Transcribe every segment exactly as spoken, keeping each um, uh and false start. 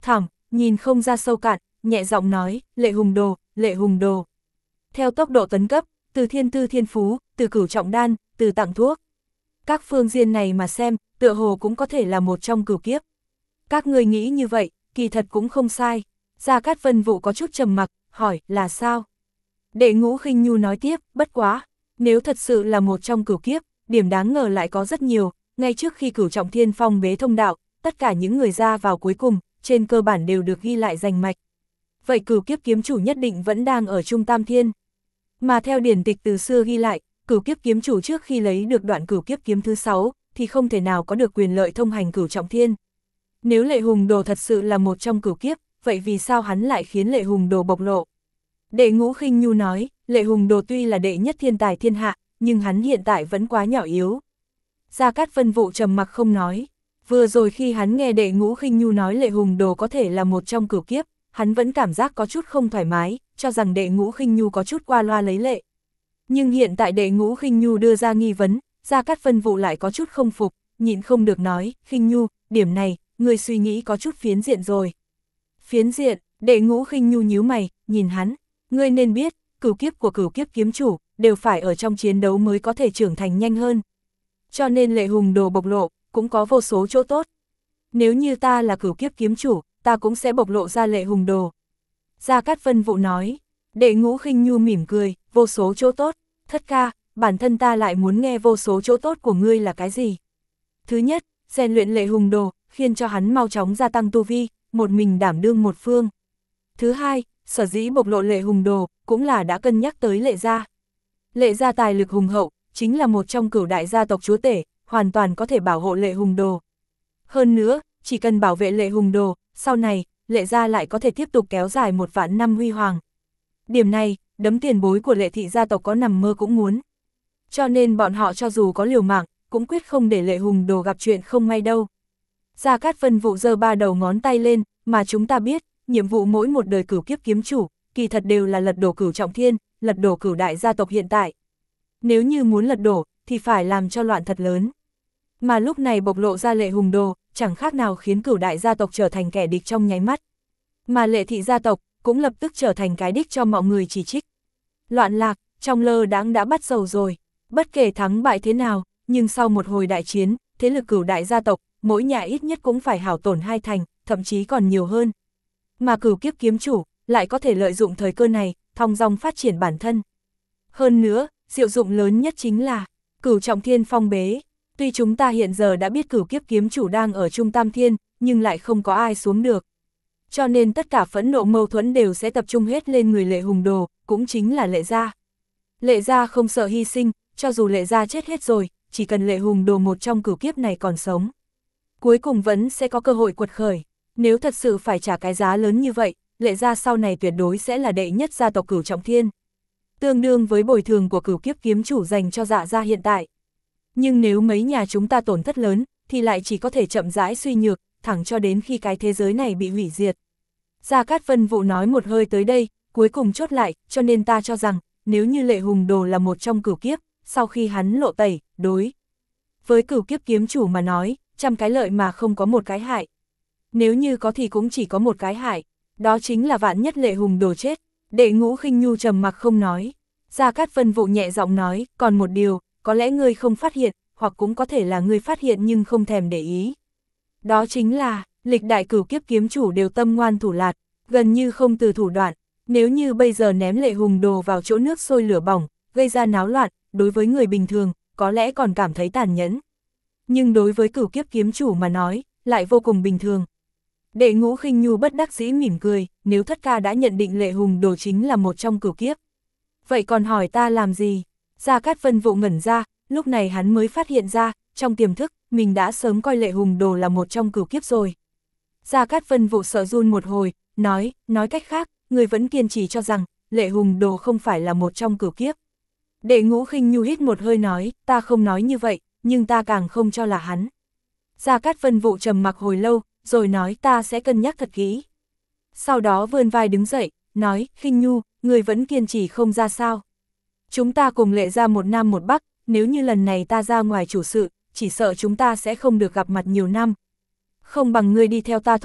thẳm, nhìn không ra sâu cạn, nhẹ giọng nói, Lệ Hùng Đồ, Lệ Hùng Đồ. Theo tốc độ tấn cấp, từ thiên tư thiên phú, từ cửu trọng đan, từ tặng thuốc. Các phương diện này mà xem, tựa hồ cũng có thể là một trong cửu kiếp. Các người nghĩ như vậy, kỳ thật cũng không sai. Gia Cát Vân Vũ có chút trầm mặc, hỏi, là sao? Đệ Ngũ Khinh Nhu nói tiếp, bất quá, nếu thật sự là một trong cửu kiếp, điểm đáng ngờ lại có rất nhiều, ngay trước khi cửu trọng thiên phong bế thông đạo, tất cả những người ra vào cuối cùng, trên cơ bản đều được ghi lại rành mạch. Vậy cửu kiếp kiếm chủ nhất định vẫn đang ở Trung Tam Thiên. Mà theo điển tịch từ xưa ghi lại, cửu kiếp kiếm chủ trước khi lấy được đoạn cửu kiếp kiếm thứ sáu, thì không thể nào có được quyền lợi thông hành cửu trọng thiên. Nếu Lệ Hùng Đồ thật sự là một trong cửu kiếp, vậy vì sao hắn lại khiến Lệ Hùng Đồ bộc lộ? Đệ Ngũ Khinh Nhu nói, Lệ Hùng Đồ tuy là đệ nhất thiên tài thiên hạ, nhưng hắn hiện tại vẫn quá nhỏ yếu. Gia Cát Vân Vũ trầm mặc không nói. Vừa rồi khi hắn nghe Đệ Ngũ Khinh Nhu nói Lệ Hùng Đồ có thể là một trong cửu kiếp, hắn vẫn cảm giác có chút không thoải mái, cho rằng Đệ Ngũ Khinh Nhu có chút qua loa lấy lệ. Nhưng hiện tại Đệ Ngũ Khinh Nhu đưa ra nghi vấn, Gia Cát Vân Vũ lại có chút không phục, nhịn không được nói, Khinh Nhu, điểm này, người suy nghĩ có chút phiến diện rồi. Phiến diện, Đệ Ngũ Khinh Nhu nhíu mày, nhìn hắn, ngươi nên biết, cửu kiếp của cửu kiếp kiếm chủ, đều phải ở trong chiến đấu mới có thể trưởng thành nhanh hơn. Cho nên Lệ Hùng Đồ bộc lộ, cũng có vô số chỗ tốt. Nếu như ta là cửu kiếp kiếm chủ, ta cũng sẽ bộc lộ ra Lệ Hùng Đồ. Gia Cát Vân Vũ nói, Đệ Ngũ Khinh Nhu mỉm cười, vô số chỗ tốt, thất ca, bản thân ta lại muốn nghe vô số chỗ tốt của ngươi là cái gì. Thứ nhất, rèn luyện Lệ Hùng Đồ, khiến cho hắn mau chóng gia tăng tu vi, một mình đảm đương một phương. Thứ hai, sở dĩ bộc lộ Lệ Hùng Đồ, cũng là đã cân nhắc tới Lệ gia. Lệ gia tài lực hùng hậu, chính là một trong cửu đại gia tộc chúa tể, hoàn toàn có thể bảo hộ Lệ Hùng Đồ. Hơn nữa, chỉ cần bảo vệ Lệ Hùng Đồ, sau này, Lệ gia lại có thể tiếp tục kéo dài một vạn năm huy hoàng. Điểm này, đấm tiền bối của Lệ thị gia tộc có nằm mơ cũng muốn. Cho nên bọn họ cho dù có liều mạng, cũng quyết không để Lệ Hùng Đồ gặp chuyện không may đâu. Gia Cát Vân Vũ giơ ba đầu ngón tay lên, mà chúng ta biết, nhiệm vụ mỗi một đời cửu kiếp kiếm chủ, kỳ thật đều là lật đổ cửu trọng thiên, lật đổ cửu đại gia tộc hiện tại. Nếu như muốn lật đổ, thì phải làm cho loạn thật lớn. Mà lúc này bộc lộ ra Lệ Hùng Đồ, chẳng khác nào khiến cửu đại gia tộc trở thành kẻ địch trong nháy mắt. Mà Lệ thị gia tộc, cũng lập tức trở thành cái đích cho mọi người chỉ trích. Loạn lạc, trong lơ đãng đã bắt đầu rồi. Bất kể thắng bại thế nào, nhưng sau một hồi đại chiến, thế lực cửu đại gia tộc, mỗi nhà ít nhất cũng phải hao tổn hai thành, thậm chí còn nhiều hơn. Mà cửu kiếp kiếm chủ, lại có thể lợi dụng thời cơ này, thong dong phát triển bản thân. Hơn nữa, diệu dụng lớn nhất chính là, cửu trọng thiên phong bế. Tuy chúng ta hiện giờ đã biết cửu kiếp kiếm chủ đang ở Trung Tam Thiên, nhưng lại không có ai xuống được. Cho nên tất cả phẫn nộ mâu thuẫn đều sẽ tập trung hết lên người Lệ Hùng Đồ, cũng chính là Lệ gia. Lệ gia không sợ hy sinh, cho dù Lệ gia chết hết rồi, chỉ cần Lệ Hùng Đồ một trong cửu kiếp này còn sống, cuối cùng vẫn sẽ có cơ hội quật khởi. Nếu thật sự phải trả cái giá lớn như vậy, Lệ gia sau này tuyệt đối sẽ là đệ nhất gia tộc cửu trọng thiên. Tương đương với bồi thường của cửu kiếp kiếm chủ dành cho Dạ gia hiện tại. Nhưng nếu mấy nhà chúng ta tổn thất lớn, thì lại chỉ có thể chậm rãi suy nhược, thẳng cho đến khi cái thế giới này bị hủy diệt. Gia Cát Vân Vũ nói một hơi tới đây, cuối cùng chốt lại, cho nên ta cho rằng, nếu như Lệ Hùng Đồ là một trong cửu kiếp, sau khi hắn lộ tẩy, đối với cửu kiếp kiếm chủ mà nói, trăm cái lợi mà không có một cái hại. Nếu như có thì cũng chỉ có một cái hại, đó chính là vạn nhất Lệ Hùng Đồ chết. Đệ Ngũ Khinh Nhu trầm mặc không nói. Gia Cát Vân Vũ nhẹ giọng nói, còn một điều, có lẽ ngươi không phát hiện, hoặc cũng có thể là ngươi phát hiện nhưng không thèm để ý. Đó chính là, lịch đại cửu kiếp kiếm chủ đều tâm ngoan thủ lạt, gần như không từ thủ đoạn. Nếu như bây giờ ném Lệ Hùng Đồ vào chỗ nước sôi lửa bỏng, gây ra náo loạn, đối với người bình thường, có lẽ còn cảm thấy tàn nhẫn. Nhưng đối với cửu kiếp kiếm chủ mà nói, lại vô cùng bình thường. Đệ Ngũ Khinh Nhu bất đắc dĩ mỉm cười, nếu thất ca đã nhận định Lệ Hùng Đồ chính là một trong cửu kiếp. Vậy còn hỏi ta làm gì? Gia Cát Vân Vũ ngẩn ra, lúc này hắn mới phát hiện ra, trong tiềm thức, mình đã sớm coi Lệ Hùng Đồ là một trong cửu kiếp rồi. Gia Cát Vân Vũ sợ run một hồi, nói, nói cách khác, người vẫn kiên trì cho rằng, Lệ Hùng Đồ không phải là một trong cửu kiếp. Đệ Ngũ Khinh Nhu hít một hơi nói, ta không nói như vậy, nhưng ta càng không cho là hắn. Gia Cát Vân Vũ trầm mặc hồi lâu, rồi nói ta sẽ cân nhắc thật kỹ. Sau đó vươn vai đứng dậy, nói, Khinh Nhu, người vẫn kiên trì không ra sao. Chúng ta cùng Lệ ra một nam một bắc, nếu như lần này ta ra ngoài chủ sự, chỉ sợ chúng ta sẽ không được gặp mặt nhiều năm. Không bằng ngươi đi theo ta thôi,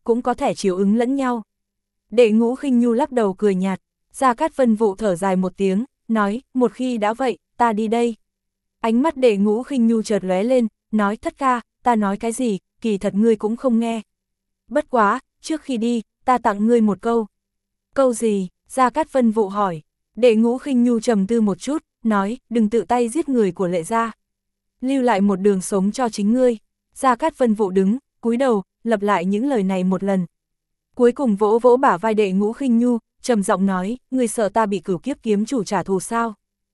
cũng có thể chiếu ứng lẫn nhau. Đệ Ngũ Khinh Nhu lắc đầu cười nhạt, Gia Cát Vân Vụ thở dài một tiếng, nói, một khi đã vậy, ta đi đây. Ánh mắt Đệ Ngũ Khinh Nhu chợt lóe lên, nói, Thất ca, ta nói cái gì, kỳ thật ngươi cũng không nghe. Bất quá, trước khi đi, ta tặng ngươi một câu. Câu gì? Gia Cát Vân Vụ hỏi. Đệ Ngũ Khinh Nhu trầm tư một chút, nói, đừng tự tay giết người của Lệ gia. Lưu lại một đường sống cho chính ngươi. Gia Cát Vân Vụ đứng, cúi đầu, lặp lại những lời này một lần. Cuối cùng vỗ vỗ bả vai Đệ Ngũ Khinh Nhu, trầm giọng nói, ngươi sợ ta bị Cửu Kiếp Kiếm Chủ trả thù sao?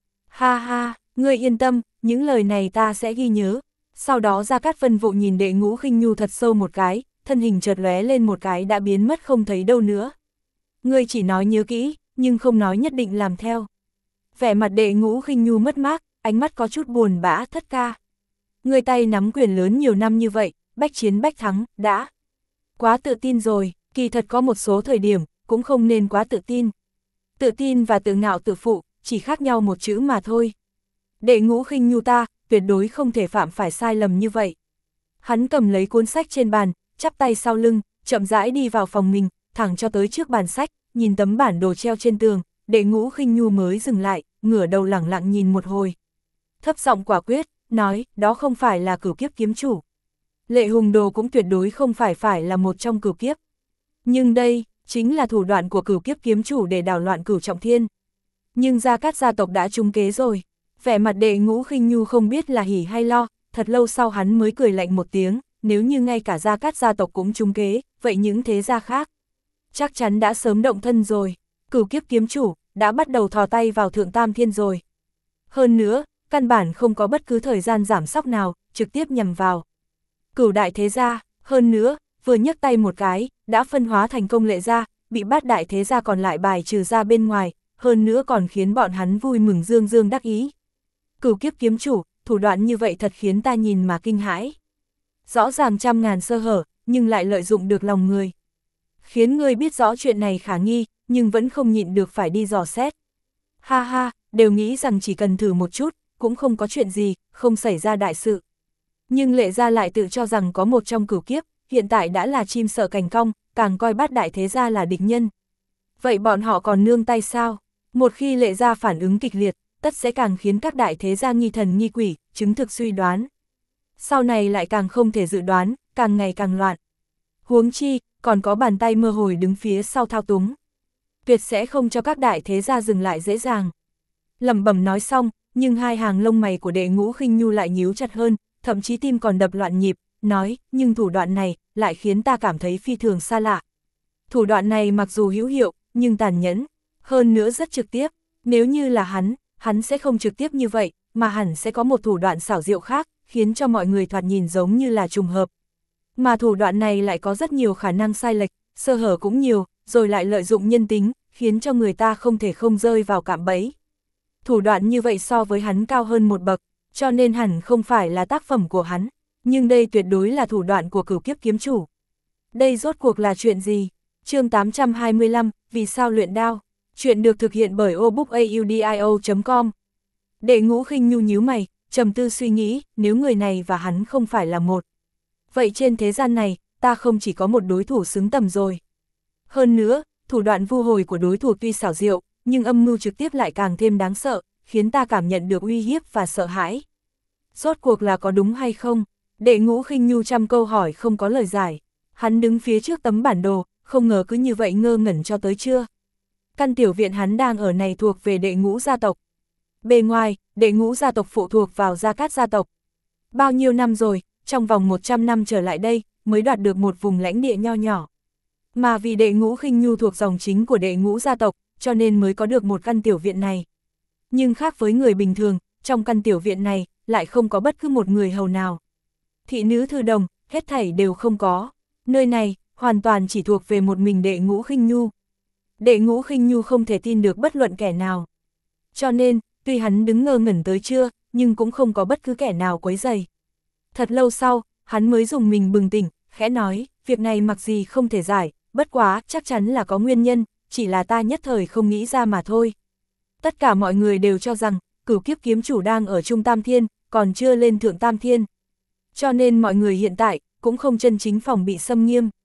Ha ha, ngươi yên tâm, những lời này ta sẽ ghi nhớ. Sau đó Gia Cát Vân Vụ nhìn Đệ Ngũ Khinh Nhu thật sâu một cái, thân hình chợt lóe lên một cái đã biến mất không thấy đâu nữa. Ngươi chỉ nói nhớ kỹ, nhưng không nói nhất định làm theo. Vẻ mặt Đệ Ngũ Khinh Nhu mất mát, ánh mắt có chút buồn bã. Thất ca. Ngươi tay nắm quyền lớn nhiều năm như vậy, bách chiến bách thắng, đã. Quá tự tin rồi, kỳ thật có một số thời điểm, cũng không nên quá tự tin. Tự tin và tự ngạo tự phụ, chỉ khác nhau một chữ mà thôi. Đệ Ngũ Khinh Nhu ta, tuyệt đối không thể phạm phải sai lầm như vậy. Hắn cầm lấy cuốn sách trên bàn, chắp tay sau lưng, chậm rãi đi vào phòng mình, thẳng cho tới trước bàn sách, nhìn tấm bản đồ treo trên tường, Đệ Ngũ Khinh Nhu mới dừng lại, ngửa đầu lẳng lặng nhìn một hồi. Thấp giọng quả quyết, nói, đó không phải là Cửu Kiếp Kiếm Chủ. Lệ Hùng Đồ cũng tuyệt đối không phải phải là một trong cửu kiếp. Nhưng đây, chính là thủ đoạn của Cửu Kiếp Kiếm Chủ để đảo loạn Cửu Trọng Thiên. Nhưng Gia Cát gia tộc đã trúng kế rồi. Vẻ mặt Đệ Ngũ Khinh Nhu không biết là hỉ hay lo, thật lâu sau hắn mới cười lạnh một tiếng, nếu như ngay cả Gia Cát gia tộc cũng trúng kế, vậy những thế gia khác chắc chắn đã sớm động thân rồi. Cửu Kiếp Kiếm Chủ đã bắt đầu thò tay vào Thượng Tam Thiên rồi. Hơn nữa, căn bản không có bất cứ thời gian giảm sóc nào, trực tiếp nhằm vào Cửu đại thế gia. Hơn nữa, vừa nhấc tay một cái, đã phân hóa thành công Lệ gia, bị bát đại thế gia còn lại bài trừ ra bên ngoài, hơn nữa còn khiến bọn hắn vui mừng dương dương đắc ý. Cửu Kiếp Kiếm Chủ, thủ đoạn như vậy thật khiến ta nhìn mà kinh hãi. Rõ ràng trăm ngàn sơ hở, nhưng lại lợi dụng được lòng người. Khiến ngươi biết rõ chuyện này khả nghi, nhưng vẫn không nhịn được phải đi dò xét. Ha ha, đều nghĩ rằng chỉ cần thử một chút, cũng không có chuyện gì, không xảy ra đại sự. Nhưng Lệ gia lại tự cho rằng có một trong cửu kiếp, hiện tại đã là chim sợ cành cong, càng coi bát đại thế gia là địch nhân. Vậy bọn họ còn nương tay sao? Một khi Lệ gia phản ứng kịch liệt, tất sẽ càng khiến các đại thế gia nghi thần nghi quỷ, chứng thực suy đoán. Sau này lại càng không thể dự đoán, càng ngày càng loạn. Huống chi, còn có bàn tay mơ hồi đứng phía sau thao túng. Tuyệt sẽ không cho các đại thế gia dừng lại dễ dàng. Lẩm bẩm nói xong, nhưng hai hàng lông mày của Đệ Ngũ Khinh Nhu lại nhíu chặt hơn, thậm chí tim còn đập loạn nhịp, nói, nhưng thủ đoạn này lại khiến ta cảm thấy phi thường xa lạ. Thủ đoạn này mặc dù hữu hiệu, nhưng tàn nhẫn, hơn nữa rất trực tiếp. Nếu như là hắn, hắn sẽ không trực tiếp như vậy, mà hẳn sẽ có một thủ đoạn xảo diệu khác, khiến cho mọi người thoạt nhìn giống như là trùng hợp. Mà thủ đoạn này lại có rất nhiều khả năng sai lệch, sơ hở cũng nhiều, rồi lại lợi dụng nhân tính, khiến cho người ta không thể không rơi vào cạm bẫy. Thủ đoạn như vậy so với hắn cao hơn một bậc, cho nên hẳn không phải là tác phẩm của hắn, nhưng đây tuyệt đối là thủ đoạn của Cửu Kiếp Kiếm Chủ. Đây rốt cuộc là chuyện gì? Chương tám trăm hai mươi lăm, vì sao luyện đao? Chuyện được thực hiện bởi obookaudio chấm com. Đệ Ngũ Khinh Nhu nhíu mày, trầm tư suy nghĩ, nếu người này và hắn không phải là một. Vậy trên thế gian này, ta không chỉ có một đối thủ xứng tầm rồi. Hơn nữa, thủ đoạn vu hồi của đối thủ tuy xảo diệu, nhưng âm mưu trực tiếp lại càng thêm đáng sợ, khiến ta cảm nhận được uy hiếp và sợ hãi. Rốt cuộc là có đúng hay không? Đệ Ngũ Khinh Nhu trăm câu hỏi không có lời giải. Hắn đứng phía trước tấm bản đồ, không ngờ cứ như vậy ngơ ngẩn cho tới trưa. Căn tiểu viện hắn đang ở này thuộc về Đệ Ngũ gia tộc. Bề ngoài, Đệ Ngũ gia tộc phụ thuộc vào Gia Cát gia tộc. Bao nhiêu năm rồi, trong vòng một trăm năm trở lại đây, mới đoạt được một vùng lãnh địa nho nhỏ. Mà vì Đệ Ngũ Khinh Nhu thuộc dòng chính của Đệ Ngũ gia tộc, cho nên mới có được một căn tiểu viện này. Nhưng khác với người bình thường, trong căn tiểu viện này, lại không có bất cứ một người hầu nào. Thị nữ thư đồng, hết thảy đều không có. Nơi này, hoàn toàn chỉ thuộc về một mình Đệ Ngũ Khinh Nhu. Đệ Ngũ Khinh Nhu không thể tin được bất luận kẻ nào. Cho nên, tuy hắn đứng ngơ ngẩn tới trưa, nhưng cũng không có bất cứ kẻ nào quấy rầy. Thật lâu sau, hắn mới dùng mình bừng tỉnh, khẽ nói, việc này mặc gì không thể giải, bất quá, chắc chắn là có nguyên nhân, chỉ là ta nhất thời không nghĩ ra mà thôi. Tất cả mọi người đều cho rằng, Cửu Kiếp Kiếm Chủ đang ở Trung Tam Thiên, còn chưa lên Thượng Tam Thiên. Cho nên mọi người hiện tại, cũng không chân chính phòng bị xâm nghiêm.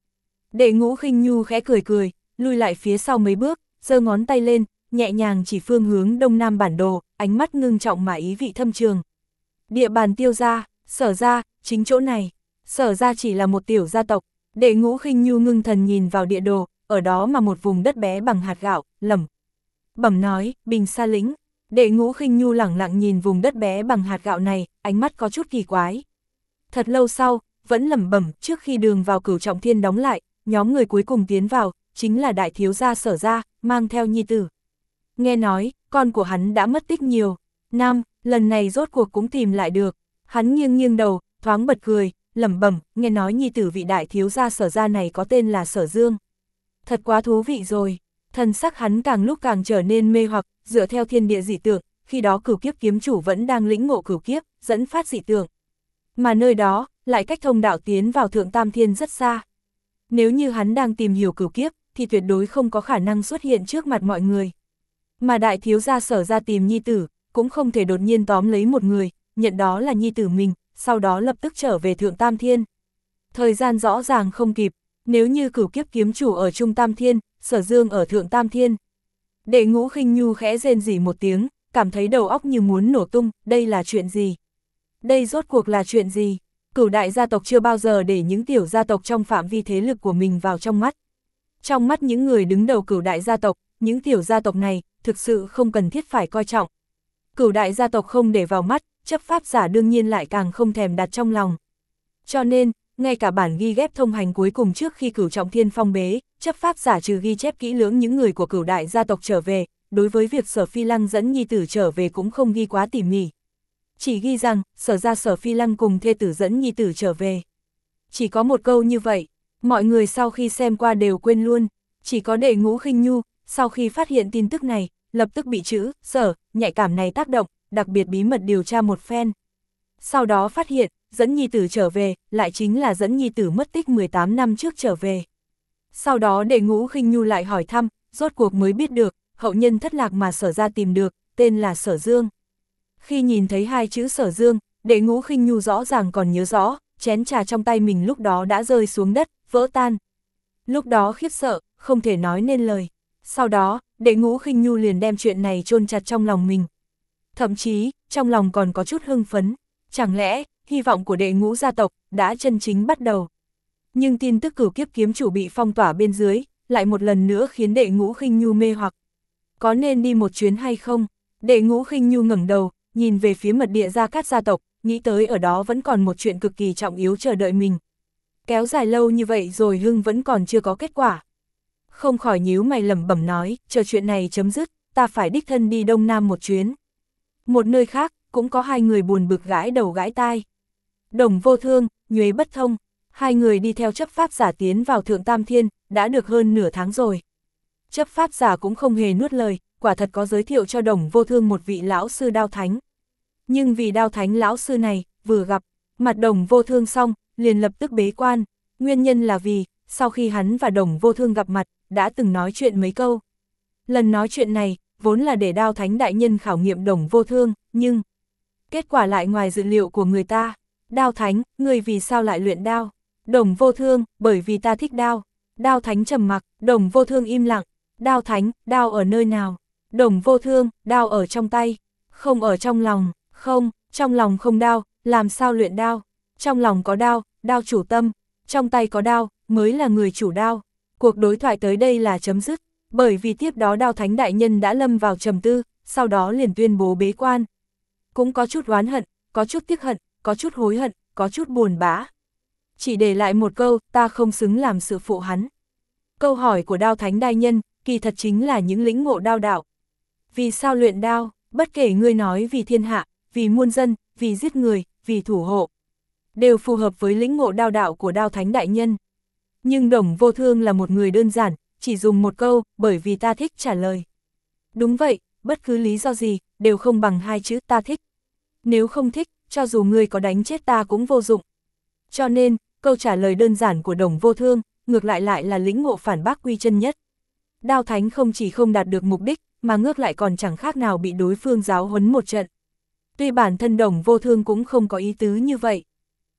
Đệ Ngũ Khinh Nhu khẽ cười cười, lui lại phía sau mấy bước, giơ ngón tay lên, nhẹ nhàng chỉ phương hướng đông nam bản đồ, ánh mắt ngưng trọng mà ý vị thâm trường. Địa bàn Tiêu gia, Sở gia, chính chỗ này. Sở gia chỉ là một tiểu gia tộc. Đệ Ngũ Khinh Nhu ngưng thần nhìn vào địa đồ, ở đó mà một vùng đất bé bằng hạt gạo, lẩm bẩm nói, Bình Sa lĩnh. Đệ Ngũ Khinh Nhu lẳng lặng nhìn vùng đất bé bằng hạt gạo này, ánh mắt có chút kỳ quái. Thật lâu sau, vẫn lẩm bẩm, trước khi đường vào Cửu Trọng Thiên đóng lại, nhóm người cuối cùng tiến vào, chính là đại thiếu gia Sở gia, mang theo nhi tử. Nghe nói, con của hắn đã mất tích nhiều. Nam, lần này rốt cuộc cũng tìm lại được. Hắn nghiêng nghiêng đầu, thoáng bật cười, lẩm bẩm, nghe nói nhi tử vị đại thiếu gia Sở gia này có tên là Sở Dương. Thật quá thú vị rồi. Thần sắc hắn càng lúc càng trở nên mê hoặc, dựa theo thiên địa dị tượng, khi đó Cửu Kiếp kiếm chủ vẫn đang lĩnh ngộ cửu kiếp, dẫn phát dị tượng. Mà nơi đó, lại cách thông đạo tiến vào Thượng Tam Thiên rất xa. Nếu như hắn đang tìm hiểu cửu kiếp, thì tuyệt đối không có khả năng xuất hiện trước mặt mọi người. Mà đại thiếu gia Sở ra tìm nhi tử, cũng không thể đột nhiên tóm lấy một người, nhận đó là nhi tử mình, sau đó lập tức trở về Thượng Tam Thiên. Thời gian rõ ràng không kịp, nếu như cửu kiếp kiếm chủ ở Trung Tam Thiên, Sở Dương ở Thượng Tam Thiên. Đệ Ngũ Khinh Nhu khẽ rên rỉ một tiếng, cảm thấy đầu óc như muốn nổ tung, đây là chuyện gì? Đây rốt cuộc là chuyện gì? Cửu đại gia tộc chưa bao giờ để những tiểu gia tộc trong phạm vi thế lực của mình vào trong mắt. Trong mắt những người đứng đầu cửu đại gia tộc, những tiểu gia tộc này thực sự không cần thiết phải coi trọng. Cửu đại gia tộc không để vào mắt, chấp pháp giả đương nhiên lại càng không thèm đặt trong lòng. Cho nên, ngay cả bản ghi ghép thông hành cuối cùng trước khi Cửu Trọng Thiên phong bế, chấp pháp giả trừ ghi chép kỹ lưỡng những người của cửu đại gia tộc trở về, đối với việc Sở Phi Lăng dẫn nhi tử trở về cũng không ghi quá tỉ mỉ. Chỉ ghi rằng, Sở ra Sở Phi Lăng cùng thê tử dẫn nhi tử trở về. Chỉ có một câu như vậy, mọi người sau khi xem qua đều quên luôn, chỉ có Đệ Ngũ Khinh Nhu, sau khi phát hiện tin tức này, lập tức bị chữ, Sở, nhạy cảm này tác động, đặc biệt bí mật điều tra một phen. Sau đó phát hiện, dẫn nhi tử trở về, lại chính là dẫn nhi tử mất tích mười tám năm trước trở về. Sau đó Đệ Ngũ Khinh Nhu lại hỏi thăm, rốt cuộc mới biết được, hậu nhân thất lạc mà Sở ra tìm được, tên là Sở Dương. Khi nhìn thấy hai chữ Sở Dương, Đệ Ngũ Khinh Nhu rõ ràng còn nhớ rõ, chén trà trong tay mình lúc đó đã rơi xuống đất, vỡ tan. Lúc đó khiếp sợ, không thể nói nên lời. Sau đó, Đệ Ngũ Khinh Nhu liền đem chuyện này chôn chặt trong lòng mình. Thậm chí, trong lòng còn có chút hưng phấn, chẳng lẽ, hy vọng của Đệ Ngũ gia tộc đã chân chính bắt đầu. Nhưng tin tức cửu kiếp kiếm chủ bị phong tỏa bên dưới, lại một lần nữa khiến Đệ Ngũ Khinh Nhu mê hoặc. Có nên đi một chuyến hay không? Đệ Ngũ Khinh Nhu ngẩng đầu, nhìn về phía mật địa Gia Cát gia tộc, nghĩ tới ở đó vẫn còn một chuyện cực kỳ trọng yếu chờ đợi mình. Kéo dài lâu như vậy rồi hưng vẫn còn chưa có kết quả. Không khỏi nhíu mày lẩm bẩm nói, chờ chuyện này chấm dứt, ta phải đích thân đi Đông Nam một chuyến. Một nơi khác, cũng có hai người buồn bực gãi đầu gãi tai. Đồng Vô Thương, Nhuế Bất Thông, hai người đi theo chấp pháp giả tiến vào Thượng Tam Thiên, đã được hơn nửa tháng rồi. Chấp pháp giả cũng không hề nuốt lời, quả thật có giới thiệu cho Đồng Vô Thương một vị lão sư Đao Thánh. Nhưng vì Đao Thánh lão sư này, vừa gặp, mặt Đồng Vô Thương xong, liền lập tức bế quan, nguyên nhân là vì, sau khi hắn và Đồng Vô Thương gặp mặt, đã từng nói chuyện mấy câu. Lần nói chuyện này, vốn là để Đao Thánh đại nhân khảo nghiệm Đồng Vô Thương, nhưng kết quả lại ngoài dự liệu của người ta. Đao Thánh, người vì sao lại luyện đao? Đồng Vô Thương, bởi vì ta thích đao. Đao Thánh trầm mặc, Đồng Vô Thương im lặng. Đao Thánh, đao ở nơi nào? Đồng Vô Thương, đao ở trong tay, không ở trong lòng. Không, trong lòng không đao, làm sao luyện đao? Trong lòng có đao, đao chủ tâm, trong tay có đao, mới là người chủ đao. Cuộc đối thoại tới đây là chấm dứt, bởi vì tiếp đó Đao Thánh đại nhân đã lâm vào trầm tư, sau đó liền tuyên bố bế quan. Cũng có chút oán hận, có chút tiếc hận, có chút hối hận, có chút buồn bã. Chỉ để lại một câu, ta không xứng làm sự phụ hắn. Câu hỏi của Đao Thánh đại nhân, kỳ thật chính là những lĩnh ngộ đao đạo. Vì sao luyện đao? Bất kể ngươi nói vì thiên hạ, vì muôn dân, vì giết người, vì thủ hộ, đều phù hợp với lĩnh ngộ đao đạo của Đao Thánh đại nhân. Nhưng Đồng Vô Thương là một người đơn giản, chỉ dùng một câu, bởi vì ta thích trả lời. Đúng vậy, bất cứ lý do gì, đều không bằng hai chữ ta thích. Nếu không thích, cho dù ngươi có đánh chết ta cũng vô dụng. Cho nên, câu trả lời đơn giản của Đồng Vô Thương, ngược lại lại là lĩnh ngộ phản bác quy chân nhất. Đao Thánh không chỉ không đạt được mục đích, mà ngược lại còn chẳng khác nào bị đối phương giáo huấn một trận. Tuy bản thân Đồng Vô Thương cũng không có ý tứ như vậy.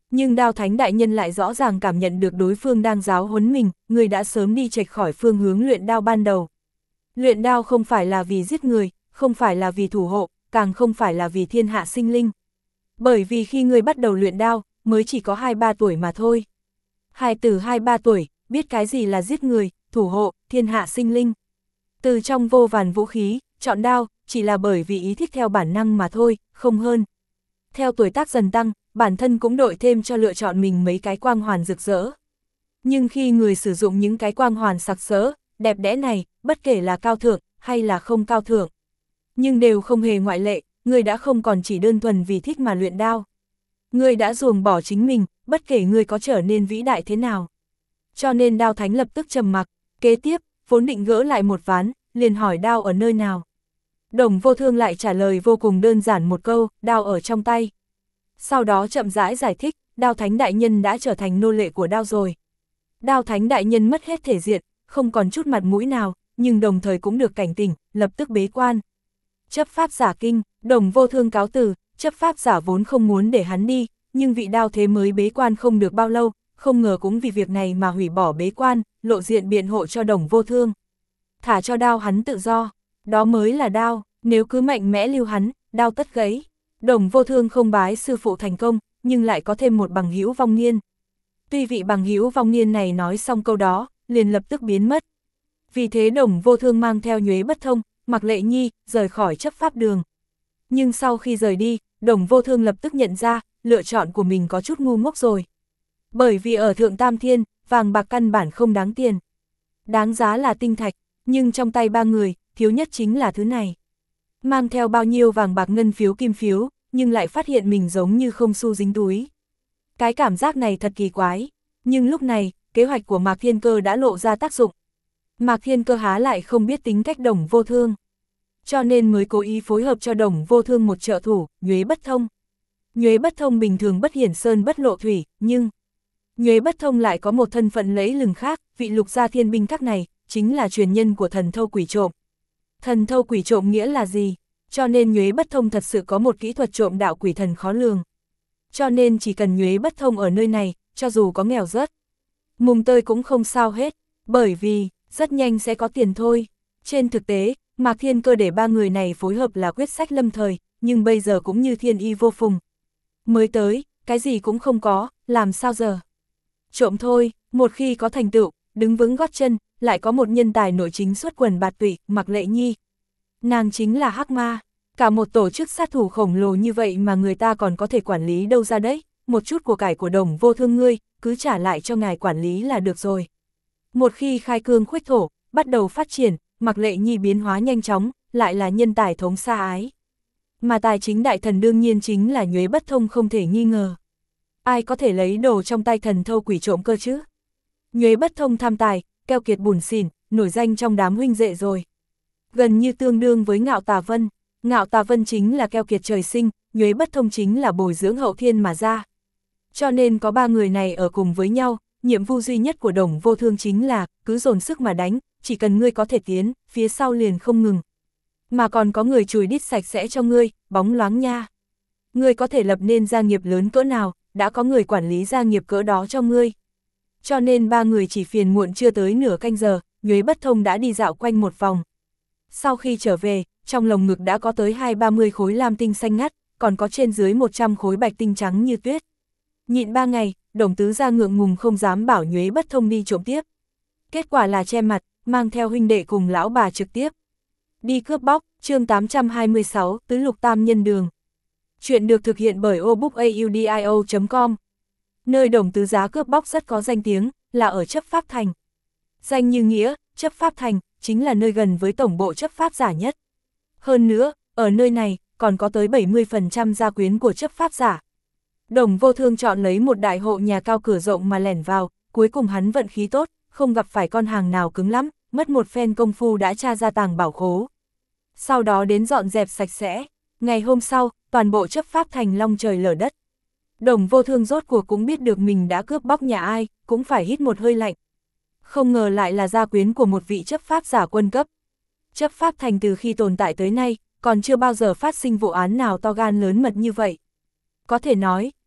Nhưng Đao Thánh đại nhân lại rõ ràng cảm nhận được đối phương đang giáo huấn mình, người đã sớm đi chệch khỏi phương hướng luyện đao ban đầu. Luyện đao không phải là vì giết người, không phải là vì thủ hộ, càng không phải là vì thiên hạ sinh linh. Bởi vì khi người bắt đầu luyện đao, mới chỉ có hai ba tuổi mà thôi. Hai từ hai ba tuổi, biết cái gì là giết người, thủ hộ, thiên hạ sinh linh. Từ trong vô vàn vũ khí, chọn đao, chỉ là bởi vì ý thích theo bản năng mà thôi, không hơn. Theo tuổi tác dần tăng, bản thân cũng đội thêm cho lựa chọn mình mấy cái quang hoàn rực rỡ. Nhưng khi người sử dụng những cái quang hoàn sặc sỡ, đẹp đẽ này, bất kể là cao thượng, hay là không cao thượng, nhưng đều không hề ngoại lệ, người đã không còn chỉ đơn thuần vì thích mà luyện đao. Người đã ruồng bỏ chính mình, bất kể người có trở nên vĩ đại thế nào. Cho nên Đao Thánh lập tức trầm mặc, kế tiếp, vốn định gỡ lại một ván, liền hỏi đao ở nơi nào. Đồng Vô Thương lại trả lời vô cùng đơn giản một câu, đao ở trong tay. Sau đó chậm rãi giải thích, Đao Thánh đại nhân đã trở thành nô lệ của đao rồi. Đao Thánh đại nhân mất hết thể diện, không còn chút mặt mũi nào, nhưng đồng thời cũng được cảnh tỉnh, lập tức bế quan. Chấp pháp giả kinh, Đồng Vô Thương cáo từ, chấp pháp giả vốn không muốn để hắn đi, nhưng vị đao thế mới bế quan không được bao lâu, không ngờ cũng vì việc này mà hủy bỏ bế quan, lộ diện biện hộ cho Đồng Vô Thương. Thả cho đao hắn tự do, đó mới là đao, nếu cứ mạnh mẽ lưu hắn, đao tất gãy. Đồng Vô Thương không bái sư phụ thành công, nhưng lại có thêm một bằng hữu vong niên. Tuy vị bằng hữu vong niên này nói xong câu đó, liền lập tức biến mất. Vì thế Đồng Vô Thương mang theo Nhuế Bất Thông, Mạc Lệ Nhi, rời khỏi chấp pháp đường. Nhưng sau khi rời đi, Đồng Vô Thương lập tức nhận ra, lựa chọn của mình có chút ngu ngốc rồi. Bởi vì ở Thượng Tam Thiên, vàng bạc căn bản không đáng tiền. Đáng giá là tinh thạch, nhưng trong tay ba người, thiếu nhất chính là thứ này. Mang theo bao nhiêu vàng bạc ngân phiếu kim phiếu, nhưng lại phát hiện mình giống như không xu dính túi. Cái cảm giác này thật kỳ quái, nhưng lúc này, kế hoạch của Mạc Thiên Cơ đã lộ ra tác dụng. Mạc Thiên Cơ há lại không biết tính cách Đồng Vô Thương, cho nên mới cố ý phối hợp cho Đồng Vô Thương một trợ thủ, Nhuế Bất Thông. Nhuế Bất Thông bình thường bất hiển sơn bất lộ thủy, nhưng Nhuế Bất Thông lại có một thân phận lẫy lừng khác, vị lục gia thiên binh các này, chính là truyền nhân của thần thâu quỷ trộm. Thần thâu quỷ trộm nghĩa là gì? Cho nên Nhuế Bất Thông thật sự có một kỹ thuật trộm đạo quỷ thần khó lường. Cho nên chỉ cần Nhuế Bất Thông ở nơi này, cho dù có nghèo rớt, mùng tơi cũng không sao hết, bởi vì, rất nhanh sẽ có tiền thôi. Trên thực tế, Mạc Thiên Cơ để ba người này phối hợp là quyết sách lâm thời, nhưng bây giờ cũng như thiên y vô phùng. Mới tới, cái gì cũng không có, làm sao giờ? Trộm thôi, một khi có thành tựu, đứng vững gót chân, lại có một nhân tài nội chính xuất quần bạt tụy, Mạc Lệ Nhi. Nàng chính là Hắc Ma, cả một tổ chức sát thủ khổng lồ như vậy mà người ta còn có thể quản lý đâu ra đấy, một chút của cải của Đồng Vô Thương ngươi, cứ trả lại cho ngài quản lý là được rồi. Một khi khai cương khuếch thổ, bắt đầu phát triển, Mạc Lệ Nhi biến hóa nhanh chóng, lại là nhân tài thống xa ái. Mà tài chính đại thần đương nhiên chính là Nhuế Bất Thông không thể nghi ngờ. Ai có thể lấy đồ trong tay thần thâu quỷ trộm cơ chứ? Nhuế Bất Thông tham tài, keo kiệt bủn xỉn, nổi danh trong đám huynh đệ rồi. Gần như tương đương với Ngạo Tà Vân. Ngạo Tà Vân chính là keo kiệt trời sinh, Nhuế Bất Thông chính là bồi dưỡng hậu thiên mà ra. Cho nên có ba người này ở cùng với nhau, nhiệm vụ duy nhất của Đồng Vô Thương chính là, cứ dồn sức mà đánh, chỉ cần ngươi có thể tiến, phía sau liền không ngừng. Mà còn có người chùi đít sạch sẽ cho ngươi, bóng loáng nha. Ngươi có thể lập nên gia nghiệp lớn cỡ nào, đã có người quản lý gia nghiệp cỡ đó cho ngươi. Cho nên ba người chỉ phiền muộn chưa tới nửa canh giờ, Nhuế Bất Thông đã đi dạo quanh một vòng. Sau khi trở về, trong lồng ngực đã có tới hai ba mươi khối lam tinh xanh ngắt, còn có trên dưới một trăm khối bạch tinh trắng như tuyết. Nhịn ba ngày, Đồng tứ gia ngượng ngùng không dám bảo Nhuế Bất Thông đi trộm tiếp. Kết quả là che mặt, mang theo huynh đệ cùng lão bà trực tiếp đi cướp bóc. Chương tám trăm hai mươi sáu, Tứ Lục Tam Nhân Đường. Chuyện được thực hiện bởi obookaudio chấm com. Nơi Đồng tứ giá cướp bóc rất có danh tiếng, là ở chấp pháp thành. Danh như nghĩa, chấp pháp thành, chính là nơi gần với tổng bộ chấp pháp giả nhất. Hơn nữa, ở nơi này, còn có tới bảy mươi phần trăm gia quyến của chấp pháp giả. Đồng Vô Thương chọn lấy một đại hộ nhà cao cửa rộng mà lẻn vào, cuối cùng hắn vận khí tốt, không gặp phải con hàng nào cứng lắm, mất một phen công phu đã tra ra tàng bảo khố. Sau đó đến dọn dẹp sạch sẽ, ngày hôm sau, toàn bộ chấp pháp thành long trời lở đất. Đồng Vô Thương rốt cuộc cũng biết được mình đã cướp bóc nhà ai, cũng phải hít một hơi lạnh. Không ngờ lại là gia quyến của một vị chấp pháp giả quân cấp. Chấp pháp thành từ khi tồn tại tới nay, còn chưa bao giờ phát sinh vụ án nào to gan lớn mật như vậy. Có thể nói,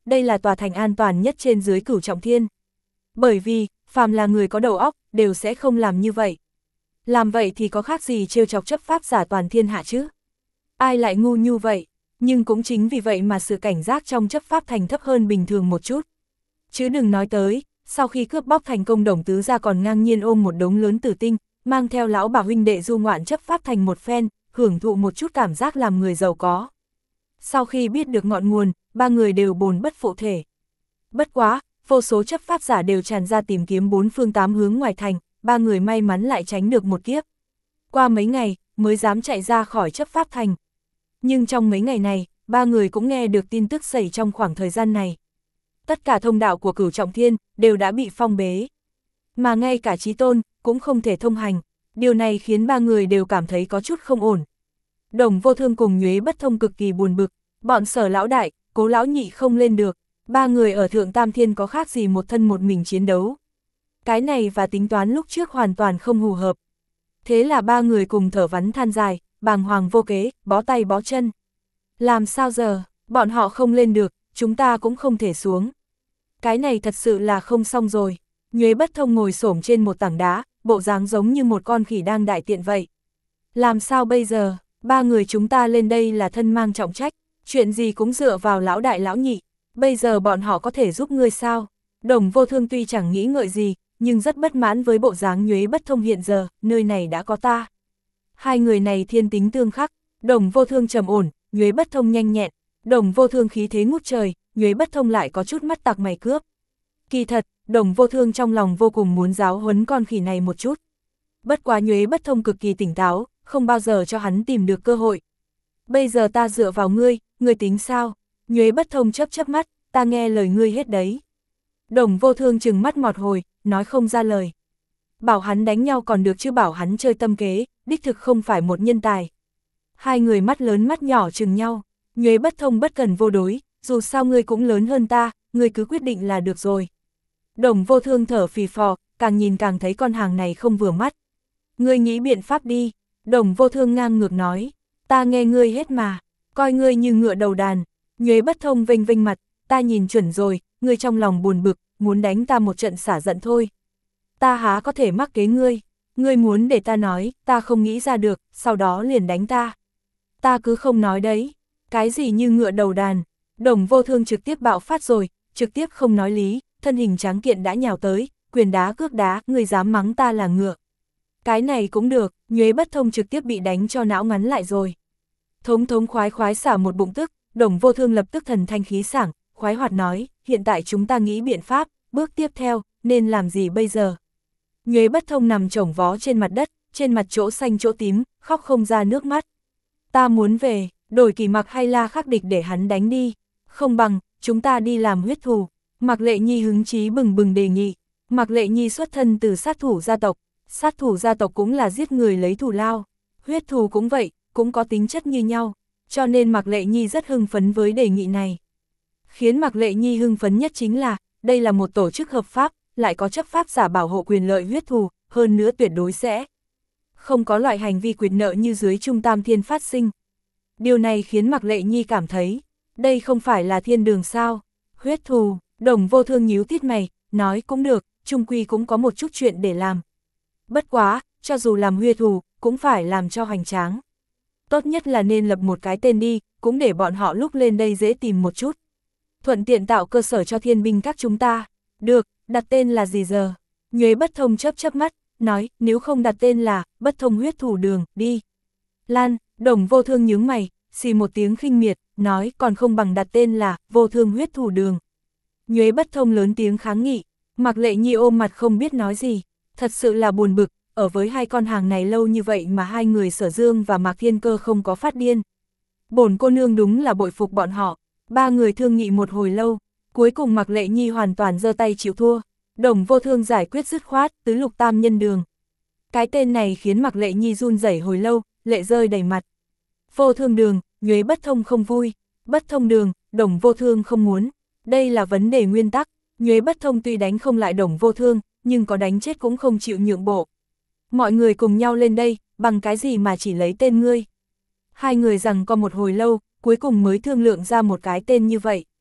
đây là tòa thành an toàn nhất trên dưới Cửu Trọng Thiên. Bởi vì, phàm là người có đầu óc, đều sẽ không làm như vậy. Làm vậy thì có khác gì trêu chọc chấp pháp giả toàn thiên hạ chứ? Ai lại ngu như vậy? Nhưng cũng chính vì vậy mà sự cảnh giác trong chấp pháp thành thấp hơn bình thường một chút. Chứ đừng nói tới, sau khi cướp bóc thành công Đồng tứ gia còn ngang nhiên ôm một đống lớn tử tinh, mang theo lão bà huynh đệ du ngoạn chấp pháp thành một phen, hưởng thụ một chút cảm giác làm người giàu có. Sau khi biết được ngọn nguồn, ba người đều bồn bất phụ thể. Bất quá, vô số chấp pháp giả đều tràn ra tìm kiếm bốn phương tám hướng ngoài thành, ba người may mắn lại tránh được một kiếp. Qua mấy ngày, mới dám chạy ra khỏi chấp pháp thành. Nhưng trong mấy ngày này, ba người cũng nghe được tin tức xảy trong khoảng thời gian này. Tất cả thông đạo của Cửu Trọng Thiên đều đã bị phong bế. Mà ngay cả Chí Tôn cũng không thể thông hành. Điều này khiến ba người đều cảm thấy có chút không ổn. Đồng Vô Thương cùng Nhuế Bất Thông cực kỳ buồn bực, bọn Sở lão đại, Cố lão nhị không lên được, ba người ở Thượng Tam Thiên có khác gì một thân một mình chiến đấu. Cái này và tính toán lúc trước hoàn toàn không hù hợp. Thế là ba người cùng thở vắn than dài, bàng hoàng vô kế, bó tay bó chân. Làm sao giờ, bọn họ không lên được, chúng ta cũng không thể xuống. Cái này thật sự là không xong rồi. Nhuế Bất Thông ngồi xổm trên một tảng đá, bộ dáng giống như một con khỉ đang đại tiện vậy. Làm sao bây giờ, ba người chúng ta lên đây là thân mang trọng trách, chuyện gì cũng dựa vào lão đại lão nhị, bây giờ bọn họ có thể giúp ngươi sao? Đồng Vô Thương tuy chẳng nghĩ ngợi gì, nhưng rất bất mãn với bộ dáng Nhuế Bất Thông hiện giờ, nơi này đã có ta. Hai người này thiên tính tương khắc, Đồng Vô Thương trầm ổn, Nhuế Bất Thông nhanh nhẹn, Đồng Vô Thương khí thế ngút trời, Nhuế Bất Thông lại có chút mắt tặc mày cướp. Kỳ thật, Đồng Vô Thương trong lòng vô cùng muốn giáo huấn con khỉ này một chút. Bất quá Nhuế Bất Thông cực kỳ tỉnh táo, không bao giờ cho hắn tìm được cơ hội. Bây giờ ta dựa vào ngươi, ngươi tính sao? Nhuế Bất Thông chớp chớp mắt, ta nghe lời ngươi hết đấy. Đồng Vô Thương trừng mắt một hồi, nói không ra lời. Bảo hắn đánh nhau còn được chứ bảo hắn chơi tâm kế, đích thực không phải một nhân tài. Hai người mắt lớn mắt nhỏ chừng nhau, Nhuế Bất Thông bất cần vô đối, dù sao ngươi cũng lớn hơn ta, ngươi cứ quyết định là được rồi. Đồng Vô Thương thở phì phò, càng nhìn càng thấy con hàng này không vừa mắt. Ngươi nghĩ biện pháp đi, Đồng Vô Thương ngang ngược nói, ta nghe ngươi hết mà, coi ngươi như ngựa đầu đàn. Nhuế Bất Thông vênh vênh mặt, ta nhìn chuẩn rồi, ngươi trong lòng buồn bực, muốn đánh ta một trận xả giận thôi. Ta há có thể mắc kế ngươi, ngươi muốn để ta nói, ta không nghĩ ra được, sau đó liền đánh ta. Ta cứ không nói đấy, cái gì như ngựa đầu đàn. Đồng Vô Thương trực tiếp bạo phát rồi, trực tiếp không nói lý, thân hình tráng kiện đã nhào tới, quyền đá cước đá, ngươi dám mắng ta là ngựa. Cái này cũng được, Nhuế Bất Thông trực tiếp bị đánh cho não ngắn lại rồi. Thống thống khoái khoái xả một bụng tức, Đồng Vô Thương lập tức thần thanh khí sảng, khoái hoạt nói, hiện tại chúng ta nghĩ biện pháp, bước tiếp theo, nên làm gì bây giờ? Nhuế Bất Thông nằm chồng vó trên mặt đất, trên mặt chỗ xanh chỗ tím, khóc không ra nước mắt. Ta muốn về, đổi Kỳ Mặc hay La Khắc Địch để hắn đánh đi, không bằng, chúng ta đi làm huyết thù. Mạc Lệ Nhi hứng chí bừng bừng đề nghị. Mạc Lệ Nhi xuất thân từ sát thủ gia tộc, sát thủ gia tộc cũng là giết người lấy thù lao, huyết thù cũng vậy, cũng có tính chất như nhau, cho nên Mạc Lệ Nhi rất hưng phấn với đề nghị này. Khiến Mạc Lệ Nhi hưng phấn nhất chính là, đây là một tổ chức hợp pháp, lại có chấp pháp giả bảo hộ quyền lợi huyết thù, hơn nữa tuyệt đối sẽ không có loại hành vi quyền nợ như dưới Trung Tam Thiên phát sinh. Điều này khiến Mạc Lệ Nhi cảm thấy, đây không phải là thiên đường sao? Huyết thù, Đồng Vô Thương nhíu tít mày, nói cũng được, chung quy cũng có một chút chuyện để làm. Bất quá, cho dù làm huyết thù, cũng phải làm cho hoành tráng. Tốt nhất là nên lập một cái tên đi, cũng để bọn họ lúc lên đây dễ tìm một chút. Thuận tiện tạo cơ sở cho thiên binh các chúng ta. Được, đặt tên là gì giờ? Nhuế Bất Thông chớp chớp mắt, nói, nếu không đặt tên là Bất Thông huyết thủ đường, đi. Lan, Đồng Vô Thương nhướng mày, xì một tiếng khinh miệt, nói, còn không bằng đặt tên là Vô Thương huyết thủ đường. Nhuế Bất Thông lớn tiếng kháng nghị, Mạc Lệ Nhi ôm mặt không biết nói gì, thật sự là buồn bực, ở với hai con hàng này lâu như vậy mà hai người Sở Dương và Mạc Thiên Cơ không có phát điên. Bổn cô nương đúng là bội phục bọn họ. Ba người thương nghị một hồi lâu, cuối cùng Mạc Lệ Nhi hoàn toàn giơ tay chịu thua. Đồng Vô Thương giải quyết dứt khoát, tứ lục tam nhân đường. Cái tên này khiến Mạc Lệ Nhi run rẩy hồi lâu, lệ rơi đầy mặt. Vô Thương đường, Nhuế Bất Thông không vui, Bất Thông đường, Đồng Vô Thương không muốn. Đây là vấn đề nguyên tắc, Nhuế Bất Thông tuy đánh không lại Đồng Vô Thương, nhưng có đánh chết cũng không chịu nhượng bộ. Mọi người cùng nhau lên đây, bằng cái gì mà chỉ lấy tên ngươi? Hai người rằng có một hồi lâu, cuối cùng mới thương lượng ra một cái tên như vậy.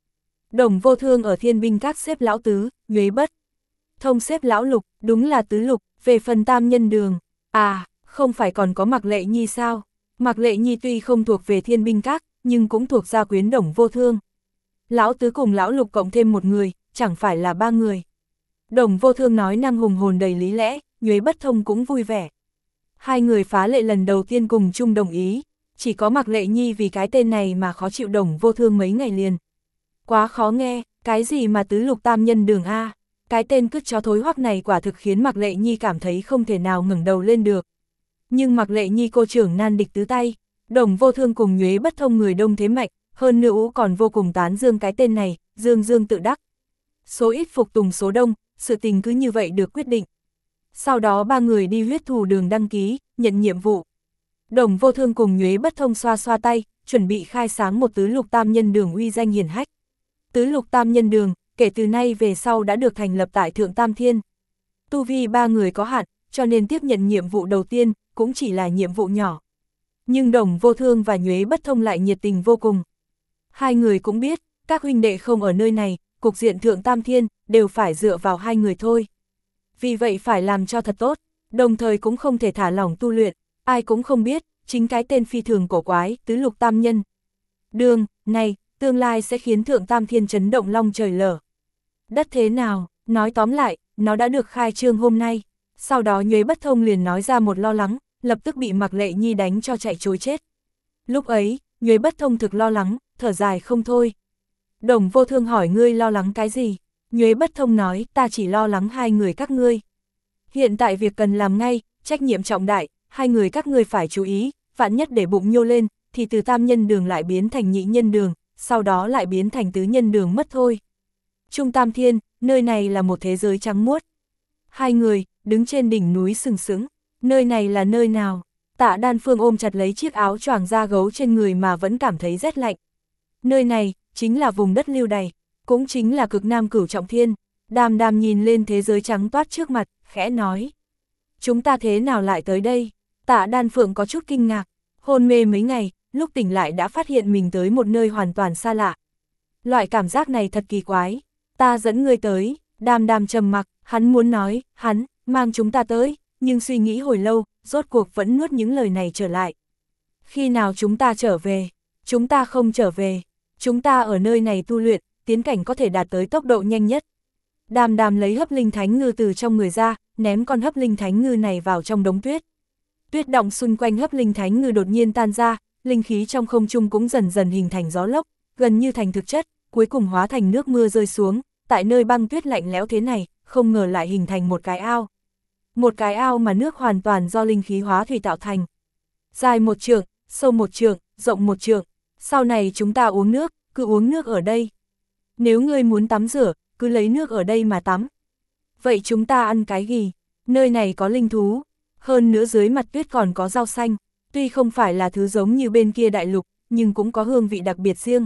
Đồng Vô Thương ở Thiên Binh Các xếp lão tứ, Nhuế Bất Thông xếp lão lục, đúng là tứ lục. Về phần Tam Nhân Đường, à, không phải còn có Mạc Lệ Nhi sao? Mạc Lệ Nhi tuy không thuộc về Thiên Binh Các, nhưng cũng thuộc gia quyến Đồng Vô Thương. Lão tứ cùng lão lục cộng thêm một người, chẳng phải là ba người. Đồng Vô Thương nói năng hùng hồn đầy lý lẽ, Nhuế Bất Thông cũng vui vẻ. Hai người phá lệ lần đầu tiên cùng chung đồng ý, chỉ có Mạc Lệ Nhi vì cái tên này mà khó chịu Đồng Vô Thương mấy ngày liền. Quá khó nghe, cái gì mà tứ lục tam nhân đường a, cái tên cứt chó thối hoắc này quả thực khiến Mạc Lệ Nhi cảm thấy không thể nào ngẩng đầu lên được. Nhưng Mạc Lệ Nhi cô trưởng nan địch tứ tay, Đồng Vô Thương cùng Nhuế Bất Thông người đông thế mạnh, hơn nữa còn vô cùng tán dương cái tên này, dương dương tự đắc. Số ít phục tùng số đông, sự tình cứ như vậy được quyết định. Sau đó ba người đi huyết thủ đường đăng ký, nhận nhiệm vụ. Đồng Vô Thương cùng Nhuế Bất Thông xoa xoa tay, chuẩn bị khai sáng một tứ lục tam nhân đường uy danh hiển hách. Tứ lục tam nhân đường, kể từ nay về sau đã được thành lập tại Thượng Tam Thiên. Tu vi ba người có hạn, cho nên tiếp nhận nhiệm vụ đầu tiên, cũng chỉ là nhiệm vụ nhỏ. Nhưng Đồng Vô Thương và Nhuế Bất Thông lại nhiệt tình vô cùng. Hai người cũng biết, các huynh đệ không ở nơi này, cục diện Thượng Tam Thiên, đều phải dựa vào hai người thôi. Vì vậy phải làm cho thật tốt, đồng thời cũng không thể thả lỏng tu luyện, ai cũng không biết, chính cái tên phi thường cổ quái, tứ lục tam nhân. Đường, này, tương lai sẽ khiến Thượng Tam Thiên chấn động long trời lở. Đất thế nào, nói tóm lại, nó đã được khai trương hôm nay. Sau đó Nhuế Bất Thông liền nói ra một lo lắng, lập tức bị Mạc Lệ Nhi đánh cho chạy trối chết. Lúc ấy, Nhuế Bất Thông thực lo lắng, thở dài không thôi. Đồng Vô Thương hỏi ngươi lo lắng cái gì? Nhuế Bất Thông nói, ta chỉ lo lắng hai người các ngươi. Hiện tại việc cần làm ngay, trách nhiệm trọng đại, hai người các ngươi phải chú ý, vạn nhất để bụng nhô lên, thì từ tam nhân đường lại biến thành nhị nhân đường, sau đó lại biến thành tứ nhân đường mất thôi. Trung Tam Thiên, nơi này là một thế giới trắng muốt. Hai người, đứng trên đỉnh núi sừng sững, nơi này là nơi nào? Tạ Đan Phương ôm chặt lấy chiếc áo choàng da gấu trên người mà vẫn cảm thấy rét lạnh. Nơi này, chính là vùng đất lưu đày, cũng chính là cực nam cửu trọng thiên. Đàm Đàm nhìn lên thế giới trắng toát trước mặt, khẽ nói. Chúng ta thế nào lại tới đây? Tạ Đan Phượng có chút kinh ngạc, hôn mê mấy ngày, lúc tỉnh lại đã phát hiện mình tới một nơi hoàn toàn xa lạ. Loại cảm giác này thật kỳ quái, ta dẫn ngươi tới. Đàm Đàm trầm mặc, hắn muốn nói, hắn, mang chúng ta tới, nhưng suy nghĩ hồi lâu, rốt cuộc vẫn nuốt những lời này trở lại. Khi nào chúng ta trở về? Chúng ta không trở về, chúng ta ở nơi này tu luyện, tiến cảnh có thể đạt tới tốc độ nhanh nhất. Đàm Đàm lấy hấp linh thánh ngư từ trong người ra, ném con hấp linh thánh ngư này vào trong đống tuyết. Tuyết động xung quanh hấp linh thánh ngư đột nhiên tan ra, linh khí trong không trung cũng dần dần hình thành gió lốc, gần như thành thực chất, cuối cùng hóa thành nước mưa rơi xuống, tại nơi băng tuyết lạnh lẽo thế này, không ngờ lại hình thành một cái ao. Một cái ao mà nước hoàn toàn do linh khí hóa thủy tạo thành. Dài một trượng, sâu một trượng, rộng một trượng, sau này chúng ta uống nước, cứ uống nước ở đây. Nếu ngươi muốn tắm rửa, cứ lấy nước ở đây mà tắm. Vậy chúng ta ăn cái gì? Nơi này có linh thú, hơn nữa dưới mặt tuyết còn có rau xanh, tuy không phải là thứ giống như bên kia đại lục, nhưng cũng có hương vị đặc biệt riêng.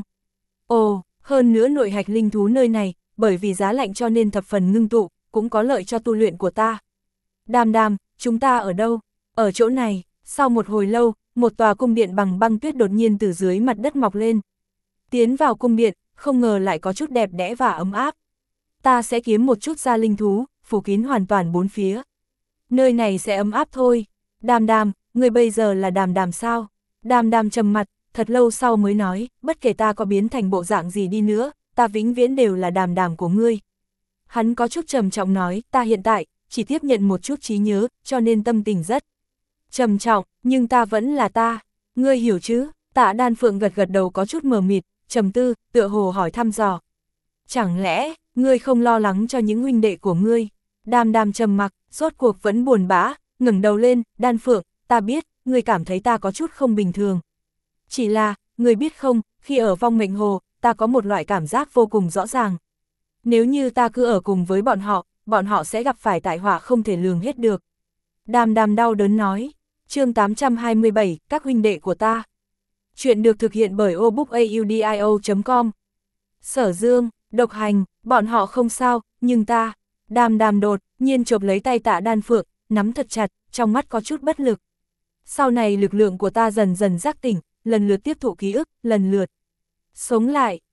Ồ, hơn nữa nội hạch linh thú nơi này, bởi vì giá lạnh cho nên thập phần ngưng tụ, cũng có lợi cho tu luyện của ta. Đàm Đàm, chúng ta ở đâu? Ở chỗ này. Sau một hồi lâu, một tòa cung điện bằng băng tuyết đột nhiên từ dưới mặt đất mọc lên. Tiến vào cung điện, không ngờ lại có chút đẹp đẽ và ấm áp. Ta sẽ kiếm một chút gia linh thú, phủ kín hoàn toàn bốn phía. Nơi này sẽ ấm áp thôi. Đàm Đàm, người bây giờ là Đàm Đàm sao? Đàm Đàm trầm mặt, thật lâu sau mới nói, bất kể ta có biến thành bộ dạng gì đi nữa, ta vĩnh viễn đều là Đàm Đàm của ngươi. Hắn có chút trầm trọng nói, ta hiện tại, chỉ tiếp nhận một chút trí nhớ, cho nên tâm tình rất trầm trọng, nhưng ta vẫn là ta, ngươi hiểu chứ? Tạ Đan Phượng gật gật đầu có chút mờ mịt, trầm tư, tựa hồ hỏi thăm dò. Chẳng lẽ, ngươi không lo lắng cho những huynh đệ của ngươi? Đàm Đàm trầm mặc, rốt cuộc vẫn buồn bã, ngẩng đầu lên, Đan Phượng, ta biết, ngươi cảm thấy ta có chút không bình thường. Chỉ là, ngươi biết không, khi ở Vong Mệnh Hồ, ta có một loại cảm giác vô cùng rõ ràng. Nếu như ta cứ ở cùng với bọn họ, bọn họ sẽ gặp phải tai họa không thể lường hết được. Đàm Đàm đau đớn nói. Chương tám trăm hai mươi bảy, các huynh đệ của ta. Chuyện được thực hiện bởi obookaudio chấm com. Sở Dương, Độc Hành, bọn họ không sao, nhưng ta. Đàm Đàm đột nhiên chộp lấy tay Tạ Đan Phượng, nắm thật chặt, trong mắt có chút bất lực. Sau này lực lượng của ta dần dần giác tỉnh, lần lượt tiếp thụ ký ức, lần lượt sống lại,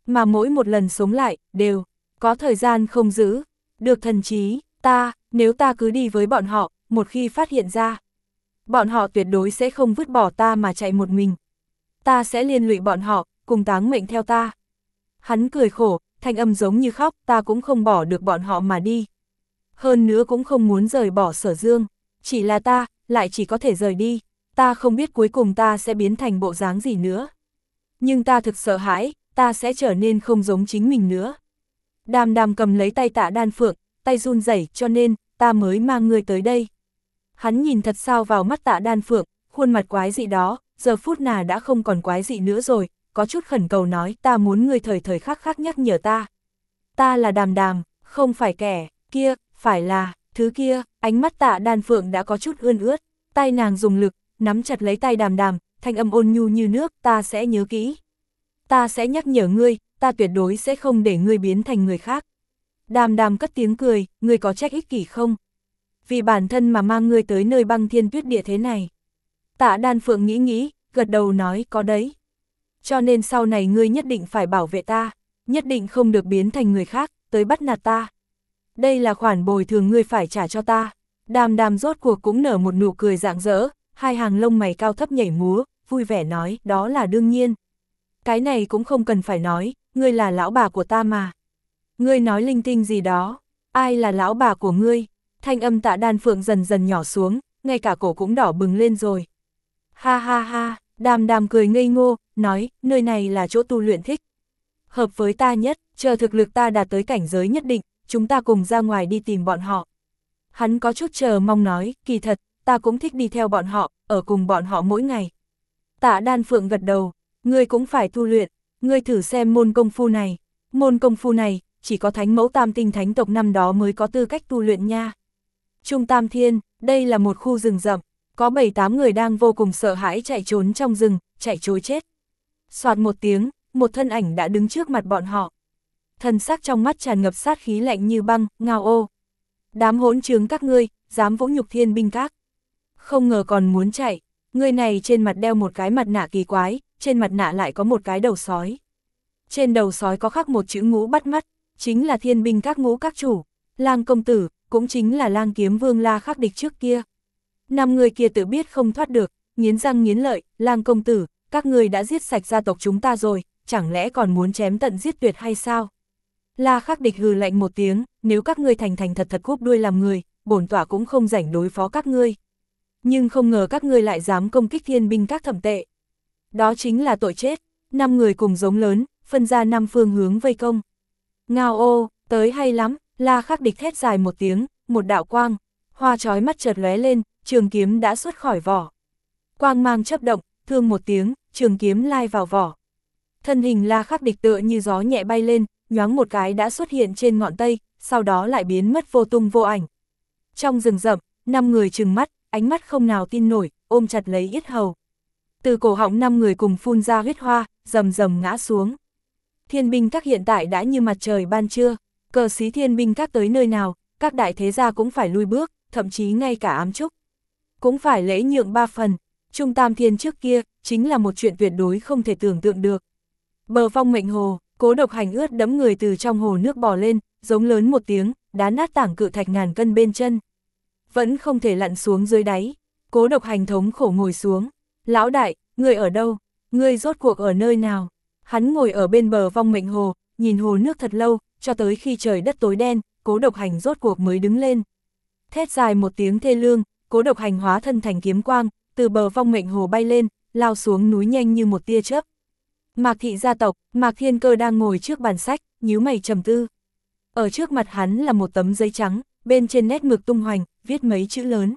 mà mỗi một lần sống lại, đều có thời gian không giữ được thần trí. Ta, nếu ta cứ đi với bọn họ, một khi phát hiện ra, bọn họ tuyệt đối sẽ không vứt bỏ ta mà chạy một mình. Ta sẽ liên lụy bọn họ, cùng táng mệnh theo ta. Hắn cười khổ, thanh âm giống như khóc, ta cũng không bỏ được bọn họ mà đi. Hơn nữa cũng không muốn rời bỏ Sở Dương, chỉ là ta, lại chỉ có thể rời đi. Ta không biết cuối cùng ta sẽ biến thành bộ dáng gì nữa. Nhưng ta thực sợ hãi, ta sẽ trở nên không giống chính mình nữa. Đàm Đàm cầm lấy tay Tạ Đan Phượng, tay run rẩy, cho nên, ta mới mang ngươi tới đây. Hắn nhìn thật sao vào mắt Tạ Đan Phượng, khuôn mặt quái dị đó, giờ phút nào đã không còn quái dị nữa rồi, có chút khẩn cầu nói, ta muốn ngươi thời thời khắc khắc nhắc nhở ta. Ta là Đàm Đàm, không phải kẻ kia, phải là thứ kia. Ánh mắt Tạ Đan Phượng đã có chút ươn ướt, tay nàng dùng lực, nắm chặt lấy tay Đàm Đàm, thanh âm ôn nhu như nước, ta sẽ nhớ kỹ. Ta sẽ nhắc nhở ngươi, ta tuyệt đối sẽ không để ngươi biến thành người khác. Đàm Đàm cất tiếng cười, ngươi có trách ích kỷ không? Vì bản thân mà mang ngươi tới nơi băng thiên tuyết địa thế này. Tạ Đan Phượng nghĩ nghĩ, gật đầu nói, có đấy. Cho nên sau này ngươi nhất định phải bảo vệ ta, nhất định không được biến thành người khác, tới bắt nạt ta. Đây là khoản bồi thường ngươi phải trả cho ta. Đàm Đàm rốt cuộc cũng nở một nụ cười rạng rỡ, hai hàng lông mày cao thấp nhảy múa, vui vẻ nói, đó là đương nhiên. Cái này cũng không cần phải nói, ngươi là lão bà của ta mà. Ngươi nói linh tinh gì đó, ai là lão bà của ngươi? Thanh âm Tạ Đan Phượng dần dần nhỏ xuống, ngay cả cổ cũng đỏ bừng lên rồi. Ha ha ha, Đàm Đàm cười ngây ngô, nói, nơi này là chỗ tu luyện thích hợp với ta nhất, chờ thực lực ta đạt tới cảnh giới nhất định, chúng ta cùng ra ngoài đi tìm bọn họ. Hắn có chút chờ mong nói, kỳ thật, ta cũng thích đi theo bọn họ, ở cùng bọn họ mỗi ngày. Tạ Đan Phượng gật đầu, ngươi cũng phải tu luyện, ngươi thử xem môn công phu này. Môn công phu này, chỉ có thánh mẫu tam tinh thánh tộc năm đó mới có tư cách tu luyện nha. Trung Tam Thiên, đây là một khu rừng rậm, có bảy tám người đang vô cùng sợ hãi chạy trốn trong rừng, chạy trối chết. Soạt một tiếng, một thân ảnh đã đứng trước mặt bọn họ. Thần sắc trong mắt tràn ngập sát khí lạnh như băng, ngao ô. Đám hỗn trướng các ngươi, dám vỗ nhục Thiên Binh Các. Không ngờ còn muốn chạy, người này trên mặt đeo một cái mặt nạ kỳ quái, trên mặt nạ lại có một cái đầu sói. Trên đầu sói có khắc một chữ ngũ bắt mắt, chính là Thiên Binh Các ngũ các chủ, Lang công tử, cũng chính là Lang Kiếm Vương La Khắc Địch trước kia. Năm người kia tự biết không thoát được, nghiến răng nghiến lợi, Lang công tử, các người đã giết sạch gia tộc chúng ta rồi, chẳng lẽ còn muốn chém tận giết tuyệt hay sao? La Khắc Địch hừ lạnh một tiếng, nếu các ngươi thành thành thật thật cúp đuôi làm người, bổn tọa cũng không rảnh đối phó các ngươi. Nhưng không ngờ các ngươi lại dám công kích Thiên Binh Các thẩm tệ. Đó chính là tội chết, năm người cùng giống lớn, phân ra năm phương hướng vây công. Ngao ô, tới hay lắm, La Khắc Địch thét dài một tiếng, một đạo quang, hoa chói mắt chợt lóe lên, trường kiếm đã xuất khỏi vỏ. Quang mang chớp động, thương một tiếng, trường kiếm lai vào vỏ. Thân hình La Khắc Địch tựa như gió nhẹ bay lên, nhoáng một cái đã xuất hiện trên ngọn tây, sau đó lại biến mất vô tung vô ảnh. Trong rừng rậm, năm người trừng mắt, ánh mắt không nào tin nổi, ôm chặt lấy yết hầu. Từ cổ họng năm người cùng phun ra huyết hoa, rầm rầm ngã xuống. Thiên Binh Các hiện tại đã như mặt trời ban trưa, cờ xí Thiên Binh Các tới nơi nào, các đại thế gia cũng phải lui bước, thậm chí ngay cả ám trúc cũng phải lễ nhượng ba phần. Trung Tam Thiên trước kia, chính là một chuyện tuyệt đối không thể tưởng tượng được. Bờ Phong Mệnh Hồ, Cố Độc Hành ướt đẫm người từ trong hồ nước bò lên, giống lớn một tiếng, đá nát tảng cự thạch ngàn cân bên chân. Vẫn không thể lặn xuống dưới đáy. Cố Độc Hành thống khổ ngồi xuống. Lão đại, ngươi ở đâu? Ngươi rốt cuộc ở nơi nào? Hắn ngồi ở bên bờ Vong Mệnh Hồ, nhìn hồ nước thật lâu, cho tới khi trời đất tối đen, Cố Độc Hành rốt cuộc mới đứng lên. Thét dài một tiếng thê lương, Cố Độc Hành hóa thân thành kiếm quang, từ bờ Vong Mệnh Hồ bay lên, lao xuống núi nhanh như một tia chớp. Mạc thị gia tộc, Mạc Thiên Cơ đang ngồi trước bàn sách, nhíu mày trầm tư. Ở trước mặt hắn là một tấm giấy trắng, bên trên nét mực tung hoành, viết mấy chữ lớn.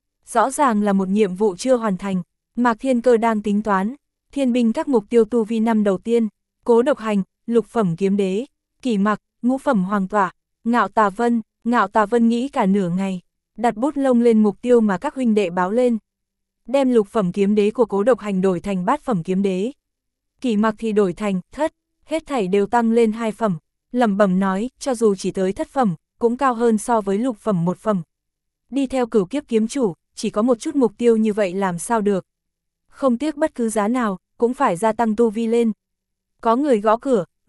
Rõ ràng là một nhiệm vụ chưa hoàn thành, Mạc Thiên Cơ đang tính toán. Thiên Binh Các mục tiêu tu vi năm đầu tiên, Cố Độc Hành, lục phẩm kiếm đế, Kỷ Mặc, ngũ phẩm hoàng tỏa, Ngạo Tà Vân. Ngạo Tà Vân nghĩ cả nửa ngày, đặt bút lông lên mục tiêu mà các huynh đệ báo lên. Đem lục phẩm kiếm đế của Cố Độc Hành đổi thành bát phẩm kiếm đế. Kỷ Mặc thì đổi thành thất, hết thảy đều tăng lên hai phẩm, lẩm bẩm nói, cho dù chỉ tới thất phẩm, cũng cao hơn so với lục phẩm một phẩm. Đi theo Cửu Kiếp kiếm chủ, chỉ có một chút mục tiêu như vậy làm sao được. Không tiếc bất cứ giá nào, cũng phải gia tăng tu vi lên. Có người gõ cửa,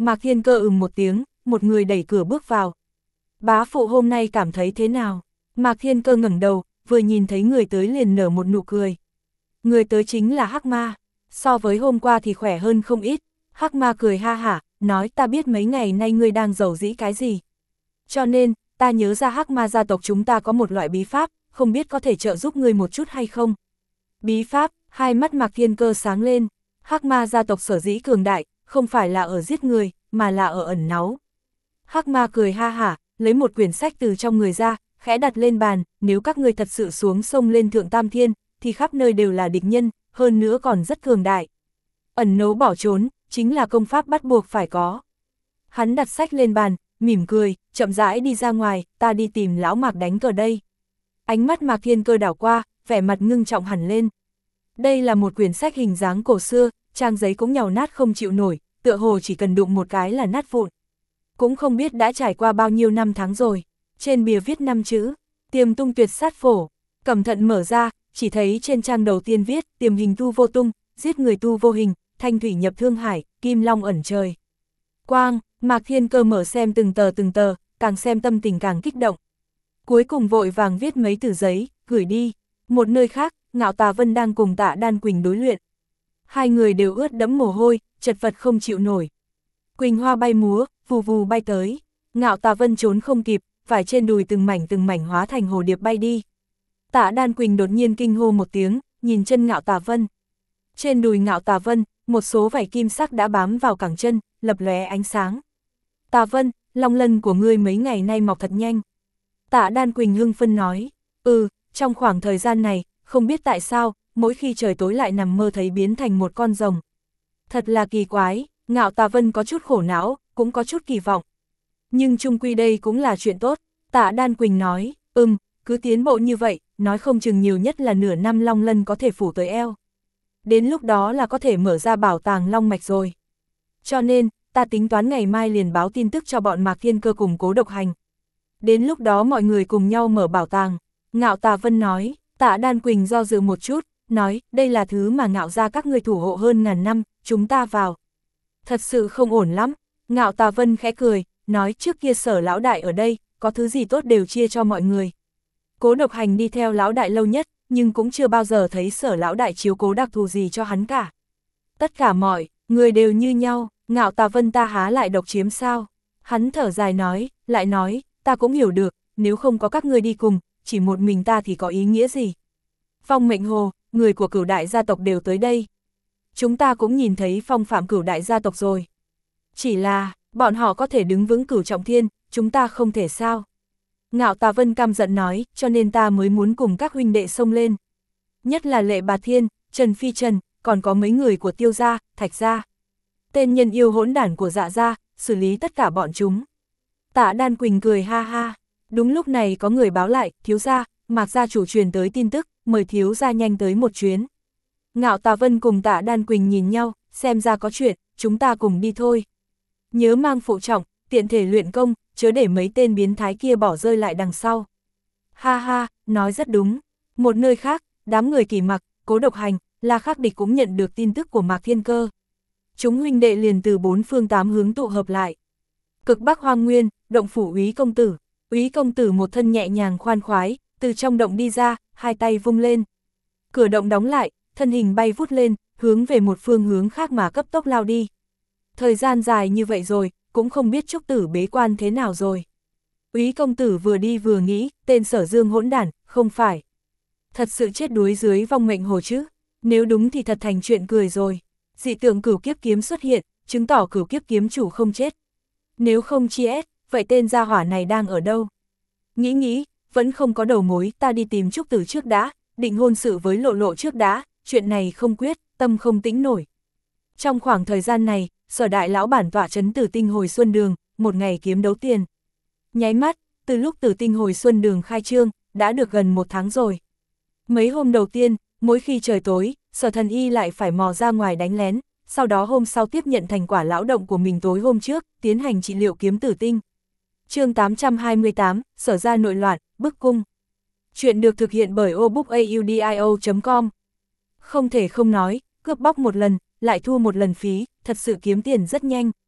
Mạc Thiên Cơ ừm một tiếng, một người đẩy cửa bước vào. Bá phụ hôm nay cảm thấy thế nào? Mạc Thiên Cơ ngẩng đầu, vừa nhìn thấy người tới liền nở một nụ cười. Người tới chính là Hắc Ma, so với hôm qua thì khỏe hơn không ít. Hắc Ma cười ha hả, nói ta biết mấy ngày nay ngươi đang giàu dĩ cái gì. Cho nên, ta nhớ ra Hắc Ma gia tộc chúng ta có một loại bí pháp, không biết có thể trợ giúp ngươi một chút hay không. Bí pháp, hai mắt Mạc Thiên Cơ sáng lên. Hắc Ma gia tộc sở dĩ cường đại, không phải là ở giết người, mà là ở ẩn náu. Hắc Ma cười ha hả, lấy một quyển sách từ trong người ra, khẽ đặt lên bàn, nếu các ngươi thật sự xuống sông lên Thượng Tam Thiên, thì khắp nơi đều là địch nhân, hơn nữa còn rất cường đại. Ẩn nấu bỏ trốn, chính là công pháp bắt buộc phải có. Hắn đặt sách lên bàn, mỉm cười, chậm rãi đi ra ngoài, ta đi tìm lão Mạc đánh cờ đây. Ánh mắt Mạc Thiên Cơ đảo qua, vẻ mặt ngưng trọng hẳn lên. Đây là một quyển sách hình dáng cổ xưa, trang giấy cũng nhàu nát không chịu nổi, tựa hồ chỉ cần đụng một cái là nát vụn. Cũng không biết đã trải qua bao nhiêu năm tháng rồi. Trên bìa viết năm chữ, Tiềm tung tuyệt sát phổ. Cẩn thận mở ra, chỉ thấy trên trang đầu tiên viết, tiềm hình tu vô tung, giết người tu vô hình, thanh thủy nhập thương hải, kim long ẩn trời. Quang, Mạc Thiên Cơ mở xem từng tờ từng tờ, càng xem tâm tình càng kích động. Cuối cùng vội vàng viết mấy tờ giấy, gửi đi. Một nơi khác, Ngạo Tà Vân đang cùng Tạ Đan Quỳnh đối luyện. Hai người đều ướt đẫm mồ hôi, chật vật không chịu nổi. Quỳnh hoa bay múa, vù vù bay tới. Ngạo Tà Vân trốn không kịp, vải trên đùi từng mảnh từng mảnh hóa thành hồ điệp bay đi. Tạ Đan Quỳnh đột nhiên kinh hô một tiếng, nhìn chân Ngạo Tà Vân. Trên đùi Ngạo Tà Vân, một số vảy kim sắc đã bám vào cẳng chân, lập lóe ánh sáng. Tà Vân, long lân của ngươi mấy ngày nay mọc thật nhanh. Tạ Đan Quỳnh hưng phân nói, ừ, trong khoảng thời gian này, không biết tại sao, mỗi khi trời tối lại nằm mơ thấy biến thành một con rồng. Thật là kỳ quái, Ngạo Tà Vân có chút khổ não, cũng có chút kỳ vọng. Nhưng chung quy đây cũng là chuyện tốt, Tạ Đan Quỳnh nói, ừm, cứ tiến bộ như vậy, nói không chừng nhiều nhất là nửa năm long lân có thể phủ tới eo. Đến lúc đó là có thể mở ra bảo tàng long mạch rồi. Cho nên, ta tính toán ngày mai liền báo tin tức cho bọn Mạc Thiên Cơ cùng Cố Độc Hành. Đến lúc đó mọi người cùng nhau mở bảo tàng. Ngạo Tà Vân nói, Tạ Đan Quỳnh do dự một chút, nói, đây là thứ mà Ngạo gia các ngươi thủ hộ hơn ngàn năm, chúng ta vào. Thật sự không ổn lắm. Ngạo Tà Vân khẽ cười, nói trước kia Sở lão đại ở đây, có thứ gì tốt đều chia cho mọi người. Cố Độc Hành đi theo lão đại lâu nhất, nhưng cũng chưa bao giờ thấy Sở lão đại chiếu cố đặc thù gì cho hắn cả. Tất cả mọi người đều như nhau, Ngạo Tà Vân ta há lại độc chiếm sao? Hắn thở dài nói, lại nói, ta cũng hiểu được, nếu không có các ngươi đi cùng, chỉ một mình ta thì có ý nghĩa gì? Phong Mệnh Hồ, người của Cửu đại gia tộc đều tới đây. Chúng ta cũng nhìn thấy phong phạm Cửu đại gia tộc rồi. Chỉ là, bọn họ có thể đứng vững Cửu trọng thiên, chúng ta không thể sao? Ngạo Tà Vân căm giận nói, cho nên ta mới muốn cùng các huynh đệ xông lên. Nhất là Lệ Bà Thiên, Trần Phi Trần, còn có mấy người của Tiêu gia, Thạch gia. Tên nhân yêu hỗn đản của Dạ gia, xử lý tất cả bọn chúng. Tạ Đan Quỳnh cười ha ha. Đúng lúc này có người báo lại, thiếu gia, Mạc gia chủ truyền tới tin tức, mời thiếu gia nhanh tới một chuyến. Ngạo Tà Vân cùng Tạ Đan Quỳnh nhìn nhau, xem ra có chuyện, chúng ta cùng đi thôi. Nhớ mang phụ trọng, tiện thể luyện công, chớ để mấy tên biến thái kia bỏ rơi lại đằng sau. Ha ha, nói rất đúng. Một nơi khác, đám người Kỳ Mặc, Cố Độc Hành, La Khắc Địch cũng nhận được tin tức của Mạc Thiên Cơ. Chúng huynh đệ liền từ bốn phương tám hướng tụ hợp lại. Cực Bắc Hoang Nguyên, động phủ Úy công tử. Úy công tử một thân nhẹ nhàng khoan khoái, từ trong động đi ra, hai tay vung lên. Cửa động đóng lại, thân hình bay vút lên, hướng về một phương hướng khác mà cấp tốc lao đi. Thời gian dài như vậy rồi, cũng không biết Trúc Tử bế quan thế nào rồi. Úy công tử vừa đi vừa nghĩ, tên Sở Dương hỗn đản, không phải. Thật sự chết đuối dưới vong mệnh hồ chứ, nếu đúng thì thật thành chuyện cười rồi. Dị tượng cửu kiếp kiếm xuất hiện, chứng tỏ cửu kiếp kiếm chủ không chết. Nếu không chi ét, vậy tên gia hỏa này đang ở đâu? Nghĩ nghĩ, vẫn không có đầu mối, ta đi tìm Trúc Tử trước đã, định hôn sự với Lộ Lộ trước đã, chuyện này không quyết, tâm không tĩnh nổi. Trong khoảng thời gian này, Sở đại lão bản tọa trấn Tử Tinh hồi xuân đường, một ngày kiếm đấu tiền. Nháy mắt, từ lúc Tử Tinh hồi xuân đường khai trương, đã được gần một tháng rồi. Mấy hôm đầu tiên, mỗi khi trời tối, Sở Thần Y lại phải mò ra ngoài đánh lén, sau đó hôm sau tiếp nhận thành quả lão động của mình tối hôm trước, tiến hành trị liệu kiếm tử tinh. Chương tám trăm hai mươi tám, Sở ra nội loạn, bức cung. Chuyện được thực hiện bởi obookaudio chấm com. Không thể không nói, cướp bóc một lần, lại thu một lần phí, thật sự kiếm tiền rất nhanh.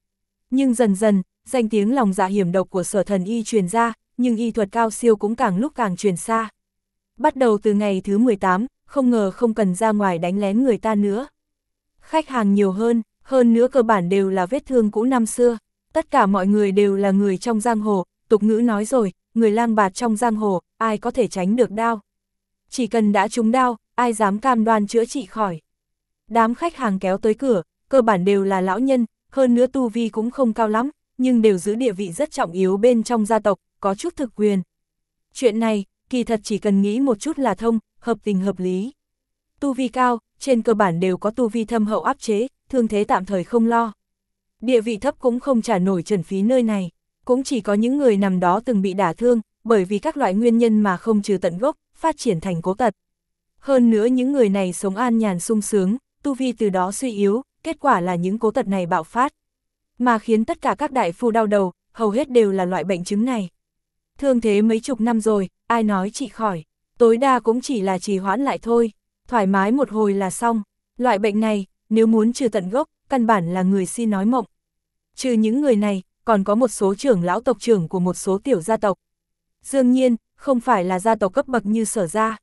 Nhưng dần dần, danh tiếng lòng dạ hiểm độc của Sở Thần Y truyền ra, nhưng y thuật cao siêu cũng càng lúc càng truyền xa. Bắt đầu từ ngày thứ mười tám, không ngờ không cần ra ngoài đánh lén người ta nữa. Khách hàng nhiều hơn, hơn nữa cơ bản đều là vết thương cũ năm xưa. Tất cả mọi người đều là người trong giang hồ, tục ngữ nói rồi, người lang bạt trong giang hồ, ai có thể tránh được đao. Chỉ cần đã trúng đao, ai dám cam đoan chữa trị khỏi. Đám khách hàng kéo tới cửa, cơ bản đều là lão nhân, hơn nữa tu vi cũng không cao lắm, nhưng đều giữ địa vị rất trọng yếu bên trong gia tộc, có chút thực quyền. Chuyện này, kỳ thật chỉ cần nghĩ một chút là thông, hợp tình hợp lý. Tu vi cao, trên cơ bản đều có tu vi thâm hậu áp chế, thương thế tạm thời không lo. Địa vị thấp cũng không trả nổi trần phí nơi này, cũng chỉ có những người nằm đó từng bị đả thương, bởi vì các loại nguyên nhân mà không trừ tận gốc, phát triển thành cố tật. Hơn nữa những người này sống an nhàn sung sướng, tu vi từ đó suy yếu, kết quả là những cố tật này bạo phát. Mà khiến tất cả các đại phu đau đầu, hầu hết đều là loại bệnh chứng này. Thương thế mấy chục năm rồi, ai nói trị khỏi, tối đa cũng chỉ là trì hoãn lại thôi, thoải mái một hồi là xong. Loại bệnh này, nếu muốn trừ tận gốc, căn bản là người si nói mộng. Trừ những người này, còn có một số trưởng lão tộc trưởng của một số tiểu gia tộc. Đương nhiên, không phải là gia tộc cấp bậc như Sở gia.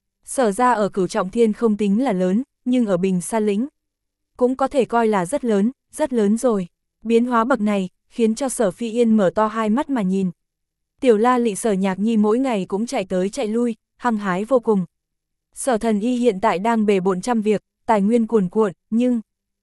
Sở gia ở Cửu Trọng Thiên không tính là lớn, nhưng ở Bình Sa Lĩnh cũng có thể coi là rất lớn, rất lớn rồi. Biến hóa bậc này, khiến cho Sở Phi Yên mở to hai mắt mà nhìn. Tiểu La Lị Sở Nhạc Nhi mỗi ngày cũng chạy tới chạy lui, hăng hái vô cùng. Sở Thần Y hiện tại đang bề bộn trăm việc, tài nguyên cuồn cuộn, nhưng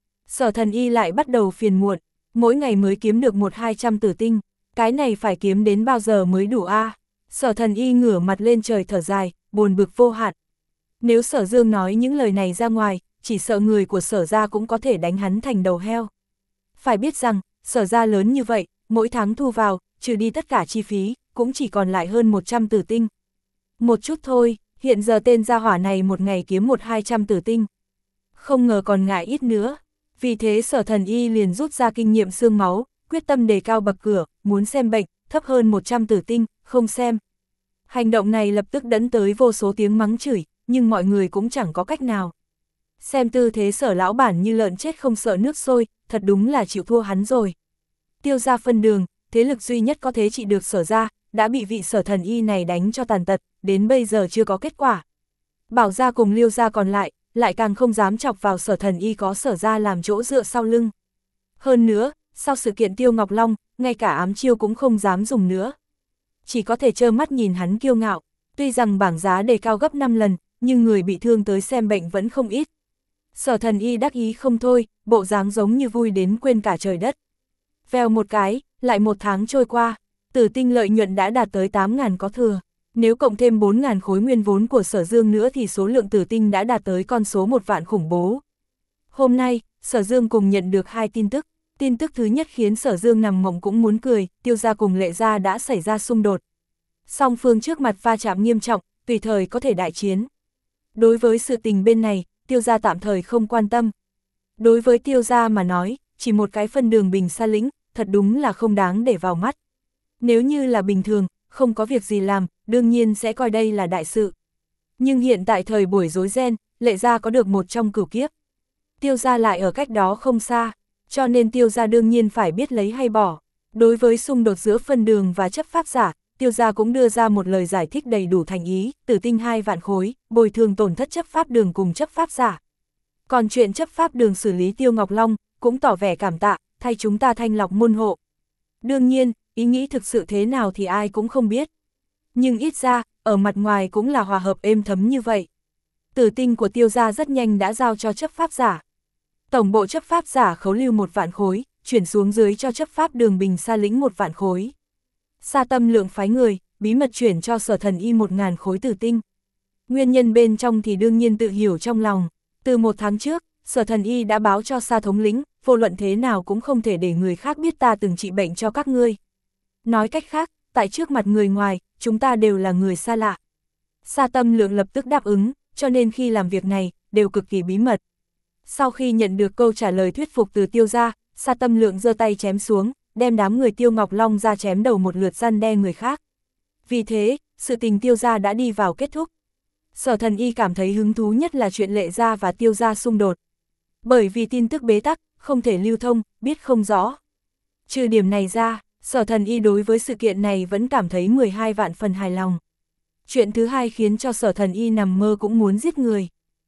Sở Thần Y lại bắt đầu phiền muộn, mỗi ngày mới kiếm được một hai trăm tử tinh, cái này phải kiếm đến bao giờ mới đủ a? À? Sở Thần Y ngửa mặt lên trời thở dài, buồn bực vô hạn. Nếu Sở Dương nói những lời này ra ngoài, chỉ sợ người của Sở gia cũng có thể đánh hắn thành đầu heo. Phải biết rằng, Sở gia lớn như vậy, mỗi tháng thu vào, trừ đi tất cả chi phí, cũng chỉ còn lại hơn một trăm tử tinh. Một chút thôi, hiện giờ tên gia hỏa này một ngày kiếm một hai trăm tử tinh. Không ngờ còn ngại ít nữa. Vì thế Sở Thần Y liền rút ra kinh nghiệm xương máu, quyết tâm đề cao bậc cửa, muốn xem bệnh, thấp hơn một trăm tử tinh, không xem. Hành động này lập tức dẫn tới vô số tiếng mắng chửi, nhưng mọi người cũng chẳng có cách nào. Xem tư thế Sở lão bản như lợn chết không sợ nước sôi, thật đúng là chịu thua hắn rồi. Tiêu gia phân đường, thế lực duy nhất có thể trị được Sở gia, đã bị vị Sở Thần Y này đánh cho tàn tật, đến bây giờ chưa có kết quả. Bảo gia cùng Liêu gia còn lại, lại càng không dám chọc vào Sở Thần Y có Sở gia làm chỗ dựa sau lưng. Hơn nữa, sau sự kiện Tiêu Ngọc Long, ngay cả ám chiêu cũng không dám dùng nữa. Chỉ có thể trơ mắt nhìn hắn kiêu ngạo, tuy rằng bảng giá đề cao gấp năm lần, nhưng người bị thương tới xem bệnh vẫn không ít. Sở Thần Y đắc ý không thôi, bộ dáng giống như vui đến quên cả trời đất. Vèo một cái, lại một tháng trôi qua, tử tinh lợi nhuận đã đạt tới tám nghìn có thừa. Nếu cộng thêm bốn nghìn khối nguyên vốn của Sở Dương nữa thì số lượng tử tinh đã đạt tới con số một vạn khủng bố. Hôm nay, Sở Dương cùng nhận được hai tin tức. Tin tức thứ nhất khiến Sở Dương nằm mộng cũng muốn cười, Tiêu gia cùng Lệ gia đã xảy ra xung đột. Song phương trước mặt va chạm nghiêm trọng, tùy thời có thể đại chiến. Đối với sự tình bên này, Tiêu gia tạm thời không quan tâm. Đối với Tiêu gia mà nói, chỉ một cái phân đường Bình Sa Lĩnh, thật đúng là không đáng để vào mắt. Nếu như là bình thường, không có việc gì làm, đương nhiên sẽ coi đây là đại sự. Nhưng hiện tại thời buổi rối ren, Lệ gia có được một trong cửu kiếp. Tiêu gia lại ở cách đó không xa, cho nên Tiêu gia đương nhiên phải biết lấy hay bỏ. Đối với xung đột giữa phân đường và chấp pháp giả, Tiêu gia cũng đưa ra một lời giải thích đầy đủ thành ý, tử tinh hai vạn khối, bồi thường tổn thất chấp pháp đường cùng chấp pháp giả. Còn chuyện chấp pháp đường xử lý Tiêu Ngọc Long, cũng tỏ vẻ cảm tạ, thay chúng ta thanh lọc môn hộ. Đương nhiên, ý nghĩ thực sự thế nào thì ai cũng không biết. Nhưng ít ra, ở mặt ngoài cũng là hòa hợp êm thấm như vậy. Tử tinh của Tiêu gia rất nhanh đã giao cho chấp pháp giả. Tổng bộ chấp pháp giả khấu lưu một vạn khối, chuyển xuống dưới cho chấp pháp đường Bình Sa Lĩnh một vạn khối. Sa Tâm Lượng phái người, bí mật chuyển cho Sở Thần Y một ngàn khối tử tinh. Nguyên nhân bên trong thì đương nhiên tự hiểu trong lòng. Từ một tháng trước, Sở Thần Y đã báo cho Sa thống lĩnh, vô luận thế nào cũng không thể để người khác biết ta từng trị bệnh cho các ngươi. Nói cách khác, tại trước mặt người ngoài, chúng ta đều là người xa lạ. Sa Tâm Lượng lập tức đáp ứng, cho nên khi làm việc này, đều cực kỳ bí mật. Sau khi nhận được câu trả lời thuyết phục từ Tiêu gia, Sa Tâm Lượng giơ tay chém xuống, đem đám người Tiêu Ngọc Long ra chém đầu một lượt răn đe người khác. Vì thế, sự tình Tiêu gia đã đi vào kết thúc. Sở Thần Y cảm thấy hứng thú nhất là chuyện Lệ gia và Tiêu gia xung đột. Bởi vì tin tức bế tắc, không thể lưu thông, biết không rõ. Trừ điểm này ra, Sở Thần Y đối với sự kiện này vẫn cảm thấy mười hai vạn phần hài lòng. Chuyện thứ hai khiến cho Sở Thần Y nằm mơ cũng muốn giết người.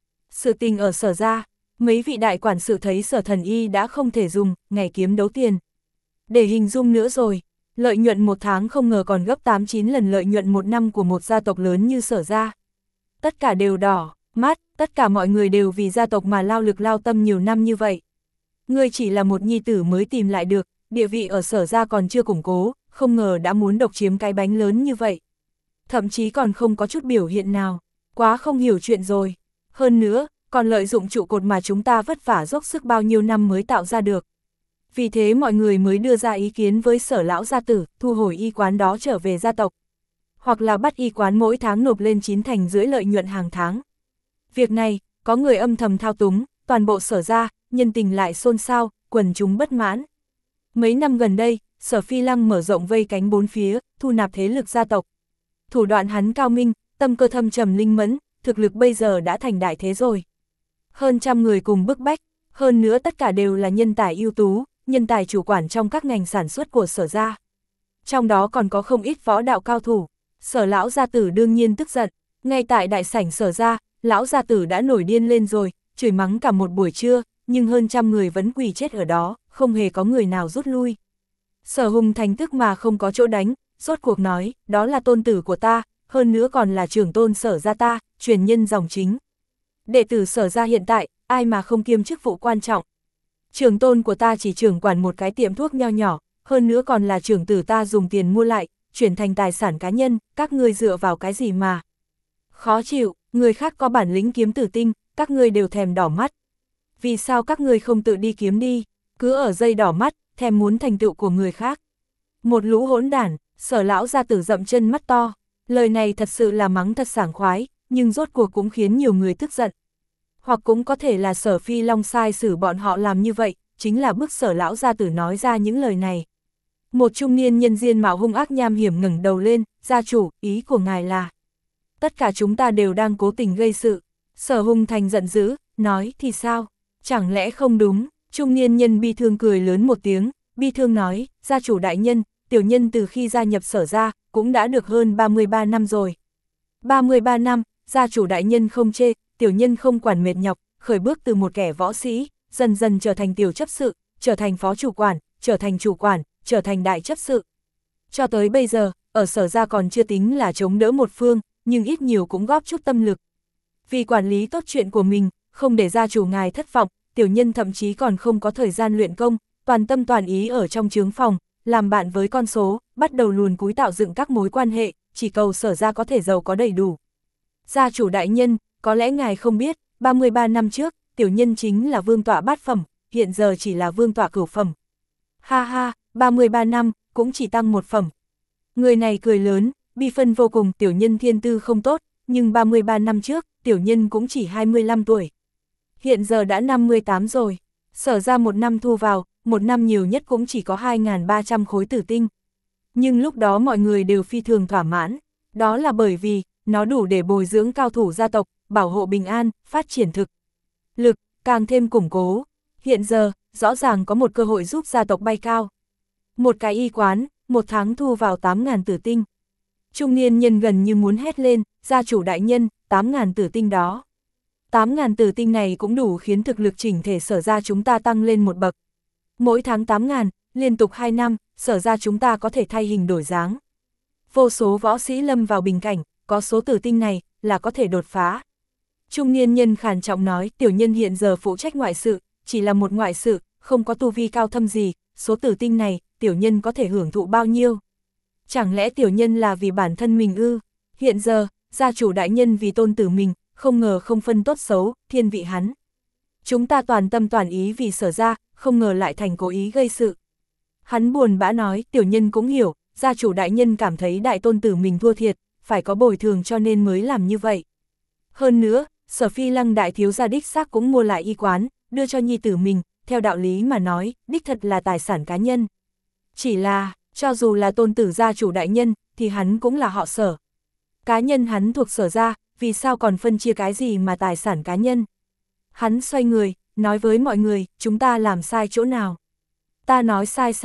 Sự tình ở Sở gia, mấy vị đại quản sự thấy Sở Thần Y đã không thể dùng ngày kiếm đấu tiền. Để hình dung nữa rồi, lợi nhuận một tháng không ngờ còn gấp tám chín lần lợi nhuận một năm của một gia tộc lớn như Sở gia. Tất cả đều đỏ mắt, tất cả mọi người đều vì gia tộc mà lao lực lao tâm nhiều năm như vậy. Ngươi chỉ là một nhi tử mới tìm lại được, địa vị ở Sở gia còn chưa củng cố, không ngờ đã muốn độc chiếm cái bánh lớn như vậy. Thậm chí còn không có chút biểu hiện nào, quá không hiểu chuyện rồi. Hơn nữa, còn lợi dụng trụ cột mà chúng ta vất vả dốc sức bao nhiêu năm mới tạo ra được. Vì thế mọi người mới đưa ra ý kiến với Sở lão gia tử, thu hồi y quán đó trở về gia tộc. Hoặc là bắt y quán mỗi tháng nộp lên chín thành rưỡi lợi nhuận hàng tháng. Việc này, có người âm thầm thao túng, toàn bộ Sở gia, nhân tình lại xôn xao, quần chúng bất mãn. Mấy năm gần đây, Sở Phi Lăng mở rộng vây cánh bốn phía, thu nạp thế lực gia tộc. Thủ đoạn hắn cao minh, tâm cơ thâm trầm linh mẫn, thực lực bây giờ đã thành đại thế rồi. Hơn trăm người cùng bức bách, hơn nữa tất cả đều là nhân tài ưu tú, nhân tài chủ quản trong các ngành sản xuất của Sở gia. Trong đó còn có không ít võ đạo cao thủ. Sở lão gia tử đương nhiên tức giận, ngay tại đại sảnh Sở gia, lão gia tử đã nổi điên lên rồi, chửi mắng cả một buổi trưa, nhưng hơn trăm người vẫn quỳ chết ở đó, không hề có người nào rút lui. Sở Hùng Thành tức mà không có chỗ đánh, rốt cuộc nói, đó là tôn tử của ta, hơn nữa còn là trưởng tôn Sở gia ta, truyền nhân dòng chính. Đệ tử Sở gia hiện tại, ai mà không kiêm chức vụ quan trọng. Trưởng tôn của ta chỉ trưởng quản một cái tiệm thuốc nho nhỏ, hơn nữa còn là trưởng tử ta dùng tiền mua lại, chuyển thành tài sản cá nhân, các ngươi dựa vào cái gì mà. Khó chịu, người khác có bản lĩnh kiếm tử tinh, các ngươi đều thèm đỏ mắt. Vì sao các ngươi không tự đi kiếm đi, cứ ở dây đỏ mắt, thèm muốn thành tựu của người khác. Một lũ hỗn đản, Sở lão gia tử dậm chân mắt to, lời này thật sự là mắng thật sảng khoái, nhưng rốt cuộc cũng khiến nhiều người tức giận. Hoặc cũng có thể là Sở Phi Long sai xử bọn họ làm như vậy, chính là bức Sở lão gia tử nói ra những lời này. Một trung niên nhân diên mạo hung ác nham hiểm ngẩng đầu lên, gia chủ, ý của ngài là. Tất cả chúng ta đều đang cố tình gây sự. Sở Hùng Thành giận dữ, nói thì sao? Chẳng lẽ không đúng? Trung niên nhân bi thương cười lớn một tiếng, bi thương nói, gia chủ đại nhân, tiểu nhân từ khi gia nhập Sở gia, cũng đã được hơn ba mươi ba năm rồi. ba mươi ba năm, gia chủ đại nhân không chê, tiểu nhân không quản mệt nhọc, khởi bước từ một kẻ võ sĩ, dần dần trở thành tiểu chấp sự, trở thành phó chủ quản, trở thành chủ quản, trở thành đại chấp sự. Cho tới bây giờ, ở Sở gia còn chưa tính là chống đỡ một phương, nhưng ít nhiều cũng góp chút tâm lực. Vì quản lý tốt chuyện của mình, không để gia chủ ngài thất vọng, tiểu nhân thậm chí còn không có thời gian luyện công, toàn tâm toàn ý ở trong trướng phòng, làm bạn với con số, bắt đầu luồn cúi tạo dựng các mối quan hệ, chỉ cầu Sở gia có thể giàu có đầy đủ. Gia chủ đại nhân, có lẽ ngài không biết, ba mươi ba năm trước, tiểu nhân chính là vương tọa bát phẩm, hiện giờ chỉ là vương tọa cửu phẩm. Ha ha, ba mươi ba năm, cũng chỉ tăng một phẩm. Người này cười lớn, bi phân vô cùng, tiểu nhân thiên tư không tốt, nhưng ba mươi ba năm trước, tiểu nhân cũng chỉ hai mươi lăm tuổi. Hiện giờ đã năm mươi tám rồi, Sở ra một năm thu vào, một năm nhiều nhất cũng chỉ có hai nghìn ba trăm khối tử tinh. Nhưng lúc đó mọi người đều phi thường thỏa mãn, đó là bởi vì, nó đủ để bồi dưỡng cao thủ gia tộc, bảo hộ bình an, phát triển thực lực, càng thêm củng cố. Hiện giờ, rõ ràng có một cơ hội giúp gia tộc bay cao. Một cái y quán, một tháng thu vào tám nghìn tử tinh. Trung niên nhân gần như muốn hét lên, gia chủ đại nhân, tám nghìn tử tinh đó. tám nghìn tử tinh này cũng đủ khiến thực lực chỉnh thể Sở ra chúng ta tăng lên một bậc. Mỗi tháng tám nghìn, liên tục hai năm, Sở ra chúng ta có thể thay hình đổi dáng. Vô số võ sĩ lâm vào bình cảnh, có số tử tinh này, là có thể đột phá. Trung niên nhân khàn trọng nói, tiểu nhân hiện giờ phụ trách ngoại sự, chỉ là một ngoại sự, không có tu vi cao thâm gì, số tử tinh này, tiểu nhân có thể hưởng thụ bao nhiêu? Chẳng lẽ tiểu nhân là vì bản thân mình ư? Hiện giờ, gia chủ đại nhân vì tôn tử mình, không ngờ không phân tốt xấu, thiên vị hắn. Chúng ta toàn tâm toàn ý vì Sở ra, không ngờ lại thành cố ý gây sự. Hắn buồn bã nói, tiểu nhân cũng hiểu, gia chủ đại nhân cảm thấy đại tôn tử mình thua thiệt, phải có bồi thường cho nên mới làm như vậy. Hơn nữa, Sở Phi Lăng đại thiếu gia đích xác cũng mua lại y quán, đưa cho nhi tử mình, theo đạo lý mà nói, đích thật là tài sản cá nhân. Chỉ là, cho dù là tôn tử gia chủ đại nhân, thì hắn cũng là họ Sở. Cá nhân hắn thuộc Sở ra, vì sao còn phân chia cái gì mà tài sản cá nhân? Hắn xoay người, nói với mọi người, chúng ta làm sai chỗ nào? Ta nói sai sao?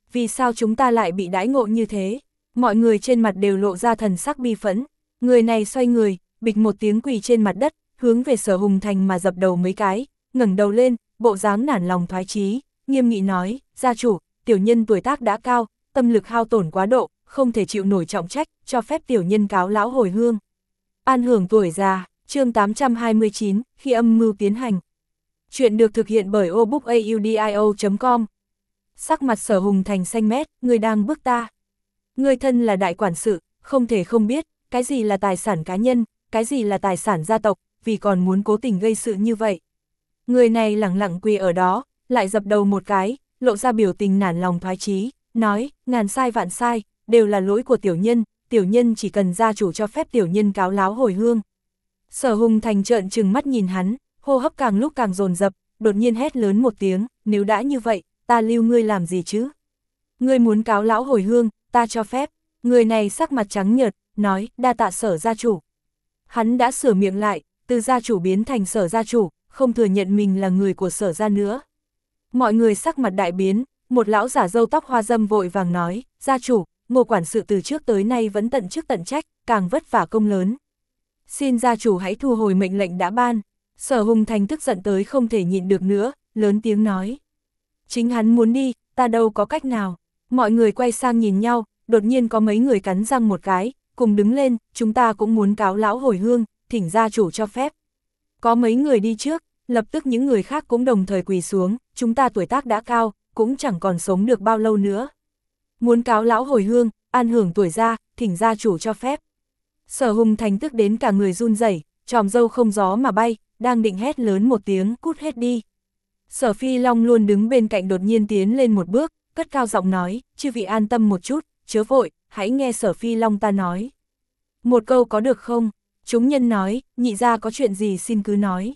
vì sao chúng ta lại bị đãi ngộ như thế? Mọi người trên mặt đều lộ ra thần sắc bi phẫn, người này xoay người, bịch một tiếng quỳ trên mặt đất, hướng về Sở Hùng Thành mà dập đầu mấy cái, ngẩng đầu lên, bộ dáng nản lòng thoái chí, nghiêm nghị nói, gia chủ, tiểu nhân tuổi tác đã cao, tâm lực hao tổn quá độ, không thể chịu nổi trọng trách, cho phép tiểu nhân cáo lão hồi hương. An hưởng tuổi già, chương tám trăm hai mươi chín, khi âm mưu tiến hành. Chuyện được thực hiện bởi obookaudio chấm com. Sắc mặt Sở Hùng Thành xanh mét, người đang bức ta. Người thân là đại quản sự, không thể không biết, cái gì là tài sản cá nhân, cái gì là tài sản gia tộc, vì còn muốn cố tình gây sự như vậy. Người này lẳng lặng quỳ ở đó, lại dập đầu một cái, lộ ra biểu tình nản lòng thoái chí, nói, ngàn sai vạn sai, đều là lỗi của tiểu nhân, tiểu nhân chỉ cần gia chủ cho phép tiểu nhân cáo láo hồi hương. Sở Hùng Thành trợn trừng mắt nhìn hắn, hô hấp càng lúc càng dồn dập, đột nhiên hét lớn một tiếng, nếu đã như vậy, ta lưu ngươi làm gì chứ? Ngươi muốn cáo lão hồi hương, ta cho phép. Người này sắc mặt trắng nhợt, nói, đa tạ Sở gia chủ. Hắn đã sửa miệng lại, từ gia chủ biến thành Sở gia chủ, không thừa nhận mình là người của Sở gia nữa. Mọi người sắc mặt đại biến, một lão giả râu tóc hoa dâm vội vàng nói, gia chủ, Ngô quản sự từ trước tới nay vẫn tận chức tận trách, càng vất vả công lớn. Xin gia chủ hãy thu hồi mệnh lệnh đã ban. Sở Hùng Thành tức giận tới không thể nhịn được nữa, lớn tiếng nói. Chính hắn muốn đi, ta đâu có cách nào. Mọi người quay sang nhìn nhau, đột nhiên có mấy người cắn răng một cái, cùng đứng lên, chúng ta cũng muốn cáo lão hồi hương, thỉnh gia chủ cho phép. Có mấy người đi trước, lập tức những người khác cũng đồng thời quỳ xuống, chúng ta tuổi tác đã cao, cũng chẳng còn sống được bao lâu nữa. Muốn cáo lão hồi hương, an hưởng tuổi già, thỉnh gia chủ cho phép. Sở Hùng Thành tức đến cả người run rẩy, tròm râu không gió mà bay, đang định hét lớn một tiếng, cút hết đi. Sở Phi Long luôn đứng bên cạnh đột nhiên tiến lên một bước, cất cao giọng nói, chư vị an tâm một chút, chớ vội, hãy nghe Sở Phi Long ta nói. Một câu có được không? Chúng nhân nói, nhị gia có chuyện gì xin cứ nói.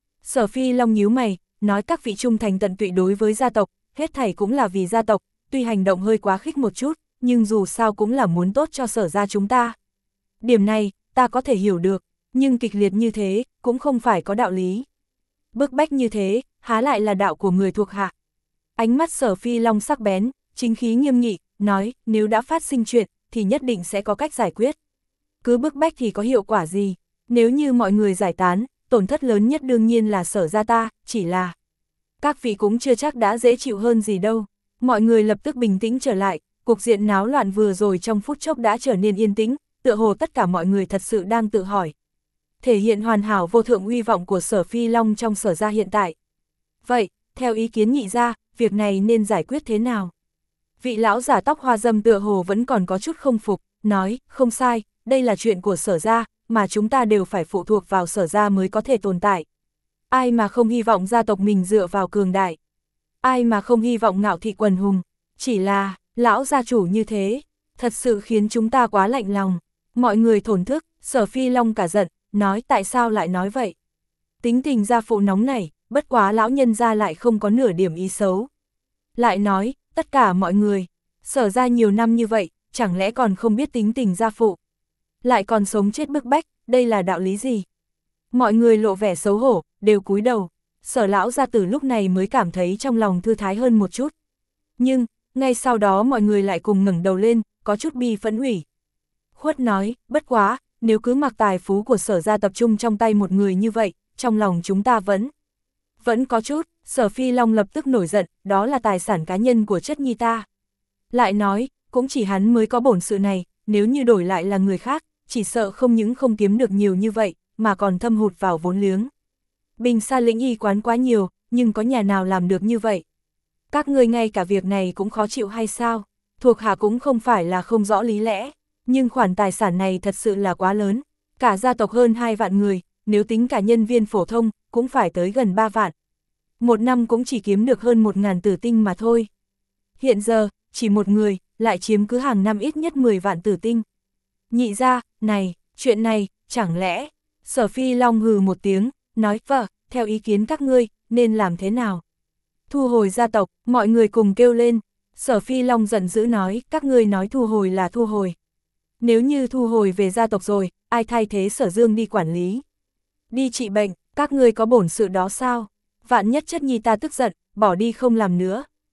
Sở Phi Long nhíu mày, nói các vị trung thành tận tụy đối với gia tộc, hết thảy cũng là vì gia tộc, tuy hành động hơi quá khích một chút, nhưng dù sao cũng là muốn tốt cho Sở gia chúng ta. Điểm này, ta có thể hiểu được, nhưng kịch liệt như thế, cũng không phải có đạo lý. Bức bách như thế, há lại là đạo của người thuộc hạ. Ánh mắt Sở Phi Long sắc bén, chính khí nghiêm nghị, nói, nếu đã phát sinh chuyện, thì nhất định sẽ có cách giải quyết. Cứ bức bách thì có hiệu quả gì? Nếu như mọi người giải tán, tổn thất lớn nhất đương nhiên là Sở gia ta, chỉ là các vị cũng chưa chắc đã dễ chịu hơn gì đâu. Mọi người lập tức bình tĩnh trở lại, cục diện náo loạn vừa rồi trong phút chốc đã trở nên yên tĩnh, tựa hồ tất cả mọi người thật sự đang tự hỏi. Thể hiện hoàn hảo vô thượng uy vọng của Sở Phi Long trong Sở gia hiện tại. Vậy, theo ý kiến nhị gia, việc này nên giải quyết thế nào? Vị lão giả tóc hoa dâm tựa hồ vẫn còn có chút không phục, nói, không sai, đây là chuyện của Sở gia, mà chúng ta đều phải phụ thuộc vào Sở gia mới có thể tồn tại. Ai mà không hy vọng gia tộc mình dựa vào cường đại? Ai mà không hy vọng ngạo thị quần hùng? Chỉ là, lão gia chủ như thế, thật sự khiến chúng ta quá lạnh lòng. Mọi người thổn thức, Sở Phi Long cả giận, nói tại sao lại nói vậy? Tính tình gia phụ nóng này, bất quá lão nhân gia lại không có nửa điểm ý xấu. Lại nói, tất cả mọi người, Sở gia nhiều năm như vậy, chẳng lẽ còn không biết tính tình gia phụ? Lại còn sống chết bức bách, đây là đạo lý gì? Mọi người lộ vẻ xấu hổ, đều cúi đầu. Sở lão gia tử lúc này mới cảm thấy trong lòng thư thái hơn một chút. Nhưng, ngay sau đó mọi người lại cùng ngẩng đầu lên, có chút bi phẫn ủy. Khuất nói, bất quá, nếu cứ mặc tài phú của Sở gia tập trung trong tay một người như vậy, trong lòng chúng ta vẫn, vẫn có chút. Sở Phi Long lập tức nổi giận, đó là tài sản cá nhân của chất nhi ta. Lại nói, cũng chỉ hắn mới có bổn sự này, nếu như đổi lại là người khác, chỉ sợ không những không kiếm được nhiều như vậy, mà còn thâm hụt vào vốn liếng. Bình Sa lĩnh y quán quá nhiều, nhưng có nhà nào làm được như vậy? Các ngươi ngay cả việc này cũng khó chịu hay sao? Thuộc hạ cũng không phải là không rõ lý lẽ, nhưng khoản tài sản này thật sự là quá lớn. Cả gia tộc hơn hai vạn người, nếu tính cả nhân viên phổ thông, cũng phải tới gần ba vạn. Một năm cũng chỉ kiếm được hơn một ngàn tử tinh mà thôi. Hiện giờ, chỉ một người, lại chiếm cứ hàng năm ít nhất mười vạn tử tinh. Nhị gia, này, chuyện này, chẳng lẽ... Sở Phi Long hừ một tiếng, nói, vợ, theo ý kiến các ngươi, nên làm thế nào? Thu hồi gia tộc, mọi người cùng kêu lên. Sở Phi Long giận dữ nói, các ngươi nói thu hồi là thu hồi. Nếu như thu hồi về gia tộc rồi, ai thay thế Sở Dương đi quản lý? Đi trị bệnh, các ngươi có bổn sự đó sao? Vạn nhất chất nhi ta tức giận, bỏ đi không làm nữa.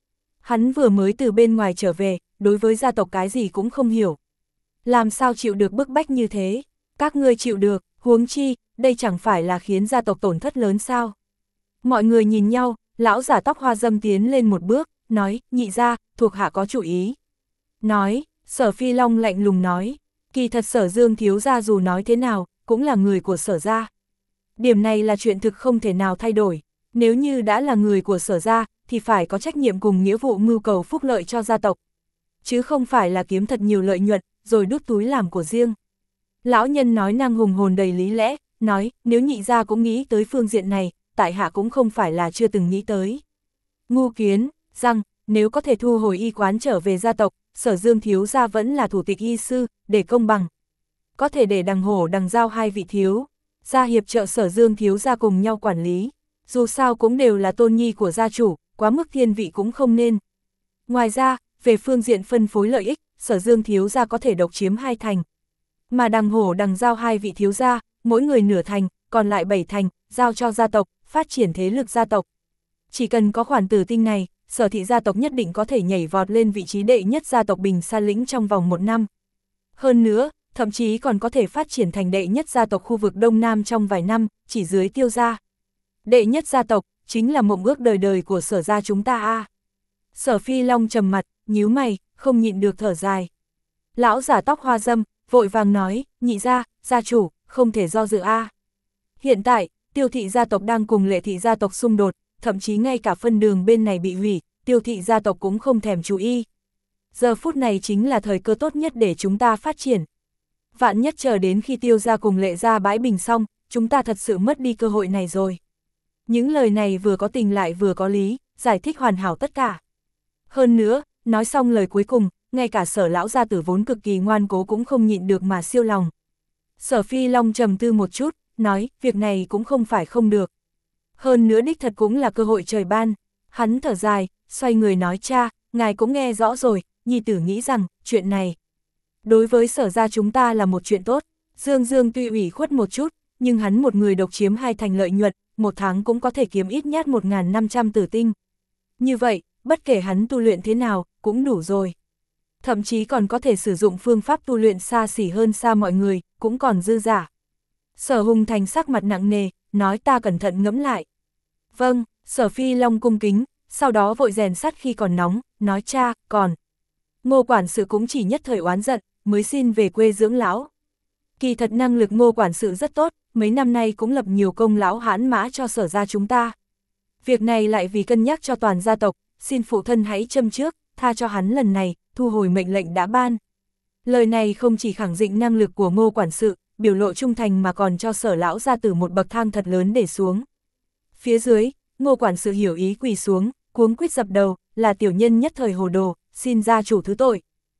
Hắn vừa mới từ bên ngoài trở về, đối với gia tộc cái gì cũng không hiểu. Làm sao chịu được bức bách như thế? Các ngươi chịu được, huống chi, đây chẳng phải là khiến gia tộc tổn thất lớn sao? Mọi người nhìn nhau, lão giả tóc hoa dâm tiến lên một bước, nói, nhị gia, thuộc hạ có chủ ý. Nói, Sở Phi Long lạnh lùng nói, kỳ thật Sở Dương thiếu gia dù nói thế nào, cũng là người của Sở gia. Điểm này là chuyện thực không thể nào thay đổi, nếu như đã là người của Sở gia, thì phải có trách nhiệm cùng nghĩa vụ mưu cầu phúc lợi cho gia tộc. Chứ không phải là kiếm thật nhiều lợi nhuận, rồi đút túi làm của riêng. Lão nhân nói năng hùng hồn đầy lý lẽ, nói, nếu nhị gia cũng nghĩ tới phương diện này, tại hạ cũng không phải là chưa từng nghĩ tới. Ngu kiến, rằng, nếu có thể thu hồi y quán trở về gia tộc, Sở Dương thiếu gia vẫn là thủ tịch y sư, để công bằng. Có thể để đằng hổ đằng giao hai vị thiếu, gia hiệp trợ Sở Dương thiếu gia cùng nhau quản lý. Dù sao cũng đều là tôn nhi của gia chủ, quá mức thiên vị cũng không nên. Ngoài ra, về phương diện phân phối lợi ích, Sở Dương thiếu gia có thể độc chiếm hai thành. Mà đằng hổ đằng giao hai vị thiếu gia, mỗi người nửa thành, còn lại bảy thành, giao cho gia tộc, phát triển thế lực gia tộc. Chỉ cần có khoản tử tinh này, Sở thị gia tộc nhất định có thể nhảy vọt lên vị trí đệ nhất gia tộc Bình Sa Lĩnh trong vòng một năm. Hơn nữa, thậm chí còn có thể phát triển thành đệ nhất gia tộc khu vực Đông Nam trong vài năm, chỉ dưới Tiêu gia. Đệ nhất gia tộc, chính là mộng ước đời đời của Sở gia chúng ta a. À. Sở Phi Long trầm mặt, nhíu mày, không nhịn được thở dài. Lão giả tóc hoa dâm, vội vàng nói, nhị gia, gia chủ, không thể do dự a. À. Hiện tại, Tiêu thị gia tộc đang cùng Lệ thị gia tộc xung đột, thậm chí ngay cả phân đường bên này bị hủy, Tiêu thị gia tộc cũng không thèm chú ý. Giờ phút này chính là thời cơ tốt nhất để chúng ta phát triển. Vạn nhất chờ đến khi Tiêu gia cùng Lệ gia bãi bình xong, chúng ta thật sự mất đi cơ hội này rồi. Những lời này vừa có tình lại vừa có lý, giải thích hoàn hảo tất cả. Hơn nữa, nói xong lời cuối cùng, ngay cả Sở lão gia tử vốn cực kỳ ngoan cố cũng không nhịn được mà siêu lòng. Sở Phi Long trầm tư một chút, nói, việc này cũng không phải không được. Hơn nữa đích thật cũng là cơ hội trời ban. Hắn thở dài, xoay người nói, cha, ngài cũng nghe rõ rồi, nhi tử nghĩ rằng, chuyện này đối với Sở gia chúng ta là một chuyện tốt. Dương Dương tuy ủy khuất một chút, nhưng hắn một người độc chiếm hai thành lợi nhuận, một tháng cũng có thể kiếm ít nhất một nghìn năm trăm tử tinh. Như vậy, bất kể hắn tu luyện thế nào, cũng đủ rồi. Thậm chí còn có thể sử dụng phương pháp tu luyện xa xỉ hơn xa mọi người, cũng còn dư giả. Sở Hùng Thành sắc mặt nặng nề, nói, ta cẩn thận ngẫm lại. Vâng, Sở Phi Long cung kính, sau đó vội rèn sắt khi còn nóng, nói, cha, còn. Ngô quản sự cũng chỉ nhất thời oán giận, mới xin về quê dưỡng lão. Kỳ thật năng lực Ngô quản sự rất tốt, mấy năm nay cũng lập nhiều công lão hãn mã cho Sở gia chúng ta. Việc này lại vì cân nhắc cho toàn gia tộc, xin phụ thân hãy châm trước, tha cho hắn lần này, thu hồi mệnh lệnh đã ban. Lời này không chỉ khẳng định năng lực của Ngô quản sự, biểu lộ trung thành mà còn cho Sở lão gia tử một bậc thang thật lớn để xuống. Phía dưới, Ngô quản sự hiểu ý quỳ xuống, cuống quýt dập đầu, là tiểu nhân nhất thời hồ đồ, xin gia chủ thứ tội.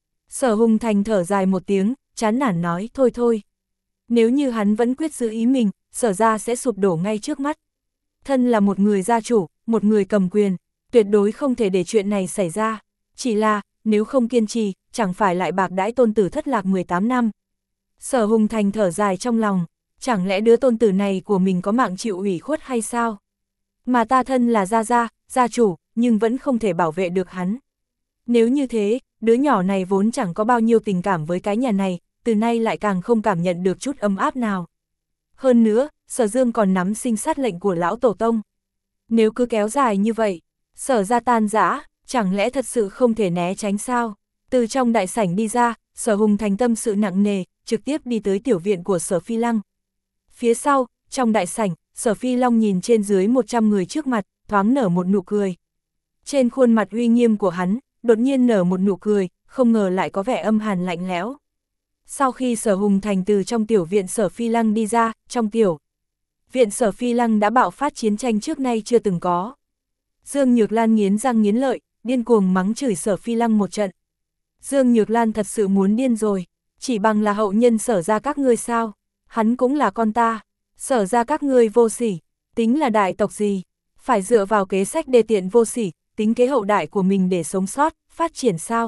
Sở Hùng Thành thở dài một tiếng, chán nản nói, thôi thôi. Nếu như hắn vẫn quyết giữ ý mình, Sở gia sẽ sụp đổ ngay trước mắt. Thân là một người gia chủ, một người cầm quyền, tuyệt đối không thể để chuyện này xảy ra. Chỉ là, nếu không kiên trì, chẳng phải lại bạc đãi tôn tử thất lạc mười tám năm. Sở Hùng Thành thở dài trong lòng, chẳng lẽ đứa tôn tử này của mình có mạng chịu ủy khuất hay sao? Mà ta thân là gia gia, gia chủ, nhưng vẫn không thể bảo vệ được hắn. Nếu như thế, đứa nhỏ này vốn chẳng có bao nhiêu tình cảm với cái nhà này, từ nay lại càng không cảm nhận được chút ấm áp nào. Hơn nữa, Sở Dương còn nắm sinh sát lệnh của lão tổ tông. Nếu cứ kéo dài như vậy, Sở gia tan rã, chẳng lẽ thật sự không thể né tránh sao? Từ trong đại sảnh đi ra, Sở Hùng Thành tâm sự nặng nề, trực tiếp đi tới tiểu viện của Sở Phi Lăng. Phía sau, trong đại sảnh, Sở Phi Long nhìn trên dưới một trăm người trước mặt, thoáng nở một nụ cười. Trên khuôn mặt uy nghiêm của hắn, đột nhiên nở một nụ cười, không ngờ lại có vẻ âm hàn lạnh lẽo. Sau khi Sở Hùng Thành từ trong tiểu viện Sở Phi Lăng đi ra, trong tiểu viện Sở Phi Lăng đã bạo phát chiến tranh trước nay chưa từng có. Dương Nhược Lan nghiến răng nghiến lợi, điên cuồng mắng chửi Sở Phi Lăng một trận. Dương Nhược Lan thật sự muốn điên rồi, chỉ bằng là hậu nhân Sở gia các ngươi sao, hắn cũng là con ta, Sở gia các ngươi vô sỉ, tính là đại tộc gì, phải dựa vào kế sách đê tiện vô sỉ, tính kế hậu đại của mình để sống sót, phát triển sao.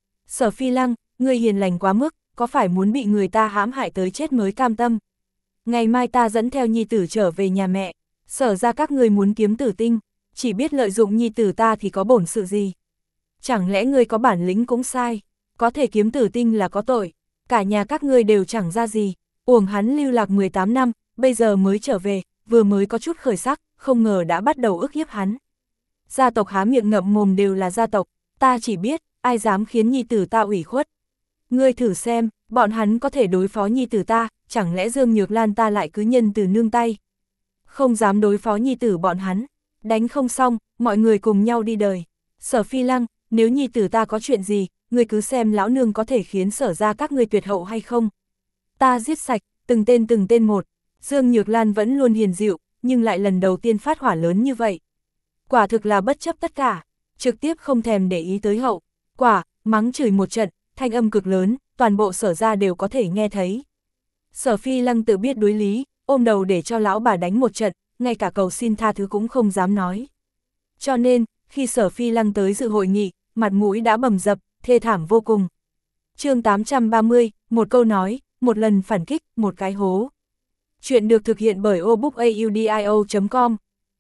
Sở Phi Lăng, ngươi hiền lành quá mức, có phải muốn bị người ta hãm hại tới chết mới cam tâm? Ngày mai ta dẫn theo nhi tử trở về nhà mẹ, Sở ra các ngươi muốn kiếm tử tinh, chỉ biết lợi dụng nhi tử ta thì có bổn sự gì. Chẳng lẽ ngươi có bản lĩnh cũng sai, có thể kiếm tử tinh là có tội, cả nhà các ngươi đều chẳng ra gì, uổng hắn lưu lạc mười tám năm, bây giờ mới trở về, vừa mới có chút khởi sắc, không ngờ đã bắt đầu ức hiếp hắn. Gia tộc há miệng ngậm mồm đều là gia tộc, ta chỉ biết, ai dám khiến nhi tử ta ủy khuất. Ngươi thử xem, bọn hắn có thể đối phó nhi tử ta, chẳng lẽ Dương Nhược Lan ta lại cứ nhân từ nương tay. Không dám đối phó nhi tử bọn hắn, đánh không xong, mọi người cùng nhau đi đời. Sở Phi Lăng, nếu nhi tử ta có chuyện gì, ngươi cứ xem lão nương có thể khiến Sở ra các ngươi tuyệt hậu hay không. Ta giết sạch, từng tên từng tên một. Dương Nhược Lan vẫn luôn hiền dịu, nhưng lại lần đầu tiên phát hỏa lớn như vậy. Quả thực là bất chấp tất cả, trực tiếp không thèm để ý tới hậu. Quả, mắng chửi một trận, thanh âm cực lớn, toàn bộ Sở ra đều có thể nghe thấy. Sở Phi Lăng tự biết đối lý, ôm đầu để cho lão bà đánh một trận, ngay cả cầu xin tha thứ cũng không dám nói. Cho nên, khi Sở Phi Lăng tới dự hội nghị, mặt mũi đã bầm dập, thê thảm vô cùng. chương tám trăm ba mươi, một câu nói, một lần phản kích, một cái hố. Chuyện được thực hiện bởi obookaudio chấm com.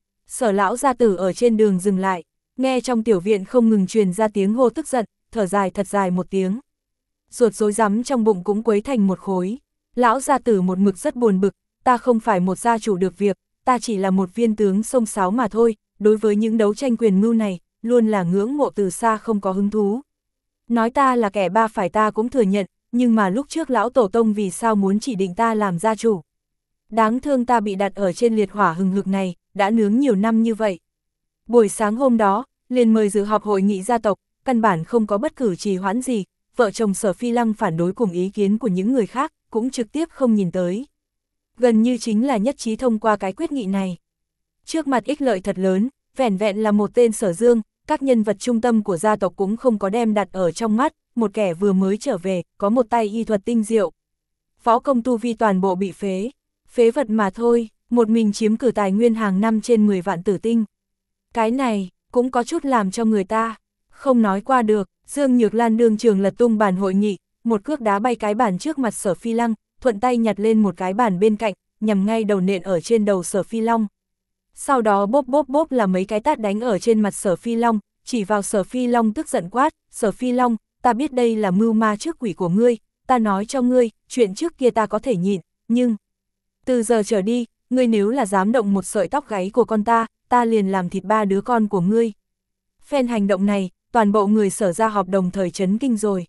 Sở lão gia tử ở trên đường dừng lại, nghe trong tiểu viện không ngừng truyền ra tiếng hô tức giận, thở dài thật dài một tiếng. Ruột rối rắm trong bụng cũng quấy thành một khối. Lão gia tử một mực rất buồn bực, ta không phải một gia chủ được việc, ta chỉ là một viên tướng xông xáo mà thôi, đối với những đấu tranh quyền mưu này, luôn là ngưỡng mộ từ xa không có hứng thú. Nói ta là kẻ ba phải ta cũng thừa nhận, nhưng mà lúc trước lão tổ tông vì sao muốn chỉ định ta làm gia chủ. Đáng thương ta bị đặt ở trên liệt hỏa hừng hực này, đã nướng nhiều năm như vậy. Buổi sáng hôm đó, liền mời dự họp hội nghị gia tộc, căn bản không có bất cứ trì hoãn gì, vợ chồng Sở Phi Lăng phản đối cùng ý kiến của những người khác, cũng trực tiếp không nhìn tới. Gần như chính là nhất trí thông qua cái quyết nghị này. Trước mặt ích lợi thật lớn, vẻn vẹn là một tên Sở Dương, các nhân vật trung tâm của gia tộc cũng không có đem đặt ở trong mắt, một kẻ vừa mới trở về, có một tay y thuật tinh diệu. Võ công tu vi toàn bộ bị phế, phế vật mà thôi, một mình chiếm cử tài nguyên hàng năm trên mười vạn tử tinh. Cái này, cũng có chút làm cho người ta không nói qua được. Dương Nhược Lan đương trường lật tung bàn hội nghị, một cước đá bay cái bàn trước mặt Sở Phi Lăng, thuận tay nhặt lên một cái bàn bên cạnh, nhằm ngay đầu nện ở trên đầu Sở Phi Long. Sau đó bốp bốp bốp là mấy cái tát đánh ở trên mặt Sở Phi Long, chỉ vào Sở Phi Long tức giận quát, Sở Phi Long, ta biết đây là mưu ma trước quỷ của ngươi, ta nói cho ngươi, chuyện trước kia ta có thể nhịn, nhưng từ giờ trở đi, ngươi nếu là dám động một sợi tóc gáy của con ta, ta liền làm thịt ba đứa con của ngươi. Phen hành động này, toàn bộ người Sở ra họp đồng thời chấn kinh rồi.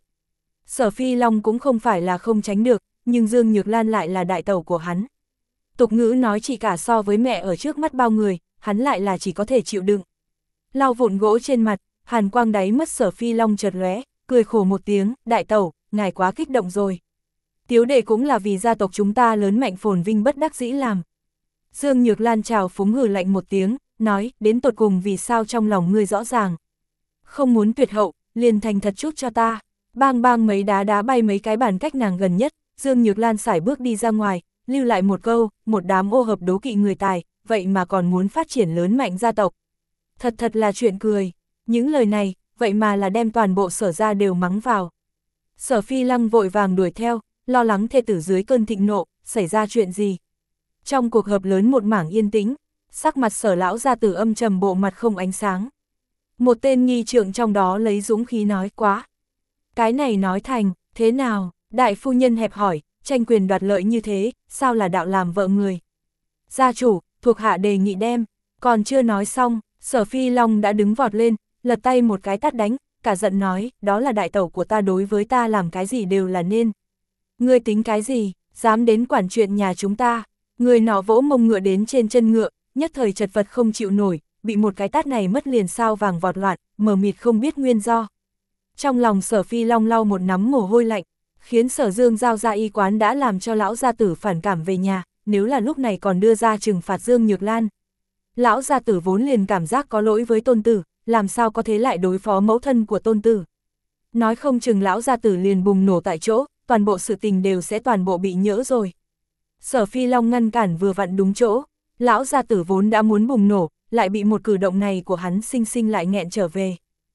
Sở Phi Long cũng không phải là không tránh được, nhưng Dương Nhược Lan lại là đại tẩu của hắn. Tục ngữ nói chỉ cả so với mẹ ở trước mắt bao người, hắn lại là chỉ có thể chịu đựng. Lau vụn gỗ trên mặt, hàn quang đáy mắt Sở Phi Long chợt lóe, cười khổ một tiếng, đại tẩu, ngài quá kích động rồi. Tiếu đệ cũng là vì gia tộc chúng ta lớn mạnh phồn vinh bất đắc dĩ làm. Dương Nhược Lan chào phúng hừ lạnh một tiếng, nói, đến tột cùng vì sao trong lòng ngươi rõ ràng. Không muốn tuyệt hậu, liền thành thật chút cho ta. Bang bang mấy đá đá bay mấy cái bàn cách nàng gần nhất, Dương Nhược Lan sải bước đi ra ngoài, lưu lại một câu, một đám ô hợp đố kỵ người tài, vậy mà còn muốn phát triển lớn mạnh gia tộc. Thật thật là chuyện cười, những lời này, vậy mà là đem toàn bộ Sở ra đều mắng vào. Sở Phi Lăng vội vàng đuổi theo, lo lắng thê tử dưới cơn thịnh nộ, xảy ra chuyện gì. Trong cuộc họp lớn một mảng yên tĩnh, sắc mặt Sở lão gia tử âm trầm, bộ mặt không ánh sáng. Một tên nghi trượng trong đó lấy dũng khí nói, quá. Cái này nói thành, thế nào, đại phu nhân hẹp hỏi, tranh quyền đoạt lợi như thế, sao là đạo làm vợ người. Gia chủ, thuộc hạ đề nghị đem, còn chưa nói xong, Sở Phi Long đã đứng vọt lên, lật tay một cái tát đánh, cả giận nói, đó là đại tẩu của ta, đối với ta làm cái gì đều là nên. Ngươi tính cái gì, dám đến quản chuyện nhà chúng ta. Người nọ vỗ mông ngựa đến trên chân ngựa, nhất thời chật vật không chịu nổi, bị một cái tát này mất liền sao vàng vọt loạn, mờ mịt không biết nguyên do. Trong lòng Sở Phi Long lau một nắm mồ hôi lạnh, khiến Sở Dương giao ra y quán đã làm cho lão gia tử phản cảm về nhà, nếu là lúc này còn đưa ra trừng phạt Dương Nhược Lan. Lão gia tử vốn liền cảm giác có lỗi với tôn tử, làm sao có thế lại đối phó mẫu thân của tôn tử. Nói không chừng lão gia tử liền bùng nổ tại chỗ, toàn bộ sự tình đều sẽ toàn bộ bị nhỡ rồi. Sở Phi Long ngăn cản vừa vặn đúng chỗ, lão gia tử vốn đã muốn bùng nổ, lại bị một cử động này của hắn sinh sinh lại nghẹn trở về.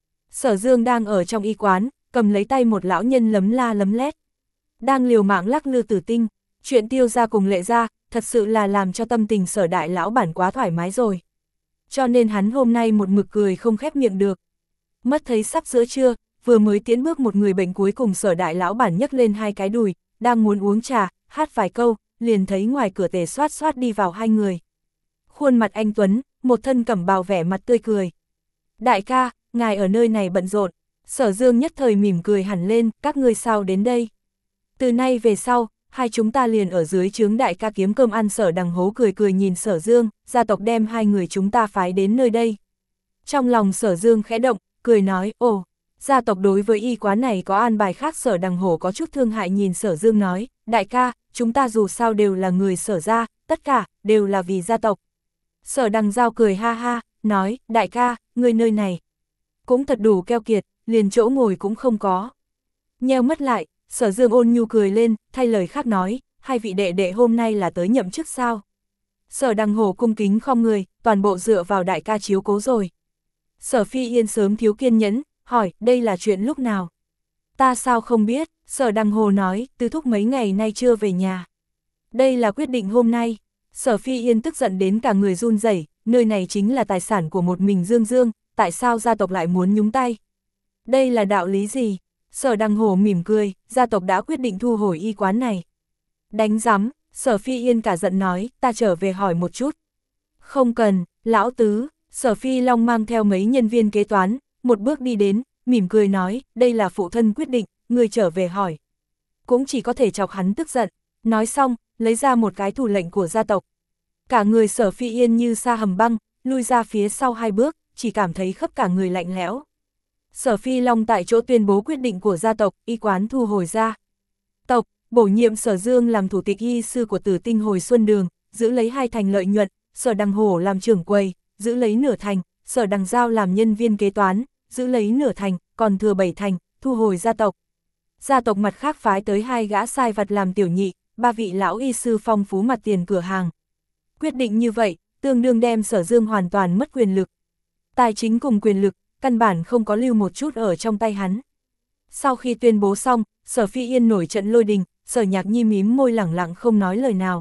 Sở Dương đang ở trong y quán, cầm lấy tay một lão nhân lấm la lấm lét. Đang liều mạng lắc lư tử tinh, chuyện Tiêu gia cùng Lệ gia, thật sự là làm cho tâm tình Sở đại lão bản quá thoải mái rồi. Cho nên hắn hôm nay một mực cười không khép miệng được. Mất thấy sắp giữa trưa, vừa mới tiến bước một người bệnh cuối cùng Sở đại lão bản nhấc lên hai cái đùi, đang muốn uống trà, hát vài câu, liền thấy ngoài cửa Tề Soát Soát đi vào hai người. Khuôn mặt anh tuấn, một thân cẩm bào vẻ mặt tươi cười. Đại ca, ngài ở nơi này bận rộn. Sở Dương nhất thời mỉm cười hẳn lên, các ngươi sao đến đây? Từ nay về sau, hai chúng ta liền ở dưới trướng đại ca kiếm cơm ăn. Sở Đằng Hố cười cười nhìn Sở Dương, gia tộc đem hai người chúng ta phái đến nơi đây. Trong lòng Sở Dương khẽ động, cười nói, ồ, gia tộc đối với y quán này có an bài khác. Sở Đằng Hổ có chút thương hại nhìn Sở Dương nói, đại ca, chúng ta dù sao đều là người Sở gia, tất cả, đều là vì gia tộc. Sở Đằng Giao cười ha ha, nói, đại ca, người nơi này cũng thật đủ keo kiệt, liền chỗ ngồi cũng không có. Nheo mắt lại, Sở Dương ôn nhu cười lên, thay lời khác nói, hai vị đệ đệ hôm nay là tới nhậm chức sao? Sở Đằng Hổ cung kính khom người, toàn bộ dựa vào đại ca chiếu cố rồi. Sở Phi Yên sớm thiếu kiên nhẫn, hỏi, đây là chuyện lúc nào? Ta sao không biết? Sở Đằng Hồ nói, Tứ thúc mấy ngày nay chưa về nhà. Đây là quyết định hôm nay. Sở Phi Yên tức giận đến cả người run rẩy, nơi này chính là tài sản của một mình Dương Dương, tại sao gia tộc lại muốn nhúng tay? Đây là đạo lý gì? Sở Đằng Hổ mỉm cười, gia tộc đã quyết định thu hồi y quán này. Đánh rắm, Sở Phi Yên cả giận nói, ta trở về hỏi một chút. Không cần, lão tứ. Sở Phi Long mang theo mấy nhân viên kế toán, một bước đi đến, mỉm cười nói, đây là phụ thân quyết định, người trở về hỏi. Cũng chỉ có thể chọc hắn tức giận, nói xong, lấy ra một cái thủ lệnh của gia tộc. Cả người Sở Phi Yên như sa hầm băng, lui ra phía sau hai bước, chỉ cảm thấy khắp cả người lạnh lẽo. Sở Phi Long tại chỗ tuyên bố quyết định của gia tộc, y quán thu hồi ra. Tộc, bổ nhiệm Sở Dương làm thủ tịch y sư của Tử Tinh Hồi Xuân Đường, giữ lấy hai thành lợi nhuận, Sở Đằng Hổ làm trưởng quầy, giữ lấy nửa thành, Sở Đằng Giao làm nhân viên kế toán, giữ lấy nửa thành, còn thừa bảy thành, thu hồi gia tộc. Gia tộc mặt khác phái tới hai gã sai vặt làm tiểu nhị, ba vị lão y sư phong phú mặt tiền cửa hàng. Quyết định như vậy, tương đương đem Sở Dương hoàn toàn mất quyền lực. Tài chính cùng quyền lực, căn bản không có lưu một chút ở trong tay hắn. Sau khi tuyên bố xong, Sở Phi Yên nổi trận lôi đình, Sở Nhạc Nhi mím môi lẳng lặng không nói lời nào.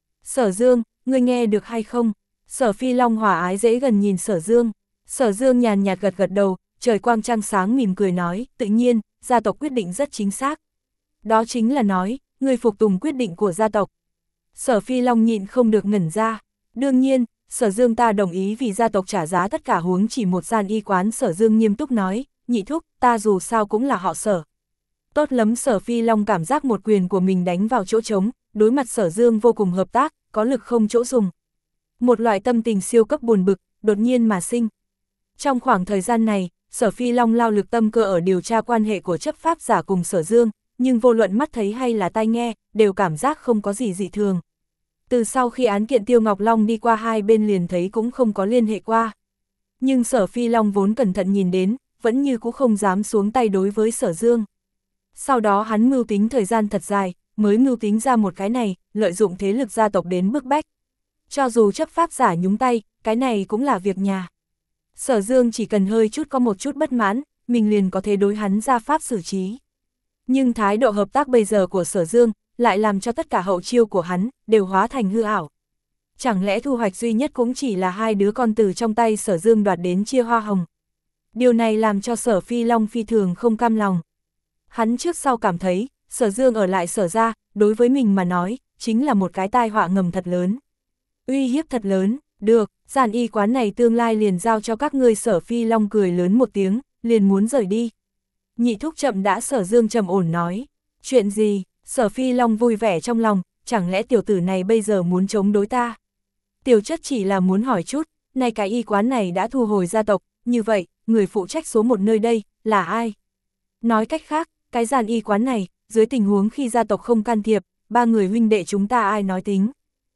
Sở Dương, ngươi nghe được hay không? Sở Phi Long hòa ái dễ gần nhìn Sở Dương. Sở Dương nhàn nhạt gật gật đầu, trời quang trăng sáng mỉm cười nói, tự nhiên, gia tộc quyết định rất chính xác. Đó chính là nói, người phục tùng quyết định của gia tộc. Sở Phi Long nhịn không được ngẩn ra. Đương nhiên, Sở Dương ta đồng ý vì gia tộc trả giá tất cả huống chỉ một gian y quán. Sở Dương nghiêm túc nói, nhị thúc, ta dù sao cũng là họ Sở. Tốt lắm. Sở Phi Long cảm giác một quyền của mình đánh vào chỗ trống, đối mặt Sở Dương vô cùng hợp tác, có lực không chỗ dùng. Một loại tâm tình siêu cấp buồn bực, đột nhiên mà sinh. Trong khoảng thời gian này, Sở Phi Long lao lực tâm cơ ở điều tra quan hệ của chấp pháp giả cùng Sở Dương, nhưng vô luận mắt thấy hay là tai nghe, đều cảm giác không có gì dị thường. Từ sau khi án kiện Tiêu Ngọc Long đi qua hai bên liền thấy cũng không có liên hệ qua. Nhưng Sở Phi Long vốn cẩn thận nhìn đến, vẫn như cũng không dám xuống tay đối với Sở Dương. Sau đó hắn mưu tính thời gian thật dài, mới mưu tính ra một cái này, lợi dụng thế lực gia tộc đến bức bách. Cho dù chấp pháp giả nhúng tay, cái này cũng là việc nhà. Sở Dương chỉ cần hơi chút có một chút bất mãn, mình liền có thể đối hắn ra pháp xử trí. Nhưng thái độ hợp tác bây giờ của Sở Dương, lại làm cho tất cả hậu chiêu của hắn, đều hóa thành hư ảo. Chẳng lẽ thu hoạch duy nhất cũng chỉ là hai đứa con từ trong tay Sở Dương đoạt đến chia hoa hồng. Điều này làm cho Sở Phi Long phi thường không cam lòng. Hắn trước sau cảm thấy, Sở Dương ở lại Sở ra, đối với mình mà nói, chính là một cái tai họa ngầm thật lớn. Uy hiếp thật lớn, được, giản y quán này tương lai liền giao cho các ngươi. Sở Phi Long cười lớn một tiếng, liền muốn rời đi. Nhị thúc chậm đã. Sở Dương trầm ổn nói, chuyện gì? Sở Phi Long vui vẻ trong lòng, chẳng lẽ tiểu tử này bây giờ muốn chống đối ta? Tiểu chất chỉ là muốn hỏi chút, nay cái y quán này đã thu hồi gia tộc, như vậy, người phụ trách số một nơi đây, là ai? Nói cách khác, cái giản y quán này, dưới tình huống khi gia tộc không can thiệp, ba người huynh đệ chúng ta ai nói tính?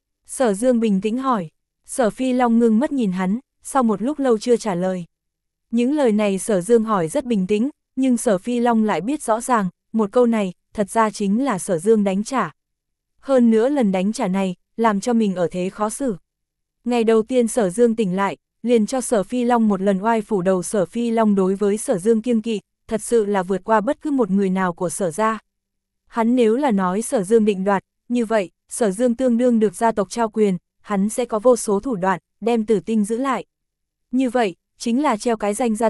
Sở Dương bình tĩnh hỏi. Sở Phi Long ngưng mất nhìn hắn, sau một lúc lâu chưa trả lời. Những lời này Sở Dương hỏi rất bình tĩnh, nhưng Sở Phi Long lại biết rõ ràng, một câu này, thật ra chính là Sở Dương đánh trả. Hơn nữa lần đánh trả này, làm cho mình ở thế khó xử. Ngày đầu tiên Sở Dương tỉnh lại, liền cho Sở Phi Long một lần oai phủ đầu. Sở Phi Long đối với Sở Dương kiêng kỵ, thật sự là vượt qua bất cứ một người nào của Sở gia. Hắn nếu là nói Sở Dương định đoạt, như vậy, Sở Dương tương đương được gia tộc trao quyền, hắn sẽ có vô số thủ đoạn, đem Tử Tinh giữ lại. Như vậy, chính là treo cái danh gia tộc,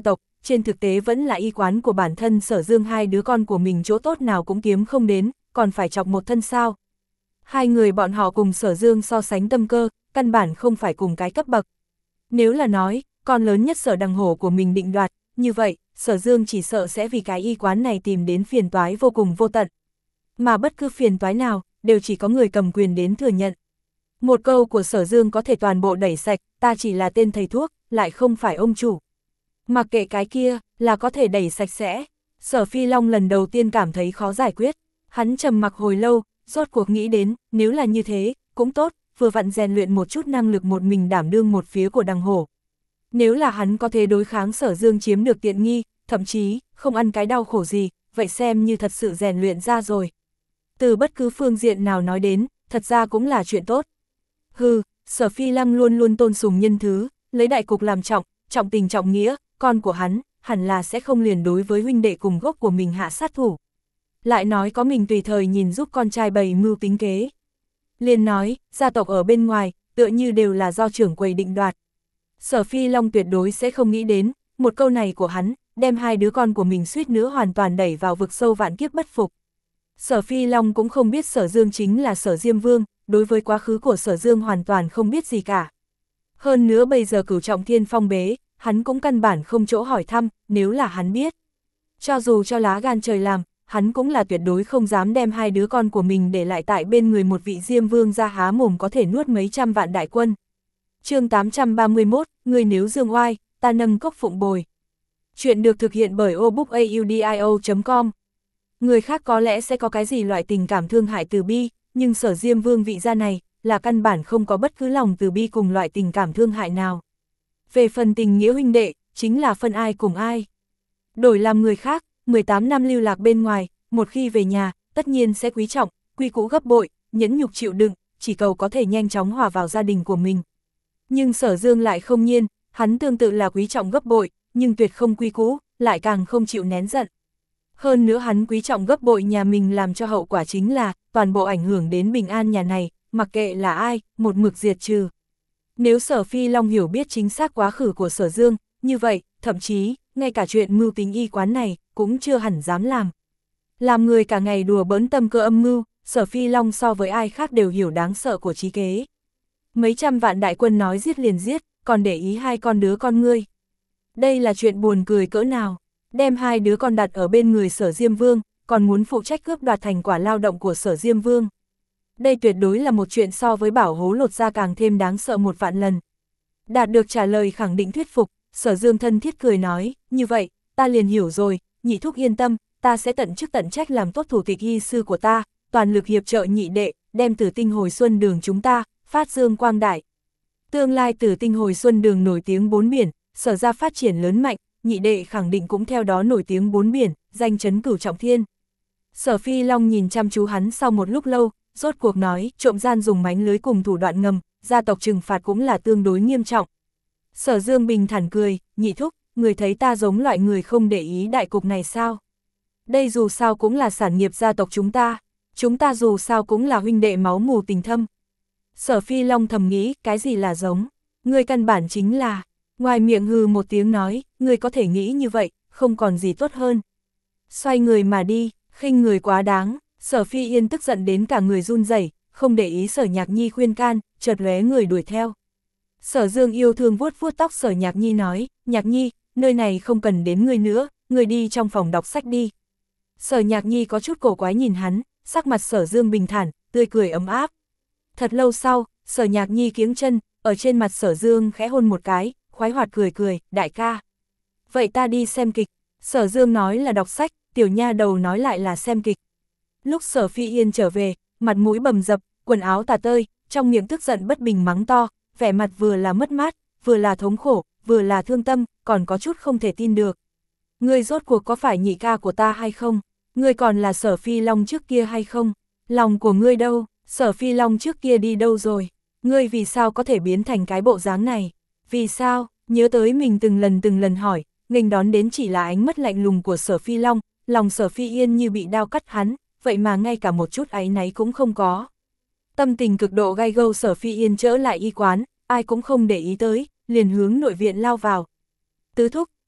trên thực tế vẫn là y quán của bản thân Sở Dương, hai đứa con của mình chỗ tốt nào cũng kiếm không đến, còn phải chọc một thân sao. Hai người bọn họ cùng Sở Dương so sánh tâm cơ, căn bản không phải cùng cái cấp bậc. Nếu là nói, con lớn nhất Sở Đằng Hổ của mình định đoạt, như vậy, Sở Dương chỉ sợ sẽ vì cái y quán này tìm đến phiền toái vô cùng vô tận. Mà bất cứ phiền toái nào, đều chỉ có người cầm quyền đến thừa nhận. Một câu của Sở Dương có thể toàn bộ đẩy sạch, ta chỉ là tên thầy thuốc, lại không phải ông chủ. Mặc kệ cái kia, là có thể đẩy sạch sẽ. Sở Phi Long lần đầu tiên cảm thấy khó giải quyết. Hắn trầm mặc hồi lâu, rốt cuộc nghĩ đến, nếu là như thế, cũng tốt, vừa vặn rèn luyện một chút năng lực một mình đảm đương một phía của Đằng Hổ. Nếu là hắn có thể đối kháng Sở Dương chiếm được tiện nghi, thậm chí, không ăn cái đau khổ gì, vậy xem như thật sự rèn luyện ra rồi. Từ bất cứ phương diện nào nói đến, thật ra cũng là chuyện tốt. Hừ, Sở Phi Long luôn luôn tôn sùng nhân thứ, lấy đại cục làm trọng, trọng tình trọng nghĩa, con của hắn, hẳn là sẽ không liền đối với huynh đệ cùng gốc của mình hạ sát thủ. Lại nói có mình tùy thời nhìn giúp con trai bày mưu tính kế. Liền nói, gia tộc ở bên ngoài, tựa như đều là do trưởng quầy định đoạt. Sở Phi Long tuyệt đối sẽ không nghĩ đến, một câu này của hắn, đem hai đứa con của mình suýt nữa hoàn toàn đẩy vào vực sâu vạn kiếp bất phục. Sở Phi Long cũng không biết Sở Dương chính là Sở Diêm Vương, đối với quá khứ của Sở Dương hoàn toàn không biết gì cả. Hơn nữa bây giờ Cửu Trọng Thiên phong bế, hắn cũng căn bản không chỗ hỏi thăm, nếu là hắn biết. Cho dù cho lá gan trời làm, hắn cũng là tuyệt đối không dám đem hai đứa con của mình để lại tại bên người một vị Diêm Vương ra há mồm có thể nuốt mấy trăm vạn đại quân. Chương tám trăm ba mươi mốt, người nếu dương oai, ta nâng cốc phụng bồi. Chuyện được thực hiện bởi obookaudio chấm com. Người khác có lẽ sẽ có cái gì loại tình cảm thương hại từ bi, nhưng Sở Diêm Vương vị gia này, là căn bản không có bất cứ lòng từ bi cùng loại tình cảm thương hại nào. Về phần tình nghĩa huynh đệ, chính là phân ai cùng ai. Đổi làm người khác, mười tám năm lưu lạc bên ngoài, một khi về nhà, tất nhiên sẽ quý trọng, quy củ gấp bội, nhẫn nhục chịu đựng, chỉ cầu có thể nhanh chóng hòa vào gia đình của mình. Nhưng Sở Dương lại không nhiên, hắn tương tự là quý trọng gấp bội, nhưng tuyệt không quy củ, lại càng không chịu nén giận. Hơn nữa hắn quý trọng gấp bội nhà mình làm cho hậu quả chính là, toàn bộ ảnh hưởng đến bình an nhà này, mặc kệ là ai, một mực diệt trừ. Nếu Sở Phi Long hiểu biết chính xác quá khứ của Sở Dương, như vậy, thậm chí, ngay cả chuyện mưu tính y quán này, cũng chưa hẳn dám làm. Làm người cả ngày đùa bỡn tâm cơ âm mưu, Sở Phi Long so với ai khác đều hiểu đáng sợ của trí kế. Mấy trăm vạn đại quân nói giết liền giết, còn để ý hai con đứa con ngươi. Đây là chuyện buồn cười cỡ nào, đem hai đứa con đặt ở bên người Sở Diêm Vương, còn muốn phụ trách cướp đoạt thành quả lao động của Sở Diêm Vương. Đây tuyệt đối là một chuyện so với bảo hố lột ra càng thêm đáng sợ một vạn lần. Đạt được trả lời khẳng định thuyết phục, Sở Dương thân thiết cười nói, như vậy, ta liền hiểu rồi, nhị thúc yên tâm, ta sẽ tận chức tận trách làm tốt thủ tịch y sư của ta, toàn lực hiệp trợ nhị đệ, đem Tử Tinh Hồi Xuân Đường chúng ta, phát dương quang đại. Tương lai Tử Tinh Hồi Xuân Đường nổi tiếng bốn biển, Sở ra phát triển lớn mạnh, nhị đệ khẳng định cũng theo đó nổi tiếng bốn biển, danh chấn Cửu Trọng Thiên. Sở Phi Long nhìn chăm chú hắn sau một lúc lâu, rốt cuộc nói, trộm gian dùng mánh lưới cùng thủ đoạn ngầm, gia tộc trừng phạt cũng là tương đối nghiêm trọng. Sở Dương bình thản cười, nhị thúc, người thấy ta giống loại người không để ý đại cục này sao? Đây dù sao cũng là sản nghiệp gia tộc chúng ta, chúng ta dù sao cũng là huynh đệ máu mù tình thâm. Sở Phi Long thầm nghĩ, cái gì là giống? Người căn bản chính là, ngoài miệng hừ một tiếng nói, người có thể nghĩ như vậy, không còn gì tốt hơn. Xoay người mà đi, khinh người quá đáng, Sở Phi Yên tức giận đến cả người run rẩy, không để ý Sở Nhạc Nhi khuyên can, chợt lóe người đuổi theo. Sở Dương yêu thương vuốt vuốt tóc Sở Nhạc Nhi nói, Nhạc Nhi, nơi này không cần đến người nữa, người đi trong phòng đọc sách đi. Sở Nhạc Nhi có chút cổ quái nhìn hắn, sắc mặt Sở Dương bình thản, tươi cười ấm áp. Thật lâu sau, Sở Nhạc Nhi kiếng chân, ở trên mặt Sở Dương khẽ hôn một cái, khoái hoạt cười cười, đại ca. Vậy ta đi xem kịch, Sở Dương nói là đọc sách, tiểu nha đầu nói lại là xem kịch. Lúc Sở Phi Yên trở về, mặt mũi bầm dập, quần áo tả tơi, trong miệng tức giận bất bình mắng to, vẻ mặt vừa là mất mát, vừa là thống khổ, vừa là thương tâm, còn có chút không thể tin được. Ngươi rốt cuộc có phải nhị ca của ta hay không? Ngươi còn là Sở Phi Long trước kia hay không? Lòng của ngươi đâu? Sở Phi Long trước kia đi đâu rồi? Ngươi vì sao có thể biến thành cái bộ dáng này? Vì sao? Nhớ tới mình từng lần từng lần hỏi, nghênh đón đến chỉ là ánh mắt lạnh lùng của Sở Phi Long, lòng Sở Phi Yên như bị đao cắt hắn, vậy mà ngay cả một chút áy náy cũng không có. Tâm tình cực độ gai gâu Sở Phi Yên trở lại y quán, ai cũng không để ý tới, liền hướng nội viện lao vào. Tứ thúc,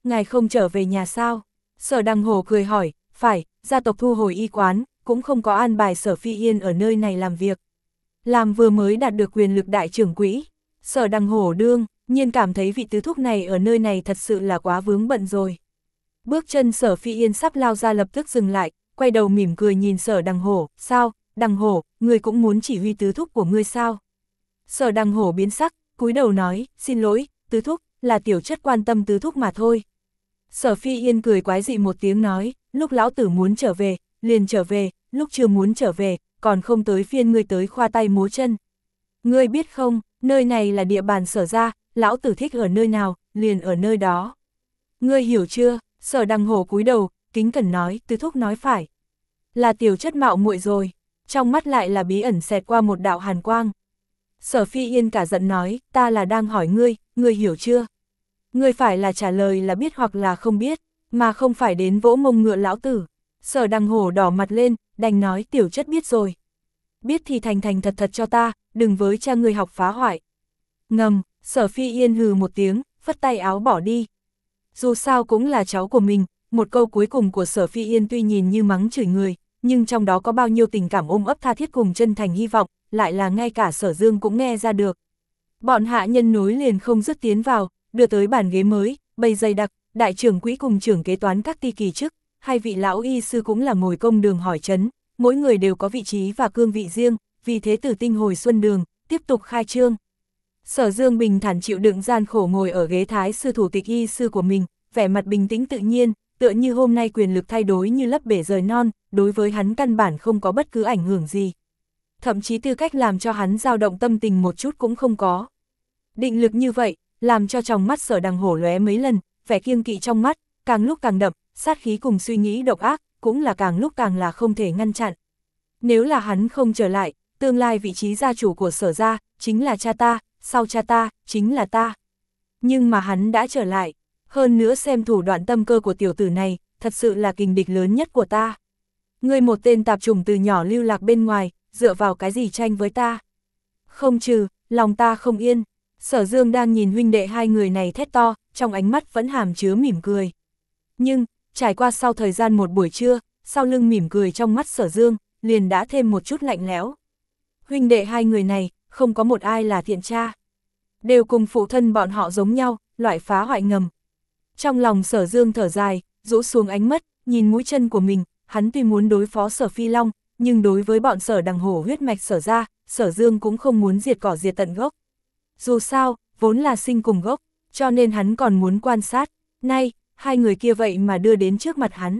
ngài không trở về nhà sao? Sở Đằng Hổ cười hỏi, phải, gia tộc thu hồi y quán, cũng không có an bài Sở Phi Yên ở nơi này làm việc. Làm vừa mới đạt được quyền lực đại trưởng quỹ, Sở Đằng Hổ đương, nhiên cảm thấy vị tứ thúc này ở nơi này thật sự là quá vướng bận rồi. Bước chân Sở Phi Yên sắp lao ra lập tức dừng lại, quay đầu mỉm cười nhìn Sở Đằng Hổ, sao, Đằng Hổ, ngươi cũng muốn chỉ huy tứ thúc của ngươi sao? Sở Đằng Hổ biến sắc, cúi đầu nói, xin lỗi, tứ thúc, là tiểu chất quan tâm tứ thúc mà thôi. Sở Phi Yên cười quái dị một tiếng nói, lúc lão tử muốn trở về, liền trở về, lúc chưa muốn trở về, còn không tới phiên ngươi tới khoa tay múa chân. Ngươi biết không, nơi này là địa bàn Sở gia, lão tử thích ở nơi nào, liền ở nơi đó. Ngươi hiểu chưa? Sở Đằng Hổ cúi đầu, kính cẩn nói, tứ thúc nói phải. Là tiểu chất mạo muội rồi, trong mắt lại là bí ẩn xẹt qua một đạo hàn quang. Sở Phi Yên cả giận nói, ta là đang hỏi ngươi, ngươi hiểu chưa? Ngươi phải là trả lời là biết hoặc là không biết, mà không phải đến vỗ mông ngựa lão tử. Sở Đằng Hổ đỏ mặt lên, đành nói tiểu chất biết rồi. Biết thì thành thành thật thật cho ta, đừng với cha ngươi học phá hoại. Ngầm, Sở Phi Yên hừ một tiếng, phất tay áo bỏ đi. Dù sao cũng là cháu của mình, một câu cuối cùng của Sở Phi Yên tuy nhìn như mắng chửi người, nhưng trong đó có bao nhiêu tình cảm ôm ấp tha thiết cùng chân thành hy vọng, lại là ngay cả Sở Dương cũng nghe ra được. Bọn hạ nhân nối liền không dứt tiến vào, đưa tới bàn ghế mới, bày dày đặc, đại trưởng quỹ cùng trưởng kế toán các ti kỳ chức, hai vị lão y sư cũng là ngồi công đường hỏi chấn, mỗi người đều có vị trí và cương vị riêng, vì thế Tử Tinh hồi xuân đường, tiếp tục khai trương. Sở Dương bình thản chịu đựng gian khổ ngồi ở ghế thái sư thủ tịch y sư của mình, vẻ mặt bình tĩnh tự nhiên, tựa như hôm nay quyền lực thay đổi như lấp bể rời non, đối với hắn căn bản không có bất cứ ảnh hưởng gì. Thậm chí tư cách làm cho hắn dao động tâm tình một chút cũng không có. Định lực như vậy, làm cho trong mắt Sở Đằng Hổ lóe mấy lần, vẻ kiêng kỵ trong mắt, càng lúc càng đậm, sát khí cùng suy nghĩ độc ác, cũng là càng lúc càng là không thể ngăn chặn. Nếu là hắn không trở lại, tương lai vị trí gia chủ của Sở gia, chính là cha ta, sau cha ta, chính là ta. Nhưng mà hắn đã trở lại, hơn nữa xem thủ đoạn tâm cơ của tiểu tử này, thật sự là kình địch lớn nhất của ta. Ngươi một tên tạp chủng từ nhỏ lưu lạc bên ngoài, dựa vào cái gì tranh với ta? Không trừ, lòng ta không yên. Sở Dương đang nhìn huynh đệ hai người này thét to, trong ánh mắt vẫn hàm chứa mỉm cười. Nhưng, trải qua sau thời gian một buổi trưa, sau lưng mỉm cười trong mắt Sở Dương, liền đã thêm một chút lạnh lẽo. Huynh đệ hai người này, không có một ai là thiện tra. Đều cùng phụ thân bọn họ giống nhau, loại phá hoại ngầm. Trong lòng Sở Dương thở dài, rũ xuống ánh mắt, nhìn mũi chân của mình, hắn tuy muốn đối phó Sở Phi Long, nhưng đối với bọn Sở Đằng Hổ huyết mạch Sở ra, Sở Dương cũng không muốn diệt cỏ diệt tận gốc. Dù sao, vốn là sinh cùng gốc, cho nên hắn còn muốn quan sát, nay, hai người kia vậy mà đưa đến trước mặt hắn.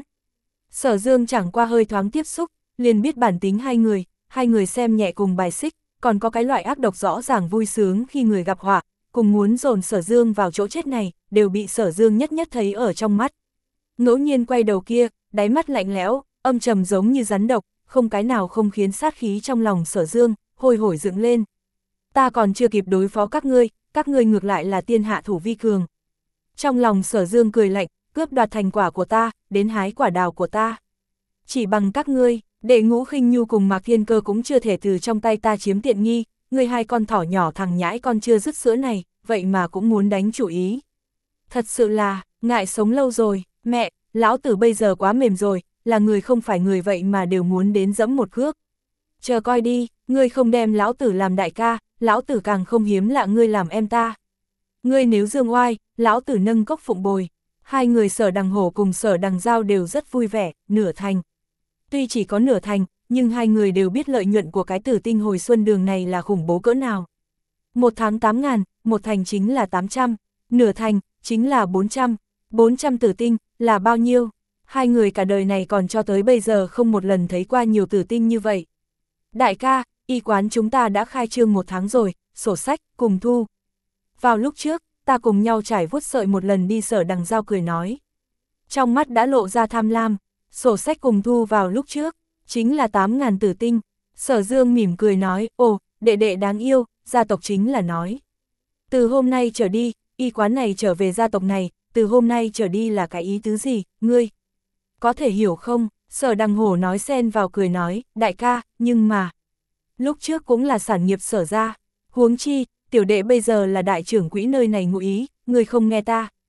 Sở Dương chẳng qua hơi thoáng tiếp xúc, liền biết bản tính hai người, hai người xem nhẹ cùng bài xích, còn có cái loại ác độc rõ ràng vui sướng khi người gặp họa, cùng muốn dồn Sở Dương vào chỗ chết này, đều bị Sở Dương nhất nhất thấy ở trong mắt. Ngẫu nhiên quay đầu kia, đáy mắt lạnh lẽo, âm trầm giống như rắn độc, không cái nào không khiến sát khí trong lòng Sở Dương hôi hổi dựng lên. Ta còn chưa kịp đối phó các ngươi, các ngươi ngược lại là tiên hạ thủ vi cường. Trong lòng Sở Dương cười lạnh, cướp đoạt thành quả của ta, đến hái quả đào của ta. Chỉ bằng các ngươi, Đệ Ngũ Khinh Nhu cùng Mạc Thiên Cơ cũng chưa thể từ trong tay ta chiếm tiện nghi, ngươi hai con thỏ nhỏ thằng nhãi con chưa dứt sữa này, vậy mà cũng muốn đánh chủ ý. Thật sự là, ngại sống lâu rồi, mẹ, lão tử bây giờ quá mềm rồi, là người không phải người vậy mà đều muốn đến dẫm một cước. Chờ coi đi, ngươi không đem lão tử làm đại ca, lão tử càng không hiếm lạ ngươi làm em ta. Ngươi nếu dương oai, lão tử nâng cốc phụng bồi. Hai người Sở Đằng Hổ cùng Sở Đằng Giao đều rất vui vẻ, nửa thành. Tuy chỉ có nửa thành, nhưng hai người đều biết lợi nhuận của cái Tử Tinh hồi xuân đường này là khủng bố cỡ nào. Một tháng tám ngàn, một thành chính là tám trăm, nửa thành, chính là bốn trăm, bốn trăm tử tinh, là bao nhiêu? Hai người cả đời này còn cho tới bây giờ không một lần thấy qua nhiều tử tinh như vậy. Đại ca, y quán chúng ta đã khai trương một tháng rồi, sổ sách, cùng thu. Vào lúc trước, ta cùng nhau trải vuốt sợi một lần đi Sở Đằng Giao cười nói. Trong mắt đã lộ ra tham lam, sổ sách cùng thu vào lúc trước, chính là tám ngàn tử tinh. Sở Dương mỉm cười nói, ồ, đệ đệ đáng yêu, gia tộc chính là nói. Từ hôm nay trở đi, y quán này trở về gia tộc này, từ hôm nay trở đi là cái ý tứ gì, ngươi? Có thể hiểu không? Sở Đằng Hổ nói xen vào cười nói, đại ca, nhưng mà... Lúc trước cũng là sản nghiệp Sở ra, huống chi, tiểu đệ bây giờ là đại trưởng quỹ nơi này ngụ ý, ngươi không nghe ta.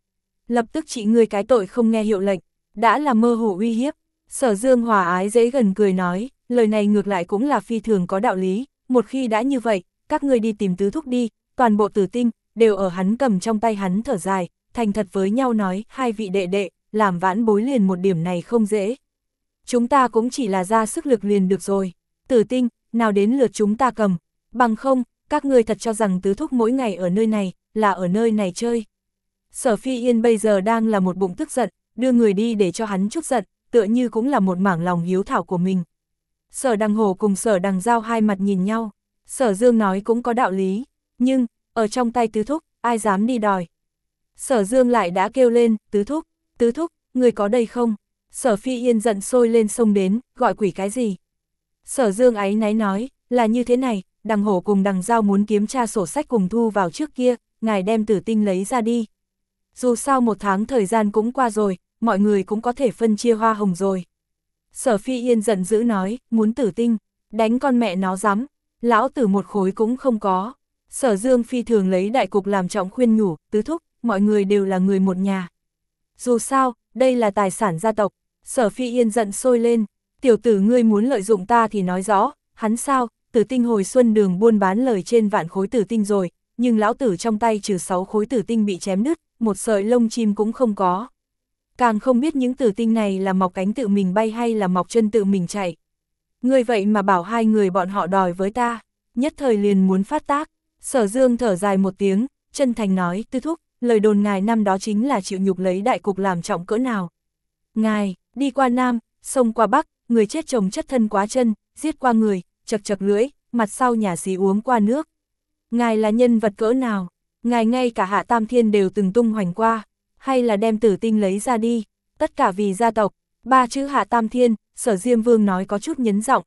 lập tức trị ngươi cái tội không nghe hiệu lệnh, đã là mơ hồ uy hiếp. Sở Dương hòa ái dễ gần cười nói, lời này ngược lại cũng là phi thường có đạo lý, một khi đã như vậy, các ngươi đi tìm tứ thúc đi, toàn bộ tử tinh, đều ở hắn cầm trong tay hắn thở dài, thành thật với nhau nói, hai vị đệ đệ, làm vãn bối liền một điểm này không dễ. Chúng ta cũng chỉ là ra sức lực liền được rồi, tử tinh, nào đến lượt chúng ta cầm, bằng không, các ngươi thật cho rằng tứ thúc mỗi ngày ở nơi này, là ở nơi này chơi. Sở Phi Yên bây giờ đang là một bụng tức giận, đưa người đi để cho hắn chút giận, tựa như cũng là một mảng lòng hiếu thảo của mình. Sở Đằng Hổ cùng Sở Đằng Giao hai mặt nhìn nhau, Sở Dương nói cũng có đạo lý, nhưng, ở trong tay tứ thúc, ai dám đi đòi. Sở Dương lại đã kêu lên, tứ thúc, tứ thúc, người có đây không? Sở Phi Yên giận sôi lên xông đến, gọi quỷ cái gì? Sở Dương áy náy nói, là như thế này, Đằng Hổ cùng Đằng Giao muốn kiếm tra sổ sách cùng thu vào trước kia, ngài đem tử tinh lấy ra đi. Dù sao một tháng thời gian cũng qua rồi, mọi người cũng có thể phân chia hoa hồng rồi. Sở Phi Yên giận dữ nói, muốn tử tinh, đánh con mẹ nó dám, lão tử một khối cũng không có. Sở Dương phi thường lấy đại cục làm trọng khuyên nhủ, tứ thúc, mọi người đều là người một nhà. Dù sao, đây là tài sản gia tộc. Sở Phi Yên giận sôi lên, tiểu tử ngươi muốn lợi dụng ta thì nói rõ, hắn sao, tử tinh hồi xuân đường buôn bán lời trên vạn khối tử tinh rồi, nhưng lão tử trong tay trừ sáu khối tử tinh bị chém đứt, một sợi lông chim cũng không có. Càng không biết những tử tinh này là mọc cánh tự mình bay hay là mọc chân tự mình chạy. Ngươi vậy mà bảo hai người bọn họ đòi với ta, nhất thời liền muốn phát tác. Sở Dương thở dài một tiếng, chân thành nói, tứ thúc, lời đồn ngài năm đó chính là chịu nhục lấy đại cục làm trọng cỡ nào. Ngài, đi qua Nam, sông qua Bắc, người chết chồng chất thân quá chân, giết qua người, chật chật lưỡi, mặt sau nhà xí uống qua nước. Ngài là nhân vật cỡ nào, ngài ngay cả Hạ Tam Thiên đều từng tung hoành qua, hay là đem tử tinh lấy ra đi, tất cả vì gia tộc. Ba chữ Hạ Tam Thiên, Sở Diêm Vương nói có chút nhấn giọng.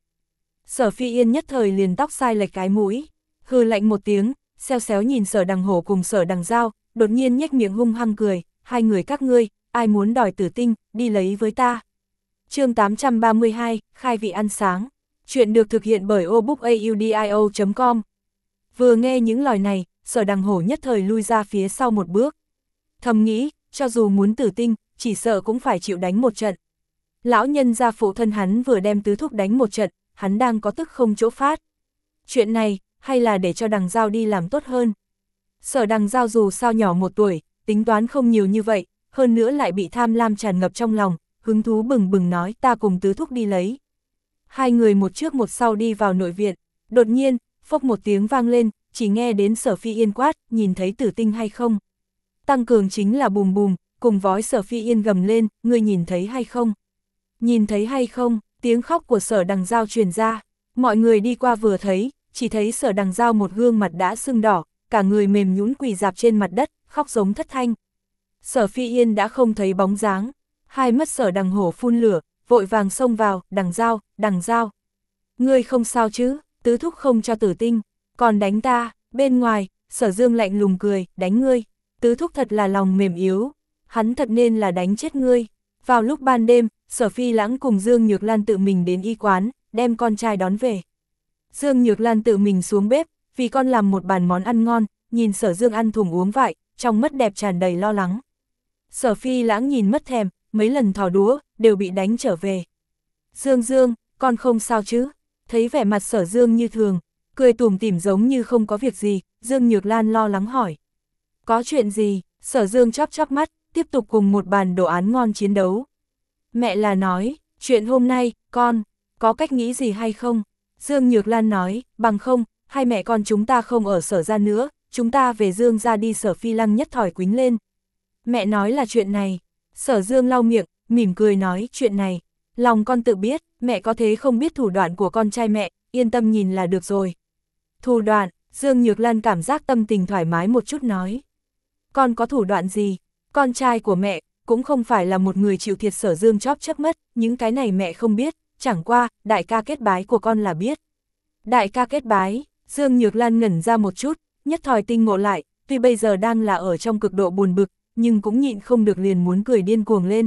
Sở Phi Yên nhất thời liền tóc sai lệch cái mũi, hừ lạnh một tiếng, xeo xéo nhìn Sở Đằng Hổ cùng Sở Đằng Giao, đột nhiên nhếch miệng hung hăng cười, hai người các ngươi, ai muốn đòi tử tinh, đi lấy với ta. Chương tám trăm ba mươi hai, khai vị ăn sáng. Chuyện được thực hiện bởi obookaudio chấm com. Vừa nghe những lời này, Sở Đằng Hổ nhất thời lui ra phía sau một bước. Thầm nghĩ, cho dù muốn tử tinh, chỉ sợ cũng phải chịu đánh một trận. Lão nhân gia phụ thân hắn vừa đem tứ thúc đánh một trận, hắn đang có tức không chỗ phát. Chuyện này, hay là để cho Đằng Giao đi làm tốt hơn. Sở Đằng Giao dù sao nhỏ một tuổi, tính toán không nhiều như vậy, hơn nữa lại bị tham lam tràn ngập trong lòng, hứng thú bừng bừng nói ta cùng tứ thúc đi lấy. Hai người một trước một sau đi vào nội viện, đột nhiên, phốc một tiếng vang lên, chỉ nghe đến Sở Phi Yên quát, nhìn thấy tử tinh hay không? Tăng cường chính là bùm bùm, cùng vói Sở Phi Yên gầm lên, ngươi nhìn thấy hay không? Nhìn thấy hay không? Tiếng khóc của Sở Đằng Giao truyền ra, mọi người đi qua vừa thấy, chỉ thấy Sở Đằng Giao một gương mặt đã sưng đỏ, cả người mềm nhũn quỳ dạp trên mặt đất, khóc giống thất thanh. Sở Phi Yên đã không thấy bóng dáng, hai mắt Sở Đằng Hổ phun lửa, vội vàng xông vào, Đằng Giao, Đằng Giao. Ngươi không sao chứ, tứ thúc không cho tử tinh, còn đánh ta. Bên ngoài, Sở Dương lạnh lùng cười, đánh ngươi, tứ thúc thật là lòng mềm yếu, hắn thật nên là đánh chết ngươi. Vào lúc ban đêm, Sở Phi Lãng cùng Dương Nhược Lan tự mình đến y quán, đem con trai đón về. Dương Nhược Lan tự mình xuống bếp, vì con làm một bàn món ăn ngon, nhìn Sở Dương ăn thùng uống vại, trong mắt đẹp tràn đầy lo lắng. Sở Phi Lãng nhìn mất thèm, mấy lần thò đũa, đều bị đánh trở về. Dương Dương, con không sao chứ? Thấy vẻ mặt Sở Dương như thường, cười tủm tỉm giống như không có việc gì, Dương Nhược Lan lo lắng hỏi. Có chuyện gì? Sở Dương chóp chóp mắt, tiếp tục cùng một bàn đồ án ngon chiến đấu. Mẹ là nói, chuyện hôm nay, con, có cách nghĩ gì hay không? Dương Nhược Lan nói, bằng không, hai mẹ con chúng ta không ở Sở gia nữa, chúng ta về Dương gia đi. Sở Phi Lăng nhất thỏi quính lên. Mẹ nói là chuyện này. Sở Dương lau miệng, mỉm cười nói, chuyện này, lòng con tự biết, mẹ có thế không biết thủ đoạn của con trai mẹ, yên tâm nhìn là được rồi. Thủ đoạn, Dương Nhược Lan cảm giác tâm tình thoải mái một chút nói. Con có thủ đoạn gì? Con trai của mẹ, cũng không phải là một người chịu thiệt. Sở Dương chóp chớp mắt, những cái này mẹ không biết, chẳng qua, đại ca kết bái của con là biết. Đại ca kết bái, Dương Nhược Lan ngẩn ra một chút, nhất thời tinh ngộ lại, tuy bây giờ đang là ở trong cực độ buồn bực, nhưng cũng nhịn không được liền muốn cười điên cuồng lên.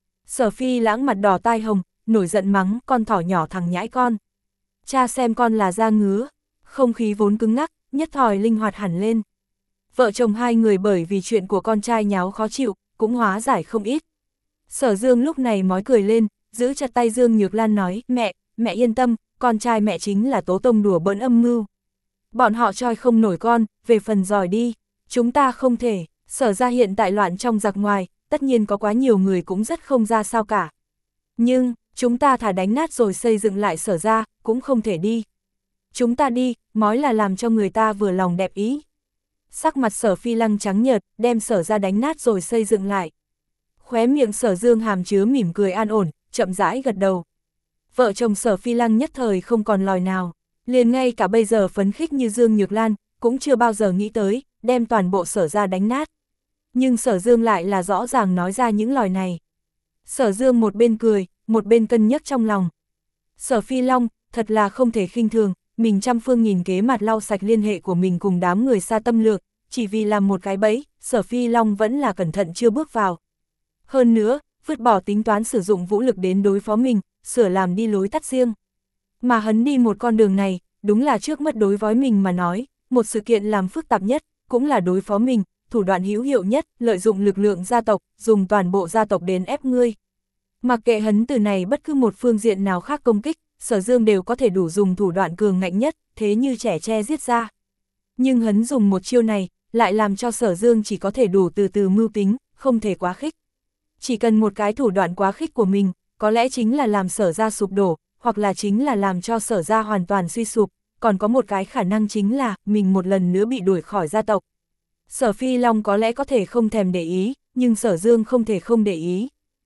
Sở Phi Lãng mặt đỏ tai hồng, nổi giận mắng, con thỏ nhỏ thằng nhãi con. Cha xem con là da ngứa, không khí vốn cứng ngắc, nhất thời linh hoạt hẳn lên. Vợ chồng hai người bởi vì chuyện của con trai nháo khó chịu, cũng hóa giải không ít. Sở Dương lúc này mói cười lên, giữ chặt tay Dương Nhược Lan nói, mẹ, mẹ yên tâm, con trai mẹ chính là Tố Tông đùa bỡn âm mưu. Bọn họ choi không nổi con, về phần giỏi đi, chúng ta không thể, Sở ra hiện tại loạn trong giặc ngoài, tất nhiên có quá nhiều người cũng rất không ra sao cả. Nhưng, chúng ta thả đánh nát rồi xây dựng lại Sở ra, cũng không thể đi. Chúng ta đi, mói là làm cho người ta vừa lòng đẹp ý. Sắc mặt Sở Phi Lăng trắng nhợt, đem Sở ra đánh nát rồi xây dựng lại. Khóe miệng Sở Dương hàm chứa mỉm cười an ổn, chậm rãi gật đầu. Vợ chồng Sở Phi Lăng nhất thời không còn lòi nào, liền ngay cả bây giờ phấn khích như Dương Nhược Lan, cũng chưa bao giờ nghĩ tới, đem toàn bộ Sở ra đánh nát. Nhưng Sở Dương lại là rõ ràng nói ra những lời này. Sở Dương một bên cười, một bên cân nhắc trong lòng. Sở Phi Long, thật là không thể khinh thường, mình trăm phương nghìn kế mặt lau sạch liên hệ của mình cùng đám người Sa Tâm Lượng, chỉ vì làm một cái bẫy, Sở Phi Long vẫn là cẩn thận chưa bước vào. Hơn nữa, vứt bỏ tính toán sử dụng vũ lực đến đối phó mình, sửa làm đi lối tắt riêng. Mà hắn đi một con đường này, đúng là trước mắt đối với mình mà nói, một sự kiện làm phức tạp nhất, cũng là đối phó mình, thủ đoạn hữu hiệu nhất, lợi dụng lực lượng gia tộc, dùng toàn bộ gia tộc đến ép ngươi. Mặc kệ hắn từ này bất cứ một phương diện nào khác công kích, Sở Dương đều có thể đủ dùng thủ đoạn cường ngạnh nhất, thế như trẻ tre giết ra. Nhưng hắn dùng một chiêu này, lại làm cho Sở Dương chỉ có thể đủ từ từ mưu tính, không thể quá khích. Chỉ cần một cái thủ đoạn quá khích của mình, có lẽ chính là làm Sở ra sụp đổ, hoặc là chính là làm cho Sở ra hoàn toàn suy sụp, còn có một cái khả năng chính là mình một lần nữa bị đuổi khỏi gia tộc. Sở Phi Long có lẽ có thể không thèm để ý, nhưng Sở Dương không thể không để ý.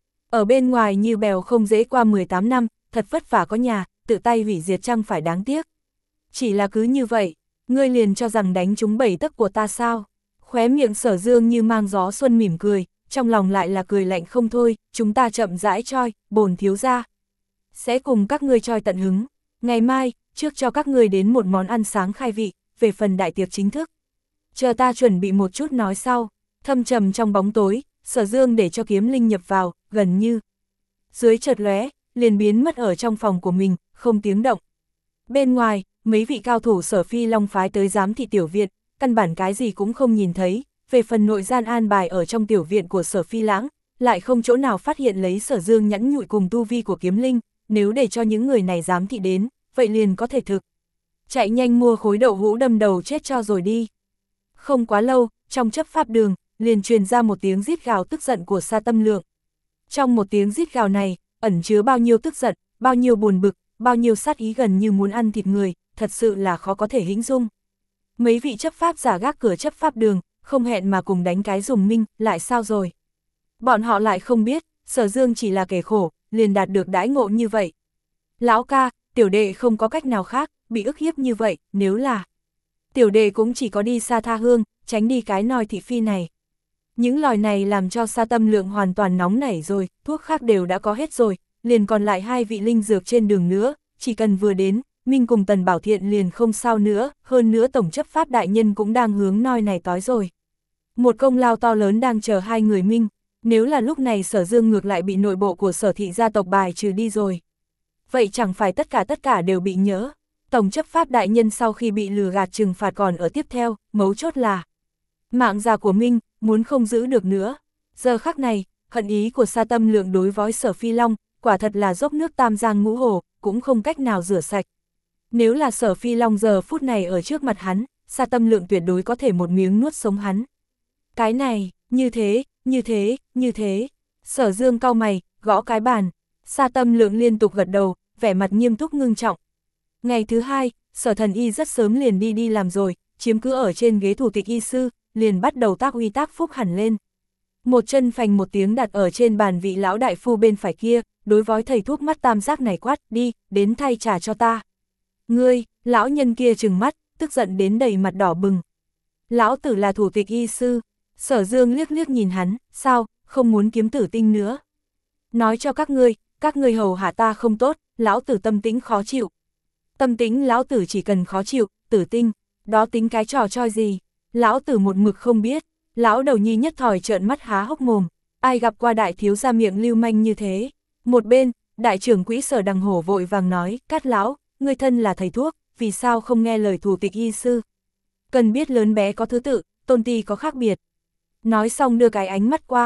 Ở bên ngoài như bèo không dễ qua mười tám năm, thật vất vả có nhà, tự tay hủy diệt chăng phải đáng tiếc. Chỉ là cứ như vậy, ngươi liền cho rằng đánh trúng bảy tấc của ta sao? Khóe miệng Sở Dương như mang gió xuân mỉm cười, trong lòng lại là cười lạnh không thôi, chúng ta chậm rãi choi, bổn thiếu gia sẽ cùng các ngươi choi tận hứng. Ngày mai, trước cho các ngươi đến một món ăn sáng khai vị, về phần đại tiệc chính thức. Chờ ta chuẩn bị một chút nói sau. Thâm trầm trong bóng tối, Sở Dương để cho Kiếm Linh nhập vào, gần như dưới chợt lóe, liền biến mất ở trong phòng của mình, không tiếng động. Bên ngoài, mấy vị cao thủ Sở Phi Long phái tới giám thị tiểu viện, căn bản cái gì cũng không nhìn thấy. Về phần nội gian an bài ở trong tiểu viện của Sở Phi Lãng, lại không chỗ nào phát hiện lấy Sở Dương nhẫn nhụi cùng tu vi của Kiếm Linh. Nếu để cho những người này giám thị đến, vậy liền có thể thực chạy nhanh mua khối đậu hũ đâm đầu chết cho rồi đi. Không quá lâu, trong chấp pháp đường, liền truyền ra một tiếng rít gào tức giận của Sa Tâm Lượng. Trong một tiếng rít gào này, ẩn chứa bao nhiêu tức giận, bao nhiêu buồn bực, bao nhiêu sát ý gần như muốn ăn thịt người, thật sự là khó có thể hình dung. Mấy vị chấp pháp giả gác cửa chấp pháp đường, không hẹn mà cùng đánh cái rùng minh, lại sao rồi? Bọn họ lại không biết, Sở Dương chỉ là kẻ khổ, liền đạt được đãi ngộ như vậy. Lão ca, tiểu đệ không có cách nào khác, bị ức hiếp như vậy, nếu là tiểu đệ cũng chỉ có đi xa tha hương, tránh đi cái nòi thị phi này. Những lời này làm cho Sa Tâm Lượng hoàn toàn nóng nảy rồi, thuốc khác đều đã có hết rồi, liền còn lại hai vị linh dược trên đường nữa, chỉ cần vừa đến, Minh cùng Tần Bảo Thiện liền không sao nữa, hơn nữa tổng chấp pháp đại nhân cũng đang hướng nòi này tối rồi. Một công lao to lớn đang chờ hai người Minh, nếu là lúc này Sở Dương ngược lại bị nội bộ của Sở thị gia tộc bài trừ đi rồi. Vậy chẳng phải tất cả tất cả đều bị nhớ. Tổng chấp pháp đại nhân sau khi bị lừa gạt trừng phạt còn ở tiếp theo, mấu chốt là mạng già của Minh, muốn không giữ được nữa. Giờ khắc này, hận ý của Sa Tâm Lượng đối với Sở Phi Long, quả thật là dốc nước tam giang ngũ hồ, cũng không cách nào rửa sạch. Nếu là Sở Phi Long giờ phút này ở trước mặt hắn, Sa Tâm Lượng tuyệt đối có thể một miếng nuốt sống hắn. Cái này, như thế, như thế, như thế. Sở Dương cau mày, gõ cái bàn. Sa Tâm Lượng liên tục gật đầu, vẻ mặt nghiêm túc ngưng trọng. Ngày thứ hai, Sở Thần Y rất sớm liền đi đi làm rồi, chiếm cứ ở trên ghế thủ tịch y sư, liền bắt đầu tác uy tác phúc hẳn lên. Một chân phành một tiếng đặt ở trên bàn vị lão đại phu bên phải kia, đối với thầy thuốc mắt tam giác này quát, đi, đến thay trà cho ta. Ngươi, lão nhân kia trừng mắt, tức giận đến đầy mặt đỏ bừng. Lão tử là thủ tịch y sư. Sở Dương liếc liếc nhìn hắn, sao, không muốn kiếm tử tinh nữa. Nói cho các ngươi, các ngươi hầu hạ ta không tốt, lão tử tâm tính khó chịu. Tâm tính lão tử chỉ cần khó chịu, tử tinh, đó tính cái trò troi gì. Lão tử một mực không biết, lão đầu nhi nhất thời trợn mắt há hốc mồm, ai gặp qua đại thiếu gia miệng lưu manh như thế. Một bên, đại trưởng quỹ Sở Đằng Hổ vội vàng nói, Cát lão, ngươi thân là thầy thuốc, vì sao không nghe lời thủ tịch y sư. Cần biết lớn bé có thứ tự, tôn ti có khác biệt. Nói xong đưa cái ánh mắt qua,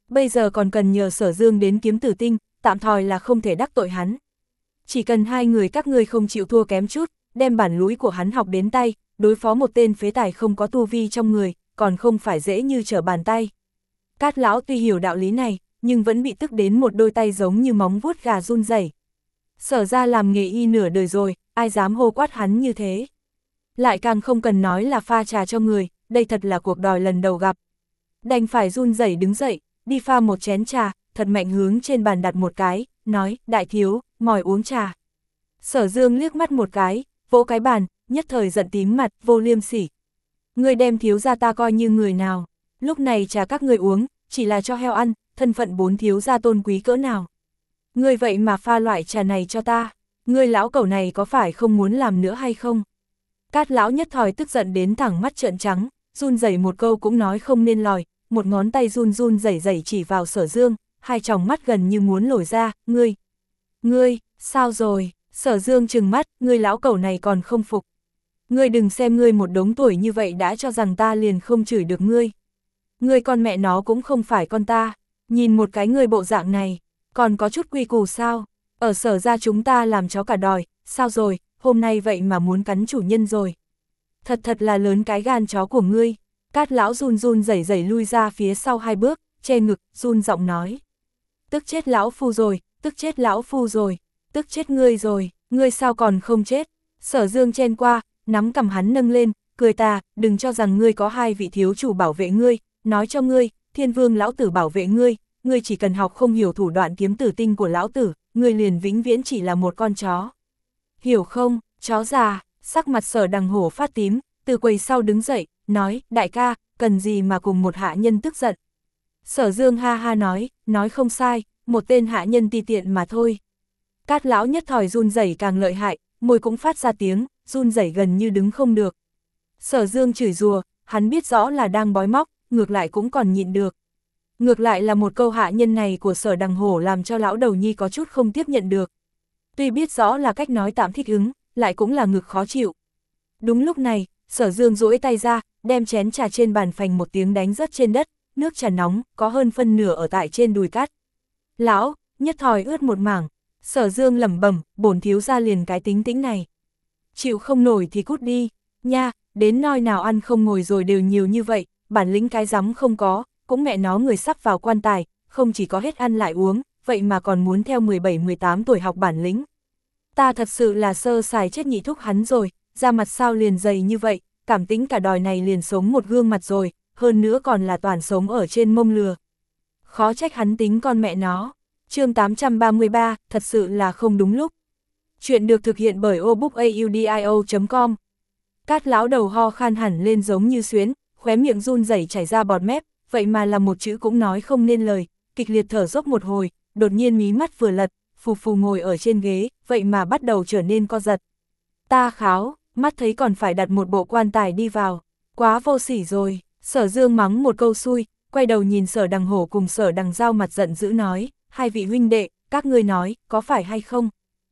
Bây giờ còn cần nhờ Sở Dương đến kiếm Tử Tinh, tạm thời là không thể đắc tội hắn. Chỉ cần hai người các ngươi không chịu thua kém chút, đem bản lũi của hắn học đến tay, đối phó một tên phế tài không có tu vi trong người, còn không phải dễ như trở bàn tay. Cát lão tuy hiểu đạo lý này, nhưng vẫn bị tức đến một đôi tay giống như móng vuốt gà run rẩy. Sở ra làm nghề y nửa đời rồi, ai dám hô quát hắn như thế. Lại càng không cần nói là pha trà cho người, đây thật là cuộc đòi lần đầu gặp. Đành phải run rẩy đứng dậy, đi pha một chén trà, thật mạnh hướng trên bàn đặt một cái, nói, đại thiếu, mời uống trà. Sở Dương liếc mắt một cái, vỗ cái bàn, nhất thời giận tím mặt, vô liêm sỉ. Người đem thiếu gia ta coi như người nào, lúc này trà các người uống, chỉ là cho heo ăn, thân phận bốn thiếu gia tôn quý cỡ nào. Người vậy mà pha loại trà này cho ta, người lão cẩu này có phải không muốn làm nữa hay không? Cát lão nhất thời tức giận đến thẳng mắt trợn trắng, run rẩy một câu cũng nói không nên lời, một ngón tay run run rẩy rẩy chỉ vào Sở Dương, hai tròng mắt gần như muốn lồi ra, ngươi, ngươi, sao rồi? Sở Dương trừng mắt, ngươi lão cẩu này còn không phục. Ngươi đừng xem ngươi một đống tuổi như vậy đã cho rằng ta liền không chửi được ngươi. Ngươi con mẹ nó cũng không phải con ta, nhìn một cái ngươi bộ dạng này, còn có chút quy củ sao? Ở Sở ra chúng ta làm chó cả đòi, sao rồi, hôm nay vậy mà muốn cắn chủ nhân rồi. Thật thật là lớn cái gan chó của ngươi. Cát lão run run rẩy rẩy lui ra phía sau hai bước, che ngực, run giọng nói. Tức chết lão phu rồi, tức chết lão phu rồi, tức chết ngươi rồi, ngươi sao còn không chết? Sở Dương chen qua, nắm cầm hắn nâng lên, cười ta, đừng cho rằng ngươi có hai vị thiếu chủ bảo vệ ngươi, nói cho ngươi, Thiên Vương lão tử bảo vệ ngươi, ngươi chỉ cần học không hiểu thủ đoạn kiếm tử tinh của lão tử, ngươi liền vĩnh viễn chỉ là một con chó. Hiểu không, chó già? Sắc mặt Sở Đằng Hổ phát tím, từ quầy sau đứng dậy, nói, đại ca, cần gì mà cùng một hạ nhân tức giận. Sở Dương ha ha nói, nói không sai, một tên hạ nhân ti tiện mà thôi. Cát lão nhất thời run rẩy càng lợi hại, môi cũng phát ra tiếng, run rẩy gần như đứng không được. Sở Dương chửi rủa, hắn biết rõ là đang bói móc, ngược lại cũng còn nhịn được. Ngược lại là một câu hạ nhân này của Sở Đằng Hổ làm cho lão đầu nhi có chút không tiếp nhận được. Tuy biết rõ là cách nói tạm thích ứng, lại cũng là ngực khó chịu. Đúng lúc này, Sở Dương duỗi tay ra, đem chén trà trên bàn phành một tiếng đánh rớt trên đất, nước trà nóng, có hơn phân nửa ở tại trên đùi Cát lão, nhất thời ướt một mảng. Sở Dương lẩm bẩm, bổn thiếu gia liền cái tính tĩnh này. Chịu không nổi thì cút đi, nha, đến nơi nào ăn không ngồi rồi đều nhiều như vậy, bản lĩnh cái rắm không có, cũng mẹ nó người sắp vào quan tài, không chỉ có hết ăn lại uống, vậy mà còn muốn theo mười bảy mười tám tuổi học bản lĩnh. Ta thật sự là sơ sài chết nhị thúc hắn rồi, da mặt sao liền dày như vậy, cảm tính cả đòi này liền sống một gương mặt rồi, hơn nữa còn là toàn sống ở trên mông lừa. Khó trách hắn tính con mẹ nó. Chương tám trăm ba mươi ba, thật sự là không đúng lúc. Chuyện được thực hiện bởi obookaudio chấm com. Cát lão đầu ho khan hẳn lên giống như xuyến, khóe miệng run rẩy chảy ra bọt mép, vậy mà là một chữ cũng nói không nên lời, kịch liệt thở dốc một hồi, đột nhiên mí mắt vừa lật, phù phù ngồi ở trên ghế, vậy mà bắt đầu trở nên co giật. Ta kháo, mắt thấy còn phải đặt một bộ quan tài đi vào, quá vô sỉ rồi. Sở Dương mắng một câu xui, quay đầu nhìn Sở Đằng Hổ cùng Sở Đằng Giao mặt giận dữ nói, hai vị huynh đệ, các ngươi nói, có phải hay không?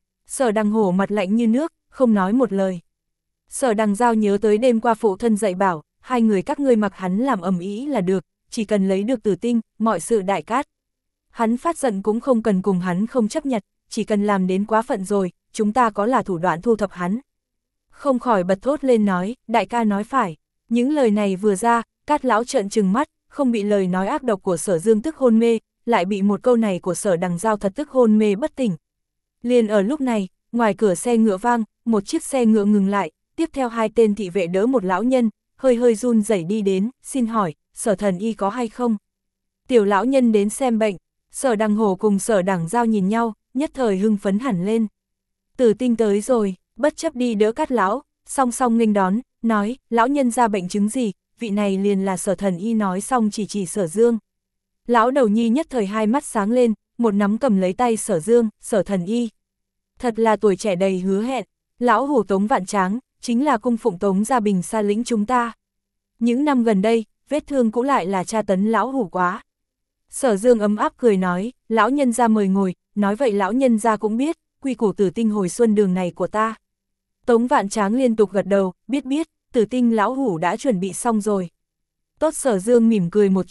Sở Đằng Hổ mặt lạnh như nước, không nói một lời. Sở Đằng Giao nhớ tới đêm qua phụ thân dạy bảo, hai người các ngươi mặc hắn làm ầm ĩ là được, chỉ cần lấy được tử tinh, mọi sự đại cát. Hắn phát giận cũng không cần cùng hắn không chấp nhận, chỉ cần làm đến quá phận rồi, chúng ta có là thủ đoạn thu thập hắn. Không khỏi bật thốt lên nói, đại ca nói phải. Những lời này vừa ra, Cát lão trợn trừng mắt, không bị lời nói ác độc của Sở Dương tức hôn mê, lại bị một câu này của Sở Đằng Giao thật tức hôn mê bất tỉnh. Liền ở lúc này, ngoài cửa xe ngựa vang, một chiếc xe ngựa ngừng lại, tiếp theo hai tên thị vệ đỡ một lão nhân, hơi hơi run rẩy đi đến, xin hỏi, Sở thần y có hay không? Tiểu lão nhân đến xem bệnh. Sở Đằng Hổ cùng Sở Đằng Giao nhìn nhau, nhất thời hưng phấn hẳn lên. Tử tinh tới rồi, bất chấp đi đỡ Cát lão, song song nghênh đón, nói, lão nhân ra bệnh chứng gì, vị này liền là Sở thần y nói xong chỉ chỉ Sở Dương. Lão đầu nhi nhất thời hai mắt sáng lên, một nắm cầm lấy tay Sở Dương, Sở thần y. Thật là tuổi trẻ đầy hứa hẹn, lão hủ Tống Vạn Tráng, chính là cung phụng Tống gia Bình xa lĩnh chúng ta. Những năm gần đây, vết thương cũng lại là tra tấn lão hủ quá. Sở Dương ấm áp cười nói, lão nhân ra mời ngồi, nói vậy lão nhân ra cũng biết, quy củ tử tinh hồi xuân đường này của ta. Tống Vạn Tráng liên tục gật đầu, biết biết, tử tinh lão hủ đã chuẩn bị xong rồi. Tốt. Sở Dương mỉm cười một chút,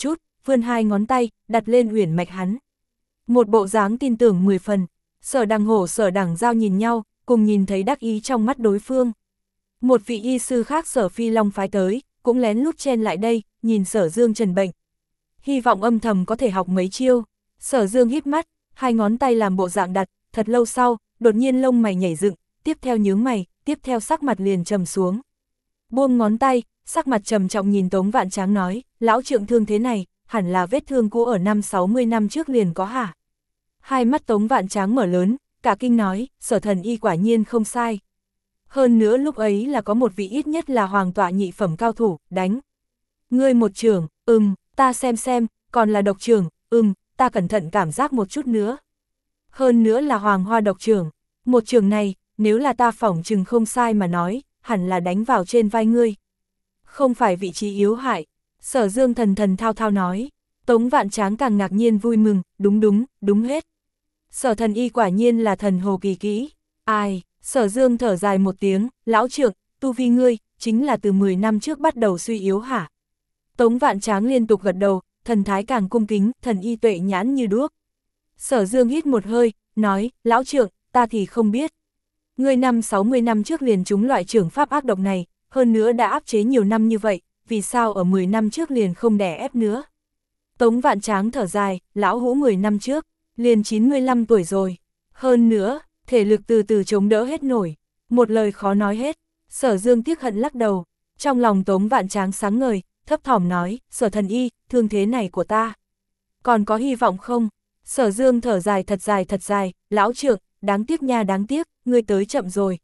vươn hai ngón tay, đặt lên uyển mạch hắn. Một bộ dáng tin tưởng mười phần, Sở Đằng Hổ Sở Đằng Giao nhìn nhau, cùng nhìn thấy đắc ý trong mắt đối phương. Một vị y sư khác Sở Phi Long phái tới, cũng lén lút chen lại đây, nhìn Sở Dương trần bệnh. Hy vọng âm thầm có thể học mấy chiêu. Sở Dương híp mắt, hai ngón tay làm bộ dạng đặt, thật lâu sau, đột nhiên lông mày nhảy dựng, tiếp theo nhướng mày, tiếp theo sắc mặt liền trầm xuống. Buông ngón tay, sắc mặt trầm trọng nhìn Tống Vạn Tráng nói, lão trượng thương thế này, hẳn là vết thương cũ ở năm sáu mươi năm trước liền có hả? Hai mắt Tống Vạn Tráng mở lớn, cả kinh nói, Sở thần y quả nhiên không sai. Hơn nữa lúc ấy là có một vị ít nhất là hoàng tọa nhị phẩm cao thủ, đánh. Ngươi một trường, ừm, ta xem xem, còn là độc trường, ừm, ta cẩn thận cảm giác một chút nữa. Hơn nữa là hoàng hoa độc trường, một trường này, nếu là ta phỏng chừng không sai mà nói, hẳn là đánh vào trên vai ngươi. Không phải vị trí yếu hại, Sở Dương thần thần thao thao nói. Tống Vạn Tráng càng ngạc nhiên vui mừng, đúng đúng, đúng hết. Sở thần y quả nhiên là thần hồ kỳ kỹ. Ai, Sở Dương thở dài một tiếng, lão trượng, tu vi ngươi, chính là từ mười năm trước bắt đầu suy yếu hả? Tống Vạn Tráng liên tục gật đầu, thần thái càng cung kính, thần y tuệ nhãn như đuốc. Sở Dương hít một hơi, nói, lão trượng, ta thì không biết. Ngươi năm sáu mươi năm trước liền trúng loại trưởng pháp ác độc này, hơn nữa đã áp chế nhiều năm như vậy, vì sao ở mười năm trước liền không đè ép nữa? Tống Vạn Tráng thở dài, lão hũ mười năm trước, liền chín mươi lăm tuổi rồi. Hơn nữa, thể lực từ từ chống đỡ hết nổi. Một lời khó nói hết. Sở Dương tiếc hận lắc đầu. Trong lòng Tống Vạn Tráng sáng ngời, thấp thỏm nói, Sở thần y, thương thế này của ta. Còn có hy vọng không? Sở Dương thở dài thật dài thật dài, lão trượng, đáng tiếc nha đáng tiếc, ngươi tới chậm rồi.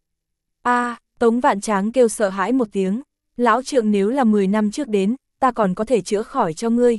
A, Tống Vạn Tráng kêu sợ hãi một tiếng. Lão trượng nếu là mười năm trước đến, ta còn có thể chữa khỏi cho ngươi.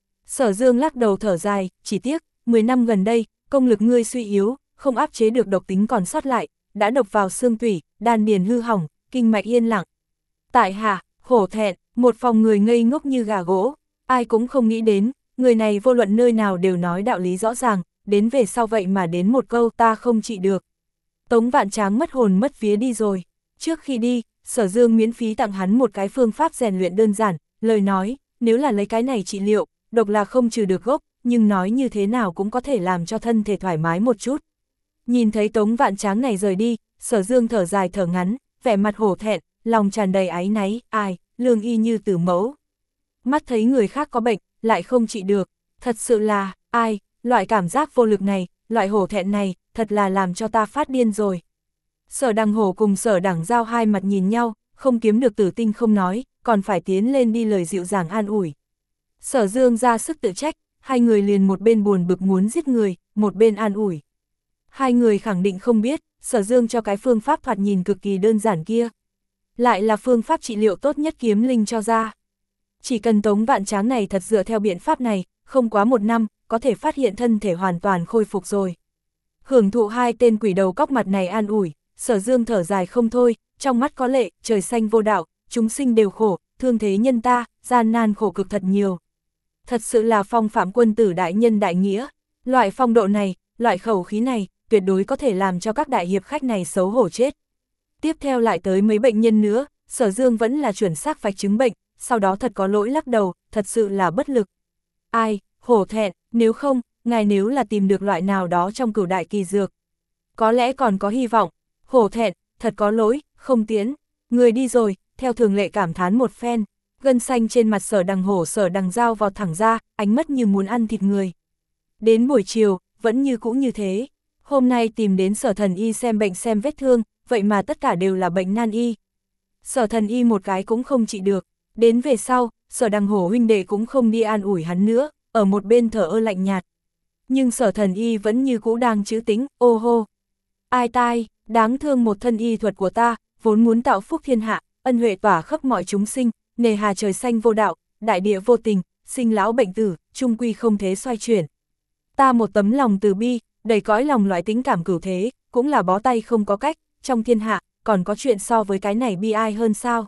Sở Dương lắc đầu thở dài, chỉ tiếc, mười năm gần đây, công lực ngươi suy yếu, không áp chế được độc tính còn sót lại, đã độc vào xương tủy, đan điền hư hỏng, kinh mạch yên lặng. Tại hạ, hổ thẹn, một phòng người ngây ngốc như gà gỗ, ai cũng không nghĩ đến, người này vô luận nơi nào đều nói đạo lý rõ ràng, đến về sau vậy mà đến một câu ta không trị được. Tống Vạn Tráng mất hồn mất vía đi rồi. Trước khi đi, Sở Dương miễn phí tặng hắn một cái phương pháp rèn luyện đơn giản, lời nói, nếu là lấy cái này trị liệu, độc là không trừ được gốc, nhưng nói như thế nào cũng có thể làm cho thân thể thoải mái một chút. Nhìn thấy Tống Vạn Tráng này rời đi, Sở Dương thở dài thở ngắn, vẻ mặt hổ thẹn, lòng tràn đầy áy náy, ai, lương y như tử mẫu. Mắt thấy người khác có bệnh, lại không trị được, thật sự là, ai, loại cảm giác vô lực này, loại hổ thẹn này, thật là làm cho ta phát điên rồi. Sở Đằng Hổ cùng Sở Đằng Giao hai mặt nhìn nhau, không kiếm được tử tinh không nói, còn phải tiến lên đi lời dịu dàng an ủi. Sở Dương ra sức tự trách, hai người liền một bên buồn bực muốn giết người, một bên an ủi. Hai người khẳng định không biết, Sở Dương cho cái phương pháp thoạt nhìn cực kỳ đơn giản kia. Lại là phương pháp trị liệu tốt nhất kiếm linh cho ra. Chỉ cần Tống Vạn Tráng này thật dựa theo biện pháp này, không quá một năm, có thể phát hiện thân thể hoàn toàn khôi phục rồi. Hưởng thụ hai tên quỷ đầu cóc mặt này an ủi, Sở Dương thở dài không thôi, trong mắt có lệ, trời xanh vô đạo, chúng sinh đều khổ, thương thế nhân ta, gian nan khổ cực thật nhiều. Thật sự là phong phạm quân tử đại nhân đại nghĩa, loại phong độ này, loại khẩu khí này, tuyệt đối có thể làm cho các đại hiệp khách này xấu hổ chết. Tiếp theo lại tới mấy bệnh nhân nữa, Sở Dương vẫn là chuẩn xác vạch chứng bệnh, sau đó thật có lỗi lắc đầu, thật sự là bất lực. Ai, hổ thẹn, nếu không, ngài nếu là tìm được loại nào đó trong cửu đại kỳ dược, có lẽ còn có hy vọng. Hổ thẹn, thật có lỗi, không tiến. Người đi rồi, theo thường lệ cảm thán một phen, gân xanh trên mặt Sở Đằng Hổ Sở Đằng Giao vào thẳng ra, ánh mắt như muốn ăn thịt người. Đến buổi chiều, vẫn như cũ như thế. Hôm nay tìm đến Sở thần y xem bệnh xem vết thương, vậy mà tất cả đều là bệnh nan y. Sở thần y một cái cũng không trị được. Đến về sau, Sở Đằng Hổ huynh đệ cũng không đi an ủi hắn nữa, ở một bên thở ơ lạnh nhạt. Nhưng Sở thần y vẫn như cũ đang trữ tĩnh, ô hô. Ai tai, đáng thương một thân y thuật của ta, vốn muốn tạo phúc thiên hạ, ân huệ tỏa khắp mọi chúng sinh, nề hà trời xanh vô đạo, đại địa vô tình, sinh lão bệnh tử, trung quy không thế xoay chuyển. Ta một tấm lòng từ bi, đầy cõi lòng loại tính cảm cửu thế, cũng là bó tay không có cách, trong thiên hạ, còn có chuyện so với cái này bi ai hơn sao?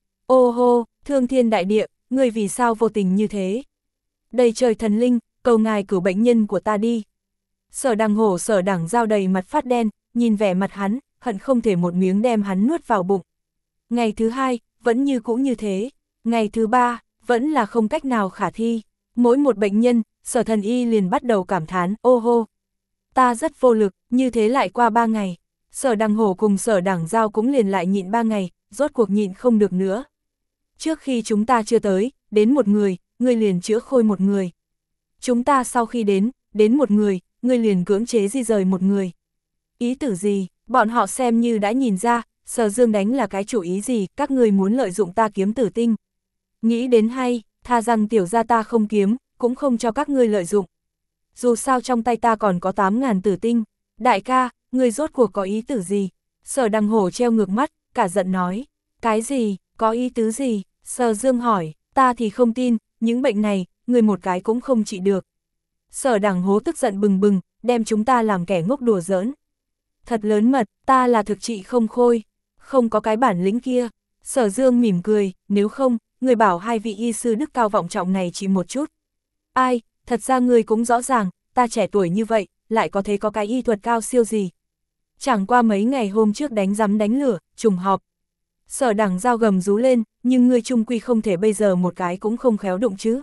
Ô hô, thương thiên đại địa, người vì sao vô tình như thế? Đầy trời thần linh, cầu ngài cửu bệnh nhân của ta đi. Sở Đằng Hổ Sở Đằng Giao đầy mặt phát đen, nhìn vẻ mặt hắn, hận không thể một miếng đem hắn nuốt vào bụng. Ngày thứ hai, vẫn như cũ như thế. Ngày thứ ba, vẫn là không cách nào khả thi. Mỗi một bệnh nhân, Sở Thần Y liền bắt đầu cảm thán, ô hô. Ta rất vô lực, như thế lại qua ba ngày. Sở Đằng Hổ cùng Sở Đằng Giao cũng liền lại nhịn ba ngày, rốt cuộc nhịn không được nữa. Trước khi chúng ta chưa tới, đến một người, ngươi liền chữa khôi một người. Chúng ta sau khi đến, đến một người, ngươi liền cưỡng chế di rời một người. Ý tử gì, bọn họ xem như đã nhìn ra, Sở Dương đánh là cái chủ ý gì, các ngươi muốn lợi dụng ta kiếm tử tinh. Nghĩ đến hay, tha rằng tiểu gia ta không kiếm, cũng không cho các ngươi lợi dụng. Dù sao trong tay ta còn có tám ngàn tử tinh. Đại ca, ngươi rốt cuộc có ý tử gì? Sở Đằng Hổ treo ngược mắt, cả giận nói. Cái gì, có ý tứ gì? Sở Dương hỏi, ta thì không tin, những bệnh này, người một cái cũng không trị được. Sở Đằng Hổ tức giận bừng bừng, đem chúng ta làm kẻ ngốc đùa giỡn. Thật lớn mật, ta là thực trị không khôi, không có cái bản lĩnh kia. Sở Dương mỉm cười, nếu không, người bảo hai vị y sư đức cao vọng trọng này chỉ một chút. Ai, thật ra người cũng rõ ràng, ta trẻ tuổi như vậy, lại có thể có cái y thuật cao siêu gì. Chẳng qua mấy ngày hôm trước đánh rắm đánh lửa, trùng họp. Sở Đằng Giao gầm rú lên, nhưng ngươi trung quy không thể bây giờ một cái cũng không khéo đụng chứ.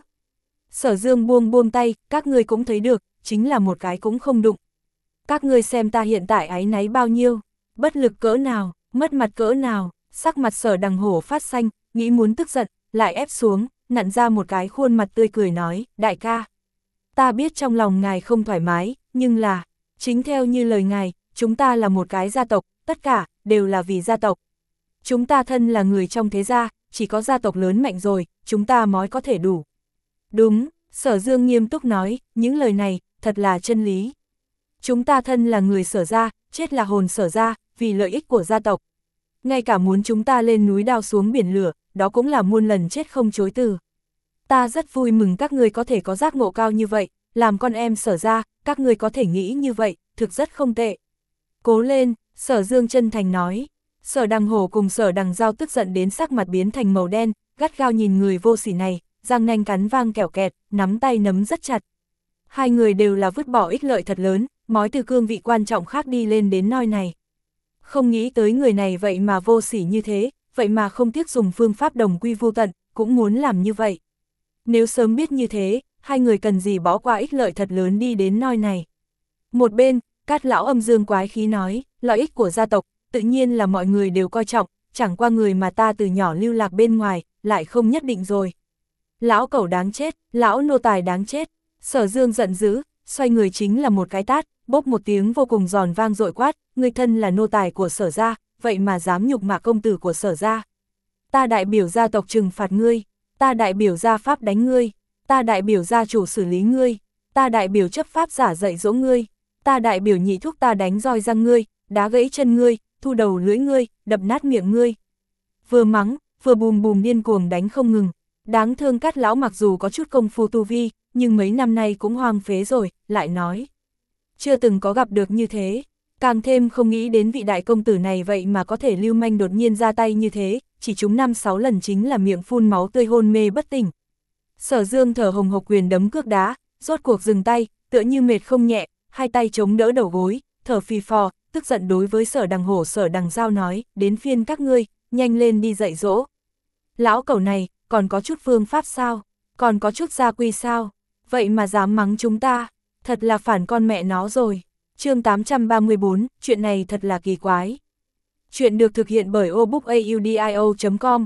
Sở Dương buông buông tay, các ngươi cũng thấy được, chính là một cái cũng không đụng. Các ngươi xem ta hiện tại áy náy bao nhiêu, bất lực cỡ nào, mất mặt cỡ nào, sắc mặt Sở Đằng Hổ phát xanh, nghĩ muốn tức giận, lại ép xuống, nặn ra một cái khuôn mặt tươi cười nói, đại ca. Ta biết trong lòng ngài không thoải mái, nhưng là, chính theo như lời ngài, chúng ta là một cái gia tộc, tất cả, đều là vì gia tộc. Chúng ta thân là người trong thế gia, chỉ có gia tộc lớn mạnh rồi, chúng ta mới có thể đủ. Đúng, Sở Dương nghiêm túc nói, những lời này, thật là chân lý. Chúng ta thân là người Sở gia, chết là hồn Sở gia, vì lợi ích của gia tộc. Ngay cả muốn chúng ta lên núi đao xuống biển lửa, đó cũng là muôn lần chết không chối từ. Ta rất vui mừng các ngươi có thể có giác ngộ cao như vậy, làm con em Sở gia, các ngươi có thể nghĩ như vậy, thực rất không tệ. Cố lên, Sở Dương chân thành nói. Sở Đằng Hổ cùng Sở Đằng Giao tức giận đến sắc mặt biến thành màu đen, gắt gao nhìn người vô sỉ này, răng nanh cắn vang kẻo kẹt, nắm tay nắm rất chặt. Hai người đều là vứt bỏ ích lợi thật lớn, mói từ cương vị quan trọng khác đi lên đến noi này. Không nghĩ tới người này vậy mà vô sỉ như thế, vậy mà không tiếc dùng phương pháp đồng quy vu tận, cũng muốn làm như vậy. Nếu sớm biết như thế, hai người cần gì bỏ qua ích lợi thật lớn đi đến noi này. Một bên, Cát lão âm dương quái khí nói, lợi ích của gia tộc, tự nhiên là mọi người đều coi trọng, chẳng qua người mà ta từ nhỏ lưu lạc bên ngoài, lại không nhất định rồi. Lão cẩu đáng chết, lão nô tài đáng chết. Sở Dương giận dữ, xoay người chính là một cái tát, bốp một tiếng vô cùng giòn vang dội quát, ngươi thân là nô tài của Sở gia, vậy mà dám nhục mạ công tử của Sở gia. Ta đại biểu gia tộc trừng phạt ngươi, ta đại biểu gia pháp đánh ngươi, ta đại biểu gia chủ xử lý ngươi, ta đại biểu chấp pháp giả dạy dỗ ngươi, ta đại biểu nhị thúc ta đánh roi răng ngươi, đá gãy chân ngươi, thu đầu lưỡi ngươi, đập nát miệng ngươi. Vừa mắng, vừa bùm bùm điên cuồng đánh không ngừng. Đáng thương Cát lão mặc dù có chút công phu tu vi, nhưng mấy năm nay cũng hoang phế rồi, lại nói. Chưa từng có gặp được như thế, càng thêm không nghĩ đến vị đại công tử này vậy mà có thể lưu manh đột nhiên ra tay như thế, chỉ trúng năm sáu lần chính là miệng phun máu tươi hôn mê bất tỉnh. Sở Dương thở hồng hộc quyền đấm cước đá, rốt cuộc dừng tay, tựa như mệt không nhẹ, hai tay chống đỡ đầu gối, thở phì phò, tức giận đối với Sở Đằng Hổ Sở Đằng Giao nói, đến phiên các ngươi, nhanh lên đi dạy dỗ. Lão cẩu này, còn có chút phương pháp sao, còn có chút gia quy sao, vậy mà dám mắng chúng ta, thật là phản con mẹ nó rồi. Chương tám trăm ba mươi bốn, chuyện này thật là kỳ quái. Chuyện được thực hiện bởi obookaudio chấm com.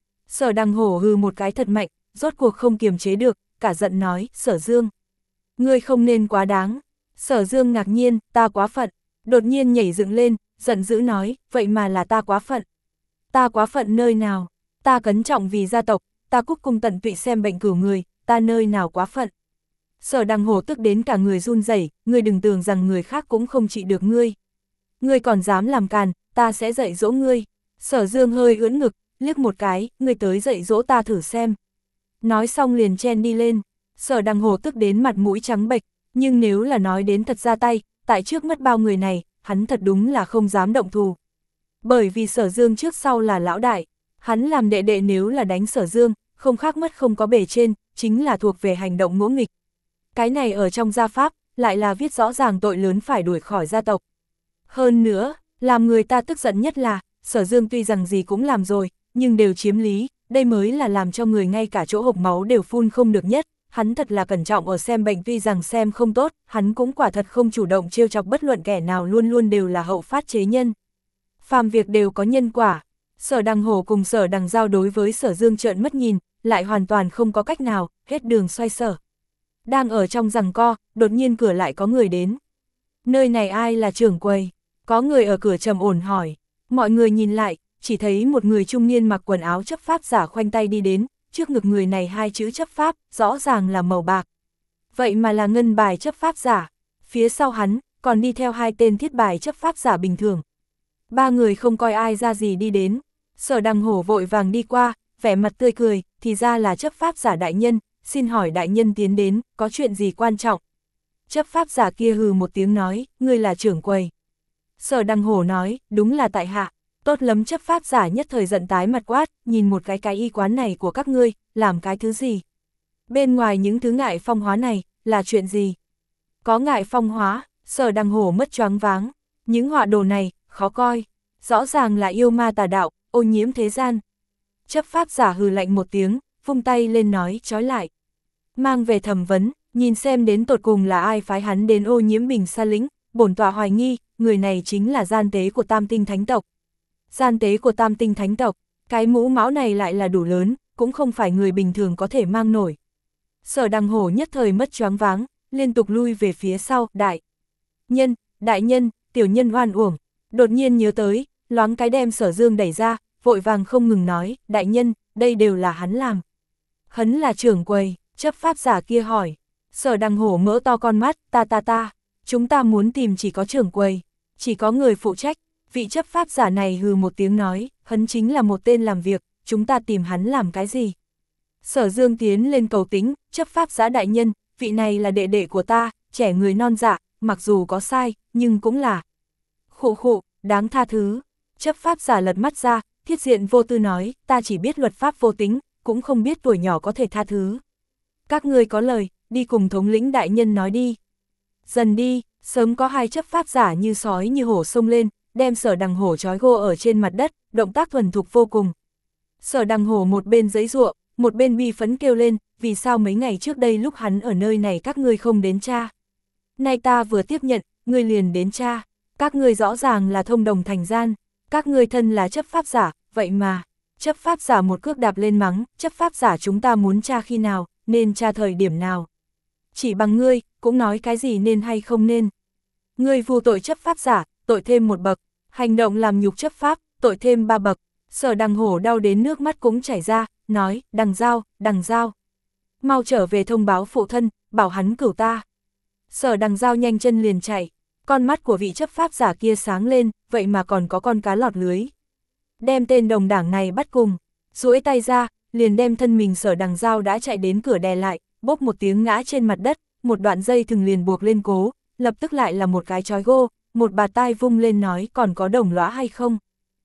Sở Đằng Hổ hừ một cái thật mạnh, rốt cuộc không kiềm chế được, cả giận nói, Sở Dương, ngươi không nên quá đáng. Sở Dương ngạc nhiên, ta quá phận, đột nhiên nhảy dựng lên, giận dữ nói, vậy mà là ta quá phận. Ta quá phận nơi nào, ta cẩn trọng vì gia tộc, ta cúc cung tận tụy xem bệnh cửu người, ta nơi nào quá phận. Sở Đằng Hổ tức đến cả người run rẩy, ngươi đừng tưởng rằng người khác cũng không trị được ngươi. Ngươi còn dám làm càn, ta sẽ dạy dỗ ngươi. Sở Dương hơi ưỡn ngực, liếc một cái, ngươi tới dạy dỗ ta thử xem. Nói xong liền chen đi lên. Sở Đằng Hổ tức đến mặt mũi trắng bệch, nhưng nếu là nói đến thật ra tay, tại trước mắt bao người này, hắn thật đúng là không dám động thù. Bởi vì Sở Dương trước sau là lão đại, hắn làm đệ đệ nếu là đánh Sở Dương, không khác mất không có bề trên, chính là thuộc về hành động ngỗ nghịch. Cái này ở trong gia pháp, lại là viết rõ ràng tội lớn phải đuổi khỏi gia tộc. Hơn nữa, làm người ta tức giận nhất là, Sở Dương tuy rằng gì cũng làm rồi, nhưng đều chiếm lý, đây mới là làm cho người ngay cả chỗ hộc máu đều phun không được nhất, hắn thật là cẩn trọng ở xem bệnh, tuy rằng xem không tốt, hắn cũng quả thật không chủ động trêu chọc bất luận kẻ nào, luôn luôn đều là hậu phát chế nhân. Phàm việc đều có nhân quả. Sở Đằng Hổ cùng Sở Đằng Giao đối với Sở Dương trợn mắt nhìn, lại hoàn toàn không có cách nào, hết đường xoay sở. Đang ở trong giằng co, đột nhiên cửa lại có người đến. Nơi này ai là trưởng quầy? Có người ở cửa trầm ổn hỏi. Mọi người nhìn lại, chỉ thấy một người trung niên mặc quần áo chấp pháp giả khoanh tay đi đến, trước ngực người này hai chữ chấp pháp, rõ ràng là màu bạc. Vậy mà là ngân bài chấp pháp giả. Phía sau hắn, còn đi theo hai tên thiết bài chấp pháp giả bình thường. Ba người không coi ai ra gì đi đến. Sở Đằng Hổ vội vàng đi qua, vẻ mặt tươi cười, thì ra là chấp pháp giả đại nhân, xin hỏi đại nhân tiến đến, có chuyện gì quan trọng? Chấp pháp giả kia hừ một tiếng nói, ngươi là trưởng quầy. Sở Đằng Hổ nói, đúng là tại hạ. Tốt lắm, chấp pháp giả nhất thời giận tái mặt quát, nhìn một cái cái y quán này của các ngươi, làm cái thứ gì? Bên ngoài những thứ ngại phong hóa này, là chuyện gì? Có ngại phong hóa, Sở Đằng Hổ mất choáng váng, những họa đồ này, khó coi, rõ ràng là yêu ma tà đạo, ô nhiễm thế gian. Chấp pháp giả hừ lạnh một tiếng, vung tay lên nói, trói lại. Mang về thẩm vấn, nhìn xem đến tột cùng là ai phái hắn đến ô nhiễm Bình Sa lĩnh, bổn tọa hoài nghi, người này chính là gian tế của Tam Tinh Thánh tộc. Gian tế của Tam Tinh Thánh tộc, cái mũ máu này lại là đủ lớn, cũng không phải người bình thường có thể mang nổi. Sở Đằng Hổ nhất thời mất choáng váng, liên tục lui về phía sau, đại nhân, đại nhân, tiểu nhân oan uổng, đột nhiên nhớ tới, loáng cái đem Sở Dương đẩy ra, vội vàng không ngừng nói, đại nhân, đây đều là hắn làm. Hắn là trưởng quầy, chấp pháp giả kia hỏi. Sở Đằng Hổ mỡ to con mắt, ta ta ta, chúng ta muốn tìm chỉ có trưởng quầy, chỉ có người phụ trách. Vị chấp pháp giả này hừ một tiếng nói, hắn chính là một tên làm việc, chúng ta tìm hắn làm cái gì? Sở Dương tiến lên cầu tính, chấp pháp giả đại nhân, vị này là đệ đệ của ta, trẻ người non dạ, mặc dù có sai, nhưng cũng là khụ khụ, đáng tha thứ. Chấp pháp giả lật mắt ra, thiết diện vô tư nói, ta chỉ biết luật pháp vô tính, cũng không biết tuổi nhỏ có thể tha thứ. Các ngươi có lời, đi cùng thống lĩnh đại nhân nói đi. Dần đi, sớm có hai chấp pháp giả như sói như hổ xông lên, đem Sở Đằng Hổ trói gô ở trên mặt đất, động tác thuần thục vô cùng. Sở Đằng Hổ một bên giãy giụa, một bên bi phấn kêu lên, vì sao mấy ngày trước đây lúc hắn ở nơi này các ngươi không đến tra? Nay ta vừa tiếp nhận, ngươi liền đến tra, các ngươi rõ ràng là thông đồng thành gian, các ngươi thân là chấp pháp giả, vậy mà, chấp pháp giả một cước đạp lên mắng, chấp pháp giả chúng ta muốn tra khi nào, nên tra thời điểm nào? Chỉ bằng ngươi, cũng nói cái gì nên hay không nên. Ngươi vu tội chấp pháp giả, tội thêm một bậc, hành động làm nhục chấp pháp, tội thêm ba bậc. Sở Đằng Hổ đau đến nước mắt cũng chảy ra, nói, Đằng Giao, Đằng Giao. Mau trở về thông báo phụ thân, bảo hắn cửu ta. Sở Đằng Giao nhanh chân liền chạy, con mắt của vị chấp pháp giả kia sáng lên, vậy mà còn có con cá lọt lưới. Đem tên đồng đảng này bắt cùng, duỗi tay ra, liền đem thân mình Sở Đằng Giao đã chạy đến cửa đè lại, bốp một tiếng ngã trên mặt đất, một đoạn dây thừng liền buộc lên cố, lập tức lại là một cái trói gô, một bà tai vung lên nói còn có đồng lõa hay không.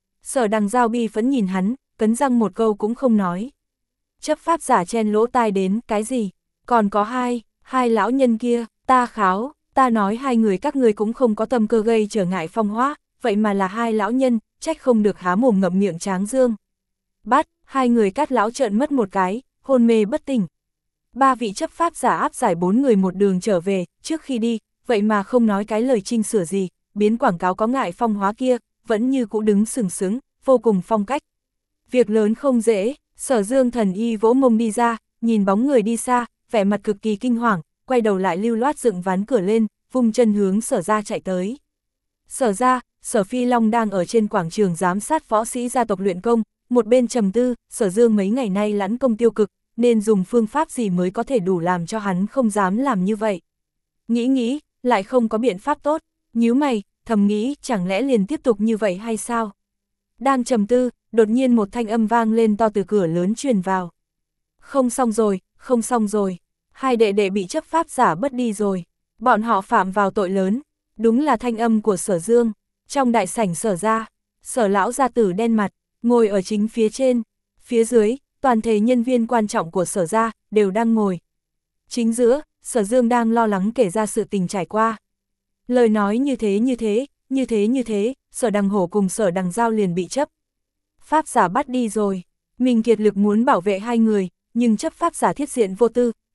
Sở Đằng Giao bi phẫn nhìn hắn, cấn răng một câu cũng không nói. Chấp pháp giả chen lỗ tai đến, cái gì? Còn có hai, hai lão nhân kia, ta kháo, ta nói hai người các ngươi cũng không có tâm cơ gây trở ngại phong hóa, vậy mà là hai lão nhân, trách không được há mồm ngậm miệng tráng dương. Bắt, hai người cát lão trợn mất một cái, hôn mê bất tỉnh. Ba vị chấp pháp giả áp giải bốn người một đường trở về, trước khi đi, vậy mà không nói cái lời chỉnh sửa gì, biến quảng cáo có ngại phong hóa kia, vẫn như cũ đứng sừng sững, vô cùng phong cách. Việc lớn không dễ, Sở Dương thần y vỗ mông đi ra, nhìn bóng người đi xa, vẻ mặt cực kỳ kinh hoàng, quay đầu lại lưu loát dựng ván cửa lên, vung chân hướng Sở gia chạy tới. Sở gia, Sở Phi Long đang ở trên quảng trường giám sát võ sĩ gia tộc luyện công, một bên trầm tư, Sở Dương mấy ngày nay lãnh công tiêu cực, nên dùng phương pháp gì mới có thể đủ làm cho hắn không dám làm như vậy. Nghĩ nghĩ, lại không có biện pháp tốt, nhíu mày, thầm nghĩ chẳng lẽ liền tiếp tục như vậy hay sao? Đang trầm tư, đột nhiên một thanh âm vang lên to từ cửa lớn truyền vào. Không xong rồi, không xong rồi, hai đệ đệ bị chấp pháp giả bắt đi rồi, bọn họ phạm vào tội lớn, đúng là thanh âm của Sở Dương. Trong đại sảnh Sở gia, Sở lão gia tử đen mặt, ngồi ở chính phía trên, phía dưới, toàn thể nhân viên quan trọng của Sở gia đều đang ngồi. Chính giữa, Sở Dương đang lo lắng kể ra sự tình trải qua. Lời nói như thế như thế, như thế như thế, Sở Đằng Hổ cùng Sở Đằng Giao liền bị chấp pháp giả bắt đi rồi. Mình kiệt lực muốn bảo vệ hai người, nhưng chấp pháp giả thiết diện vô tư,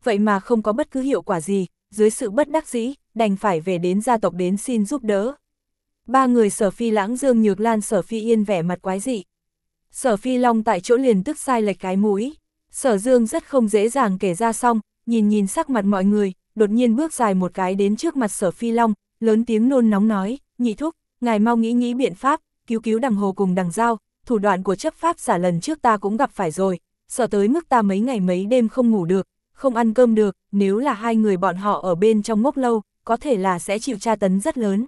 vậy mà không có bất cứ hiệu quả gì, dưới sự bất đắc dĩ, đành phải về đến gia tộc đến xin giúp đỡ. Ba người Sở Phi Lãng, Dương Nhược Lan, Sở Phi Yên vẻ mặt quái dị. Sở Phi Long tại chỗ liền tức sai lệch cái mũi. Sở Dương rất không dễ dàng kể ra xong, nhìn nhìn sắc mặt mọi người, đột nhiên bước dài một cái đến trước mặt Sở Phi Long, lớn tiếng nôn nóng nói, nhị thúc, ngài mau nghĩ nghĩ biện pháp, cứu cứu đằng Hồ cùng đằng Giao, thủ đoạn của chấp pháp giả lần trước ta cũng gặp phải rồi, sợ tới mức ta mấy ngày mấy đêm không ngủ được, không ăn cơm được, nếu là hai người bọn họ ở bên trong ngốc lâu, có thể là sẽ chịu tra tấn rất lớn.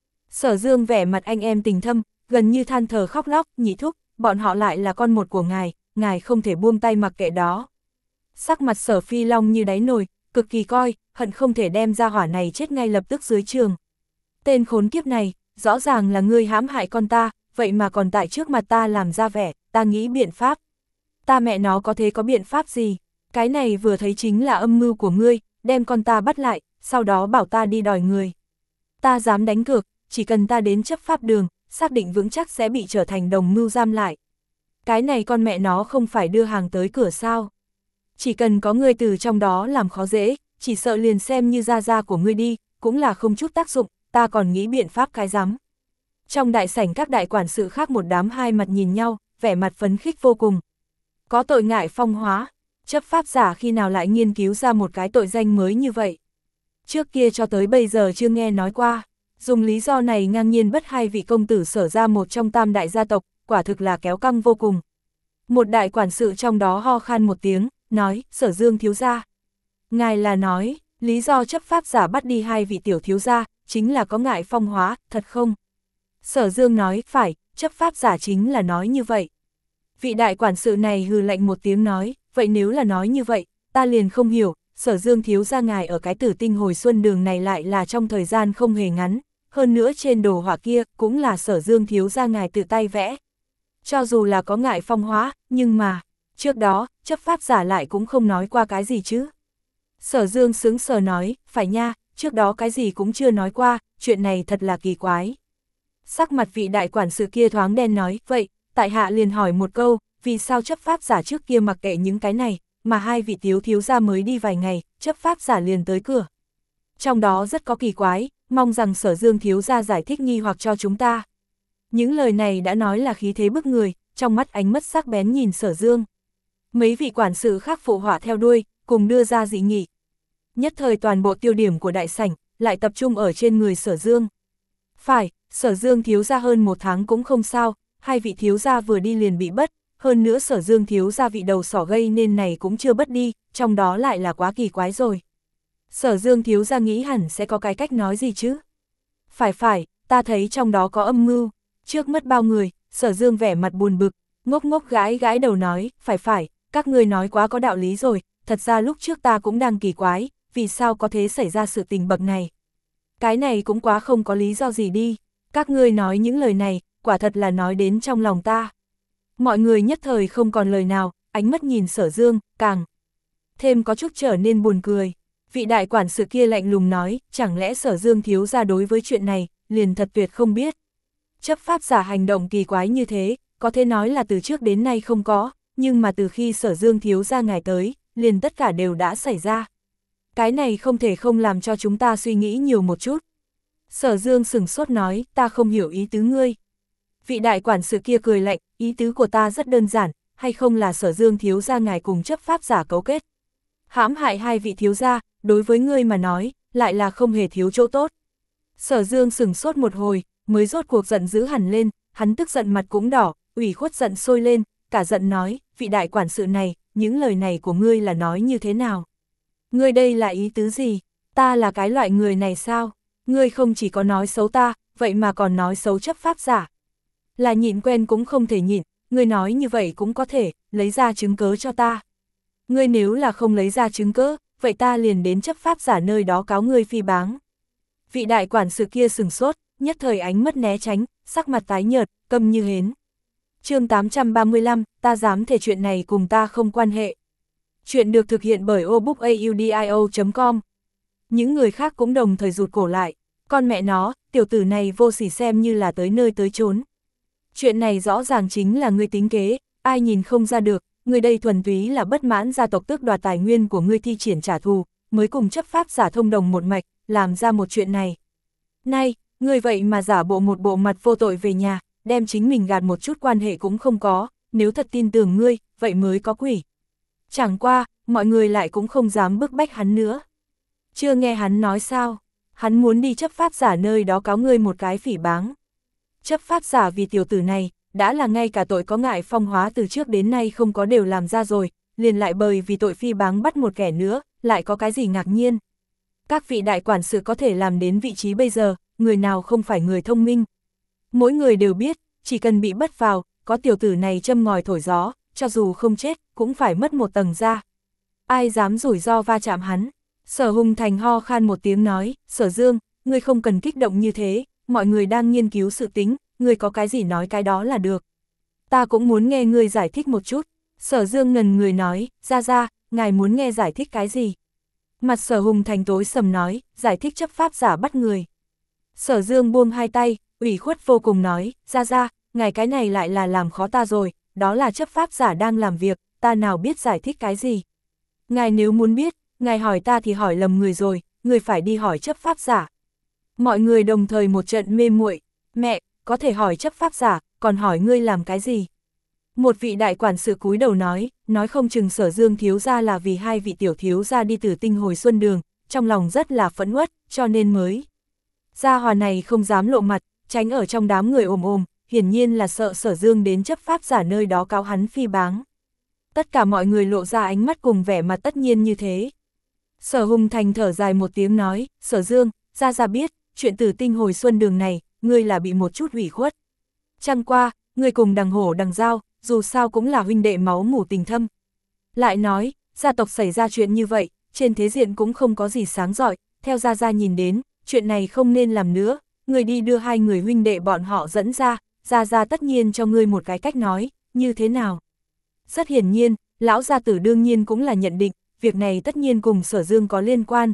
Sở Dương vẻ mặt anh em tình thâm, gần như than thở khóc lóc, nhị thúc, bọn họ lại là con một của ngài, ngài không thể buông tay mặc kệ đó. Sắc mặt Sở Phi Long như đáy nồi, cực kỳ coi, hận không thể đem ra hỏa này chết ngay lập tức dưới trường. Tên khốn kiếp này, rõ ràng là ngươi hãm hại con ta, vậy mà còn tại trước mặt ta làm ra vẻ, ta nghĩ biện pháp. Ta mẹ nó có thế có biện pháp gì? Cái này vừa thấy chính là âm mưu của ngươi, đem con ta bắt lại, sau đó bảo ta đi đòi người. Ta dám đánh cược, chỉ cần ta đến chấp pháp đường, xác định vững chắc sẽ bị trở thành đồng mưu giam lại. Cái này con mẹ nó không phải đưa hàng tới cửa sao? Chỉ cần có ngươi từ trong đó làm khó dễ, chỉ sợ liền xem như gia gia của ngươi đi, cũng là không chút tác dụng, ta còn nghĩ biện pháp cái rắm. Trong đại sảnh các đại quản sự khác một đám hai mặt nhìn nhau, vẻ mặt phấn khích vô cùng. Có tội ngại phong hóa, chấp pháp giả khi nào lại nghiên cứu ra một cái tội danh mới như vậy. Trước kia cho tới bây giờ chưa nghe nói qua, dùng lý do này ngang nhiên bắt hai vị công tử Sở ra một trong tam đại gia tộc, quả thực là kéo căng vô cùng. Một đại quản sự trong đó ho khan một tiếng, nói, Sở Dương thiếu gia. Ngài là nói, lý do chấp pháp giả bắt đi hai vị tiểu thiếu gia, chính là có ngại phong hóa, thật không? Sở Dương nói, phải, chấp pháp giả chính là nói như vậy. Vị đại quản sự này hừ lạnh một tiếng nói, vậy nếu là nói như vậy, ta liền không hiểu, Sở Dương thiếu gia ngài ở cái Tử Tinh hồi xuân đường này lại là trong thời gian không hề ngắn, hơn nữa trên đồ họa kia cũng là Sở Dương thiếu gia ngài tự tay vẽ. Cho dù là có ngại phong hóa, nhưng mà, trước đó, chấp pháp giả lại cũng không nói qua cái gì chứ. Sở Dương sững sờ nói, phải nha, trước đó cái gì cũng chưa nói qua, chuyện này thật là kỳ quái. Sắc mặt vị đại quản sự kia thoáng đen nói, vậy, tại hạ liền hỏi một câu, vì sao chấp pháp giả trước kia mặc kệ những cái này, mà hai vị thiếu thiếu gia mới đi vài ngày, chấp pháp giả liền tới cửa. Trong đó rất có kỳ quái, mong rằng Sở Dương thiếu gia giải thích nghi hoặc cho chúng ta. Những lời này đã nói là khí thế bức người, trong mắt ánh mắt sắc bén nhìn Sở Dương. Mấy vị quản sự khác phụ họa theo đuôi, cùng đưa ra dị nghị. Nhất thời toàn bộ tiêu điểm của đại sảnh, lại tập trung ở trên người Sở Dương. Phải, Sở Dương thiếu gia hơn một tháng cũng không sao, hai vị thiếu gia vừa đi liền bị bắt, hơn nữa Sở Dương thiếu gia vị đầu sỏ gây nên này cũng chưa bắt đi, trong đó lại là quá kỳ quái rồi. Sở Dương thiếu gia nghĩ hẳn sẽ có cái cách nói gì chứ? Phải phải, ta thấy trong đó có âm mưu. Trước mất bao người, Sở Dương vẻ mặt buồn bực, ngốc ngốc gãi gãi đầu nói, phải phải, các ngươi nói quá có đạo lý rồi, thật ra lúc trước ta cũng đang kỳ quái, vì sao có thể xảy ra sự tình bậc này. Cái này cũng quá không có lý do gì đi, các ngươi nói những lời này, quả thật là nói đến trong lòng ta. Mọi người nhất thời không còn lời nào, ánh mắt nhìn Sở Dương, càng thêm có chút trở nên buồn cười. Vị đại quản sự kia lạnh lùng nói, chẳng lẽ Sở Dương thiếu gia đối với chuyện này, liền thật tuyệt không biết. Chấp pháp giả hành động kỳ quái như thế, có thể nói là từ trước đến nay không có, nhưng mà từ khi Sở Dương thiếu gia ngài tới, liền tất cả đều đã xảy ra. Cái này không thể không làm cho chúng ta suy nghĩ nhiều một chút. Sở Dương sửng sốt nói, ta không hiểu ý tứ ngươi. Vị đại quản sự kia cười lạnh, ý tứ của ta rất đơn giản, hay không là Sở Dương thiếu gia ngài cùng chấp pháp giả cấu kết. Hãm hại hai vị thiếu gia, đối với ngươi mà nói, lại là không hề thiếu chỗ tốt. Sở Dương sửng sốt một hồi, mới rốt cuộc giận dữ hẳn lên, hắn tức giận mặt cũng đỏ, ủy khuất giận sôi lên, cả giận nói, vị đại quản sự này, những lời này của ngươi là nói như thế nào? Ngươi đây là ý tứ gì? Ta là cái loại người này sao? Ngươi không chỉ có nói xấu ta, vậy mà còn nói xấu chấp pháp giả. Là nhịn quen cũng không thể nhịn, ngươi nói như vậy cũng có thể, lấy ra chứng cớ cho ta. Ngươi nếu là không lấy ra chứng cớ, vậy ta liền đến chấp pháp giả nơi đó cáo ngươi phi báng. Vị đại quản sự kia sừng sốt, nhất thời ánh mắt né tránh, sắc mặt tái nhợt, câm như hến. Chương tám trăm ba mươi lăm, ta dám thể chuyện này cùng ta không quan hệ. Chuyện được thực hiện bởi obookaudio chấm com. Những người khác cũng đồng thời rụt cổ lại, con mẹ nó, tiểu tử này vô sỉ xem như là tới nơi tới chốn. Chuyện này rõ ràng chính là ngươi tính kế, ai nhìn không ra được, người đây thuần túy là bất mãn gia tộc tước đoạt tài nguyên của ngươi thi triển trả thù, mới cùng chấp pháp giả thông đồng một mạch, làm ra một chuyện này. Nay, ngươi vậy mà giả bộ một bộ mặt vô tội về nhà, đem chính mình gạt một chút quan hệ cũng không có, nếu thật tin tưởng ngươi, vậy mới có quỷ. Chẳng qua, mọi người lại cũng không dám bức bách hắn nữa. Chưa nghe hắn nói sao, hắn muốn đi chấp pháp giả nơi đó cáo ngươi một cái phỉ báng. Chấp pháp giả vì tiểu tử này, đã là ngay cả tội có ngại phong hóa từ trước đến nay không có đều làm ra rồi, liền lại bởi vì tội phi báng bắt một kẻ nữa, lại có cái gì ngạc nhiên. Các vị đại quản sự có thể làm đến vị trí bây giờ, người nào không phải người thông minh. Mỗi người đều biết, chỉ cần bị bắt vào, có tiểu tử này châm ngòi thổi gió, cho dù không chết, cũng phải mất một tầng da. Ai dám rủi ro va chạm hắn? Sở Hùng Thành ho khan một tiếng nói, Sở Dương, ngươi không cần kích động như thế, mọi người đang nghiên cứu sự tính, ngươi có cái gì nói cái đó là được. Ta cũng muốn nghe ngươi giải thích một chút. Sở Dương ngần người nói, ra ra, ngài muốn nghe giải thích cái gì? Mặt Sở Hùng Thành tối sầm nói, giải thích chấp pháp giả bắt người. Sở Dương buông hai tay, ủy khuất vô cùng nói, ra ra, ngài cái này lại là làm khó ta rồi, đó là chấp pháp giả đang làm việc, ta nào biết giải thích cái gì. Ngài nếu muốn biết, ngài hỏi ta thì hỏi lầm người rồi, người phải đi hỏi chấp pháp giả. Mọi người đồng thời một trận mê muội, mẹ, có thể hỏi chấp pháp giả, còn hỏi ngươi làm cái gì? Một vị đại quản sự cúi đầu nói, nói không chừng Sở Dương thiếu gia là vì hai vị tiểu thiếu gia đi Tử Tinh hồi xuân đường, trong lòng rất là phẫn uất, cho nên mới. Gia hòa này không dám lộ mặt, tránh ở trong đám người ồm ồm, hiển nhiên là sợ Sở Dương đến chấp pháp giả nơi đó cáo hắn phi báng. Tất cả mọi người lộ ra ánh mắt cùng vẻ mặt tất nhiên như thế. Sở Hùng Thành thở dài một tiếng nói, Sở Dương, ra ra biết, chuyện Tử Tinh hồi xuân đường này, ngươi là bị một chút hủy khuất. Chẳng qua, ngươi cùng đằng hổ đằng giao, dù sao cũng là huynh đệ máu mủ tình thâm. Lại nói, gia tộc xảy ra chuyện như vậy, trên thế diện cũng không có gì sáng rọi, theo Gia Gia nhìn đến, chuyện này không nên làm nữa, người đi đưa hai người huynh đệ bọn họ dẫn ra, Gia Gia tất nhiên cho ngươi một cái cách nói, như thế nào? Rất hiển nhiên, lão gia tử đương nhiên cũng là nhận định, việc này tất nhiên cùng Sở Dương có liên quan.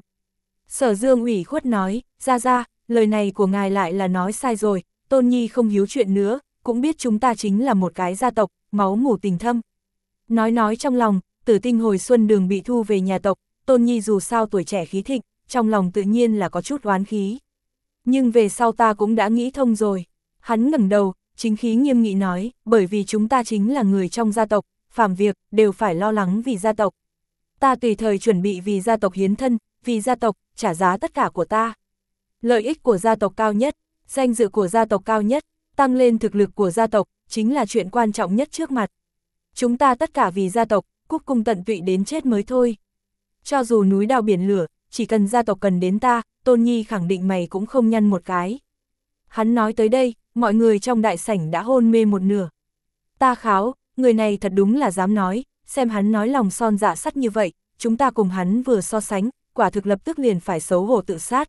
Sở Dương ủy khuất nói, Gia Gia, lời này của ngài lại là nói sai rồi, Tôn Nhi không hiếu chuyện nữa, cũng biết chúng ta chính là một cái gia tộc, máu mủ tình thâm. Nói nói trong lòng, Tử Tinh hồi xuân đường bị thu về nhà tộc, Tôn Nhi dù sao tuổi trẻ khí thịnh, trong lòng tự nhiên là có chút oán khí. Nhưng về sau ta cũng đã nghĩ thông rồi. Hắn ngẩng đầu, chính khí nghiêm nghị nói, bởi vì chúng ta chính là người trong gia tộc, phàm việc, đều phải lo lắng vì gia tộc. Ta tùy thời chuẩn bị vì gia tộc hiến thân, vì gia tộc, trả giá tất cả của ta. Lợi ích của gia tộc cao nhất, danh dự của gia tộc cao nhất, tăng lên thực lực của gia tộc, chính là chuyện quan trọng nhất trước mặt. Chúng ta tất cả vì gia tộc, cúc cung tận tụy đến chết mới thôi. Cho dù núi đao biển lửa, chỉ cần gia tộc cần đến ta, Tôn Nhi khẳng định mày cũng không nhăn một cái. Hắn nói tới đây, mọi người trong đại sảnh đã hôn mê một nửa. Ta kháo, người này thật đúng là dám nói, xem hắn nói lòng son dạ sắt như vậy, chúng ta cùng hắn vừa so sánh, quả thực lập tức liền phải xấu hổ tự sát.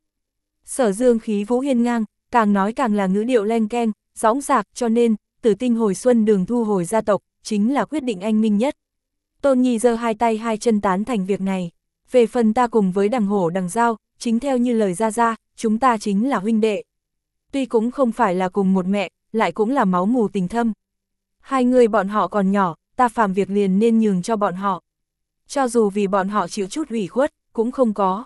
Sở Dương khí vũ hiên ngang, càng nói càng là ngữ điệu len keng, dõng dạc, cho nên, Tử Tinh hồi xuân đường thu hồi gia tộc, chính là quyết định anh minh nhất. Tôn Nhi giơ hai tay hai chân tán thành việc này. Về phần ta cùng với đằng hổ đằng giao, chính theo như lời Gia Gia, chúng ta chính là huynh đệ. Tuy cũng không phải là cùng một mẹ, lại cũng là máu mù tình thâm. Hai người bọn họ còn nhỏ, ta phàm việc liền nên nhường cho bọn họ. Cho dù vì bọn họ chịu chút ủy khuất, cũng không có.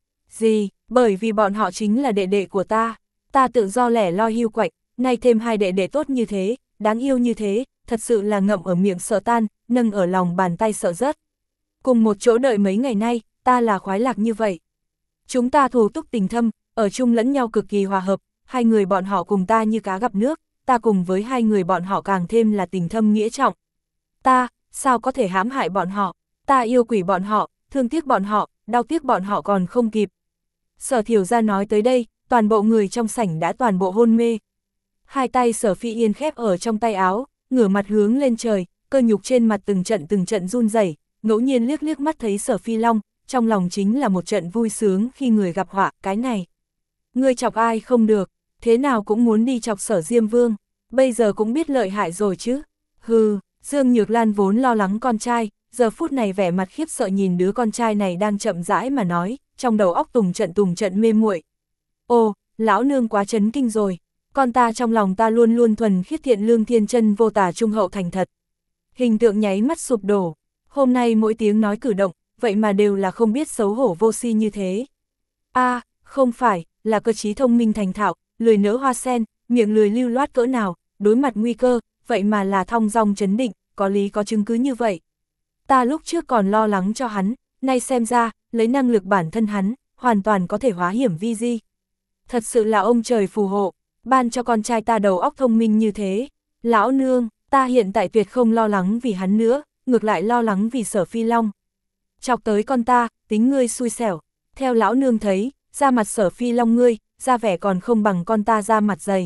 Gì, bởi vì bọn họ chính là đệ đệ của ta. Ta tự do lẻ loi hưu quạnh, nay thêm hai đệ đệ tốt như thế, đáng yêu như thế, thật sự là ngậm ở miệng sợ tan, nâng ở lòng bàn tay sợ rớt. Cùng một chỗ đợi mấy ngày nay, ta là khoái lạc như vậy. Chúng ta thù túc tình thâm, ở chung lẫn nhau cực kỳ hòa hợp, hai người bọn họ cùng ta như cá gặp nước, ta cùng với hai người bọn họ càng thêm là tình thâm nghĩa trọng. Ta, sao có thể hãm hại bọn họ, ta yêu quỷ bọn họ, thương tiếc bọn họ, đau tiếc bọn họ còn không kịp. Sở Thiểu Gia nói tới đây, toàn bộ người trong sảnh đã toàn bộ hôn mê. Hai tay Sở Phi Yên khép ở trong tay áo, ngửa mặt hướng lên trời, cơ nhục trên mặt từng trận từng trận run rẩy, ngẫu nhiên liếc liếc mắt thấy Sở Phi Long, trong lòng chính là một trận vui sướng khi người gặp họa, cái này. Ngươi chọc ai không được, thế nào cũng muốn đi chọc Sở Diêm Vương, bây giờ cũng biết lợi hại rồi chứ. Hừ, Dương Nhược Lan vốn lo lắng con trai, giờ phút này vẻ mặt khiếp sợ nhìn đứa con trai này đang chậm rãi mà nói, trong đầu óc tùng trận tùng trận mê muội. Ồ, lão nương quá chấn kinh rồi, con ta trong lòng ta luôn luôn thuần khiết thiện lương thiên chân vô tà trung hậu thành thật. hình tượng nháy mắt sụp đổ. Hôm nay mỗi tiếng nói cử động, vậy mà đều là không biết xấu hổ vô si như thế. A, à, không phải, là cơ trí thông minh thành thạo, lười nỡ hoa sen, miệng lười lưu loát cỡ nào, đối mặt nguy cơ, vậy mà là thong dong trấn định, có lý có chứng cứ như vậy. Ta lúc trước còn lo lắng cho hắn, nay xem ra, lấy năng lực bản thân hắn, hoàn toàn có thể hóa hiểm vi di. Thật sự là ông trời phù hộ, ban cho con trai ta đầu óc thông minh như thế. Lão nương, ta hiện tại tuyệt không lo lắng vì hắn nữa, ngược lại lo lắng vì Sở Phi Long. Chọc tới con ta, tính ngươi xui xẻo. Theo lão nương thấy, da mặt Sở Phi Long ngươi, da vẻ còn không bằng con ta da mặt dày.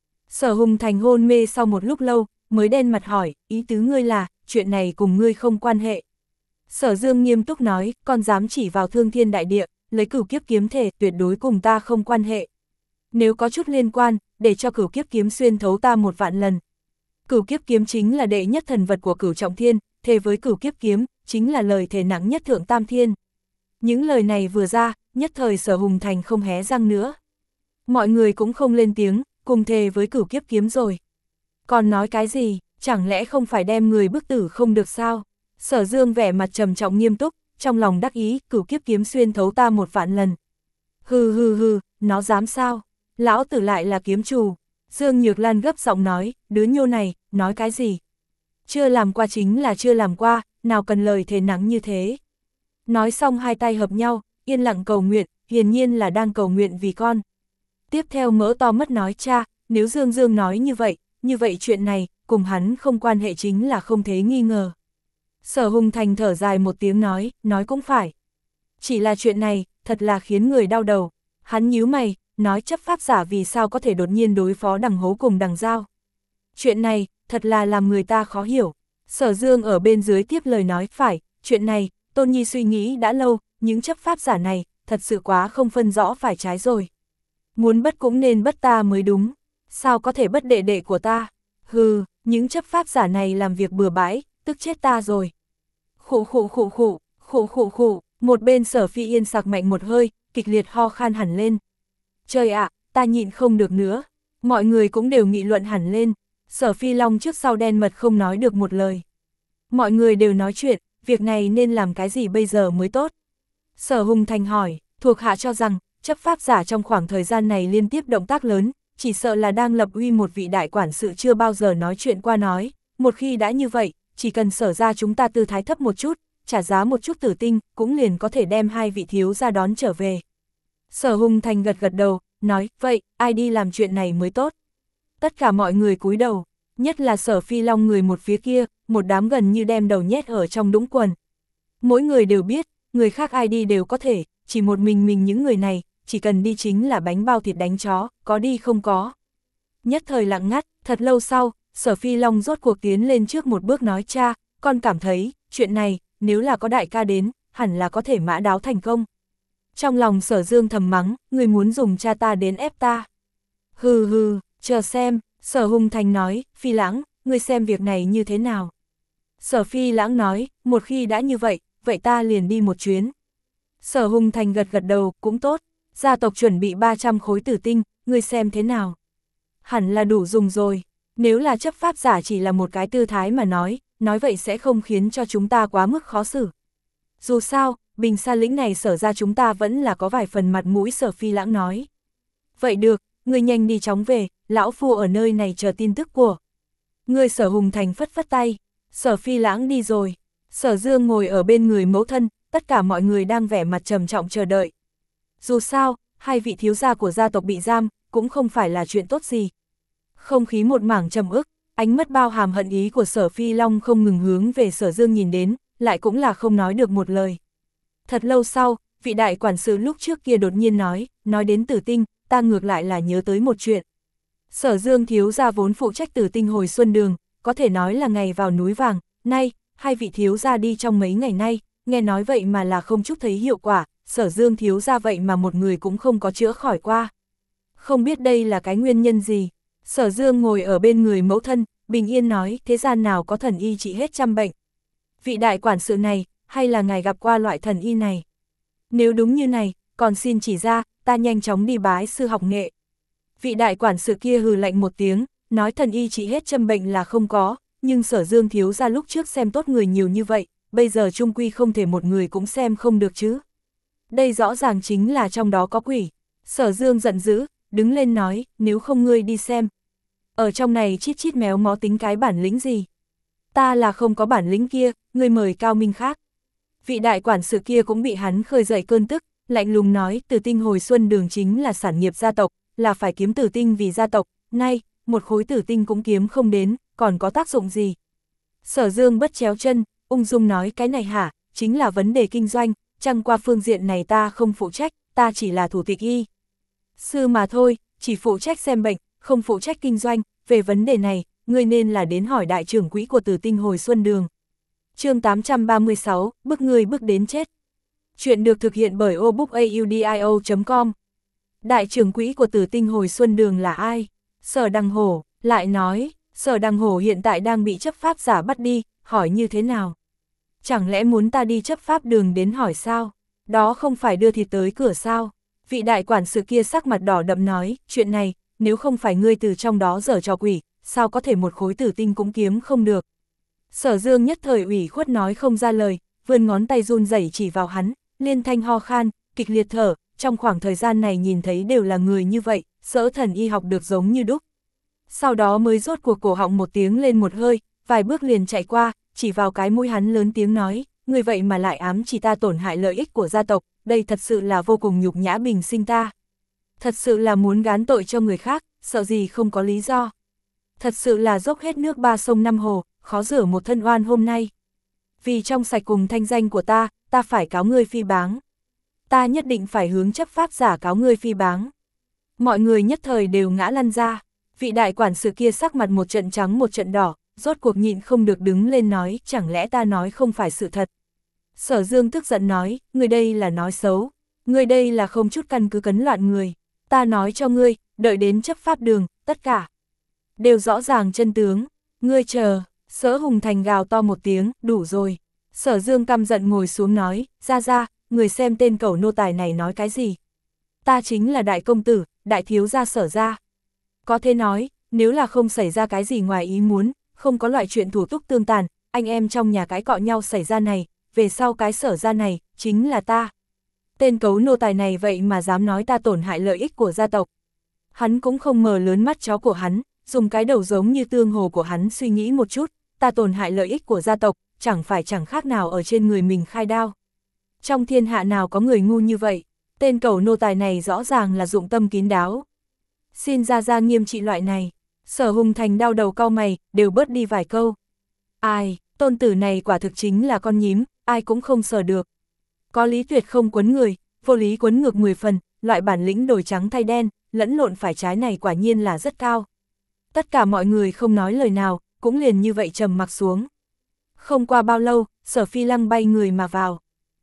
Sở Hùng Thành hôn mê sau một lúc lâu, mới đen mặt hỏi, ý tứ ngươi là, chuyện này cùng ngươi không quan hệ. Sở Dương nghiêm túc nói, con dám chỉ vào Thương Thiên Đại Địa, lấy Cửu Kiếp kiếm thể, tuyệt đối cùng ta không quan hệ. Nếu có chút liên quan, để cho Cửu Kiếp kiếm xuyên thấu ta một vạn lần. Cửu Kiếp kiếm chính là đệ nhất thần vật của Cửu Trọng Thiên, thề với Cửu Kiếp kiếm, chính là lời thề nặng nhất Thượng Tam Thiên. Những lời này vừa ra, nhất thời Sở Hùng Thành không hé răng nữa. Mọi người cũng không lên tiếng, cùng thề với Cửu Kiếp kiếm rồi. Còn nói cái gì, chẳng lẽ không phải đem người bức tử không được sao? Sở Dương vẻ mặt trầm trọng nghiêm túc, trong lòng đắc ý, Cửu Kiếp kiếm xuyên thấu ta một vạn lần. Hừ hừ hừ, nó dám sao? Lão tử lại là kiếm chủ. Dương Nhược Lan gấp giọng nói, đứa nhô này, nói cái gì? Chưa làm qua chính là chưa làm qua, nào cần lời thề nặng như thế. Nói xong hai tay hợp nhau, yên lặng cầu nguyện, hiển nhiên là đang cầu nguyện vì con. Tiếp theo mỡ to mất nói, cha, nếu Dương Dương nói như vậy, như vậy chuyện này, cùng hắn không quan hệ chính là không thể nghi ngờ. Sở Hùng Thành thở dài một tiếng nói, nói cũng phải. Chỉ là chuyện này, thật là khiến người đau đầu. Hắn nhíu mày, nói chấp pháp giả vì sao có thể đột nhiên đối phó Đằng Hố cùng Đằng Giao. Chuyện này, thật là làm người ta khó hiểu. Sở Dương ở bên dưới tiếp lời nói, phải, chuyện này, Tôn Nhi suy nghĩ đã lâu, những chấp pháp giả này, thật sự quá không phân rõ phải trái rồi. Muốn bất cũng nên bất ta mới đúng, sao có thể bất đệ đệ của ta? Hừ, những chấp pháp giả này làm việc bừa bãi, tức chết ta rồi. Khụ khụ khụ khụ, khụ khụ khụ, một bên Sở Phi Yên sặc mạnh một hơi, kịch liệt ho khan hẳn lên. Trời ạ, à, ta nhịn không được nữa. Mọi người cũng đều nghị luận hẳn lên. Sở Phi Long trước sau đen mật không nói được một lời. Mọi người đều nói chuyện, việc này nên làm cái gì bây giờ mới tốt? Sở Hùng Thành hỏi, thuộc hạ cho rằng, chấp pháp giả trong khoảng thời gian này liên tiếp động tác lớn, chỉ sợ là đang lập uy một vị đại quản sự chưa bao giờ nói chuyện qua nói. Một khi đã như vậy, chỉ cần Sở ra chúng ta tư thái thấp một chút, trả giá một chút tử tinh, cũng liền có thể đem hai vị thiếu ra đón trở về. Sở Hùng Thành gật gật đầu, nói, vậy, ai đi làm chuyện này mới tốt? Tất cả mọi người cúi đầu, nhất là Sở Phi Long người một phía kia, một đám gần như đem đầu nhét ở trong đũng quần. Mỗi người đều biết, người khác ai đi đều có thể, chỉ một mình mình những người này, chỉ cần đi chính là bánh bao thịt đánh chó, có đi không có. Nhất thời lặng ngắt, thật lâu sau, Sở Phi Long rốt cuộc tiến lên trước một bước nói, cha, con cảm thấy, chuyện này, nếu là có đại ca đến, hẳn là có thể mã đáo thành công. Trong lòng Sở Dương thầm mắng, người muốn dùng cha ta đến ép ta. Hừ hừ, chờ xem, Sở Hùng Thành nói, Phi Lãng, ngươi xem việc này như thế nào. Sở Phi Lãng nói, một khi đã như vậy, vậy ta liền đi một chuyến. Sở Hùng Thành gật gật đầu, cũng tốt, gia tộc chuẩn bị ba trăm khối tử tinh, ngươi xem thế nào. Hẳn là đủ dùng rồi, nếu là chấp pháp giả chỉ là một cái tư thái mà nói, nói vậy sẽ không khiến cho chúng ta quá mức khó xử. Dù sao, Bình Sa lĩnh này Sở ra chúng ta vẫn là có vài phần mặt mũi, Sở Phi Lãng nói. Vậy được, ngươi nhanh đi chóng về, lão phu ở nơi này chờ tin tức của. Ngươi Sở Hùng Thành phất phất tay, Sở Phi Lãng đi rồi. Sở Dương ngồi ở bên người mẫu thân, tất cả mọi người đang vẻ mặt trầm trọng chờ đợi. Dù sao, hai vị thiếu gia của gia tộc bị giam, cũng không phải là chuyện tốt gì. Không khí một mảng trầm ức, ánh mắt bao hàm hận ý của Sở Phi Long không ngừng hướng về Sở Dương nhìn đến, lại cũng là không nói được một lời. Thật lâu sau, vị đại quản sự lúc trước kia đột nhiên nói, nói đến tử tinh, ta ngược lại là nhớ tới một chuyện. Sở Dương thiếu gia vốn phụ trách tử tinh hồi xuân đường, có thể nói là ngày vào núi vàng, nay, hai vị thiếu gia đi trong mấy ngày nay, nghe nói vậy mà là không chút thấy hiệu quả, Sở Dương thiếu gia vậy mà một người cũng không có chữa khỏi qua. Không biết đây là cái nguyên nhân gì. Sở Dương ngồi ở bên người mẫu thân, bình yên nói, thế gian nào có thần y trị hết trăm bệnh. Vị đại quản sự này, hay là ngài gặp qua loại thần y này? Nếu đúng như này, còn xin chỉ ra, ta nhanh chóng đi bái sư học nghệ. Vị đại quản sự kia hừ lạnh một tiếng, nói thần y trị hết trăm bệnh là không có, nhưng Sở Dương thiếu gia lúc trước xem tốt người nhiều như vậy, bây giờ chung quy không thể một người cũng xem không được chứ. Đây rõ ràng chính là trong đó có quỷ. Sở Dương giận dữ, đứng lên nói, nếu không ngươi đi xem. Ở trong này chít chít méo mó tính cái bản lĩnh gì? Ta là không có bản lĩnh kia, ngươi mời cao minh khác. Vị đại quản sự kia cũng bị hắn khơi dậy cơn tức, lạnh lùng nói, Tử Tinh hồi xuân đường chính là sản nghiệp gia tộc, là phải kiếm tử tinh vì gia tộc, nay, một khối tử tinh cũng kiếm không đến, còn có tác dụng gì? Sở Dương bất chéo chân, ung dung nói, cái này hả, chính là vấn đề kinh doanh, chẳng qua phương diện này ta không phụ trách, ta chỉ là thủ tịch y sư mà thôi, chỉ phụ trách xem bệnh, không phụ trách kinh doanh, về vấn đề này, ngươi nên là đến hỏi đại trưởng quỹ của Tử Tinh hồi xuân đường. Chương tám trăm ba mươi sáu, bức ngươi bức đến chết. Chuyện được thực hiện bởi obookaudio chấm com. Đại trưởng quỹ của Tử Tinh hồi xuân đường là ai? Sở Đằng Hổ, lại nói, Sở Đằng Hổ hiện tại đang bị chấp pháp giả bắt đi, hỏi như thế nào? Chẳng lẽ muốn ta đi chấp pháp đường đến hỏi sao? Đó không phải đưa thịt tới cửa sao? Vị đại quản sự kia sắc mặt đỏ đậm nói, chuyện này, nếu không phải ngươi từ trong đó giở trò quỷ, sao có thể một khối tử tinh cũng kiếm không được? Sở Dương nhất thời ủy khuất nói không ra lời, vươn ngón tay run rẩy chỉ vào hắn, liên thanh ho khan, kịch liệt thở, trong khoảng thời gian này nhìn thấy đều là người như vậy, Sở Thần y học được giống như đúc. Sau đó mới rốt cuộc cổ họng một tiếng lên một hơi, vài bước liền chạy qua, chỉ vào cái mũi hắn lớn tiếng nói, người vậy mà lại ám chỉ ta tổn hại lợi ích của gia tộc, đây thật sự là vô cùng nhục nhã bình sinh ta. Thật sự là muốn gán tội cho người khác, sợ gì không có lý do. Thật sự là dốc hết nước ba sông năm hồ, khó rửa một thân oan hôm nay. Vì trong sạch cùng thanh danh của ta, ta phải cáo ngươi phi báng. Ta nhất định phải hướng chấp pháp giả cáo ngươi phi báng. Mọi người nhất thời đều ngã lăn ra, vị đại quản sự kia sắc mặt một trận trắng một trận đỏ, rốt cuộc nhịn không được đứng lên nói, chẳng lẽ ta nói không phải sự thật. Sở Dương tức giận nói, ngươi đây là nói xấu, ngươi đây là không chút căn cứ cấn loạn người. Ta nói cho ngươi, đợi đến chấp pháp đường, tất cả đều rõ ràng chân tướng, ngươi chờ. Sở Hùng Thành gào to một tiếng, đủ rồi. Sở Dương căm giận ngồi xuống nói, ra ra, người xem tên cẩu nô tài này nói cái gì. Ta chính là đại công tử, đại thiếu gia Sở gia. Có thể nói, nếu là không xảy ra cái gì ngoài ý muốn, không có loại chuyện thủ túc tương tàn, anh em trong nhà cái cọ nhau xảy ra này, về sau cái Sở gia này, chính là ta. Tên cấu nô tài này vậy mà dám nói ta tổn hại lợi ích của gia tộc. Hắn cũng không mờ lớn mắt chó của hắn, dùng cái đầu giống như tương hồ của hắn suy nghĩ một chút, ta tổn hại lợi ích của gia tộc, chẳng phải chẳng khác nào ở trên người mình khai đao. Trong thiên hạ nào có người ngu như vậy, tên cẩu nô tài này rõ ràng là dụng tâm kín đáo. Xin ra ra nghiêm trị loại này. Sở Hùng Thành đau đầu cau mày, đều bớt đi vài câu. Ai, tôn tử này quả thực chính là con nhím, ai cũng không sờ được. Có lý tuyệt không quấn người, vô lý quấn ngược mười phần, loại bản lĩnh đổi trắng thay đen, lẫn lộn phải trái này quả nhiên là rất cao. Tất cả mọi người không nói lời nào, cũng liền như vậy trầm mặc xuống. Không qua bao lâu, Sở Phi Lăng bay người mà vào.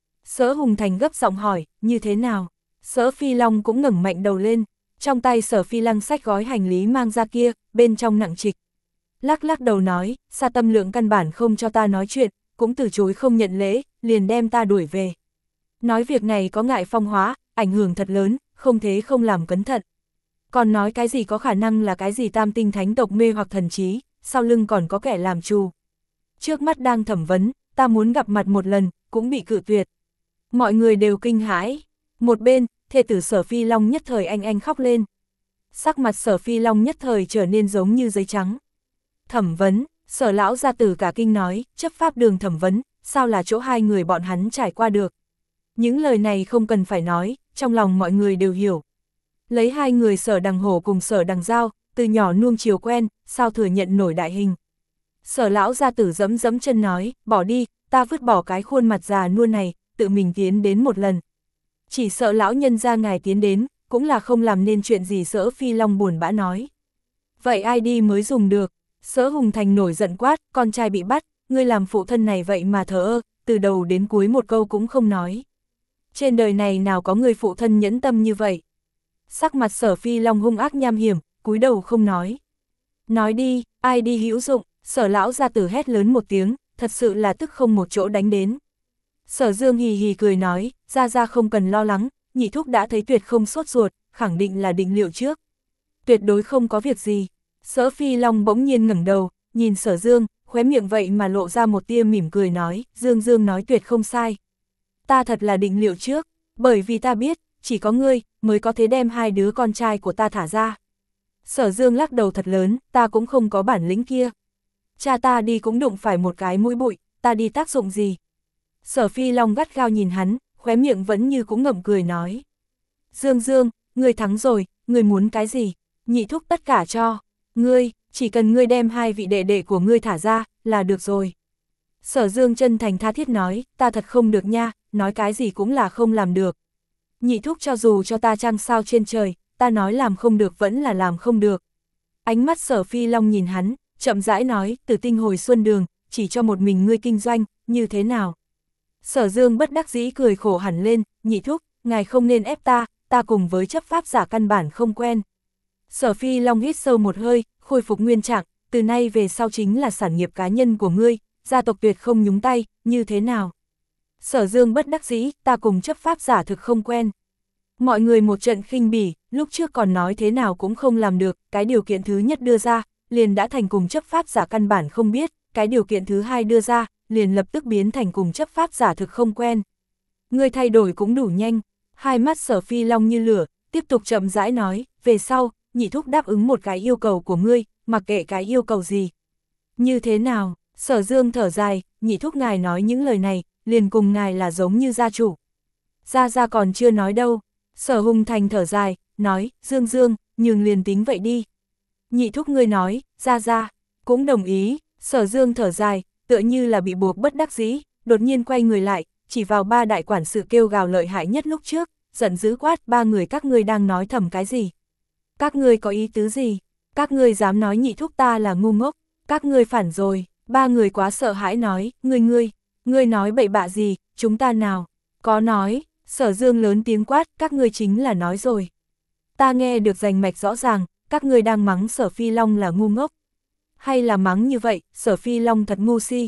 Sở Hùng Thành gấp giọng hỏi, như thế nào? Sở Phi Long cũng ngẩng mạnh đầu lên, trong tay Sở Phi Lăng xách gói hành lý mang ra kia, bên trong nặng trịch. Lắc lắc đầu nói, Sa Tâm Lượng căn bản không cho ta nói chuyện, cũng từ chối không nhận lễ, liền đem ta đuổi về. Nói việc này có ngại phong hóa, ảnh hưởng thật lớn, không thế không làm cẩn thận. Còn nói cái gì có khả năng là cái gì tam tinh thánh tộc mê hoặc thần trí, sau lưng còn có kẻ làm trù. Trước mắt đang thẩm vấn, ta muốn gặp mặt một lần, cũng bị cự tuyệt. Mọi người đều kinh hãi. Một bên, thê tử Sở Phi Long nhất thời anh anh khóc lên. Sắc mặt Sở Phi Long nhất thời trở nên giống như giấy trắng. Thẩm vấn, Sở lão gia tử cả kinh nói, chấp pháp đường thẩm vấn, sao là chỗ hai người bọn hắn trải qua được. Những lời này không cần phải nói, trong lòng mọi người đều hiểu. Lấy hai người Sở Đằng Hổ cùng Sở Đằng Giao, từ nhỏ nuông chiều quen, sao thừa nhận nổi đại hình. Sở lão gia tử dẫm dẫm chân nói, bỏ đi, ta vứt bỏ cái khuôn mặt già nua này, tự mình tiến đến một lần. Chỉ sợ lão nhân gia ngài tiến đến, cũng là không làm nên chuyện gì. Sở Phi Long buồn bã nói. Vậy ai đi mới dùng được? Sở Hùng Thành nổi giận quát, con trai bị bắt, ngươi làm phụ thân này vậy mà thờ ơ, từ đầu đến cuối một câu cũng không nói. Trên đời này nào có người phụ thân nhẫn tâm như vậy? Sắc mặt Sở Phi Long hung ác nham hiểm, cúi đầu không nói. Nói đi, ai đi hữu dụng? Sở lão gia tử hét lớn một tiếng, thật sự là tức không một chỗ đánh đến. Sở Dương hì hì cười nói, ra ra không cần lo lắng, nhị thúc đã thấy tuyệt không sốt ruột, khẳng định là định liệu trước. Tuyệt đối không có việc gì. Sở Phi Long bỗng nhiên ngẩng đầu, nhìn Sở Dương, khóe miệng vậy mà lộ ra một tia mỉm cười nói, Dương Dương nói tuyệt không sai. Ta thật là định liệu trước, bởi vì ta biết, chỉ có ngươi, mới có thể đem hai đứa con trai của ta thả ra. Sở Dương lắc đầu thật lớn, ta cũng không có bản lĩnh kia. Cha ta đi cũng đụng phải một cái mũi bụi, ta đi tác dụng gì? Sở Phi Long gắt gao nhìn hắn, khóe miệng vẫn như cũng ngậm cười nói. Dương Dương, ngươi thắng rồi, ngươi muốn cái gì? Nhị thúc tất cả cho. Ngươi, chỉ cần ngươi đem hai vị đệ đệ của ngươi thả ra, là được rồi. Sở Dương chân thành tha thiết nói, ta thật không được nha, nói cái gì cũng là không làm được. Nhị thúc cho dù cho ta trăng sao trên trời, ta nói làm không được vẫn là làm không được. Ánh mắt Sở Phi Long nhìn hắn, chậm rãi nói, Tử Tinh hồi xuân đường, chỉ cho một mình ngươi kinh doanh, như thế nào? Sở Dương bất đắc dĩ cười khổ hẳn lên, nhị thúc, ngài không nên ép ta, ta cùng với chấp pháp giả căn bản không quen. Sở Phi Long hít sâu một hơi, khôi phục nguyên trạng, từ nay về sau chính là sản nghiệp cá nhân của ngươi, gia tộc tuyệt không nhúng tay, như thế nào? Sở Dương bất đắc dĩ, ta cùng chấp pháp giả thực không quen. Mọi người một trận khinh bỉ, lúc trước còn nói thế nào cũng không làm được, cái điều kiện thứ nhất đưa ra, liền đã thành cùng chấp pháp giả căn bản không biết, cái điều kiện thứ hai đưa ra, liền lập tức biến thành cùng chấp pháp giả thực không quen. Ngươi thay đổi cũng đủ nhanh, hai mắt Sở Phi Long như lửa, tiếp tục chậm rãi nói, về sau, nhị thúc đáp ứng một cái yêu cầu của ngươi, mặc kệ cái yêu cầu gì. Như thế nào? Sở Dương thở dài, nhị thúc ngài nói những lời này, liền cùng ngài là giống như gia chủ. Gia Gia còn chưa nói đâu. Sở Hùng Thành thở dài, nói, Dương Dương, nhường liền tính vậy đi. Nhị thúc ngươi nói, Gia Gia, cũng đồng ý. Sở Dương thở dài, tựa như là bị buộc bất đắc dĩ, đột nhiên quay người lại, chỉ vào ba đại quản sự kêu gào lợi hại nhất lúc trước, giận dữ quát, ba người các ngươi đang nói thầm cái gì? Các ngươi có ý tứ gì? Các ngươi dám nói nhị thúc ta là ngu ngốc, các ngươi phản rồi. Ba người quá sợ hãi nói, ngươi ngươi, ngươi nói bậy bạ gì, chúng ta nào? Có nói. Sở Dương lớn tiếng quát, các ngươi chính là nói rồi. Ta nghe được rành mạch rõ ràng, các ngươi đang mắng Sở Phi Long là ngu ngốc. Hay là mắng như vậy, Sở Phi Long thật ngu si.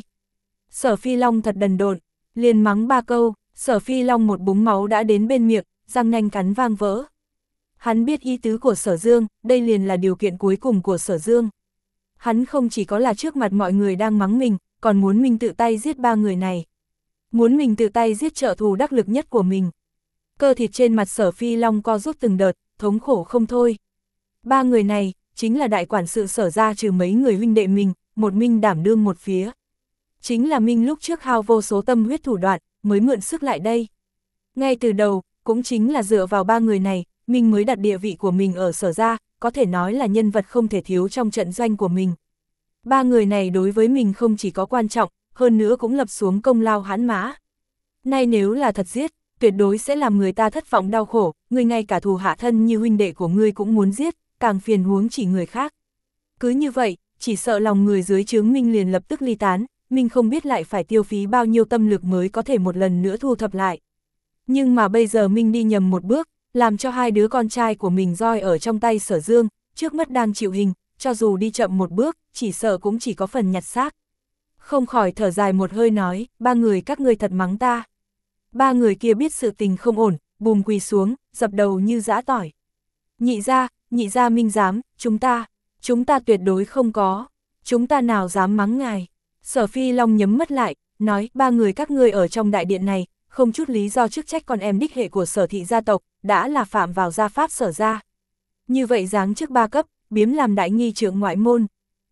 Sở Phi Long thật đần độn, liền mắng ba câu, Sở Phi Long một búng máu đã đến bên miệng, răng nanh cắn vang vỡ. Hắn biết ý tứ của Sở Dương, đây liền là điều kiện cuối cùng của Sở Dương. Hắn không chỉ có là trước mặt mọi người đang mắng mình, còn muốn mình tự tay giết ba người này. Muốn mình tự tay giết trợ thù đắc lực nhất của mình. Cơ thịt trên mặt Sở Phi Long co rút từng đợt, thống khổ không thôi. Ba người này, chính là đại quản sự Sở ra trừ mấy người huynh đệ mình, một mình đảm đương một phía. Chính là mình lúc trước hao vô số tâm huyết thủ đoạn, mới mượn sức lại đây. Ngay từ đầu, cũng chính là dựa vào ba người này, mình mới đặt địa vị của mình ở Sở ra, có thể nói là nhân vật không thể thiếu trong trận doanh của mình. Ba người này đối với mình không chỉ có quan trọng, hơn nữa cũng lập xuống công lao hãn mã. Nay nếu là thật giết, tuyệt đối sẽ làm người ta thất vọng đau khổ, người ngay cả thù hạ thân như huynh đệ của ngươi cũng muốn giết, càng phiền huống chỉ người khác. Cứ như vậy, chỉ sợ lòng người dưới trướng mình liền lập tức ly tán, mình không biết lại phải tiêu phí bao nhiêu tâm lực mới có thể một lần nữa thu thập lại. Nhưng mà bây giờ mình đi nhầm một bước, làm cho hai đứa con trai của mình roi ở trong tay Sở Dương, trước mắt đang chịu hình, cho dù đi chậm một bước, chỉ sợ cũng chỉ có phần nhặt xác. Không khỏi thở dài một hơi nói, ba người các ngươi thật mắng ta. Ba người kia biết sự tình không ổn, bùm quỳ xuống, dập đầu như giã tỏi. Nhị gia, nhị gia minh dám, chúng ta, chúng ta tuyệt đối không có, chúng ta nào dám mắng ngài. Sở Phi Long nhấm mắt lại, nói, ba người các ngươi ở trong đại điện này, không chút lý do chức trách con em đích hệ của Sở thị gia tộc, đã là phạm vào gia pháp Sở gia. Như vậy giáng chức ba cấp, biếm làm đại nghi trưởng ngoại môn.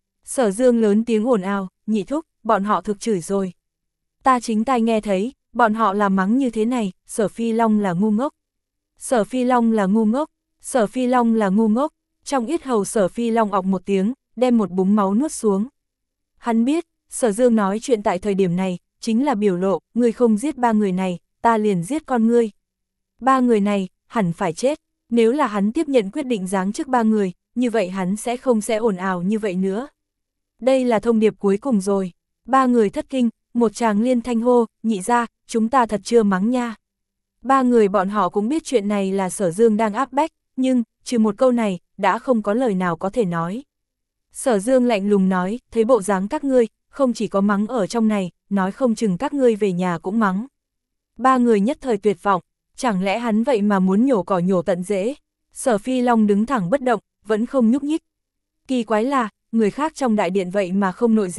Sở Dương lớn tiếng ồn ào, nhị thúc, bọn họ thực chửi rồi. Ta chính tai nghe thấy, bọn họ làm mắng như thế này, Sở Phi Long là ngu ngốc. Sở Phi Long là ngu ngốc, Sở Phi Long là ngu ngốc. Trong yết hầu Sở Phi Long ọc một tiếng, đem một búng máu nuốt xuống. Hắn biết, Sở Dương nói chuyện tại thời điểm này, chính là biểu lộ, ngươi không giết ba người này, ta liền giết con ngươi. Ba người này, hẳn phải chết, nếu là hắn tiếp nhận quyết định giáng chức ba người, như vậy hắn sẽ không sẽ ồn ào như vậy nữa. Đây là thông điệp cuối cùng rồi. Ba người thất kinh, một chàng liên thanh hô, nhị ra, chúng ta thật chưa mắng nha. Ba người bọn họ cũng biết chuyện này là Sở Dương đang áp bách, nhưng, trừ một câu này, đã không có lời nào có thể nói. Sở Dương lạnh lùng nói, thấy bộ dáng các ngươi, không chỉ có mắng ở trong này, nói không chừng các ngươi về nhà cũng mắng. Ba người nhất thời tuyệt vọng, chẳng lẽ hắn vậy mà muốn nhổ cỏ nhổ tận rễ. Sở Phi Long đứng thẳng bất động, vẫn không nhúc nhích. Kỳ quái là, người khác trong đại điện vậy mà không nội gì, cùng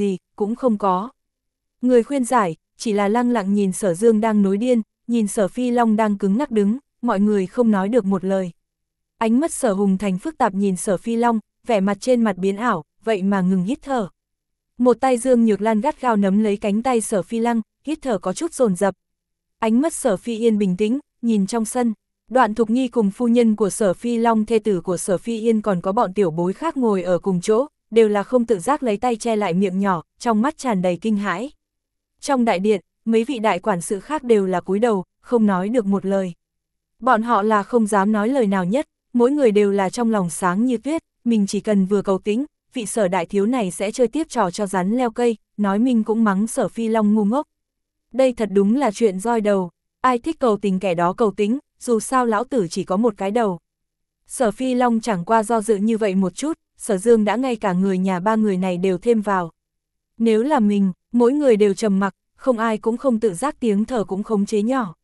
cũng không có. Người khuyên giải, chỉ là lăng lặng nhìn Sở Dương đang nối điên, nhìn Sở Phi Long đang cứng ngắc đứng, mọi người không nói được một lời. Ánh mắt Sở Hùng Thành phức tạp nhìn Sở Phi Long, vẻ mặt trên mặt biến ảo, vậy mà ngừng hít thở. Một tay Dương Nhược Lan gắt gao nắm lấy cánh tay Sở Phi Lăng, hít thở có chút dồn dập. Ánh mắt Sở Phi Yên bình tĩnh, nhìn trong sân. Đoạn Thục Nhi cùng phu nhân của Sở Phi Long, thê tử của Sở Phi Yên, còn có bọn tiểu bối khác ngồi ở cùng chỗ, đều là không tự giác lấy tay che lại miệng nhỏ, trong mắt tràn đầy kinh hãi. Trong đại điện, mấy vị đại quản sự khác đều là cúi đầu, không nói được một lời. Bọn họ là không dám nói lời nào nhất, mỗi người đều là trong lòng sáng như tuyết, mình chỉ cần vừa cầu tính, vị Sở đại thiếu này sẽ chơi tiếp trò cho rắn leo cây, nói mình cũng mắng Sở Phi Long ngu ngốc. Đây thật đúng là chuyện roi đầu, ai thích cầu tình kẻ đó cầu tính, dù sao lão tử chỉ có một cái đầu. Sở Phi Long chẳng qua do dự như vậy một chút, Sở Dương đã ngay cả người nhà ba người này đều thêm vào. Nếu là mình, mỗi người đều trầm mặc, không ai cũng không tự giác tiếng thở cũng khống chế nhỏ.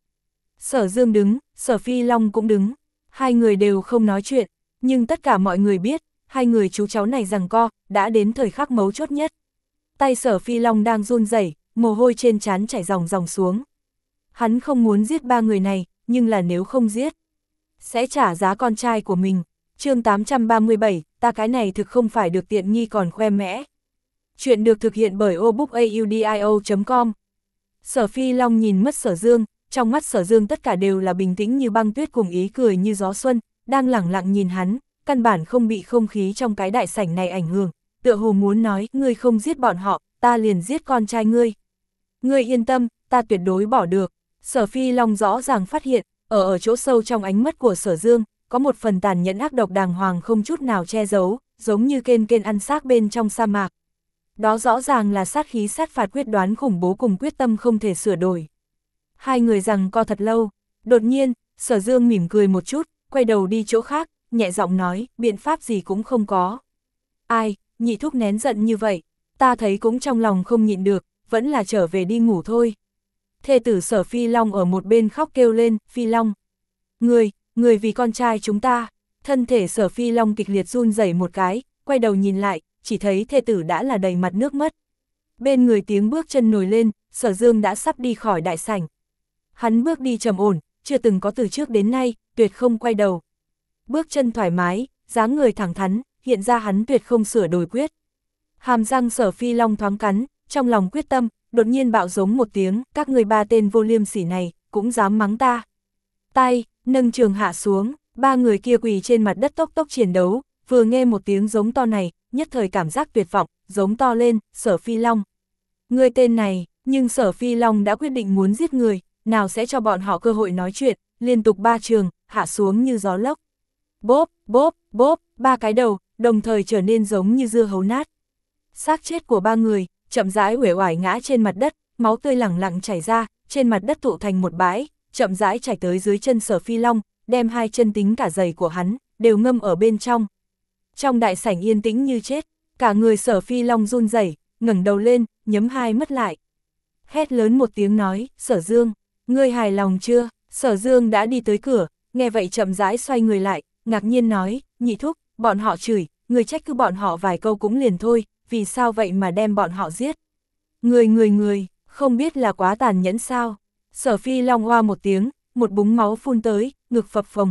Sở Dương đứng, Sở Phi Long cũng đứng, hai người đều không nói chuyện, nhưng tất cả mọi người biết, hai người chú cháu này giằng co, đã đến thời khắc mấu chốt nhất. Tay Sở Phi Long đang run rẩy, mồ hôi trên trán chảy ròng ròng xuống. Hắn không muốn giết ba người này, nhưng là nếu không giết, sẽ trả giá con trai của mình. Chương tám trăm ba mươi bảy, ta cái này thực không phải được tiện nghi còn khoe mẽ. Chuyện được thực hiện bởi obookaudio chấm com. Sở Phi Long nhìn mất Sở Dương, trong mắt Sở Dương tất cả đều là bình tĩnh như băng tuyết cùng ý cười như gió xuân, đang lẳng lặng nhìn hắn, căn bản không bị không khí trong cái đại sảnh này ảnh hưởng, tựa hồ muốn nói, ngươi không giết bọn họ, ta liền giết con trai ngươi. Ngươi yên tâm, ta tuyệt đối bỏ được. Sở Phi Long rõ ràng phát hiện, ở ở chỗ sâu trong ánh mắt của Sở Dương, có một phần tàn nhẫn ác độc đàng hoàng không chút nào che giấu, giống như kên kên ăn xác bên trong sa mạc. Đó rõ ràng là sát khí sát phạt quyết đoán khủng bố cùng quyết tâm không thể sửa đổi. Hai người giằng co thật lâu, đột nhiên, Sở Dương mỉm cười một chút, quay đầu đi chỗ khác, nhẹ giọng nói, biện pháp gì cũng không có. Ai, nhị thúc nén giận như vậy, ta thấy cũng trong lòng không nhịn được, vẫn là trở về đi ngủ thôi. Thê tử Sở Phi Long ở một bên khóc kêu lên, Phi Long. Người, người vì con trai chúng ta. Thân thể Sở Phi Long kịch liệt run rẩy một cái, quay đầu nhìn lại, chỉ thấy thê tử đã là đầy mặt nước mắt. Bên người tiếng bước chân nổi lên, Sở Dương đã sắp đi khỏi đại sảnh. Hắn bước đi trầm ổn, chưa từng có từ trước đến nay, tuyệt không quay đầu. Bước chân thoải mái, dáng người thẳng thắn, hiện ra hắn tuyệt không sửa đổi quyết. Hàm răng Sở Phi Long thoáng cắn, trong lòng quyết tâm, đột nhiên bạo giống một tiếng, các người ba tên vô liêm sỉ này, cũng dám mắng ta. Tay, nâng trường hạ xuống, ba người kia quỳ trên mặt đất tốc tốc chiến đấu, vừa nghe một tiếng giống to này, nhất thời cảm giác tuyệt vọng, giống to lên, Sở Phi Long. Người tên này, nhưng Sở Phi Long đã quyết định muốn giết người, nào sẽ cho bọn họ cơ hội nói chuyện, liên tục ba trường, hạ xuống như gió lốc. Bốp, bốp, bốp, ba cái đầu, đồng thời trở nên giống như dưa hấu nát. Xác chết của ba người, chậm rãi uể oải ngã trên mặt đất, máu tươi lẳng lặng chảy ra, trên mặt đất tụ thành một bãi, chậm rãi chảy tới dưới chân Sở Phi Long, đem hai chân tính cả giày của hắn, đều ngâm ở bên trong. Trong đại sảnh yên tĩnh như chết, cả người Sở Phi Long run rẩy, ngẩng đầu lên, nhắm hai mắt lại. Hét lớn một tiếng nói, Sở Dương, ngươi hài lòng chưa? Sở Dương đã đi tới cửa, nghe vậy chậm rãi xoay người lại, ngạc nhiên nói, nhị thúc, bọn họ chửi, người trách cứ bọn họ vài câu cũng liền thôi, vì sao vậy mà đem bọn họ giết? Người người người, không biết là quá tàn nhẫn sao? Sở Phi Long oa một tiếng, một búng máu phun tới, ngực phập phồng.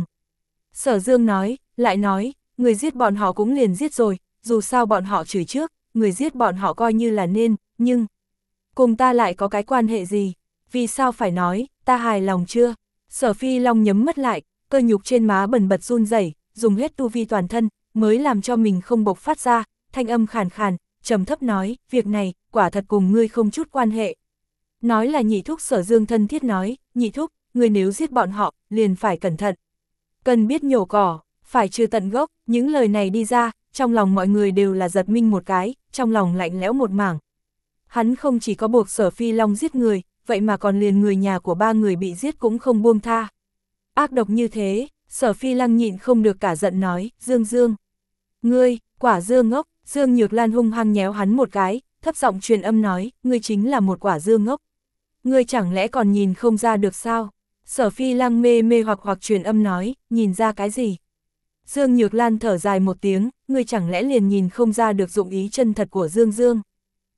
Sở Dương nói, lại nói, người giết bọn họ cũng liền giết rồi, dù sao bọn họ chửi trước, người giết bọn họ coi như là nên, nhưng cùng ta lại có cái quan hệ gì? Vì sao phải nói, ta hài lòng chưa? Sở Phi Long nhắm mắt lại, cơ nhục trên má bần bật run rẩy, dùng hết tu vi toàn thân, mới làm cho mình không bộc phát ra, thanh âm khàn khàn, trầm thấp nói, việc này, quả thật cùng ngươi không chút quan hệ. Nói là nhị thúc. Sở Dương thân thiết nói, nhị thúc, ngươi nếu giết bọn họ, liền phải cẩn thận. Cần biết nhổ cỏ, phải trừ tận gốc, những lời này đi ra, trong lòng mọi người đều là giật mình một cái, trong lòng lạnh lẽo một mảng. Hắn không chỉ có buộc Sở Phi Long giết người, vậy mà còn liền người nhà của ba người bị giết cũng không buông tha. Ác độc như thế, Sở Phi Lăng nhịn không được cả giận nói, Dương Dương. Ngươi, quả dưa ngốc. Dương Nhược Lan hung hăng nhéo hắn một cái, thấp giọng truyền âm nói, ngươi chính là một quả dưa ngốc. Ngươi chẳng lẽ còn nhìn không ra được sao? Sở Phi Lăng mê mê hoặc hoặc truyền âm nói, nhìn ra cái gì? Dương Nhược Lan thở dài một tiếng, ngươi chẳng lẽ liền nhìn không ra được dụng ý chân thật của Dương Dương?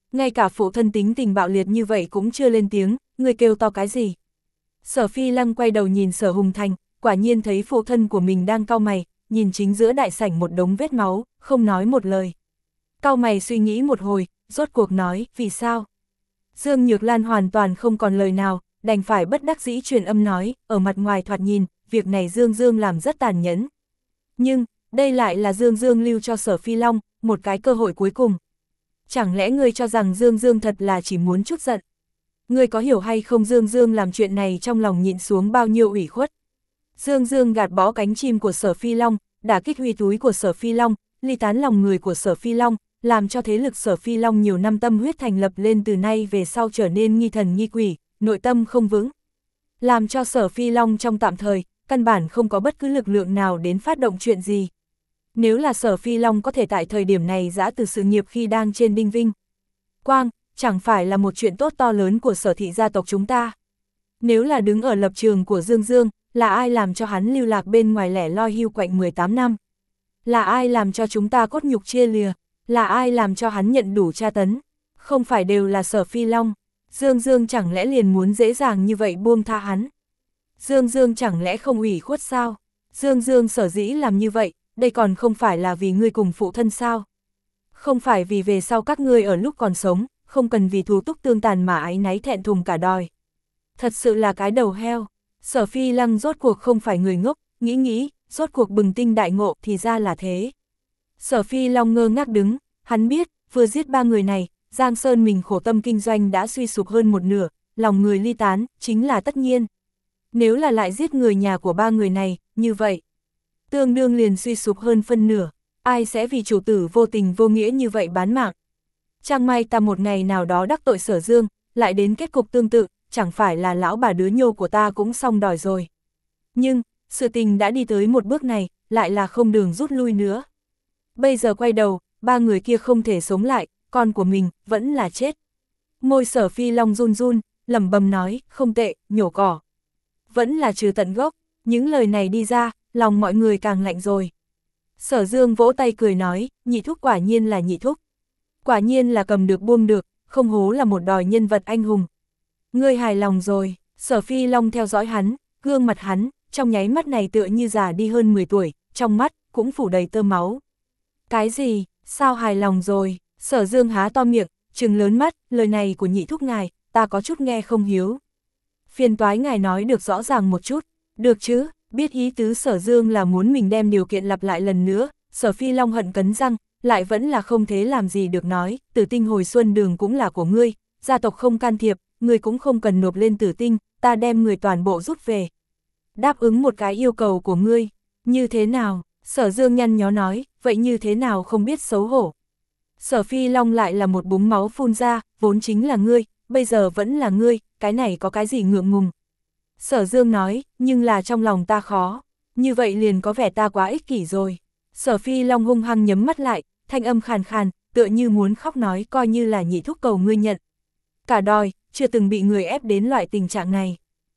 ngay cả phụ thân tính tình bạo liệt như vậy cũng chưa lên tiếng, người kêu to cái gì? Sở Phi Lăng quay đầu nhìn Sở Hùng Thành, quả nhiên thấy phụ thân của mình đang cau mày, nhìn chính giữa đại sảnh một đống vết máu, không nói một lời. Cau mày suy nghĩ một hồi, rốt cuộc nói, vì sao? Dương Nhược Lan hoàn toàn không còn lời nào, đành phải bất đắc dĩ truyền âm nói, ở mặt ngoài thoạt nhìn, việc này Dương Dương làm rất tàn nhẫn. Nhưng, đây lại là Dương Dương lưu cho Sở Phi Long, một cái cơ hội cuối cùng. Chẳng lẽ ngươi cho rằng Dương Dương thật là chỉ muốn chút giận? Ngươi có hiểu hay không Dương Dương làm chuyện này trong lòng nhịn xuống bao nhiêu ủy khuất? Dương Dương gạt bỏ cánh chim của Sở Phi Long, đả kích huy túi của Sở Phi Long, ly tán lòng người của Sở Phi Long, làm cho thế lực Sở Phi Long nhiều năm tâm huyết thành lập lên từ nay về sau trở nên nghi thần nghi quỷ, nội tâm không vững. Làm cho Sở Phi Long trong tạm thời, căn bản không có bất cứ lực lượng nào đến phát động chuyện gì. Nếu là Sở Phi Long có thể tại thời điểm này giã từ sự nghiệp khi đang trên đinh vinh quang, chẳng phải là một chuyện tốt to lớn của Sở thị gia tộc chúng ta. Nếu là đứng ở lập trường của Dương Dương, là ai làm cho hắn lưu lạc bên ngoài lẻ loi hưu quạnh mười tám năm? Là ai làm cho chúng ta cốt nhục chia lìa? Là ai làm cho hắn nhận đủ tra tấn? Không phải đều là Sở Phi Long. Dương Dương chẳng lẽ liền muốn dễ dàng như vậy buông tha hắn? Dương Dương chẳng lẽ không ủy khuất sao? Dương Dương sở dĩ làm như vậy, đây còn không phải là vì ngươi cùng phụ thân sao? Không phải vì về sau các ngươi ở lúc còn sống, không cần vì thù túc tương tàn mà áy náy thẹn thùng cả đòi. Thật sự là cái đầu heo. Sở Phi Lăng rốt cuộc không phải người ngốc, nghĩ nghĩ, rốt cuộc bừng tinh đại ngộ thì ra là thế. Sở Phi Long ngơ ngác đứng, hắn biết, vừa giết ba người này, Giang Sơn mình khổ tâm kinh doanh đã suy sụp hơn một nửa, lòng người ly tán, chính là tất nhiên. Nếu là lại giết người nhà của ba người này, như vậy, tương đương liền suy sụp hơn phân nửa, ai sẽ vì chủ tử vô tình vô nghĩa như vậy bán mạng. Chẳng may ta một ngày nào đó đắc tội Sở Dương, lại đến kết cục tương tự, chẳng phải là lão bà đứa nhô của ta cũng xong đòi rồi. Nhưng, sự tình đã đi tới một bước này, lại là không đường rút lui nữa. Bây giờ quay đầu, ba người kia không thể sống lại, con của mình, vẫn là chết. Môi Sở Phi Long run run, lẩm bẩm nói, không tệ, nhổ cỏ. Vẫn là trừ tận gốc, những lời này đi ra, lòng mọi người càng lạnh rồi. Sở Dương vỗ tay cười nói, nhị thúc quả nhiên là nhị thúc. Quả nhiên là cầm được buông được, không hố là một đòi nhân vật anh hùng. Ngươi hài lòng rồi, Sở Phi Long theo dõi hắn, gương mặt hắn, trong nháy mắt này tựa như già đi hơn mười tuổi, trong mắt, cũng phủ đầy tơ máu. Cái gì, sao hài lòng rồi? Sở Dương há to miệng, trừng lớn mắt, lời này của nhị thúc ngài, ta có chút nghe không hiếu. Phiền toái ngài nói được rõ ràng một chút, được chứ, biết ý tứ Sở Dương là muốn mình đem điều kiện lặp lại lần nữa, Sở Phi Long hận cắn răng, lại vẫn là không thế làm gì được nói, Tử Tinh hồi xuân đường cũng là của ngươi, gia tộc không can thiệp, ngươi cũng không cần nộp lên Tử Tinh, ta đem người toàn bộ rút về. Đáp ứng một cái yêu cầu của ngươi, như thế nào? Sở Dương nhăn nhó nói, vậy như thế nào không biết xấu hổ. Sở Phi Long lại là một búng máu phun ra, vốn chính là ngươi, bây giờ vẫn là ngươi, cái này có cái gì ngượng ngùng. Sở Dương nói, nhưng là trong lòng ta khó, như vậy liền có vẻ ta quá ích kỷ rồi. Sở Phi Long hung hăng nhắm mắt lại, thanh âm khàn khàn, tựa như muốn khóc nói coi như là nhị thúc cầu ngươi nhận. Cả đòi, chưa từng bị người ép đến loại tình trạng này.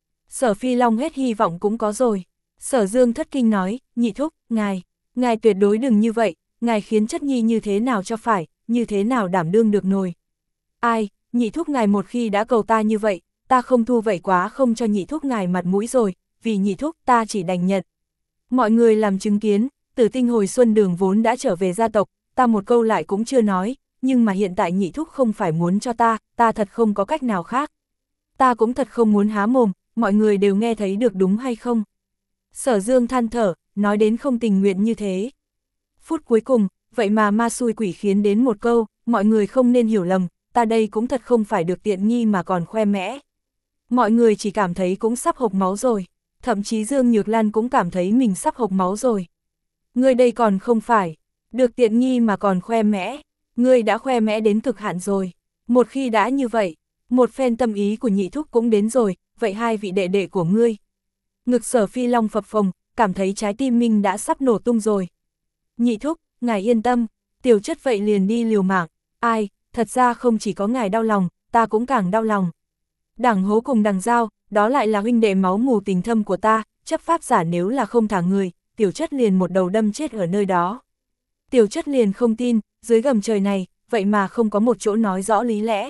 Sở Phi Long hết hy vọng cũng có rồi. Sở Dương thất kinh nói, nhị thúc, ngài, ngài tuyệt đối đừng như vậy, ngài khiến chất nhi như thế nào cho phải, như thế nào đảm đương được nồi. Ai, nhị thúc ngài một khi đã cầu ta như vậy, ta không thu vậy quá không cho nhị thúc ngài mặt mũi rồi, vì nhị thúc ta chỉ đành nhận. Mọi người làm chứng kiến, Tử Tinh hồi xuân đường vốn đã trở về gia tộc, ta một câu lại cũng chưa nói, nhưng mà hiện tại nhị thúc không phải muốn cho ta, ta thật không có cách nào khác. Ta cũng thật không muốn há mồm, mọi người đều nghe thấy được đúng hay không? Sở Dương than thở, nói đến không tình nguyện như thế. Phút cuối cùng, vậy mà ma xui quỷ khiến đến một câu, mọi người không nên hiểu lầm, ta đây cũng thật không phải được tiện nghi mà còn khoe mẽ. Mọi người chỉ cảm thấy cũng sắp hộc máu rồi, thậm chí Dương Nhược Lan cũng cảm thấy mình sắp hộc máu rồi. Ngươi đây còn không phải, được tiện nghi mà còn khoe mẽ, ngươi đã khoe mẽ đến cực hạn rồi. Một khi đã như vậy, một phen tâm ý của nhị thúc cũng đến rồi, vậy hai vị đệ đệ của ngươi. Ngực Sở Phi Long phập phồng, cảm thấy trái tim mình đã sắp nổ tung rồi. Nhị thúc, ngài yên tâm, tiểu chất vậy liền đi liều mạng, ai, thật ra không chỉ có ngài đau lòng, ta cũng càng đau lòng. Đằng Hố cùng Đằng Giao, đó lại là huynh đệ máu mù tình thâm của ta, chấp pháp giả nếu là không thả người, tiểu chất liền một đầu đâm chết ở nơi đó. Tiểu chất liền không tin, dưới gầm trời này, vậy mà không có một chỗ nói rõ lý lẽ.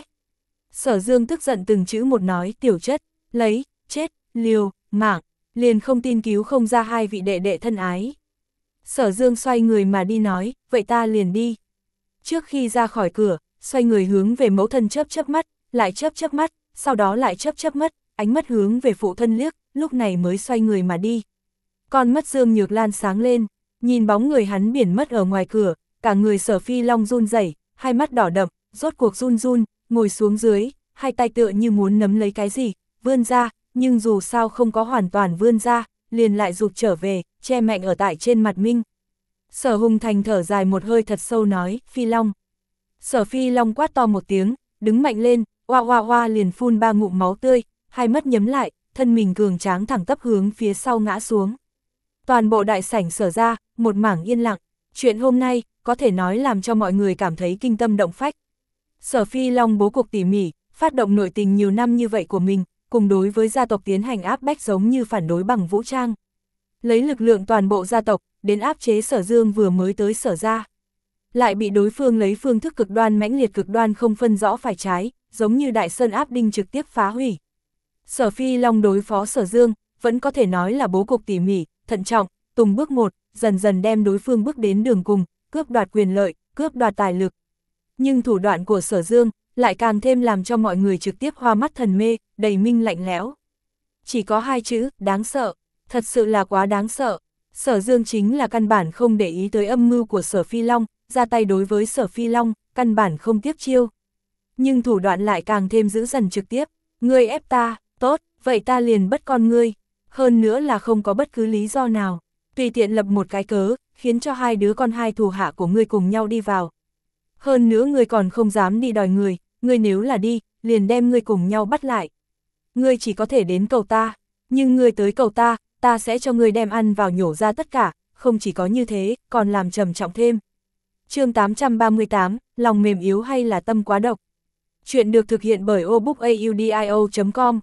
Sở Dương tức giận từng chữ một nói, tiểu chất, lấy, chết, liều, mạng, liền không tin cứu không ra hai vị đệ đệ thân ái. Sở Dương xoay người mà đi nói, vậy ta liền đi. Trước khi ra khỏi cửa, xoay người hướng về mẫu thân chớp chớp mắt, lại chớp chớp mắt, sau đó lại chớp chớp mắt, ánh mắt hướng về phụ thân liếc, lúc này mới xoay người mà đi. Con mắt Dương Nhược Lan sáng lên, nhìn bóng người hắn biển mất ở ngoài cửa, cả người Sở Phi Long run rẩy, hai mắt đỏ đậm, rốt cuộc run run, ngồi xuống dưới, hai tay tựa như muốn nắm lấy cái gì, vươn ra, nhưng dù sao không có hoàn toàn vươn ra, liền lại rụt trở về, che mạnh ở tại trên mặt Minh. Sở Hùng Thành thở dài một hơi thật sâu nói, Phi Long. Sở Phi Long quát to một tiếng, đứng mạnh lên, oa oa oa liền phun ba ngụm máu tươi, hai mắt nhắm lại, thân mình cường tráng thẳng tắp hướng phía sau ngã xuống. Toàn bộ đại sảnh Sở ra, một mảng yên lặng, chuyện hôm nay, có thể nói làm cho mọi người cảm thấy kinh tâm động phách. Sở Phi Long bố cục tỉ mỉ, phát động nội tình nhiều năm như vậy của mình, cùng đối với gia tộc tiến hành áp bách giống như phản đối bằng vũ trang. Lấy lực lượng toàn bộ gia tộc, đến áp chế Sở Dương vừa mới tới Sở ra. Lại bị đối phương lấy phương thức cực đoan mãnh liệt cực đoan không phân rõ phải trái, giống như đại sơn áp đinh trực tiếp phá hủy. Sở Phi Long đối phó Sở Dương, vẫn có thể nói là bố cục tỉ mỉ, thận trọng, từng bước một, dần dần đem đối phương bước đến đường cùng, cướp đoạt quyền lợi, cướp đoạt tài lực. Nhưng thủ đoạn của Sở Dương, lại càng thêm làm cho mọi người trực tiếp hoa mắt thần mê, đầy minh lạnh lẽo. Chỉ có hai chữ, đáng sợ, thật sự là quá đáng sợ. Sở Dương chính là căn bản không để ý tới âm mưu của Sở Phi Long, ra tay đối với Sở Phi Long, căn bản không tiếp chiêu. Nhưng thủ đoạn lại càng thêm dữ dằn trực tiếp, ngươi ép ta, tốt, vậy ta liền bất con ngươi. Hơn nữa là không có bất cứ lý do nào, tùy tiện lập một cái cớ, khiến cho hai đứa con hai thủ hạ của ngươi cùng nhau đi vào. Hơn nữa ngươi còn không dám đi đòi người, ngươi nếu là đi, liền đem ngươi cùng nhau bắt lại. Ngươi chỉ có thể đến cầu ta, nhưng ngươi tới cầu ta, ta sẽ cho ngươi đem ăn vào nhổ ra tất cả, không chỉ có như thế, còn làm trầm trọng thêm. Chương tám trăm ba mươi tám, lòng mềm yếu hay là tâm quá độc. Chuyện được thực hiện bởi obookaudio chấm com.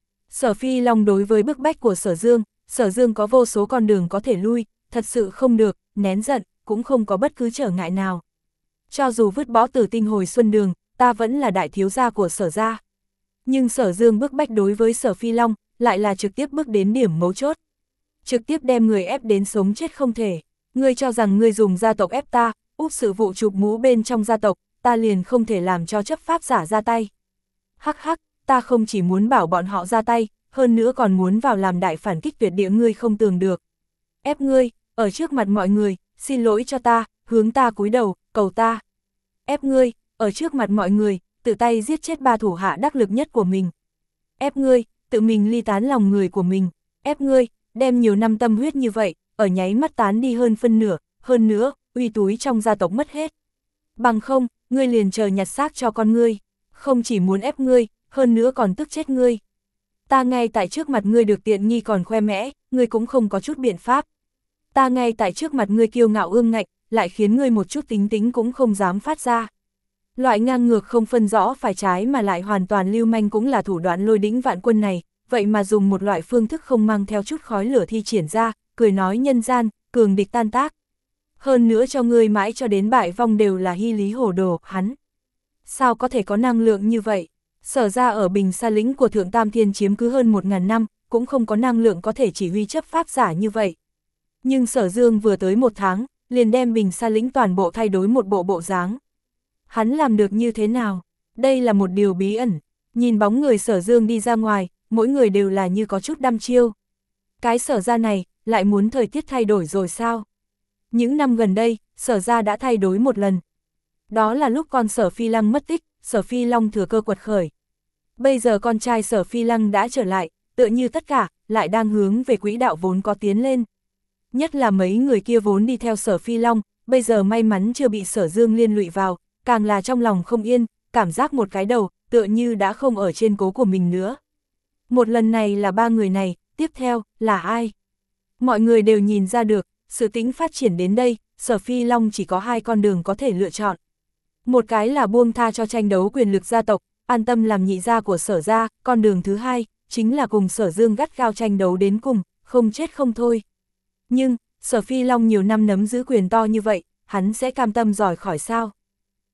Sở Phi Long đối với bức bách của Sở Dương, Sở Dương có vô số con đường có thể lui, thật sự không được, nén giận, cũng không có bất cứ trở ngại nào. Cho dù vứt bỏ Tử Tinh hồi xuân đường, ta vẫn là đại thiếu gia của Sở gia. Nhưng Sở Dương bức bách đối với Sở Phi Long, lại là trực tiếp bước đến điểm mấu chốt. Trực tiếp đem người ép đến sống chết không thể. Ngươi cho rằng ngươi dùng gia tộc ép ta, úp sự vụ chụp mũ bên trong gia tộc, ta liền không thể làm cho chấp pháp giả ra tay. Hắc hắc, ta không chỉ muốn bảo bọn họ ra tay, hơn nữa còn muốn vào làm đại phản kích tuyệt địa ngươi không tưởng được. Ép ngươi, ở trước mặt mọi người, xin lỗi cho ta, hướng ta cúi đầu, cầu ta. Ép ngươi, ở trước mặt mọi người, tự tay giết chết ba thủ hạ đắc lực nhất của mình. Ép ngươi, tự mình ly tán lòng người của mình. Ép ngươi, đem nhiều năm tâm huyết như vậy, ở nháy mắt tán đi hơn phân nửa, hơn nữa, uy túi trong gia tộc mất hết. Bằng không, ngươi liền chờ nhặt xác cho con ngươi, không chỉ muốn ép ngươi, hơn nữa còn tức chết ngươi. Ta ngay tại trước mặt ngươi được tiện nghi còn khoe mẽ, ngươi cũng không có chút biện pháp. Ta ngay tại trước mặt ngươi kiêu ngạo ương ngạnh, lại khiến ngươi một chút tính tính cũng không dám phát ra. Loại ngang ngược không phân rõ phải trái mà lại hoàn toàn lưu manh cũng là thủ đoạn lôi đỉnh vạn quân này, vậy mà dùng một loại phương thức không mang theo chút khói lửa thi triển ra, cười nói nhân gian, cường địch tan tác. Hơn nữa cho ngươi mãi cho đến bại vong đều là hy lý hồ đồ, hắn. Sao có thể có năng lượng như vậy? Sở ra ở Bình Sa lĩnh của Thượng Tam Thiên chiếm cứ hơn một ngàn năm, cũng không có năng lượng có thể chỉ huy chấp pháp giả như vậy. Nhưng Sở Dương vừa tới một tháng, liền đem Bình Sa lĩnh toàn bộ thay đổi một bộ bộ dáng. Hắn làm được như thế nào? Đây là một điều bí ẩn. Nhìn bóng người Sở Dương đi ra ngoài, mỗi người đều là như có chút đăm chiêu. Cái Sở ra này, lại muốn thời tiết thay đổi rồi sao? Những năm gần đây, Sở ra đã thay đổi một lần. Đó là lúc con Sở Phi Lăng mất tích, Sở Phi Long thừa cơ quật khởi. Bây giờ con trai Sở Phi Lăng đã trở lại, tựa như tất cả, lại đang hướng về quỹ đạo vốn có tiến lên. Nhất là mấy người kia vốn đi theo Sở Phi Long, bây giờ may mắn chưa bị Sở Dương liên lụy vào, càng là trong lòng không yên, cảm giác một cái đầu, tựa như đã không ở trên cố của mình nữa. Một lần này là ba người này, tiếp theo, là ai? Mọi người đều nhìn ra được, sự tính phát triển đến đây, Sở Phi Long chỉ có hai con đường có thể lựa chọn. Một cái là buông tha cho tranh đấu quyền lực gia tộc, an tâm làm nhị gia của Sở gia, con đường thứ hai, chính là cùng Sở Dương gắt gao tranh đấu đến cùng, không chết không thôi. Nhưng, Sở Phi Long nhiều năm nắm giữ quyền to như vậy, hắn sẽ cam tâm rời khỏi sao?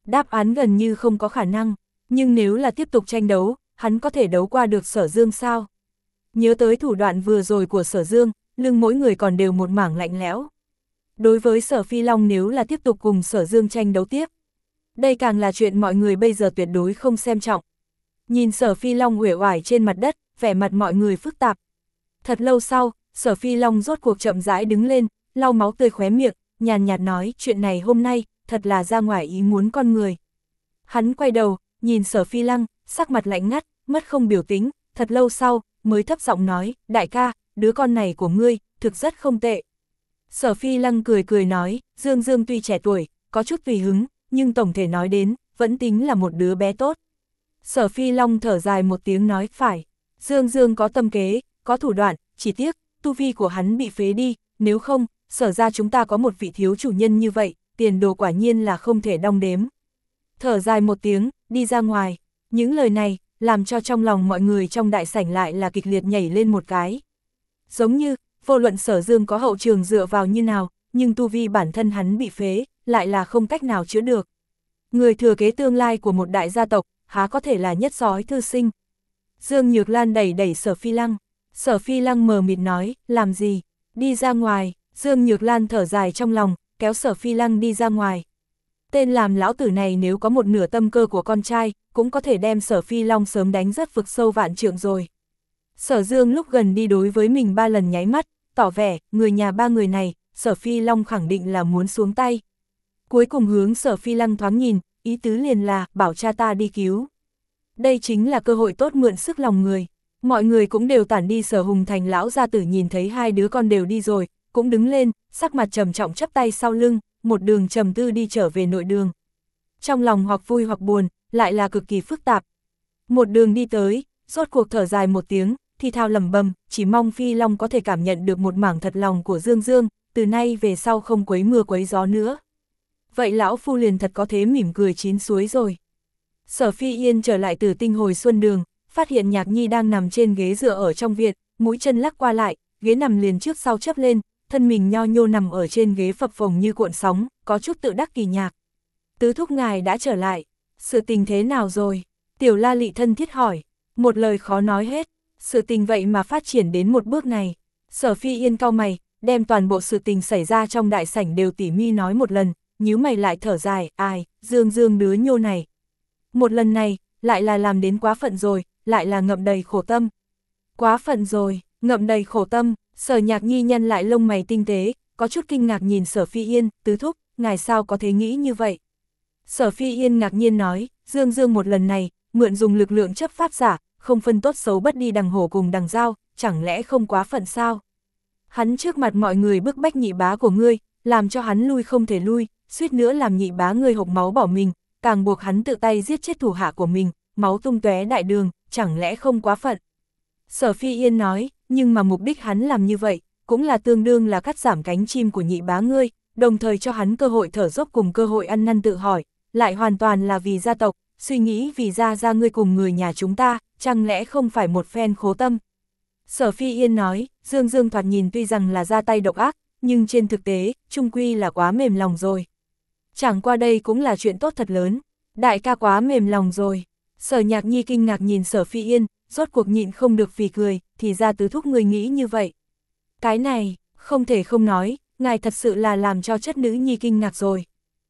Đáp án gần như không có khả năng, nhưng nếu là tiếp tục tranh đấu, hắn có thể đấu qua được Sở Dương sao? Nhớ tới thủ đoạn vừa rồi của Sở Dương, lưng mỗi người còn đều một mảng lạnh lẽo. Đối với Sở Phi Long nếu là tiếp tục cùng Sở Dương tranh đấu tiếp, đây càng là chuyện mọi người bây giờ tuyệt đối không xem trọng. Nhìn Sở Phi Long uể oải trên mặt đất, vẻ mặt mọi người phức tạp. Thật lâu sau, Sở Phi Long rốt cuộc chậm rãi đứng lên, lau máu tươi khóe miệng, nhàn nhạt nói chuyện này hôm nay, thật là ra ngoài ý muốn con người. Hắn quay đầu, nhìn Sở Phi Lăng, sắc mặt lạnh ngắt, mất không biểu tính, thật lâu sau, mới thấp giọng nói, đại ca, đứa con này của ngươi, thực rất không tệ. Sở Phi Lăng cười cười nói, Dương Dương tuy trẻ tuổi, có chút tùy hứng, nhưng tổng thể nói đến, vẫn tính là một đứa bé tốt. Sở Phi Long thở dài một tiếng nói, phải, Dương Dương có tâm kế, có thủ đoạn, chỉ tiếc, tu vi của hắn bị phế đi, nếu không, Sở ra chúng ta có một vị thiếu chủ nhân như vậy, tiền đồ quả nhiên là không thể đong đếm. Thở dài một tiếng, đi ra ngoài, những lời này, làm cho trong lòng mọi người trong đại sảnh lại là kịch liệt nhảy lên một cái. Giống như, vô luận Sở Dương có hậu trường dựa vào như nào, nhưng tu vi bản thân hắn bị phế, lại là không cách nào chữa được. Người thừa kế tương lai của một đại gia tộc, há có thể là nhất sói thư sinh. Dương Nhược Lan đẩy đẩy Sở Phi Lăng. Sở Phi Lăng mờ mịt nói, làm gì, đi ra ngoài. Dương Nhược Lan thở dài trong lòng, kéo Sở Phi Lăng đi ra ngoài. Tên làm lão tử này nếu có một nửa tâm cơ của con trai, cũng có thể đem Sở Phi Long sớm đánh rất vực sâu vạn trượng rồi. Sở Dương lúc gần đi đối với mình ba lần nháy mắt, tỏ vẻ, người nhà ba người này, Sở Phi Long khẳng định là muốn xuống tay. Cuối cùng hướng Sở Phi Lăng thoáng nhìn, ý tứ liền là, bảo cha ta đi cứu. Đây chính là cơ hội tốt mượn sức lòng người. Mọi người cũng đều tản đi. Sở Hùng Thành lão gia tử nhìn thấy hai đứa con đều đi rồi, cũng đứng lên, sắc mặt trầm trọng chắp tay sau lưng, một đường trầm tư đi trở về nội đường. Trong lòng hoặc vui hoặc buồn, lại là cực kỳ phức tạp. Một đường đi tới, rốt cuộc thở dài một tiếng, thì thào lẩm bẩm, chỉ mong Phi Long có thể cảm nhận được một mảng thật lòng của Dương Dương, từ nay về sau không quấy mưa quấy gió nữa. Vậy lão phu liền thật có thế mỉm cười chín suối rồi. Sở Phi Yên trở lại từ tinh hồi xuân đường, phát hiện Nhạc Nhi đang nằm trên ghế dựa ở trong viện, mũi chân lắc qua lại, ghế nằm liền trước sau chớp lên, thân mình nho nhô nằm ở trên ghế phập phồng như cuộn sóng, có chút tự đắc kỳ nhạc. Tứ thúc ngài đã trở lại, sự tình thế nào rồi? Tiểu La Lị thân thiết hỏi, một lời khó nói hết, sự tình vậy mà phát triển đến một bước này. Sở Phi Yên cau mày, đem toàn bộ sự tình xảy ra trong đại sảnh đều tỉ mi nói một lần, nhíu mày lại thở dài, ai, Dương Dương đứa nhô này. Một lần này, lại là làm đến quá phận rồi, lại là ngậm đầy khổ tâm. Quá phận rồi, ngậm đầy khổ tâm, Sở Nhạc Nhi nhân lại lông mày tinh tế, có chút kinh ngạc nhìn Sở Phi Yên, tứ thúc, ngài sao có thể nghĩ như vậy? Sở Phi Yên ngạc nhiên nói, Dương Dương một lần này, mượn dùng lực lượng chấp pháp giả, không phân tốt xấu bất đi đằng hổ cùng đằng dao, chẳng lẽ không quá phận sao? Hắn trước mặt mọi người bức bách nhị bá của ngươi, làm cho hắn lui không thể lui, suýt nữa làm nhị bá ngươi hộc máu bỏ mình, càng buộc hắn tự tay giết chết thủ hạ của mình, máu tung tóe đại đường, chẳng lẽ không quá phận? Sở Phi Yên nói, nhưng mà mục đích hắn làm như vậy, cũng là tương đương là cắt giảm cánh chim của nhị bá ngươi, đồng thời cho hắn cơ hội thở dốc cùng cơ hội ăn năn tự hỏi, lại hoàn toàn là vì gia tộc, suy nghĩ vì gia gia ngươi cùng người nhà chúng ta, chẳng lẽ không phải một phen khố tâm? Sở Phi Yên nói, Dương Dương thoạt nhìn tuy rằng là ra tay độc ác, nhưng trên thực tế, trung quy là quá mềm lòng rồi. Chẳng qua đây cũng là chuyện tốt thật lớn, đại ca quá mềm lòng rồi. Sở Nhạc Nhi kinh ngạc nhìn Sở Phi Yên, rốt cuộc nhịn không được phì cười, thì ra tứ thúc người nghĩ như vậy. Cái này, không thể không nói, ngài thật sự là làm cho chất nữ nhi kinh ngạc rồi.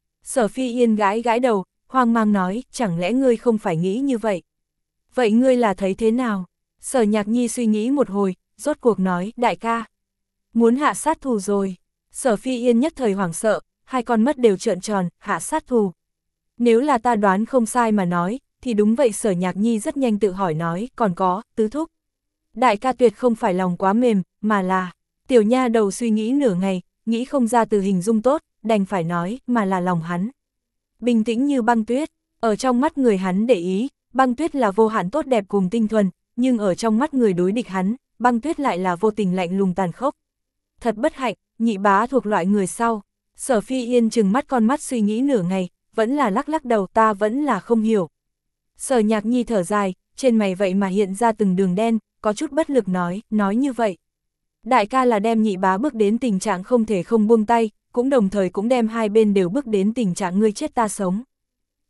Sở Phi Yên gãi gãi đầu, hoang mang nói, chẳng lẽ ngươi không phải nghĩ như vậy? Vậy ngươi là thấy thế nào? Sở Nhạc Nhi suy nghĩ một hồi, rốt cuộc nói, đại ca, muốn hạ sát thù rồi. Sở Phi Yên nhất thời hoảng sợ, hai con mắt đều trợn tròn, hạ sát thù. Nếu là ta đoán không sai mà nói, thì đúng vậy. Sở Nhạc Nhi rất nhanh tự hỏi nói, còn có, tứ thúc. Đại ca tuyệt không phải lòng quá mềm, mà là, tiểu nha đầu suy nghĩ nửa ngày, nghĩ không ra từ hình dung tốt, đành phải nói, mà là lòng hắn. Bình tĩnh như băng tuyết, ở trong mắt người hắn để ý, băng tuyết là vô hạn tốt đẹp cùng tinh thuần, nhưng ở trong mắt người đối địch hắn, băng tuyết lại là vô tình lạnh lùng tàn khốc. Thật bất hạnh, nhị bá thuộc loại người sau. Sở Phi Yên trừng mắt con mắt suy nghĩ nửa ngày, vẫn là lắc lắc đầu, ta vẫn là không hiểu. Sở Nhạc Nhi thở dài, trên mày vậy mà hiện ra từng đường đen, có chút bất lực nói, nói như vậy. Đại ca là đem nhị bá bước đến tình trạng không thể không buông tay, cũng đồng thời cũng đem hai bên đều bước đến tình trạng ngươi chết ta sống.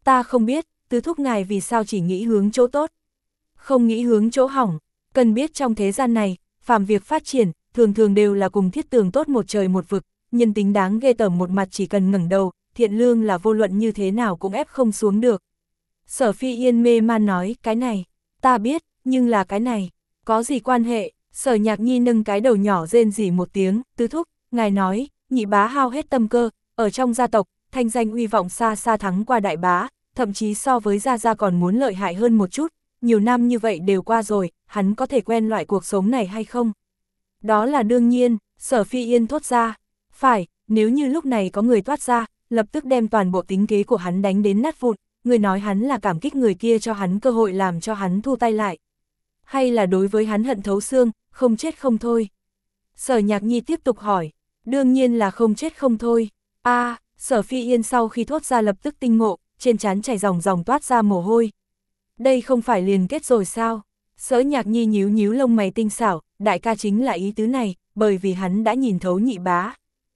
Ta không biết, tứ thúc ngài vì sao chỉ nghĩ hướng chỗ tốt, không nghĩ hướng chỗ hỏng. Cần biết trong thế gian này, phàm việc phát triển, thường thường đều là cùng thiết tường tốt một trời một vực, nhân tính đáng ghê tởm một mặt chỉ cần ngẩng đầu, thiện lương là vô luận như thế nào cũng ép không xuống được. Sở Phi Yên mê man nói, cái này, ta biết, nhưng là cái này, có gì quan hệ? Sở Nhạc Nhi nâng cái đầu nhỏ rên rỉ một tiếng, tứ thúc, ngài nói, nhị bá hao hết tâm cơ, ở trong gia tộc, thanh danh uy vọng xa xa thắng qua đại bá, thậm chí so với gia gia còn muốn lợi hại hơn một chút, nhiều năm như vậy đều qua rồi, hắn có thể quen loại cuộc sống này hay không? Đó là đương nhiên, Sở Phi Yên thốt ra, phải, nếu như lúc này có người toát ra, lập tức đem toàn bộ tính kế của hắn đánh đến nát vụn, người nói hắn là cảm kích người kia cho hắn cơ hội làm cho hắn thu tay lại. Hay là đối với hắn hận thấu xương, không chết không thôi? Sở Nhạc Nhi tiếp tục hỏi, đương nhiên là không chết không thôi. A, à, Sở Phi Yên sau khi thốt ra lập tức tinh ngộ, trên trán chảy dòng dòng toát ra mồ hôi. Đây không phải liền kết rồi sao? Sở Nhạc Nhi nhíu nhíu lông mày tinh xảo, đại ca chính là ý tứ này, bởi vì hắn đã nhìn thấu nhị bá.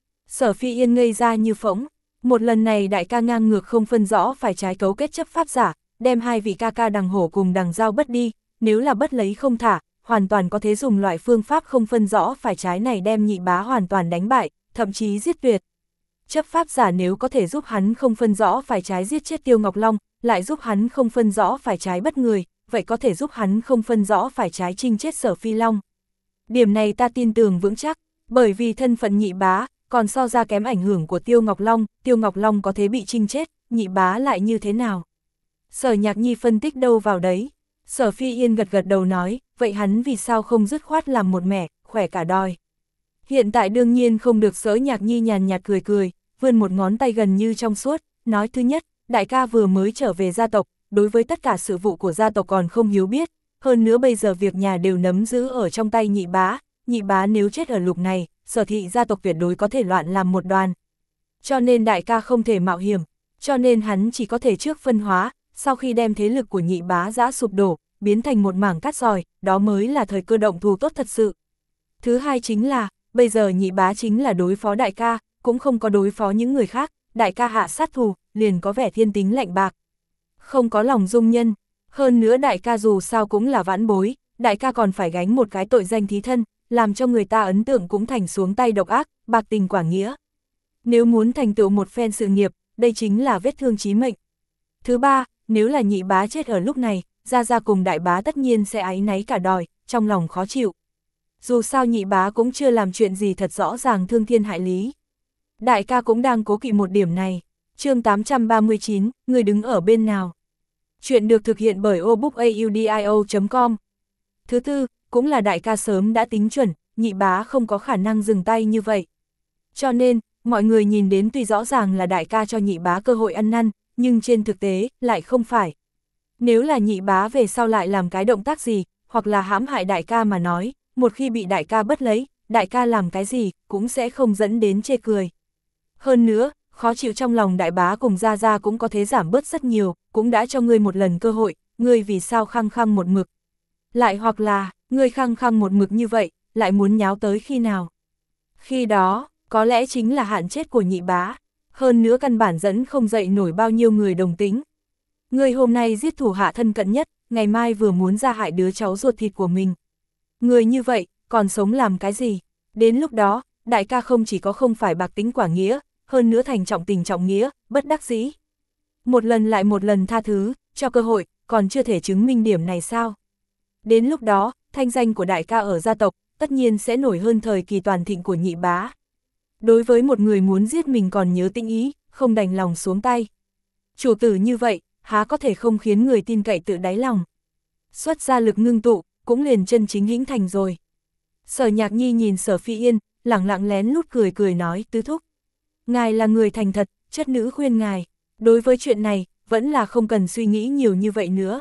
Sở Phi Yên ngây ra như phỗng, một lần này đại ca ngang ngược không phân rõ phải trái cấu kết chấp pháp giả, đem hai vị ca ca đằng hổ cùng đằng dao bất đi, nếu là bất lấy không thả, hoàn toàn có thể dùng loại phương pháp không phân rõ phải trái này đem nhị bá hoàn toàn đánh bại, thậm chí giết tuyệt. Chấp pháp giả nếu có thể giúp hắn không phân rõ phải trái giết chết Tiêu Ngọc Long, lại giúp hắn không phân rõ phải trái bất người, vậy có thể giúp hắn không phân rõ phải trái chinh chết Sở Phi Long. Điểm này ta tin tưởng vững chắc, bởi vì thân phận nhị bá, còn so ra kém ảnh hưởng của Tiêu Ngọc Long, Tiêu Ngọc Long có thể bị chinh chết, nhị bá lại như thế nào? Sở Nhạc Nhi phân tích đâu vào đấy. Sở Phi Yên gật gật đầu nói, vậy hắn vì sao không dứt khoát làm một mẻ, khỏe cả đòi. Hiện tại đương nhiên không được. Sở Nhạc Nhi nhàn nhạt cười cười, vươn một ngón tay gần như trong suốt, nói thứ nhất, đại ca vừa mới trở về gia tộc, đối với tất cả sự vụ của gia tộc còn không hiếu biết, hơn nữa bây giờ việc nhà đều nắm giữ ở trong tay nhị bá, nhị bá nếu chết ở lục này, Sở thị gia tộc tuyệt đối có thể loạn làm một đoàn. Cho nên đại ca không thể mạo hiểm, cho nên hắn chỉ có thể trước phân hóa, sau khi đem thế lực của nhị bá giã sụp đổ, biến thành một mảng cát sỏi, đó mới là thời cơ động thủ tốt thật sự. Thứ hai chính là, bây giờ nhị bá chính là đối phó đại ca, cũng không có đối phó những người khác, đại ca hạ sát thủ, liền có vẻ thiên tính lạnh bạc. Không có lòng dung nhân, hơn nữa đại ca dù sao cũng là vãn bối, đại ca còn phải gánh một cái tội danh thí thân, làm cho người ta ấn tượng cũng thành xuống tay độc ác, bạc tình quả nghĩa. Nếu muốn thành tựu một phen sự nghiệp, đây chính là vết thương chí mệnh. Thứ ba, nếu là nhị bá chết ở lúc này, gia gia cùng đại bá tất nhiên sẽ áy náy cả đòi, trong lòng khó chịu. Dù sao nhị bá cũng chưa làm chuyện gì thật rõ ràng thương thiên hại lý. Đại ca cũng đang cố kỵ một điểm này. Chương tám trăm ba mươi chín, người đứng ở bên nào? Chuyện được thực hiện bởi obookaudio chấm com. Thứ tư, cũng là đại ca sớm đã tính chuẩn, nhị bá không có khả năng dừng tay như vậy. Cho nên, mọi người nhìn đến tuy rõ ràng là đại ca cho nhị bá cơ hội ăn năn, nhưng trên thực tế, lại không phải. Nếu là nhị bá về sau lại làm cái động tác gì, hoặc là hãm hại đại ca mà nói, một khi bị đại ca bất lấy, đại ca làm cái gì, cũng sẽ không dẫn đến chê cười. Hơn nữa, khó chịu trong lòng đại bá cùng gia gia cũng có thể giảm bớt rất nhiều, cũng đã cho ngươi một lần cơ hội, ngươi vì sao khăng khăng một mực. Lại hoặc là, ngươi khăng khăng một mực như vậy, lại muốn nháo tới khi nào. Khi đó, có lẽ chính là hạn chết của nhị bá, hơn nữa căn bản dẫn không dậy nổi bao nhiêu người đồng tính. Ngươi hôm nay giết thủ hạ thân cận nhất, ngày mai vừa muốn ra hại đứa cháu ruột thịt của mình. Người như vậy, còn sống làm cái gì? Đến lúc đó, đại ca không chỉ có không phải bạc tính quả nghĩa, hơn nữa thành trọng tình trọng nghĩa, bất đắc dĩ. Một lần lại một lần tha thứ, cho cơ hội, còn chưa thể chứng minh điểm này sao? Đến lúc đó, thanh danh của đại ca ở gia tộc, tất nhiên sẽ nổi hơn thời kỳ toàn thịnh của nhị bá. Đối với một người muốn giết mình còn nhớ tinh ý, không đành lòng xuống tay. Chủ tử như vậy, há có thể không khiến người tin cậy tự đáy lòng. Xuất ra lực ngưng tụ, cũng liền chân chính hĩnh thành rồi. Sở Nhạc Nhi nhìn Sở Phi Yên, lẳng lặng lén lút cười cười nói, tứ thúc. Ngài là người thành thật, chất nữ khuyên ngài, đối với chuyện này, vẫn là không cần suy nghĩ nhiều như vậy nữa.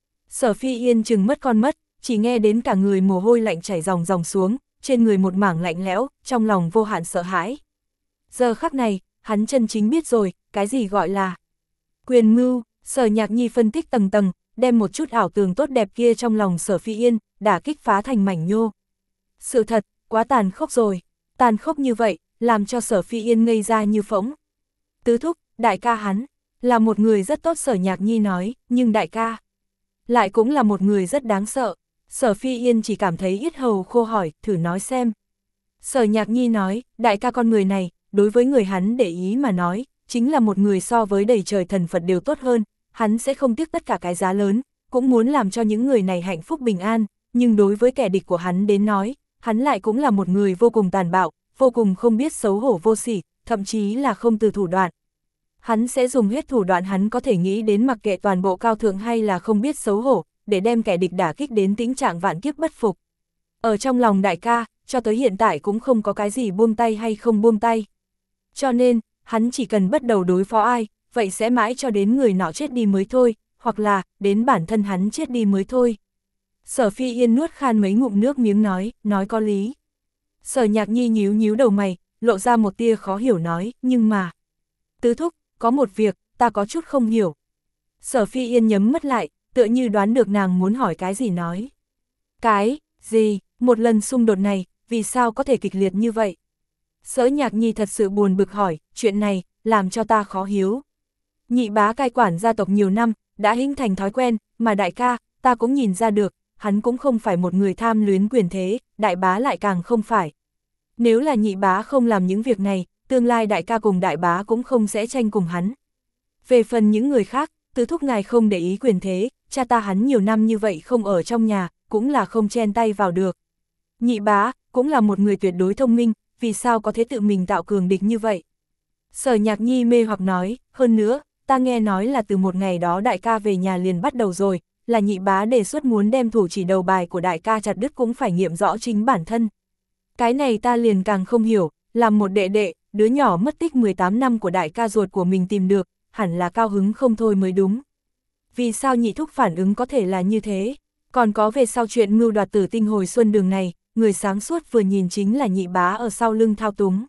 Sở Phi Yên chừng mất con mất, chỉ nghe đến cả người mồ hôi lạnh chảy ròng ròng xuống, trên người một mảng lạnh lẽo, trong lòng vô hạn sợ hãi. Giờ khắc này, hắn chân chính biết rồi, cái gì gọi là quyền mưu. Sở Nhạc Nhi phân tích tầng tầng, đem một chút ảo tưởng tốt đẹp kia trong lòng Sở Phi Yên, đả kích phá thành mảnh nhô. Sự thật, quá tàn khốc rồi, tàn khốc như vậy, làm cho Sở Phi Yên ngây ra như phỗng. Tứ thúc, đại ca hắn, Là một người rất tốt, Sở Nhạc Nhi nói, nhưng đại ca lại cũng là một người rất đáng sợ. Sở Phi Yên chỉ cảm thấy yết hầu khô, hỏi, thử nói xem. Sở Nhạc Nhi nói, đại ca con người này, đối với người hắn để ý mà nói, chính là một người so với đầy trời thần Phật đều tốt hơn, hắn sẽ không tiếc tất cả cái giá lớn, cũng muốn làm cho những người này hạnh phúc bình an, nhưng đối với kẻ địch của hắn đến nói, hắn lại cũng là một người vô cùng tàn bạo, vô cùng không biết xấu hổ vô sỉ, thậm chí là không từ thủ đoạn. Hắn sẽ dùng hết thủ đoạn hắn có thể nghĩ đến, mặc kệ toàn bộ cao thượng hay là không biết xấu hổ, để đem kẻ địch đả kích đến tình trạng vạn kiếp bất phục. Ở trong lòng đại ca, cho tới hiện tại cũng không có cái gì buông tay hay không buông tay. Cho nên, hắn chỉ cần bắt đầu đối phó ai, vậy sẽ mãi cho đến người nọ chết đi mới thôi, hoặc là, đến bản thân hắn chết đi mới thôi. Sở Phi Yên nuốt khan mấy ngụm nước miếng nói, nói có lý. Sở Nhạc Nhi nhíu nhíu đầu mày, lộ ra một tia khó hiểu nói, nhưng mà... Tứ thúc, có một việc, ta có chút không hiểu. Sở Phi Yên nhắm mắt lại, tựa như đoán được nàng muốn hỏi cái gì nói. Cái, gì, một lần xung đột này, vì sao có thể kịch liệt như vậy? Sở Nhạc Nhi thật sự buồn bực hỏi, chuyện này, làm cho ta khó hiếu. Nhị bá cai quản gia tộc nhiều năm, đã hình thành thói quen, mà đại ca, ta cũng nhìn ra được, hắn cũng không phải một người tham luyến quyền thế, đại bá lại càng không phải. Nếu là nhị bá không làm những việc này, tương lai đại ca cùng đại bá cũng không sẽ tranh cùng hắn. Về phần những người khác, tứ thúc ngài không để ý quyền thế, cha ta hắn nhiều năm như vậy không ở trong nhà, cũng là không chen tay vào được. Nhị bá, cũng là một người tuyệt đối thông minh, vì sao có thể tự mình tạo cường địch như vậy? Sở Nhạc Nhi mê hoặc nói, hơn nữa, ta nghe nói là từ một ngày đó đại ca về nhà liền bắt đầu rồi, là nhị bá đề xuất muốn đem thủ chỉ đầu bài của đại ca chặt đứt cũng phải nghiệm rõ chính bản thân. Cái này ta liền càng không hiểu, làm một đệ đệ, đứa nhỏ mất tích mười tám năm của đại ca ruột của mình tìm được, hẳn là cao hứng không thôi mới đúng. Vì sao nhị thúc phản ứng có thể là như thế? Còn có về sau chuyện mưu đoạt Tử Tinh hồi xuân đường này, người sáng suốt vừa nhìn chính là nhị bá ở sau lưng thao túng.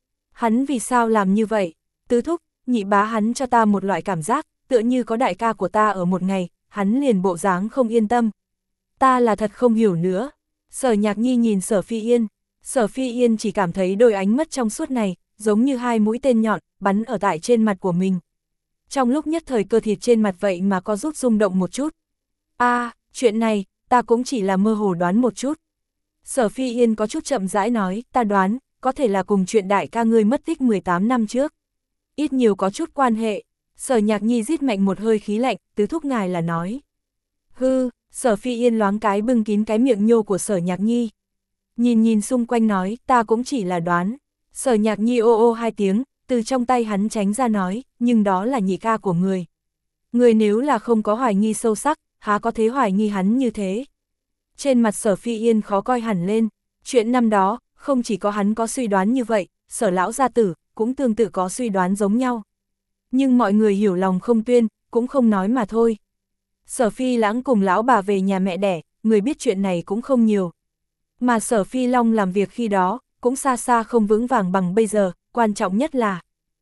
Hắn vì sao làm như vậy? Tứ thúc, nhị bá hắn cho ta một loại cảm giác, tựa như có đại ca của ta ở một ngày, hắn liền bộ dáng không yên tâm. Ta là thật không hiểu nữa. Sở Nhạc Nhi nhìn Sở Phi Yên. Sở Phi Yên chỉ cảm thấy đôi ánh mắt trong suốt này, giống như hai mũi tên nhọn, bắn ở tại trên mặt của mình. Trong lúc nhất thời cơ thịt trên mặt vậy mà có rút rung động một chút. a à, chuyện này, ta cũng chỉ là mơ hồ đoán một chút. Sở Phi Yên có chút chậm rãi nói, ta đoán, có thể là cùng chuyện đại ca ngươi mất tích mười tám năm trước. Ít nhiều có chút quan hệ. Sở Nhạc Nhi rít mạnh một hơi khí lạnh, tứ thúc ngài là nói. Hư, Sở Phi Yên loáng cái bưng kín cái miệng nhô của Sở Nhạc Nhi. Nhìn nhìn xung quanh nói, ta cũng chỉ là đoán. Sở Nhạc Nhi ô ô hai tiếng, từ trong tay hắn tránh ra nói, nhưng đó là nhị ca của người. Người nếu là không có hoài nghi sâu sắc, há có thế hoài nghi hắn như thế. Trên mặt Sở Phi Yên khó coi hẳn lên, chuyện năm đó, không chỉ có hắn có suy đoán như vậy, Sở lão gia tử, cũng tương tự có suy đoán giống nhau. Nhưng mọi người hiểu lòng không tuyên, cũng không nói mà thôi. Sở Phi Lãng cùng lão bà về nhà mẹ đẻ, người biết chuyện này cũng không nhiều. Mà Sở Phi Long làm việc khi đó, cũng xa xa không vững vàng bằng bây giờ, quan trọng nhất là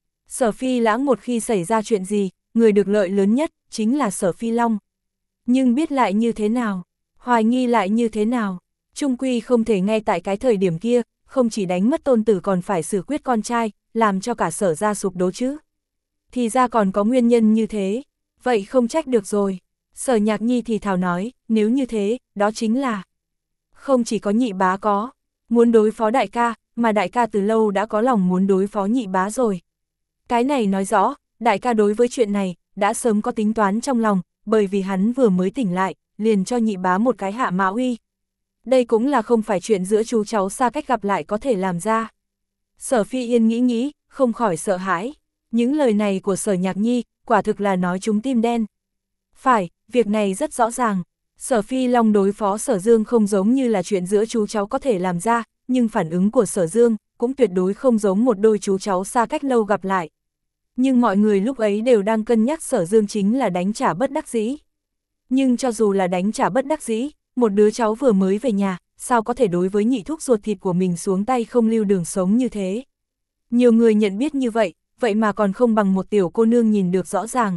Sở Phi Lãng một khi xảy ra chuyện gì, người được lợi lớn nhất, chính là Sở Phi Long. Nhưng biết lại như thế nào, hoài nghi lại như thế nào, chung quy không thể ngay tại cái thời điểm kia, không chỉ đánh mất tôn tử còn phải xử quyết con trai, làm cho cả Sở gia sụp đổ chứ. Thì ra còn có nguyên nhân như thế, vậy không trách được rồi. Sở Nhạc Nhi thì thào nói, nếu như thế, đó chính là không chỉ có nhị bá có, muốn đối phó đại ca, mà đại ca từ lâu đã có lòng muốn đối phó nhị bá rồi. Cái này nói rõ, đại ca đối với chuyện này, đã sớm có tính toán trong lòng, bởi vì hắn vừa mới tỉnh lại, liền cho nhị bá một cái hạ mã uy. Đây cũng là không phải chuyện giữa chú cháu xa cách gặp lại có thể làm ra. Sở Phi Yên nghĩ nghĩ, không khỏi sợ hãi. Những lời này của Sở Nhạc Nhi, quả thực là nói trúng tim đen. Phải, việc này rất rõ ràng. Sở Phi Long đối phó Sở Dương không giống như là chuyện giữa chú cháu có thể làm ra, nhưng phản ứng của Sở Dương cũng tuyệt đối không giống một đôi chú cháu xa cách lâu gặp lại. Nhưng mọi người lúc ấy đều đang cân nhắc Sở Dương chính là đánh trả bất đắc dĩ. Nhưng cho dù là đánh trả bất đắc dĩ, một đứa cháu vừa mới về nhà, sao có thể đối với nhị thúc ruột thịt của mình xuống tay không lưu đường sống như thế. Nhiều người nhận biết như vậy, vậy mà còn không bằng một tiểu cô nương nhìn được rõ ràng.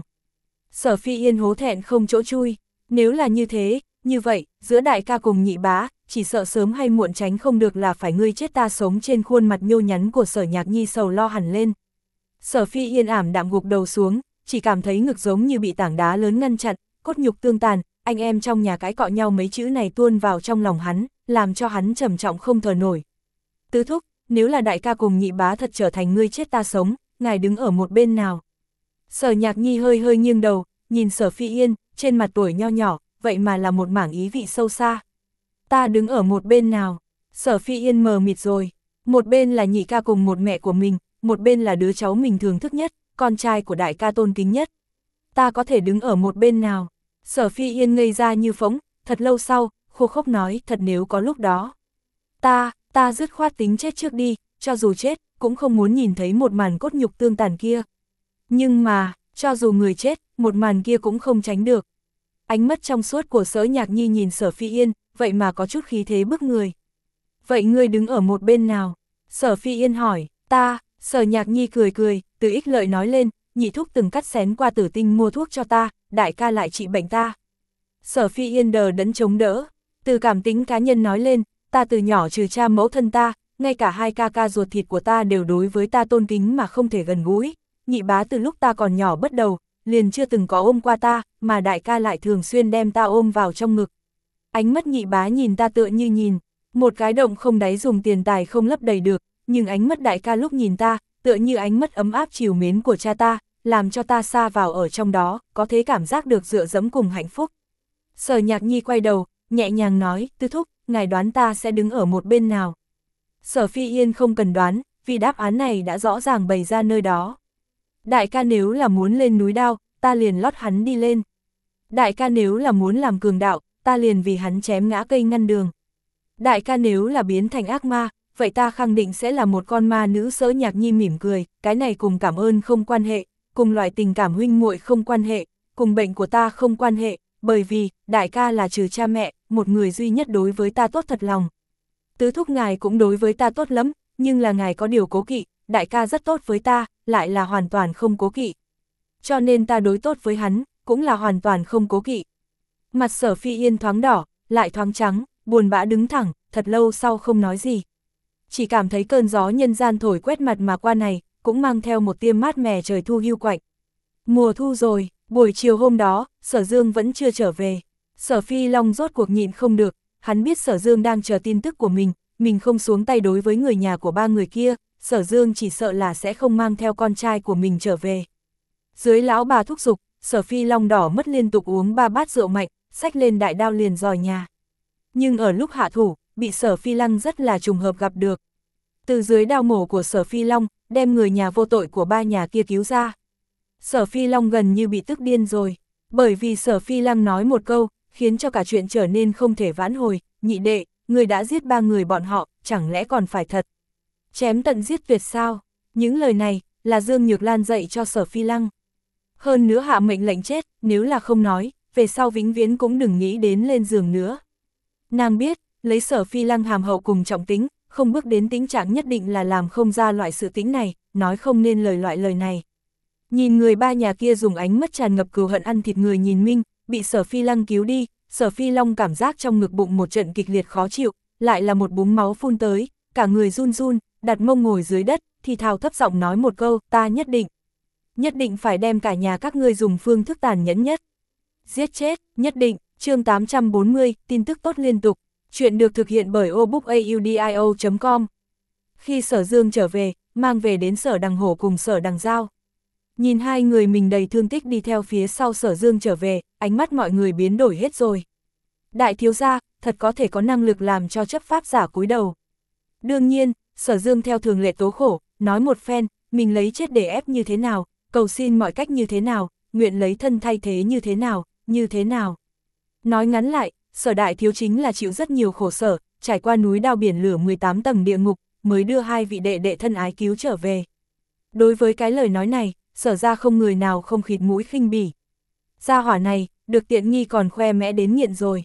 Sở Phi Yên hố thẹn không chỗ chui, nếu là như thế, như vậy, giữa đại ca cùng nhị bá, chỉ sợ sớm hay muộn tránh không được là phải ngươi chết ta sống. Trên khuôn mặt nhô nhắn của Sở Nhạc Nhi sầu lo hẳn lên. Sở Phi Yên ảm đạm gục đầu xuống, chỉ cảm thấy ngực giống như bị tảng đá lớn ngăn chặn, cốt nhục tương tàn, anh em trong nhà cái cọ nhau mấy chữ này tuôn vào trong lòng hắn, làm cho hắn trầm trọng không thở nổi. Tứ thúc, nếu là đại ca cùng nhị bá thật trở thành ngươi chết ta sống, ngài đứng ở một bên nào? Sở Nhạc Nhi hơi hơi nghiêng đầu, nhìn Sở Phi Yên, trên mặt tuổi nho nhỏ, vậy mà là một mảng ý vị sâu xa. Ta đứng ở một bên nào? Sở Phi Yên mờ mịt rồi, một bên là nhị ca cùng một mẹ của mình, một bên là đứa cháu mình thường thức nhất, con trai của đại ca tôn kính nhất. Ta có thể đứng ở một bên nào? Sở Phi Yên ngây ra như phỗng, thật lâu sau, khô khốc nói, thật nếu có lúc đó. Ta, ta dứt khoát tính chết trước đi, cho dù chết, cũng không muốn nhìn thấy một màn cốt nhục tương tàn kia. Nhưng mà, cho dù người chết, một màn kia cũng không tránh được. Ánh mắt trong suốt của Sở Nhạc Nhi nhìn Sở Phi Yên, vậy mà có chút khí thế bức người. Vậy ngươi đứng ở một bên nào? Sở Phi Yên hỏi, ta, Sở Nhạc Nhi cười cười, từ ích lợi nói lên, nhị thúc từng cắt xén qua Tử Tinh mua thuốc cho ta, đại ca lại trị bệnh ta. Sở Phi Yên đờ đẫn chống đỡ, từ cảm tính cá nhân nói lên, ta từ nhỏ trừ cha mẫu thân ta, ngay cả hai ca ca ruột thịt của ta đều đối với ta tôn kính mà không thể gần gũi. Nhị bá từ lúc ta còn nhỏ bắt đầu, liền chưa từng có ôm qua ta, mà đại ca lại thường xuyên đem ta ôm vào trong ngực. Ánh mắt nhị bá nhìn ta tựa như nhìn một cái động không đáy dùng tiền tài không lấp đầy được, nhưng ánh mắt đại ca lúc nhìn ta, tựa như ánh mắt ấm áp trìu mến của cha ta, làm cho ta xa vào ở trong đó, có thể cảm giác được dựa dẫm cùng hạnh phúc. Sở Nhạc Nhi quay đầu, nhẹ nhàng nói, tứ thúc, ngài đoán ta sẽ đứng ở một bên nào? Sở Phi Yên không cần đoán, vì đáp án này đã rõ ràng bày ra nơi đó. Đại ca nếu là muốn lên núi đao, ta liền lót hắn đi lên. Đại ca nếu là muốn làm cường đạo, ta liền vì hắn chém ngã cây ngăn đường. Đại ca nếu là biến thành ác ma, vậy ta khẳng định sẽ là một con ma nữ. Sở Nhạc Nhi mỉm cười, cái này cùng cảm ơn không quan hệ, cùng loại tình cảm huynh muội không quan hệ, cùng bệnh của ta không quan hệ, bởi vì, đại ca là trừ cha mẹ, một người duy nhất đối với ta tốt thật lòng. Tứ thúc ngài cũng đối với ta tốt lắm, nhưng là ngài có điều cố kỵ, đại ca rất tốt với ta, lại là hoàn toàn không cố kỵ. Cho nên ta đối tốt với hắn, cũng là hoàn toàn không cố kỵ. Mặt Sở Phi Yên thoáng đỏ, lại thoáng trắng, buồn bã đứng thẳng, thật lâu sau không nói gì. Chỉ cảm thấy cơn gió nhân gian thổi quét mặt mà qua này, cũng mang theo một tia mát mẻ trời thu hiu quạnh. Mùa thu rồi, buổi chiều hôm đó, Sở Dương vẫn chưa trở về. Sở Phi Long rốt cuộc nhịn không được, hắn biết Sở Dương đang chờ tin tức của mình, mình không xuống tay đối với người nhà của ba người kia, Sở Dương chỉ sợ là sẽ không mang theo con trai của mình trở về. Dưới lão bà thúc giục, Sở Phi Long đỏ mất liên tục uống ba bát rượu mạnh, xách lên đại đao liền dòi nhà. Nhưng ở lúc hạ thủ, bị Sở Phi Long rất là trùng hợp gặp được. Từ dưới đao mổ của Sở Phi Long, đem người nhà vô tội của ba nhà kia cứu ra. Sở Phi Long gần như bị tức điên rồi, bởi vì Sở Phi Long nói một câu, khiến cho cả chuyện trở nên không thể vãn hồi, nhị đệ, người đã giết ba người bọn họ, chẳng lẽ còn phải thật? Chém tận giết tuyệt sao? Những lời này, là Dương Nhược Lan dạy cho Sở Phi Long. Hơn nữa hạ mệnh lệnh chết, nếu là không nói, về sau vĩnh viễn cũng đừng nghĩ đến lên giường nữa. Nàng biết, lấy Sở Phi Long hàm hậu cùng trọng tính, không bước đến tính trạng nhất định là làm không ra loại sự tính này, nói không nên lời loại lời này. Nhìn người ba nhà kia dùng ánh mắt tràn ngập cừu hận ăn thịt người nhìn Minh, bị Sở Phi Long cứu đi, Sở Phi Long cảm giác trong ngực bụng một trận kịch liệt khó chịu, lại là một búng máu phun tới, cả người run run, đặt mông ngồi dưới đất, thì thào thấp giọng nói một câu, ta nhất định, nhất định phải đem cả nhà các ngươi dùng phương thức tàn nhẫn nhất. Giết chết, nhất định, chương tám trăm bốn mươi, tin tức tốt liên tục, chuyện được thực hiện bởi obookaudio chấm com. Khi Sở Dương trở về, mang về đến Sở Đằng Hổ cùng Sở Đằng Giao. Nhìn hai người mình đầy thương tích đi theo phía sau Sở Dương trở về, ánh mắt mọi người biến đổi hết rồi. Đại thiếu gia, thật có thể có năng lực làm cho chấp pháp giả cúi đầu. Đương nhiên, Sở Dương theo thường lệ tố khổ, nói một phen, mình lấy chết để ép như thế nào, cầu xin mọi cách như thế nào, nguyện lấy thân thay thế như thế nào, như thế nào. Nói ngắn lại, Sở đại thiếu chính là chịu rất nhiều khổ sở, trải qua núi đao biển lửa mười tám tầng địa ngục, mới đưa hai vị đệ đệ thân ái cứu trở về. Đối với cái lời nói này, Sở ra không người nào không khịt mũi khinh bỉ. Gia hỏa này, được tiện nghi còn khoe mẽ đến nghiện rồi.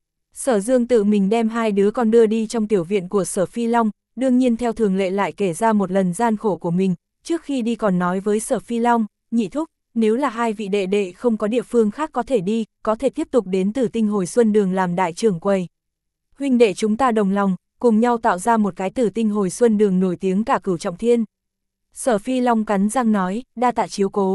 Sở Dương tự mình đem hai đứa con đưa đi trong tiểu viện của Sở Phi Long, đương nhiên theo thường lệ lại kể ra một lần gian khổ của mình, trước khi đi còn nói với Sở Phi Long, nhị thúc, nếu là hai vị đệ đệ không có địa phương khác có thể đi, có thể tiếp tục đến Tử Tinh Hồi Xuân Đường làm đại trưởng quầy. Huynh đệ chúng ta đồng lòng, cùng nhau tạo ra một cái Tử Tinh Hồi Xuân Đường nổi tiếng cả cửu trọng thiên. Sở Phi Long cắn răng nói, đa tạ chiếu cố.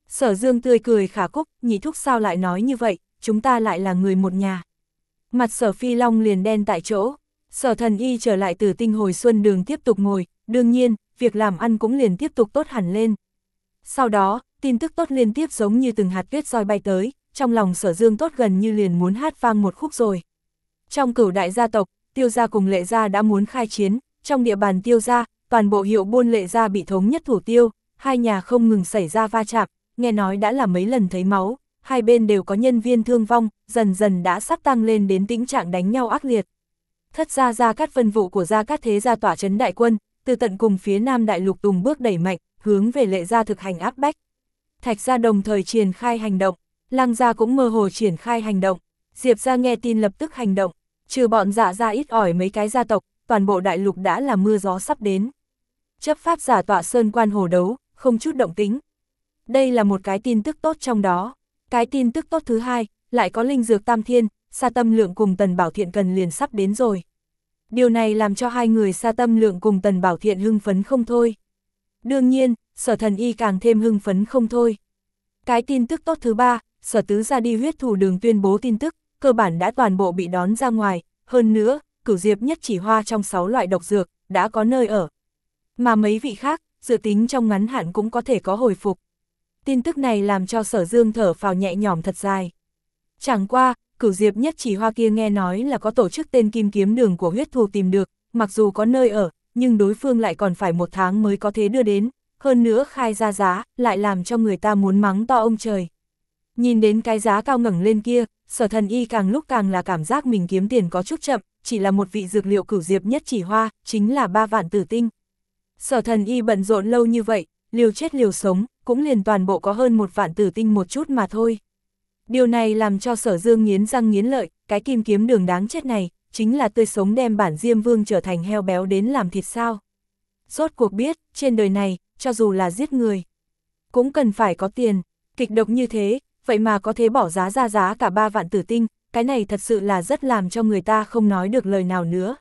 Sở Dương tươi cười khả cúc, nhị thúc sao lại nói như vậy, chúng ta lại là người một nhà. Mặt Sở Phi Long liền đen tại chỗ. Sở Thần Y trở lại Tử Tinh Hồi Xuân Đường tiếp tục ngồi, đương nhiên, việc làm ăn cũng liền tiếp tục tốt hẳn lên. Sau đó, tin tức tốt liên tiếp giống như từng hạt tuyết roi bay tới, trong lòng Sở Dương tốt gần như liền muốn hát vang một khúc rồi. Trong Cửu đại gia tộc, Tiêu gia cùng Lệ gia đã muốn khai chiến, trong địa bàn Tiêu gia, toàn bộ hiệu buôn Lệ gia bị thống nhất thủ tiêu, hai nhà không ngừng xảy ra va chạm, nghe nói đã là mấy lần thấy máu, hai bên đều có nhân viên thương vong, dần dần đã sắp tăng lên đến tình trạng đánh nhau ác liệt. Thất gia Gia Cát Vân vụ của Gia Cát Thế gia tỏa trấn đại quân, từ tận cùng phía Nam Đại Lục từng bước đẩy mạnh, hướng về Lệ gia thực hành áp bách. Thạch gia đồng thời triển khai hành động, Lăng gia cũng mơ hồ triển khai hành động, Diệp gia nghe tin lập tức hành động, trừ bọn Dạ gia ít ỏi mấy cái gia tộc, toàn bộ Đại Lục đã là mưa gió sắp đến. Chấp pháp giả tọa sơn quan hồ đấu, không chút động tĩnh. Đây là một cái tin tức tốt trong đó. Cái tin tức tốt thứ hai, lại có linh dược tam thiên, Sa Tâm Lượng cùng Tần Bảo Thiện cần liền sắp đến rồi. Điều này làm cho hai người Sa Tâm Lượng cùng Tần Bảo Thiện hưng phấn không thôi. Đương nhiên, Sở Thần Y càng thêm hưng phấn không thôi. Cái tin tức tốt thứ ba, Sở Tứ ra đi huyết thủ đường tuyên bố tin tức, cơ bản đã toàn bộ bị đón ra ngoài, hơn nữa, Cửu Diệp nhất chỉ hoa trong sáu loại độc dược, đã có nơi ở. Mà mấy vị khác, dự tính trong ngắn hạn cũng có thể có hồi phục. Tin tức này làm cho Sở Dương thở phào nhẹ nhõm thật dài. Chẳng qua, Cửu Diệp nhất chỉ hoa kia nghe nói là có tổ chức tên Kim Kiếm Đường của huyết thù tìm được, mặc dù có nơi ở, nhưng đối phương lại còn phải một tháng mới có thể đưa đến, hơn nữa khai ra giá, lại làm cho người ta muốn mắng to ông trời. Nhìn đến cái giá cao ngẩng lên kia, Sở Thần Y càng lúc càng là cảm giác mình kiếm tiền có chút chậm, chỉ là một vị dược liệu Cửu Diệp nhất chỉ hoa, chính là ba vạn tử tinh. Sở Thần Y bận rộn lâu như vậy, liều chết liều sống, cũng liền toàn bộ có hơn một vạn tử tinh một chút mà thôi. Điều này làm cho Sở Dương nghiến răng nghiến lợi, cái Kim Kiếm Đường đáng chết này, chính là tươi sống đem bản Diêm Vương trở thành heo béo đến làm thịt sao. Rốt cuộc biết, trên đời này, cho dù là giết người, cũng cần phải có tiền, kịch độc như thế, vậy mà có thể bỏ giá ra giá cả ba vạn tử tinh, cái này thật sự là rất làm cho người ta không nói được lời nào nữa.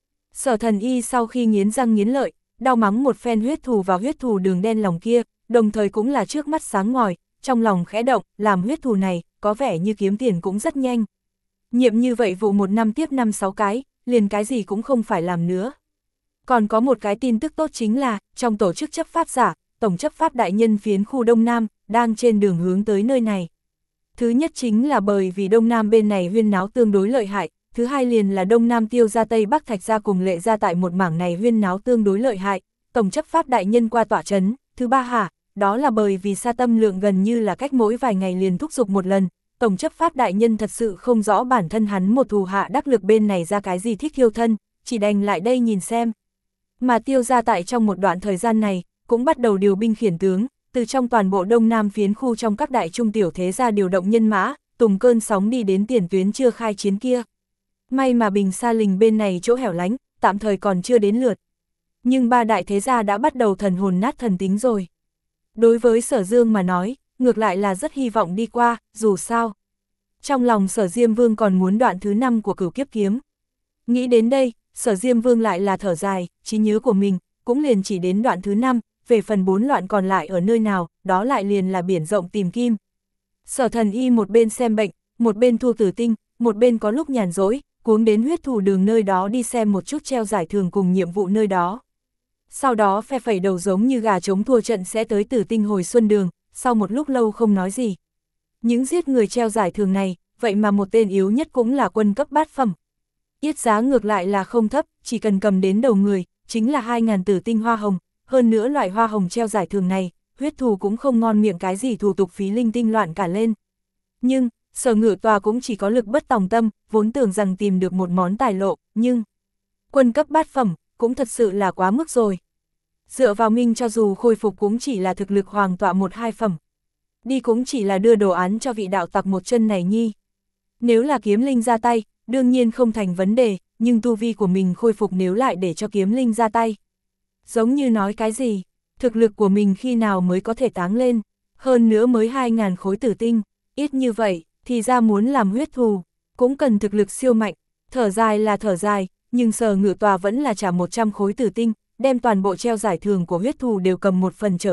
Sở Thần Y sau khi nghiến răng nghiến lợi, đau mắng một phen huyết thù vào huyết thù đường đen lòng kia, đồng thời cũng là trước mắt sáng ngòi, trong lòng khẽ động, làm huyết thù này, có vẻ như kiếm tiền cũng rất nhanh. Nhiệm như vậy vụ một năm tiếp năm sáu cái, liền cái gì cũng không phải làm nữa. Còn có một cái tin tức tốt chính là, trong tổ chức chấp pháp giả, tổng chấp pháp đại nhân phiến khu Đông Nam, đang trên đường hướng tới nơi này. Thứ nhất chính là bởi vì Đông Nam bên này huyên náo tương đối lợi hại, thứ hai liền là Đông Nam Tiêu gia Tây Bắc Thạch gia cùng Lệ gia tại một mảng này huyên náo tương đối lợi hại, tổng chấp pháp đại nhân qua tỏa trấn, thứ ba hả, đó là bởi vì Sa Tâm Lượng gần như là cách mỗi vài ngày liền thúc giục một lần, tổng chấp pháp đại nhân thật sự không rõ bản thân hắn một thù hạ đắc lực bên này ra cái gì thích thiêu thân, chỉ đành lại đây nhìn xem. Mà Tiêu gia tại trong một đoạn thời gian này, cũng bắt đầu điều binh khiển tướng, từ trong toàn bộ Đông Nam phiến khu trong các đại trung tiểu thế gia điều động nhân mã, tùng cơn sóng đi đến tiền tuyến chưa khai chiến kia. May mà Bình Sa Lình bên này chỗ hẻo lánh, tạm thời còn chưa đến lượt. Nhưng ba đại thế gia đã bắt đầu thần hồn nát thần tính rồi. Đối với Sở Dương mà nói, ngược lại là rất hy vọng đi qua, dù sao. Trong lòng Sở Diêm Vương còn muốn đoạn thứ năm của Cửu Kiếp Kiếm. Nghĩ đến đây, Sở Diêm Vương lại là thở dài, trí nhớ của mình, cũng liền chỉ đến đoạn thứ năm, về phần bốn đoạn còn lại ở nơi nào, đó lại liền là biển rộng tìm kim. Sở Thần Y một bên xem bệnh, một bên thu tử tinh, một bên có lúc nhàn rỗi, cuống đến huyết thủ đường nơi đó đi xem một chút treo giải thưởng cùng nhiệm vụ nơi đó. Sau đó phe phẩy đầu giống như gà trống thua trận sẽ tới Tử Tinh Hồi Xuân Đường, sau một lúc lâu không nói gì. Những giết người treo giải thưởng này, vậy mà một tên yếu nhất cũng là quân cấp bát phẩm. Yết giá ngược lại là không thấp, chỉ cần cầm đến đầu người, chính là hai ngàn tử tinh hoa hồng, hơn nữa loại hoa hồng treo giải thưởng này, huyết thù cũng không ngon miệng cái gì thủ tục phí linh tinh loạn cả lên. Nhưng, Sở Ngự Tòa cũng chỉ có lực bất tòng tâm, vốn tưởng rằng tìm được một món tài lộ, nhưng quân cấp bát phẩm, cũng thật sự là quá mức rồi. Dựa vào Minh cho dù khôi phục cũng chỉ là thực lực hoàng tọa một hai phẩm. Đi cũng chỉ là đưa đồ án cho vị đạo tặc một chân này nhi. Nếu là kiếm linh ra tay, đương nhiên không thành vấn đề, nhưng tu vi của mình khôi phục nếu lại để cho kiếm linh ra tay. Giống như nói cái gì, thực lực của mình khi nào mới có thể táng lên, hơn nữa mới hai ngàn khối tử tinh, ít như vậy, thì ra muốn làm huyết thù, cũng cần thực lực siêu mạnh, thở dài là thở dài, nhưng Sở Ngự Tòa vẫn là trả một trăm khối tử tinh, đem toàn bộ treo giải thưởng của huyết thù đều cầm một phần trở về,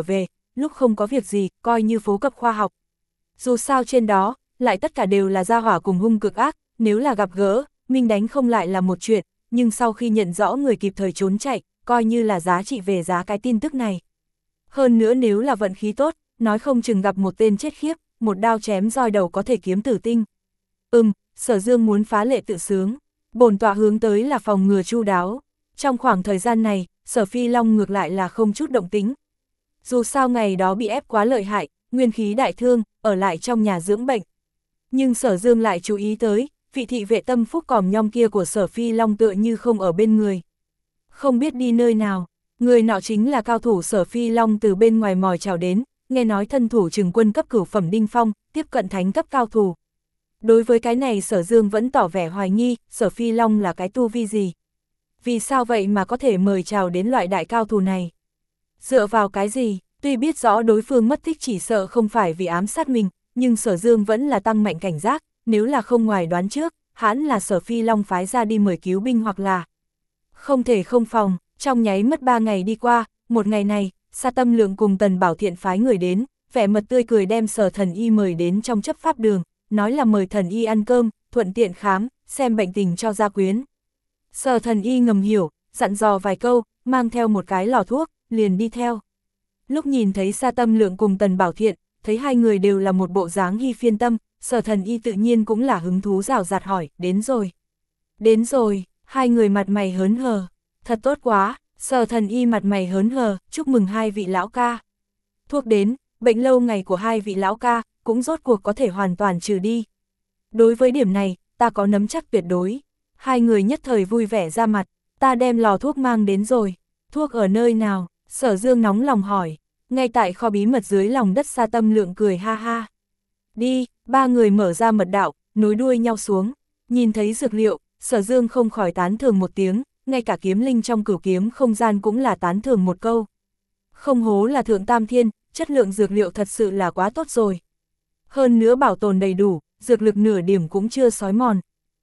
lúc không có việc gì, coi như phổ cập khoa học. Dù sao trên đó, lại tất cả đều là gia hỏa cùng hung cực ác, nếu là gặp gỡ, minh đánh không lại là một chuyện, nhưng sau khi nhận rõ người kịp thời trốn chạy, coi như là giá trị về giá cái tin tức này. Hơn nữa nếu là vận khí tốt, nói không chừng gặp một tên chết khiếp, một đao chém roi đầu có thể kiếm tử tinh. Ừm, Sở Dương muốn phá lệ tự sướng, bổn tọa hướng tới là phòng ngừa chu đáo. Trong khoảng thời gian này, Sở Phi Long ngược lại là không chút động tính. Dù sao ngày đó bị ép quá lợi hại, nguyên khí đại thương, ở lại trong nhà dưỡng bệnh. Nhưng Sở Dương lại chú ý tới, vị thị vệ tâm phúc còm nhom kia của Sở Phi Long tựa như không ở bên người. Không biết đi nơi nào, người nọ chính là cao thủ Sở Phi Long từ bên ngoài mòi chào đến, nghe nói thân thủ trừng quân cấp cửu phẩm Đinh Phong, tiếp cận thánh cấp cao thủ. Đối với cái này Sở Dương vẫn tỏ vẻ hoài nghi, Sở Phi Long là cái tu vi gì? Vì sao vậy mà có thể mời chào đến loại đại cao thủ này? Dựa vào cái gì? Tuy biết rõ đối phương mất tích chỉ sợ không phải vì ám sát mình, nhưng Sở Dương vẫn là tăng mạnh cảnh giác, nếu là không ngoài đoán trước, hãn là Sở Phi Long phái ra đi mời cứu binh hoặc là không thể không phòng. Trong nháy mất ba ngày đi qua, một ngày này, Sa Tâm Lượng cùng Tần Bảo Thiện phái người đến, vẻ mặt tươi cười đem Sở Thần Y mời đến trong chấp pháp đường, nói là mời Thần Y ăn cơm, thuận tiện khám, xem bệnh tình cho gia quyến. Sở Thần Y ngầm hiểu, dặn dò vài câu, mang theo một cái lò thuốc, liền đi theo. Lúc nhìn thấy Sa Tâm Lượng cùng Tần Bảo Thiện, thấy hai người đều là một bộ dáng hy phiên tâm, Sở Thần Y tự nhiên cũng là hứng thú rào rạt hỏi, đến rồi. Đến rồi, hai người mặt mày hớn hở, thật tốt quá, Sở Thần Y mặt mày hớn hở, chúc mừng hai vị lão ca. Thuốc đến, bệnh lâu ngày của hai vị lão ca, cũng rốt cuộc có thể hoàn toàn trừ đi. Đối với điểm này, ta có nắm chắc tuyệt đối. Hai người nhất thời vui vẻ ra mặt, ta đem lò thuốc mang đến rồi. Thuốc ở nơi nào? Sở Dương nóng lòng hỏi. Ngay tại kho bí mật dưới lòng đất. Sa Tâm Lượng cười ha ha. Đi, ba người mở ra mật đạo, nối đuôi nhau xuống. Nhìn thấy dược liệu, Sở Dương không khỏi tán thưởng một tiếng, ngay cả kiếm linh trong cửu kiếm không gian cũng là tán thưởng một câu. Không hố là thượng tam thiên, chất lượng dược liệu thật sự là quá tốt rồi. Hơn nữa bảo tồn đầy đủ, dược lực nửa điểm cũng chưa xói mòn.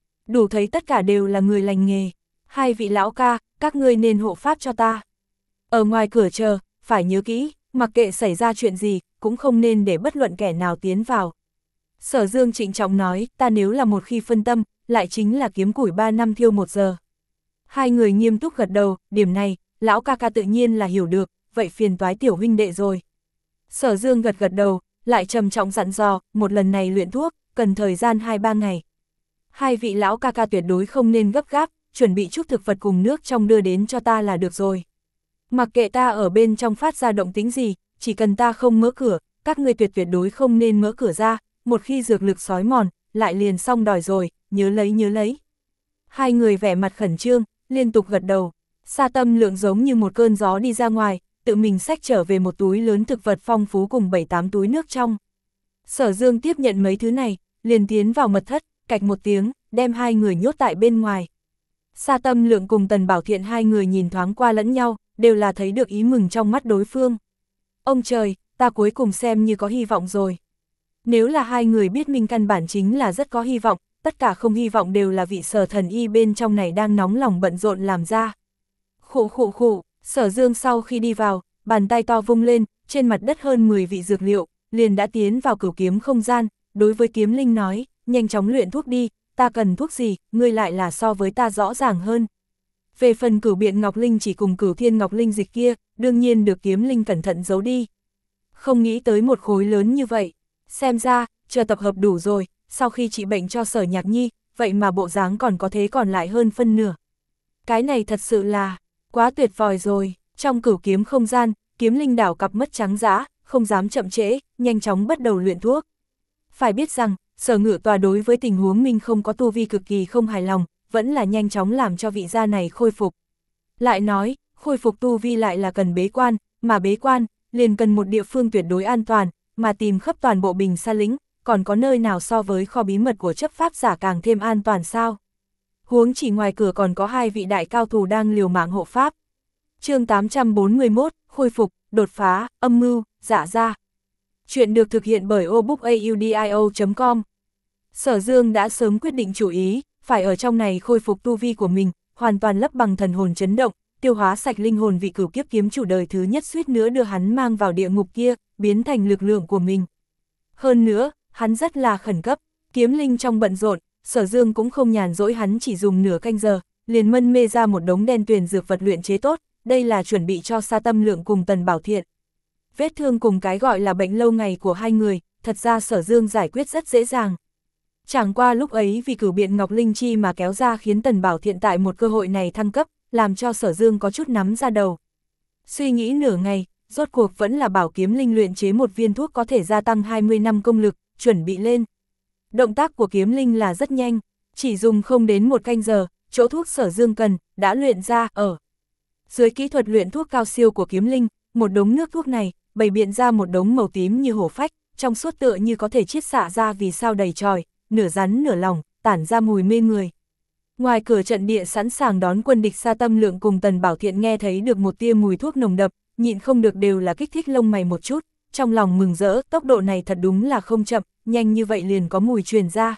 Đủ thấy tất cả đều là người lành nghề. Hai vị lão ca, các ngươi nên hộ pháp cho ta. Ở ngoài cửa chờ, phải nhớ kỹ, mặc kệ xảy ra chuyện gì, cũng không nên để bất luận kẻ nào tiến vào. Sở Dương trịnh trọng nói, ta nếu là một khi phân tâm, lại chính là kiếm củi ba năm thiêu một giờ. Hai người nghiêm túc gật đầu, điểm này, lão ca ca tự nhiên là hiểu được, vậy phiền toái tiểu huynh đệ rồi. Sở Dương gật gật đầu, lại trầm trọng dặn dò, một lần này luyện thuốc, cần thời gian hai ba ngày. Hai vị lão ca ca tuyệt đối không nên gấp gáp, chuẩn bị chút thực vật cùng nước trong đưa đến cho ta là được rồi. Mặc kệ ta ở bên trong phát ra động tĩnh gì, chỉ cần ta không mở cửa, các ngươi tuyệt tuyệt đối không nên mở cửa ra, một khi dược lực xói mòn, lại liền xong đòi rồi, nhớ lấy nhớ lấy. Hai người vẻ mặt khẩn trương, liên tục gật đầu. Sa Tâm Lượng giống như một cơn gió đi ra ngoài, tự mình xách trở về một túi lớn thực vật phong phú cùng bảy tám túi nước trong. Sở Dương tiếp nhận mấy thứ này, liền tiến vào mật thất, cạch một tiếng, đem hai người nhốt tại bên ngoài. Sa Tâm Lượng cùng Tần Bảo Thiện hai người nhìn thoáng qua lẫn nhau, đều là thấy được ý mừng trong mắt đối phương. Ông trời, ta cuối cùng xem như có hy vọng rồi. Nếu là hai người biết mình căn bản chính là rất có hy vọng, tất cả không hy vọng đều là vị Sở Thần Y bên trong này đang nóng lòng bận rộn làm ra. Khụ khụ khụ, Sở Dương sau khi đi vào, bàn tay to vung lên, trên mặt đất hơn mười vị dược liệu, liền đã tiến vào cửu kiếm không gian, đối với kiếm linh nói, nhanh chóng luyện thuốc đi, ta cần thuốc gì, ngươi lại là so với ta rõ ràng hơn. Về phần cửu biện ngọc linh chỉ cùng cửu thiên ngọc linh dịch kia, đương nhiên được kiếm linh cẩn thận giấu đi. Không nghĩ tới một khối lớn như vậy, xem ra, chờ tập hợp đủ rồi, sau khi trị bệnh cho Sở Nhạc Nhi, vậy mà bộ dáng còn có thế còn lại hơn phân nửa. Cái này thật sự là, quá tuyệt vời rồi, trong cửu kiếm không gian, kiếm linh đảo cặp mắt trắng dã, không dám chậm trễ, nhanh chóng bắt đầu luyện thuốc. Phải biết rằng, Sở Ngự Tòa đối với tình huống mình không có tu vi cực kỳ không hài lòng, vẫn là nhanh chóng làm cho vị gia này khôi phục. Lại nói, khôi phục tu vi lại là cần bế quan, mà bế quan, liền cần một địa phương tuyệt đối an toàn, mà tìm khắp toàn bộ Bình Sa lĩnh, còn có nơi nào so với kho bí mật của chấp pháp giả càng thêm an toàn sao? Huống chỉ ngoài cửa còn có hai vị đại cao thủ đang liều mạng hộ pháp. Chương tám trăm bốn mươi mốt, khôi phục, đột phá, âm mưu, giả ra. Chuyện được thực hiện bởi obookaudio chấm com. Sở Dương đã sớm quyết định chủ ý, phải ở trong này khôi phục tu vi của mình, hoàn toàn lấp bằng thần hồn chấn động, tiêu hóa sạch linh hồn vị cửu kiếp kiếm chủ đời thứ nhất suýt nữa đưa hắn mang vào địa ngục kia, biến thành lực lượng của mình. Hơn nữa, hắn rất là khẩn cấp, kiếm linh trong bận rộn, Sở Dương cũng không nhàn rỗi, hắn chỉ dùng nửa canh giờ, liền mân mê ra một đống đen tuyền dược vật luyện chế tốt, đây là chuẩn bị cho Sa Tâm Lượng cùng Tần Bảo Thiện. Vết thương cùng cái gọi là bệnh lâu ngày của hai người, thật ra Sở Dương giải quyết rất dễ dàng. Chẳng qua lúc ấy vì cửu biện Ngọc Linh Chi mà kéo ra khiến Tần Bảo Thiện tại một cơ hội này thăng cấp, làm cho Sở Dương có chút nắm ra đầu. Suy nghĩ nửa ngày, rốt cuộc vẫn là bảo kiếm linh luyện chế một viên thuốc có thể gia tăng hai mươi năm công lực, chuẩn bị lên. Động tác của kiếm linh là rất nhanh, chỉ dùng không đến một canh giờ, chỗ thuốc Sở Dương cần, đã luyện ra, ở. Dưới kỹ thuật luyện thuốc cao siêu của kiếm linh, một đống nước thuốc này, bày biện ra một đống màu tím như hổ phách, trong suốt tựa như có thể chiết xạ ra vì sao đầy tròi, nửa rắn nửa lòng, tản ra mùi mê người. Ngoài cửa trận địa sẵn sàng đón quân địch Sa Tâm Lượng cùng Tần Bảo Thiện nghe thấy được một tia mùi thuốc nồng đậm, nhịn không được đều là kích thích lông mày một chút, trong lòng mừng rỡ, tốc độ này thật đúng là không chậm, nhanh như vậy liền có mùi truyền ra.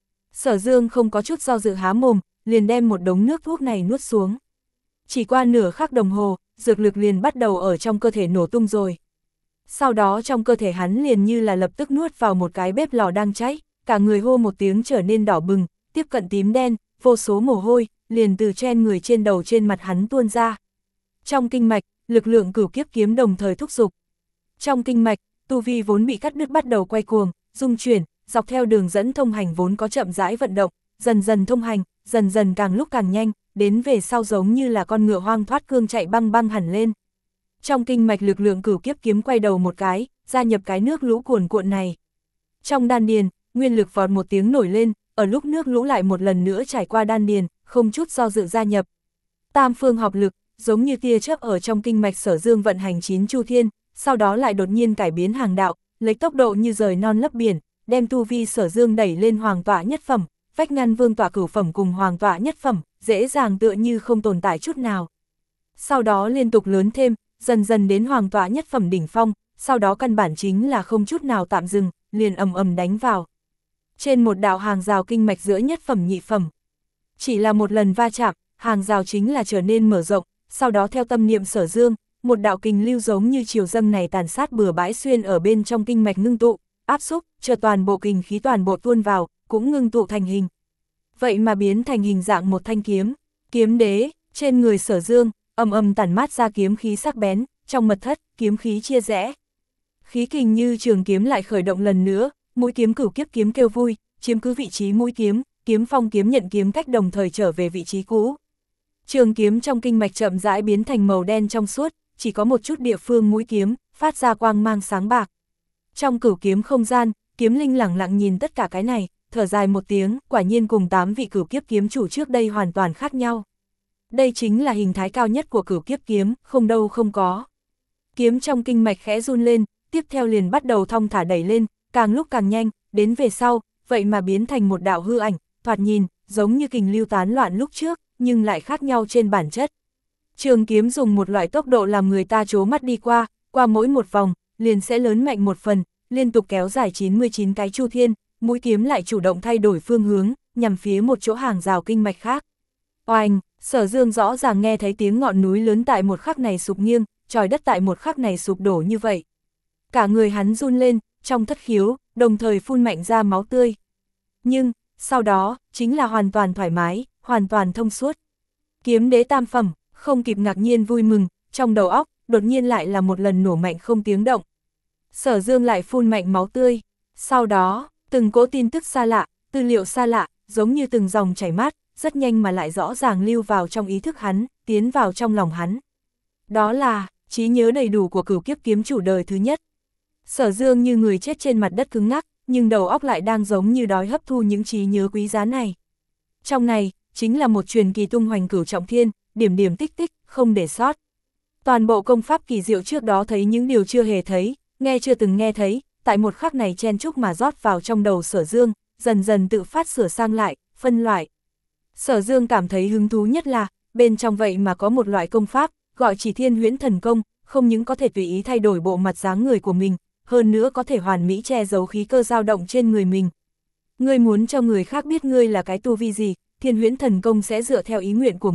Sở Dương không có chút do dự há mồm, liền đem một đống nước thuốc này nuốt xuống. Chỉ qua nửa khắc đồng hồ, dược lực liền bắt đầu ở trong cơ thể nổ tung rồi. Sau đó trong cơ thể hắn liền như là lập tức nuốt vào một cái bếp lò đang cháy, cả người hô một tiếng trở nên đỏ bừng, tiếp cận tím đen, vô số mồ hôi, liền từ trên người trên đầu trên mặt hắn tuôn ra. Trong kinh mạch, lực lượng cửu kiếp kiếm đồng thời thúc giục. Trong kinh mạch, tu vi vốn bị cắt đứt bắt đầu quay cuồng, dung chuyển, dọc theo đường dẫn thông hành vốn có chậm rãi vận động, dần dần thông hành, dần dần càng lúc càng nhanh, đến về sau giống như là con ngựa hoang thoát cương chạy băng băng hẳn lên. Trong kinh mạch lực lượng cửu kiếp kiếm quay đầu một cái, gia nhập cái nước lũ cuồn cuộn này. Trong đan điền, nguyên lực vọt một tiếng nổi lên, ở lúc nước lũ lại một lần nữa trải qua đan điền, không chút do dự gia nhập. Tam phương hợp lực, giống như tia chớp ở trong kinh mạch Sở Dương vận hành chín chu thiên, sau đó lại đột nhiên cải biến hàng đạo, lấy tốc độ như rời non lấp biển, đem tu vi Sở Dương đẩy lên hoàng tọa nhất phẩm, vách ngăn vương tọa cửu phẩm cùng hoàng tọa nhất phẩm, dễ dàng tựa như không tồn tại chút nào. Sau đó liên tục lớn thêm, dần dần đến hoàng tọa nhất phẩm đỉnh phong, sau đó căn bản chính là không chút nào tạm dừng, liền ầm ầm đánh vào. Trên một đạo hàng rào kinh mạch giữa nhất phẩm nhị phẩm. Chỉ là một lần va chạm, hàng rào chính là trở nên mở rộng, sau đó theo tâm niệm Sở Dương, một đạo kình lưu giống như chiều dâng này tàn sát bừa bãi xuyên ở bên trong kinh mạch ngưng tụ, áp xúc, chờ toàn bộ kình khí toàn bộ tuôn vào, cũng ngưng tụ thành hình. Vậy mà biến thành hình dạng một thanh kiếm, kiếm đế, trên người Sở Dương, ầm ầm tản mát ra kiếm khí sắc bén, trong mật thất, kiếm khí chia rẽ. Khí kình như trường kiếm lại khởi động lần nữa, mũi kiếm cửu kiếp kiếm kêu vui, chiếm cứ vị trí mũi kiếm, kiếm phong kiếm nhận kiếm cách đồng thời trở về vị trí cũ. Trường kiếm trong kinh mạch chậm rãi biến thành màu đen trong suốt, chỉ có một chút địa phương mũi kiếm, phát ra quang mang sáng bạc. Trong cửu kiếm không gian, kiếm linh lẳng lặng nhìn tất cả cái này, thở dài một tiếng, quả nhiên cùng tám vị cửu kiếp kiếm chủ trước đây hoàn toàn khác nhau. Đây chính là hình thái cao nhất của cửu kiếp kiếm, không đâu không có. Kiếm trong kinh mạch khẽ run lên, tiếp theo liền bắt đầu thong thả đẩy lên, càng lúc càng nhanh, đến về sau, vậy mà biến thành một đạo hư ảnh, thoạt nhìn, giống như kình lưu tán loạn lúc trước, nhưng lại khác nhau trên bản chất. Trường kiếm dùng một loại tốc độ làm người ta trố mắt đi qua, qua mỗi một vòng, liền sẽ lớn mạnh một phần, liên tục kéo dài chín mươi chín cái chu thiên, mũi kiếm lại chủ động thay đổi phương hướng, nhằm phía một chỗ hàng rào kinh mạch khác. Oanh, Sở Dương rõ ràng nghe thấy tiếng ngọn núi lớn tại một khắc này sụp nghiêng, tròi đất tại một khắc này sụp đổ như vậy. Cả người hắn run lên, trong thất khiếu, đồng thời phun mạnh ra máu tươi. Nhưng, sau đó, chính là hoàn toàn thoải mái, hoàn toàn thông suốt. Kiếm đế tam phẩm, không kịp ngạc nhiên vui mừng, trong đầu óc, đột nhiên lại là một lần nổ mạnh không tiếng động. Sở Dương lại phun mạnh máu tươi. Sau đó, từng cỗ tin tức xa lạ, tư liệu xa lạ, giống như từng dòng chảy mát, rất nhanh mà lại rõ ràng lưu vào trong ý thức hắn, tiến vào trong lòng hắn. Đó là, trí nhớ đầy đủ của cửu kiếp kiếm chủ đời thứ nhất. Sở Dương như người chết trên mặt đất cứng ngắc, nhưng đầu óc lại đang giống như đói hấp thu những trí nhớ quý giá này. Trong này, chính là một truyền kỳ tung hoành cửu trọng thiên, điểm điểm tích tích, không để sót. Toàn bộ công pháp kỳ diệu trước đó thấy những điều chưa hề thấy, nghe chưa từng nghe thấy, tại một khắc này chen chúc mà rót vào trong đầu Sở Dương, dần dần tự phát sửa sang lại, phân loại. Sở Dương cảm thấy hứng thú nhất là, bên trong vậy mà có một loại công pháp, gọi Chỉ Thiên Huyễn Thần Công, không những có thể tùy ý thay đổi bộ mặt dáng người của mình, hơn nữa có thể hoàn mỹ che giấu khí cơ dao động trên người mình. Ngươi muốn cho người khác biết ngươi là cái tu vi gì, Thiên Huyễn Thần Công sẽ dựa theo ý nguyện của ngươi,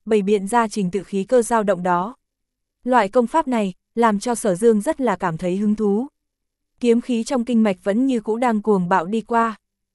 bày biện ra trình tự khí cơ dao động đó. Loại công pháp này, làm cho Sở Dương rất là cảm thấy hứng thú. Kiếm khí trong kinh mạch vẫn như cũ đang cuồng bạo đi qua.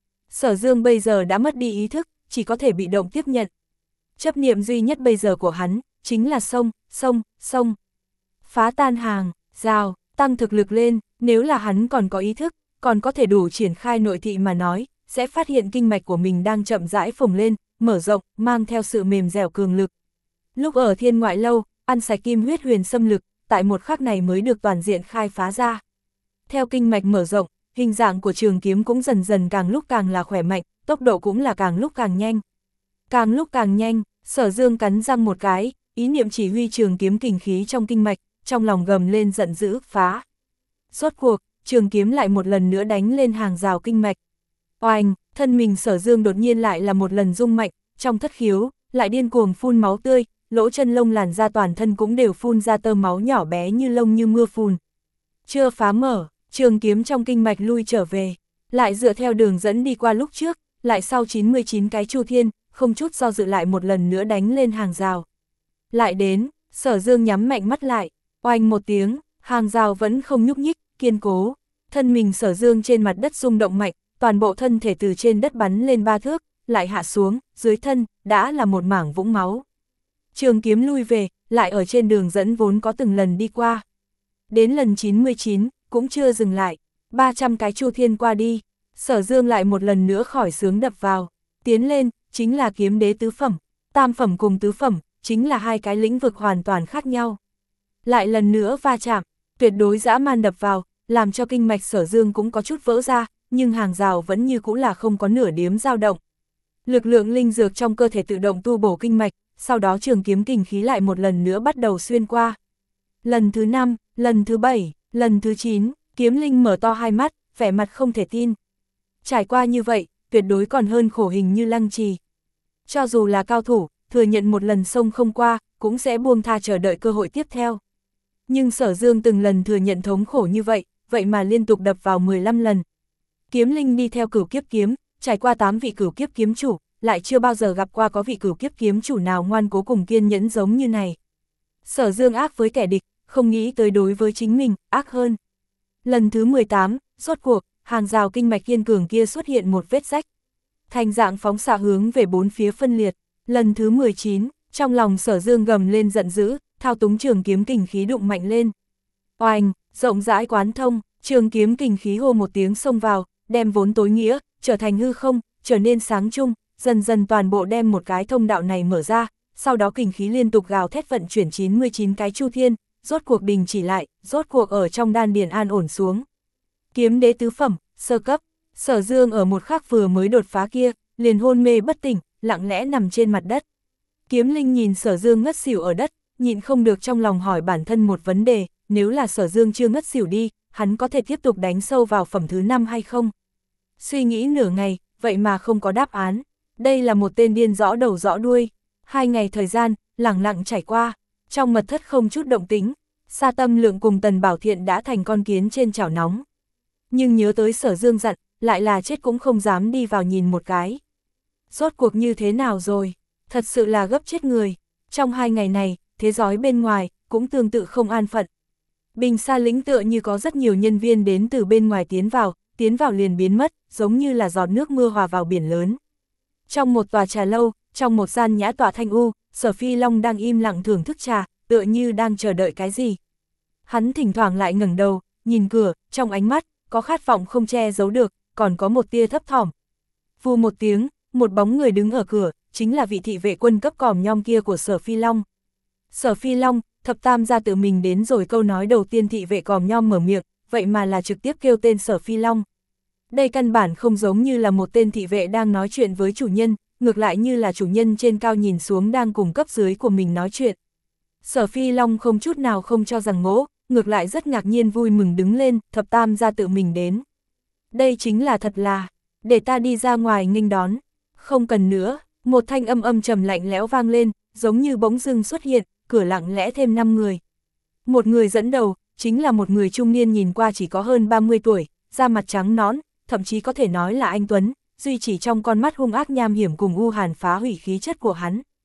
Sở Dương bây giờ đã mất đi ý thức, chỉ có thể bị động tiếp nhận. Chấp niệm duy nhất bây giờ của hắn, chính là xông, xông, xông. Phá tan hàng, rào, tăng thực lực lên, nếu là hắn còn có ý thức, còn có thể đủ triển khai nội thị mà nói, sẽ phát hiện kinh mạch của mình đang chậm rãi phồng lên, mở rộng, mang theo sự mềm dẻo cường lực. Lúc ở Thiên Ngoại Lâu, ăn sạch kim huyết huyền xâm lực, tại một khắc này mới được toàn diện khai phá ra. Theo kinh mạch mở rộng, hình dạng của trường kiếm cũng dần dần càng lúc càng là khỏe mạnh, tốc độ cũng là càng lúc càng nhanh. Càng lúc càng nhanh, Sở Dương cắn răng một cái, ý niệm chỉ huy trường kiếm kình khí trong kinh mạch, trong lòng gầm lên giận dữ, phá. Rốt cuộc, trường kiếm lại một lần nữa đánh lên hàng rào kinh mạch. Oanh, thân mình Sở Dương đột nhiên lại là một lần rung mạnh, trong thất khiếu, lại điên cuồng phun máu tươi, lỗ chân lông làn da toàn thân cũng đều phun ra tơ máu nhỏ bé như lông như mưa phùn. Chưa phá mở, trường kiếm trong kinh mạch lui trở về, lại dựa theo đường dẫn đi qua lúc trước, lại sau chín mươi chín cái chu thiên, không chút do dự lại một lần nữa đánh lên hàng rào. Lại đến, Sở Dương nhắm mạnh mắt lại, oanh một tiếng, hàng rào vẫn không nhúc nhích, kiên cố. Thân mình Sở Dương trên mặt đất rung động mạnh, toàn bộ thân thể từ trên đất bắn lên ba thước, lại hạ xuống, dưới thân, đã là một mảng vũng máu. Trường kiếm lui về, lại ở trên đường dẫn vốn có từng lần đi qua. Đến lần chín mươi chín, cũng chưa dừng lại, ba trăm cái chu thiên qua đi, Sở Dương lại một lần nữa khỏi sướng đập vào, tiến lên, chính là kiếm đế tứ phẩm, tam phẩm cùng tứ phẩm, chính là hai cái lĩnh vực hoàn toàn khác nhau. Lại lần nữa va chạm, tuyệt đối dã man đập vào, làm cho kinh mạch Sở Dương cũng có chút vỡ ra, nhưng hàng rào vẫn như cũ là không có nửa điếm dao động. Lực lượng linh dược trong cơ thể tự động tu bổ kinh mạch, sau đó trường kiếm kình khí lại một lần nữa bắt đầu xuyên qua. Lần thứ năm, lần thứ bảy, lần thứ chín, kiếm linh mở to hai mắt, vẻ mặt không thể tin. Trải qua như vậy, tuyệt đối còn hơn khổ hình như Lăng Trì. Cho dù là cao thủ, thừa nhận một lần xông không qua, cũng sẽ buông tha chờ đợi cơ hội tiếp theo. Nhưng Sở Dương từng lần thừa nhận thống khổ như vậy, vậy mà liên tục đập vào mười lăm lần. Kiếm linh đi theo cửu kiếp kiếm, trải qua tám vị cửu kiếp kiếm chủ, lại chưa bao giờ gặp qua có vị cửu kiếp kiếm chủ nào ngoan cố cùng kiên nhẫn giống như này. Sở Dương ác với kẻ địch, không nghĩ tới đối với chính mình, ác hơn. Lần thứ mười tám, rốt cuộc, hàng rào kinh mạch kiên cường kia xuất hiện một vết rách. Thành dạng phóng xạ hướng về bốn phía phân liệt. Lần thứ mười chín, trong lòng Sở Dương gầm lên giận dữ, thao túng trường kiếm kình khí đụng mạnh lên. Oanh, rộng rãi quán thông, trường kiếm kình khí hô một tiếng xông vào, đem vốn tối nghĩa, trở thành hư không, trở nên sáng chung, dần dần toàn bộ đem một cái thông đạo này mở ra, sau đó kình khí liên tục gào thét vận chuyển chín mươi chín cái chu thiên, rốt cuộc đình chỉ lại, rốt cuộc ở trong đan điền an ổn xuống. Kiếm đế tứ phẩm, sơ cấp, Sở Dương ở một khắc vừa mới đột phá kia, liền hôn mê bất tỉnh, lặng lẽ nằm trên mặt đất. Kiếm linh nhìn Sở Dương ngất xỉu ở đất, nhịn không được trong lòng hỏi bản thân một vấn đề, nếu là Sở Dương chưa ngất xỉu đi, hắn có thể tiếp tục đánh sâu vào phẩm thứ năm hay không? Suy nghĩ nửa ngày, vậy mà không có đáp án. Đây là một tên điên rõ đầu rõ đuôi. Hai ngày thời gian, lẳng lặng trải qua, trong mật thất không chút động tính, Sa Tâm Lượng cùng Tần Bảo Thiện đã thành con kiến trên chảo nóng. Nhưng nhớ tới Sở Dương dặn, lại là chết cũng không dám đi vào nhìn một cái. Rốt cuộc như thế nào rồi? Thật sự là gấp chết người. Trong hai ngày này, thế giới bên ngoài, cũng tương tự không an phận. Bình Sa lĩnh tựa như có rất nhiều nhân viên đến từ bên ngoài tiến vào, tiến vào liền biến mất, giống như là giọt nước mưa hòa vào biển lớn. Trong một tòa trà lâu, trong một gian nhã tọa thanh u, Sở Phi Long đang im lặng thưởng thức trà, tựa như đang chờ đợi cái gì. Hắn thỉnh thoảng lại ngẩng đầu, nhìn cửa, trong ánh mắt, có khát vọng không che giấu được, còn có một tia thấp thỏm. Vù một tiếng, một bóng người đứng ở cửa, chính là vị thị vệ quân cấp còm nhom kia của Sở Phi Long. Sở Phi Long, thập tam gia tự mình đến rồi, câu nói đầu tiên thị vệ còm nhom mở miệng, vậy mà là trực tiếp kêu tên Sở Phi Long. Đây căn bản không giống như là một tên thị vệ đang nói chuyện với chủ nhân, ngược lại như là chủ nhân trên cao nhìn xuống đang cùng cấp dưới của mình nói chuyện. Sở Phi Long không chút nào không cho rằng ngỗ, ngược lại rất ngạc nhiên vui mừng đứng lên, thập tam gia tự mình đến. Đây chính là thật là, để ta đi ra ngoài nghênh đón. Không cần nữa, một thanh âm âm trầm lạnh lẽo vang lên, giống như bỗng dưng xuất hiện, cửa lặng lẽ thêm năm người. Một người dẫn đầu, chính là một người trung niên nhìn qua chỉ có hơn ba mươi tuổi, da mặt trắng nõn, thậm chí có thể nói là anh tuấn, duy chỉ trong con mắt hung ác nham hiểm cùng u hàn phá hủy khí chất của hắn.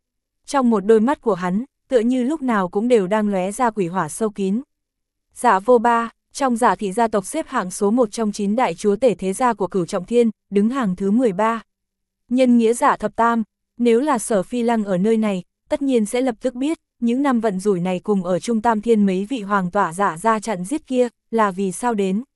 trong một đôi mắt của hắn, tựa như lúc nào cũng đều đang lóe ra quỷ hỏa sâu kín. Dạ Vô Ba, trong Dạ thị gia tộc xếp hạng số một trong chín đại chúa tể thế gia của Cửu Trọng Thiên, đứng hàng thứ mười ba. Nhân nghĩa Dạ thập tam, nếu là Sở Phi Lăng ở nơi này, tất nhiên sẽ lập tức biết, những năm vận rủi này cùng ở Trung Tam Thiên mấy vị hoàng tỏa Dạ ra chặn giết kia, là vì sao đến.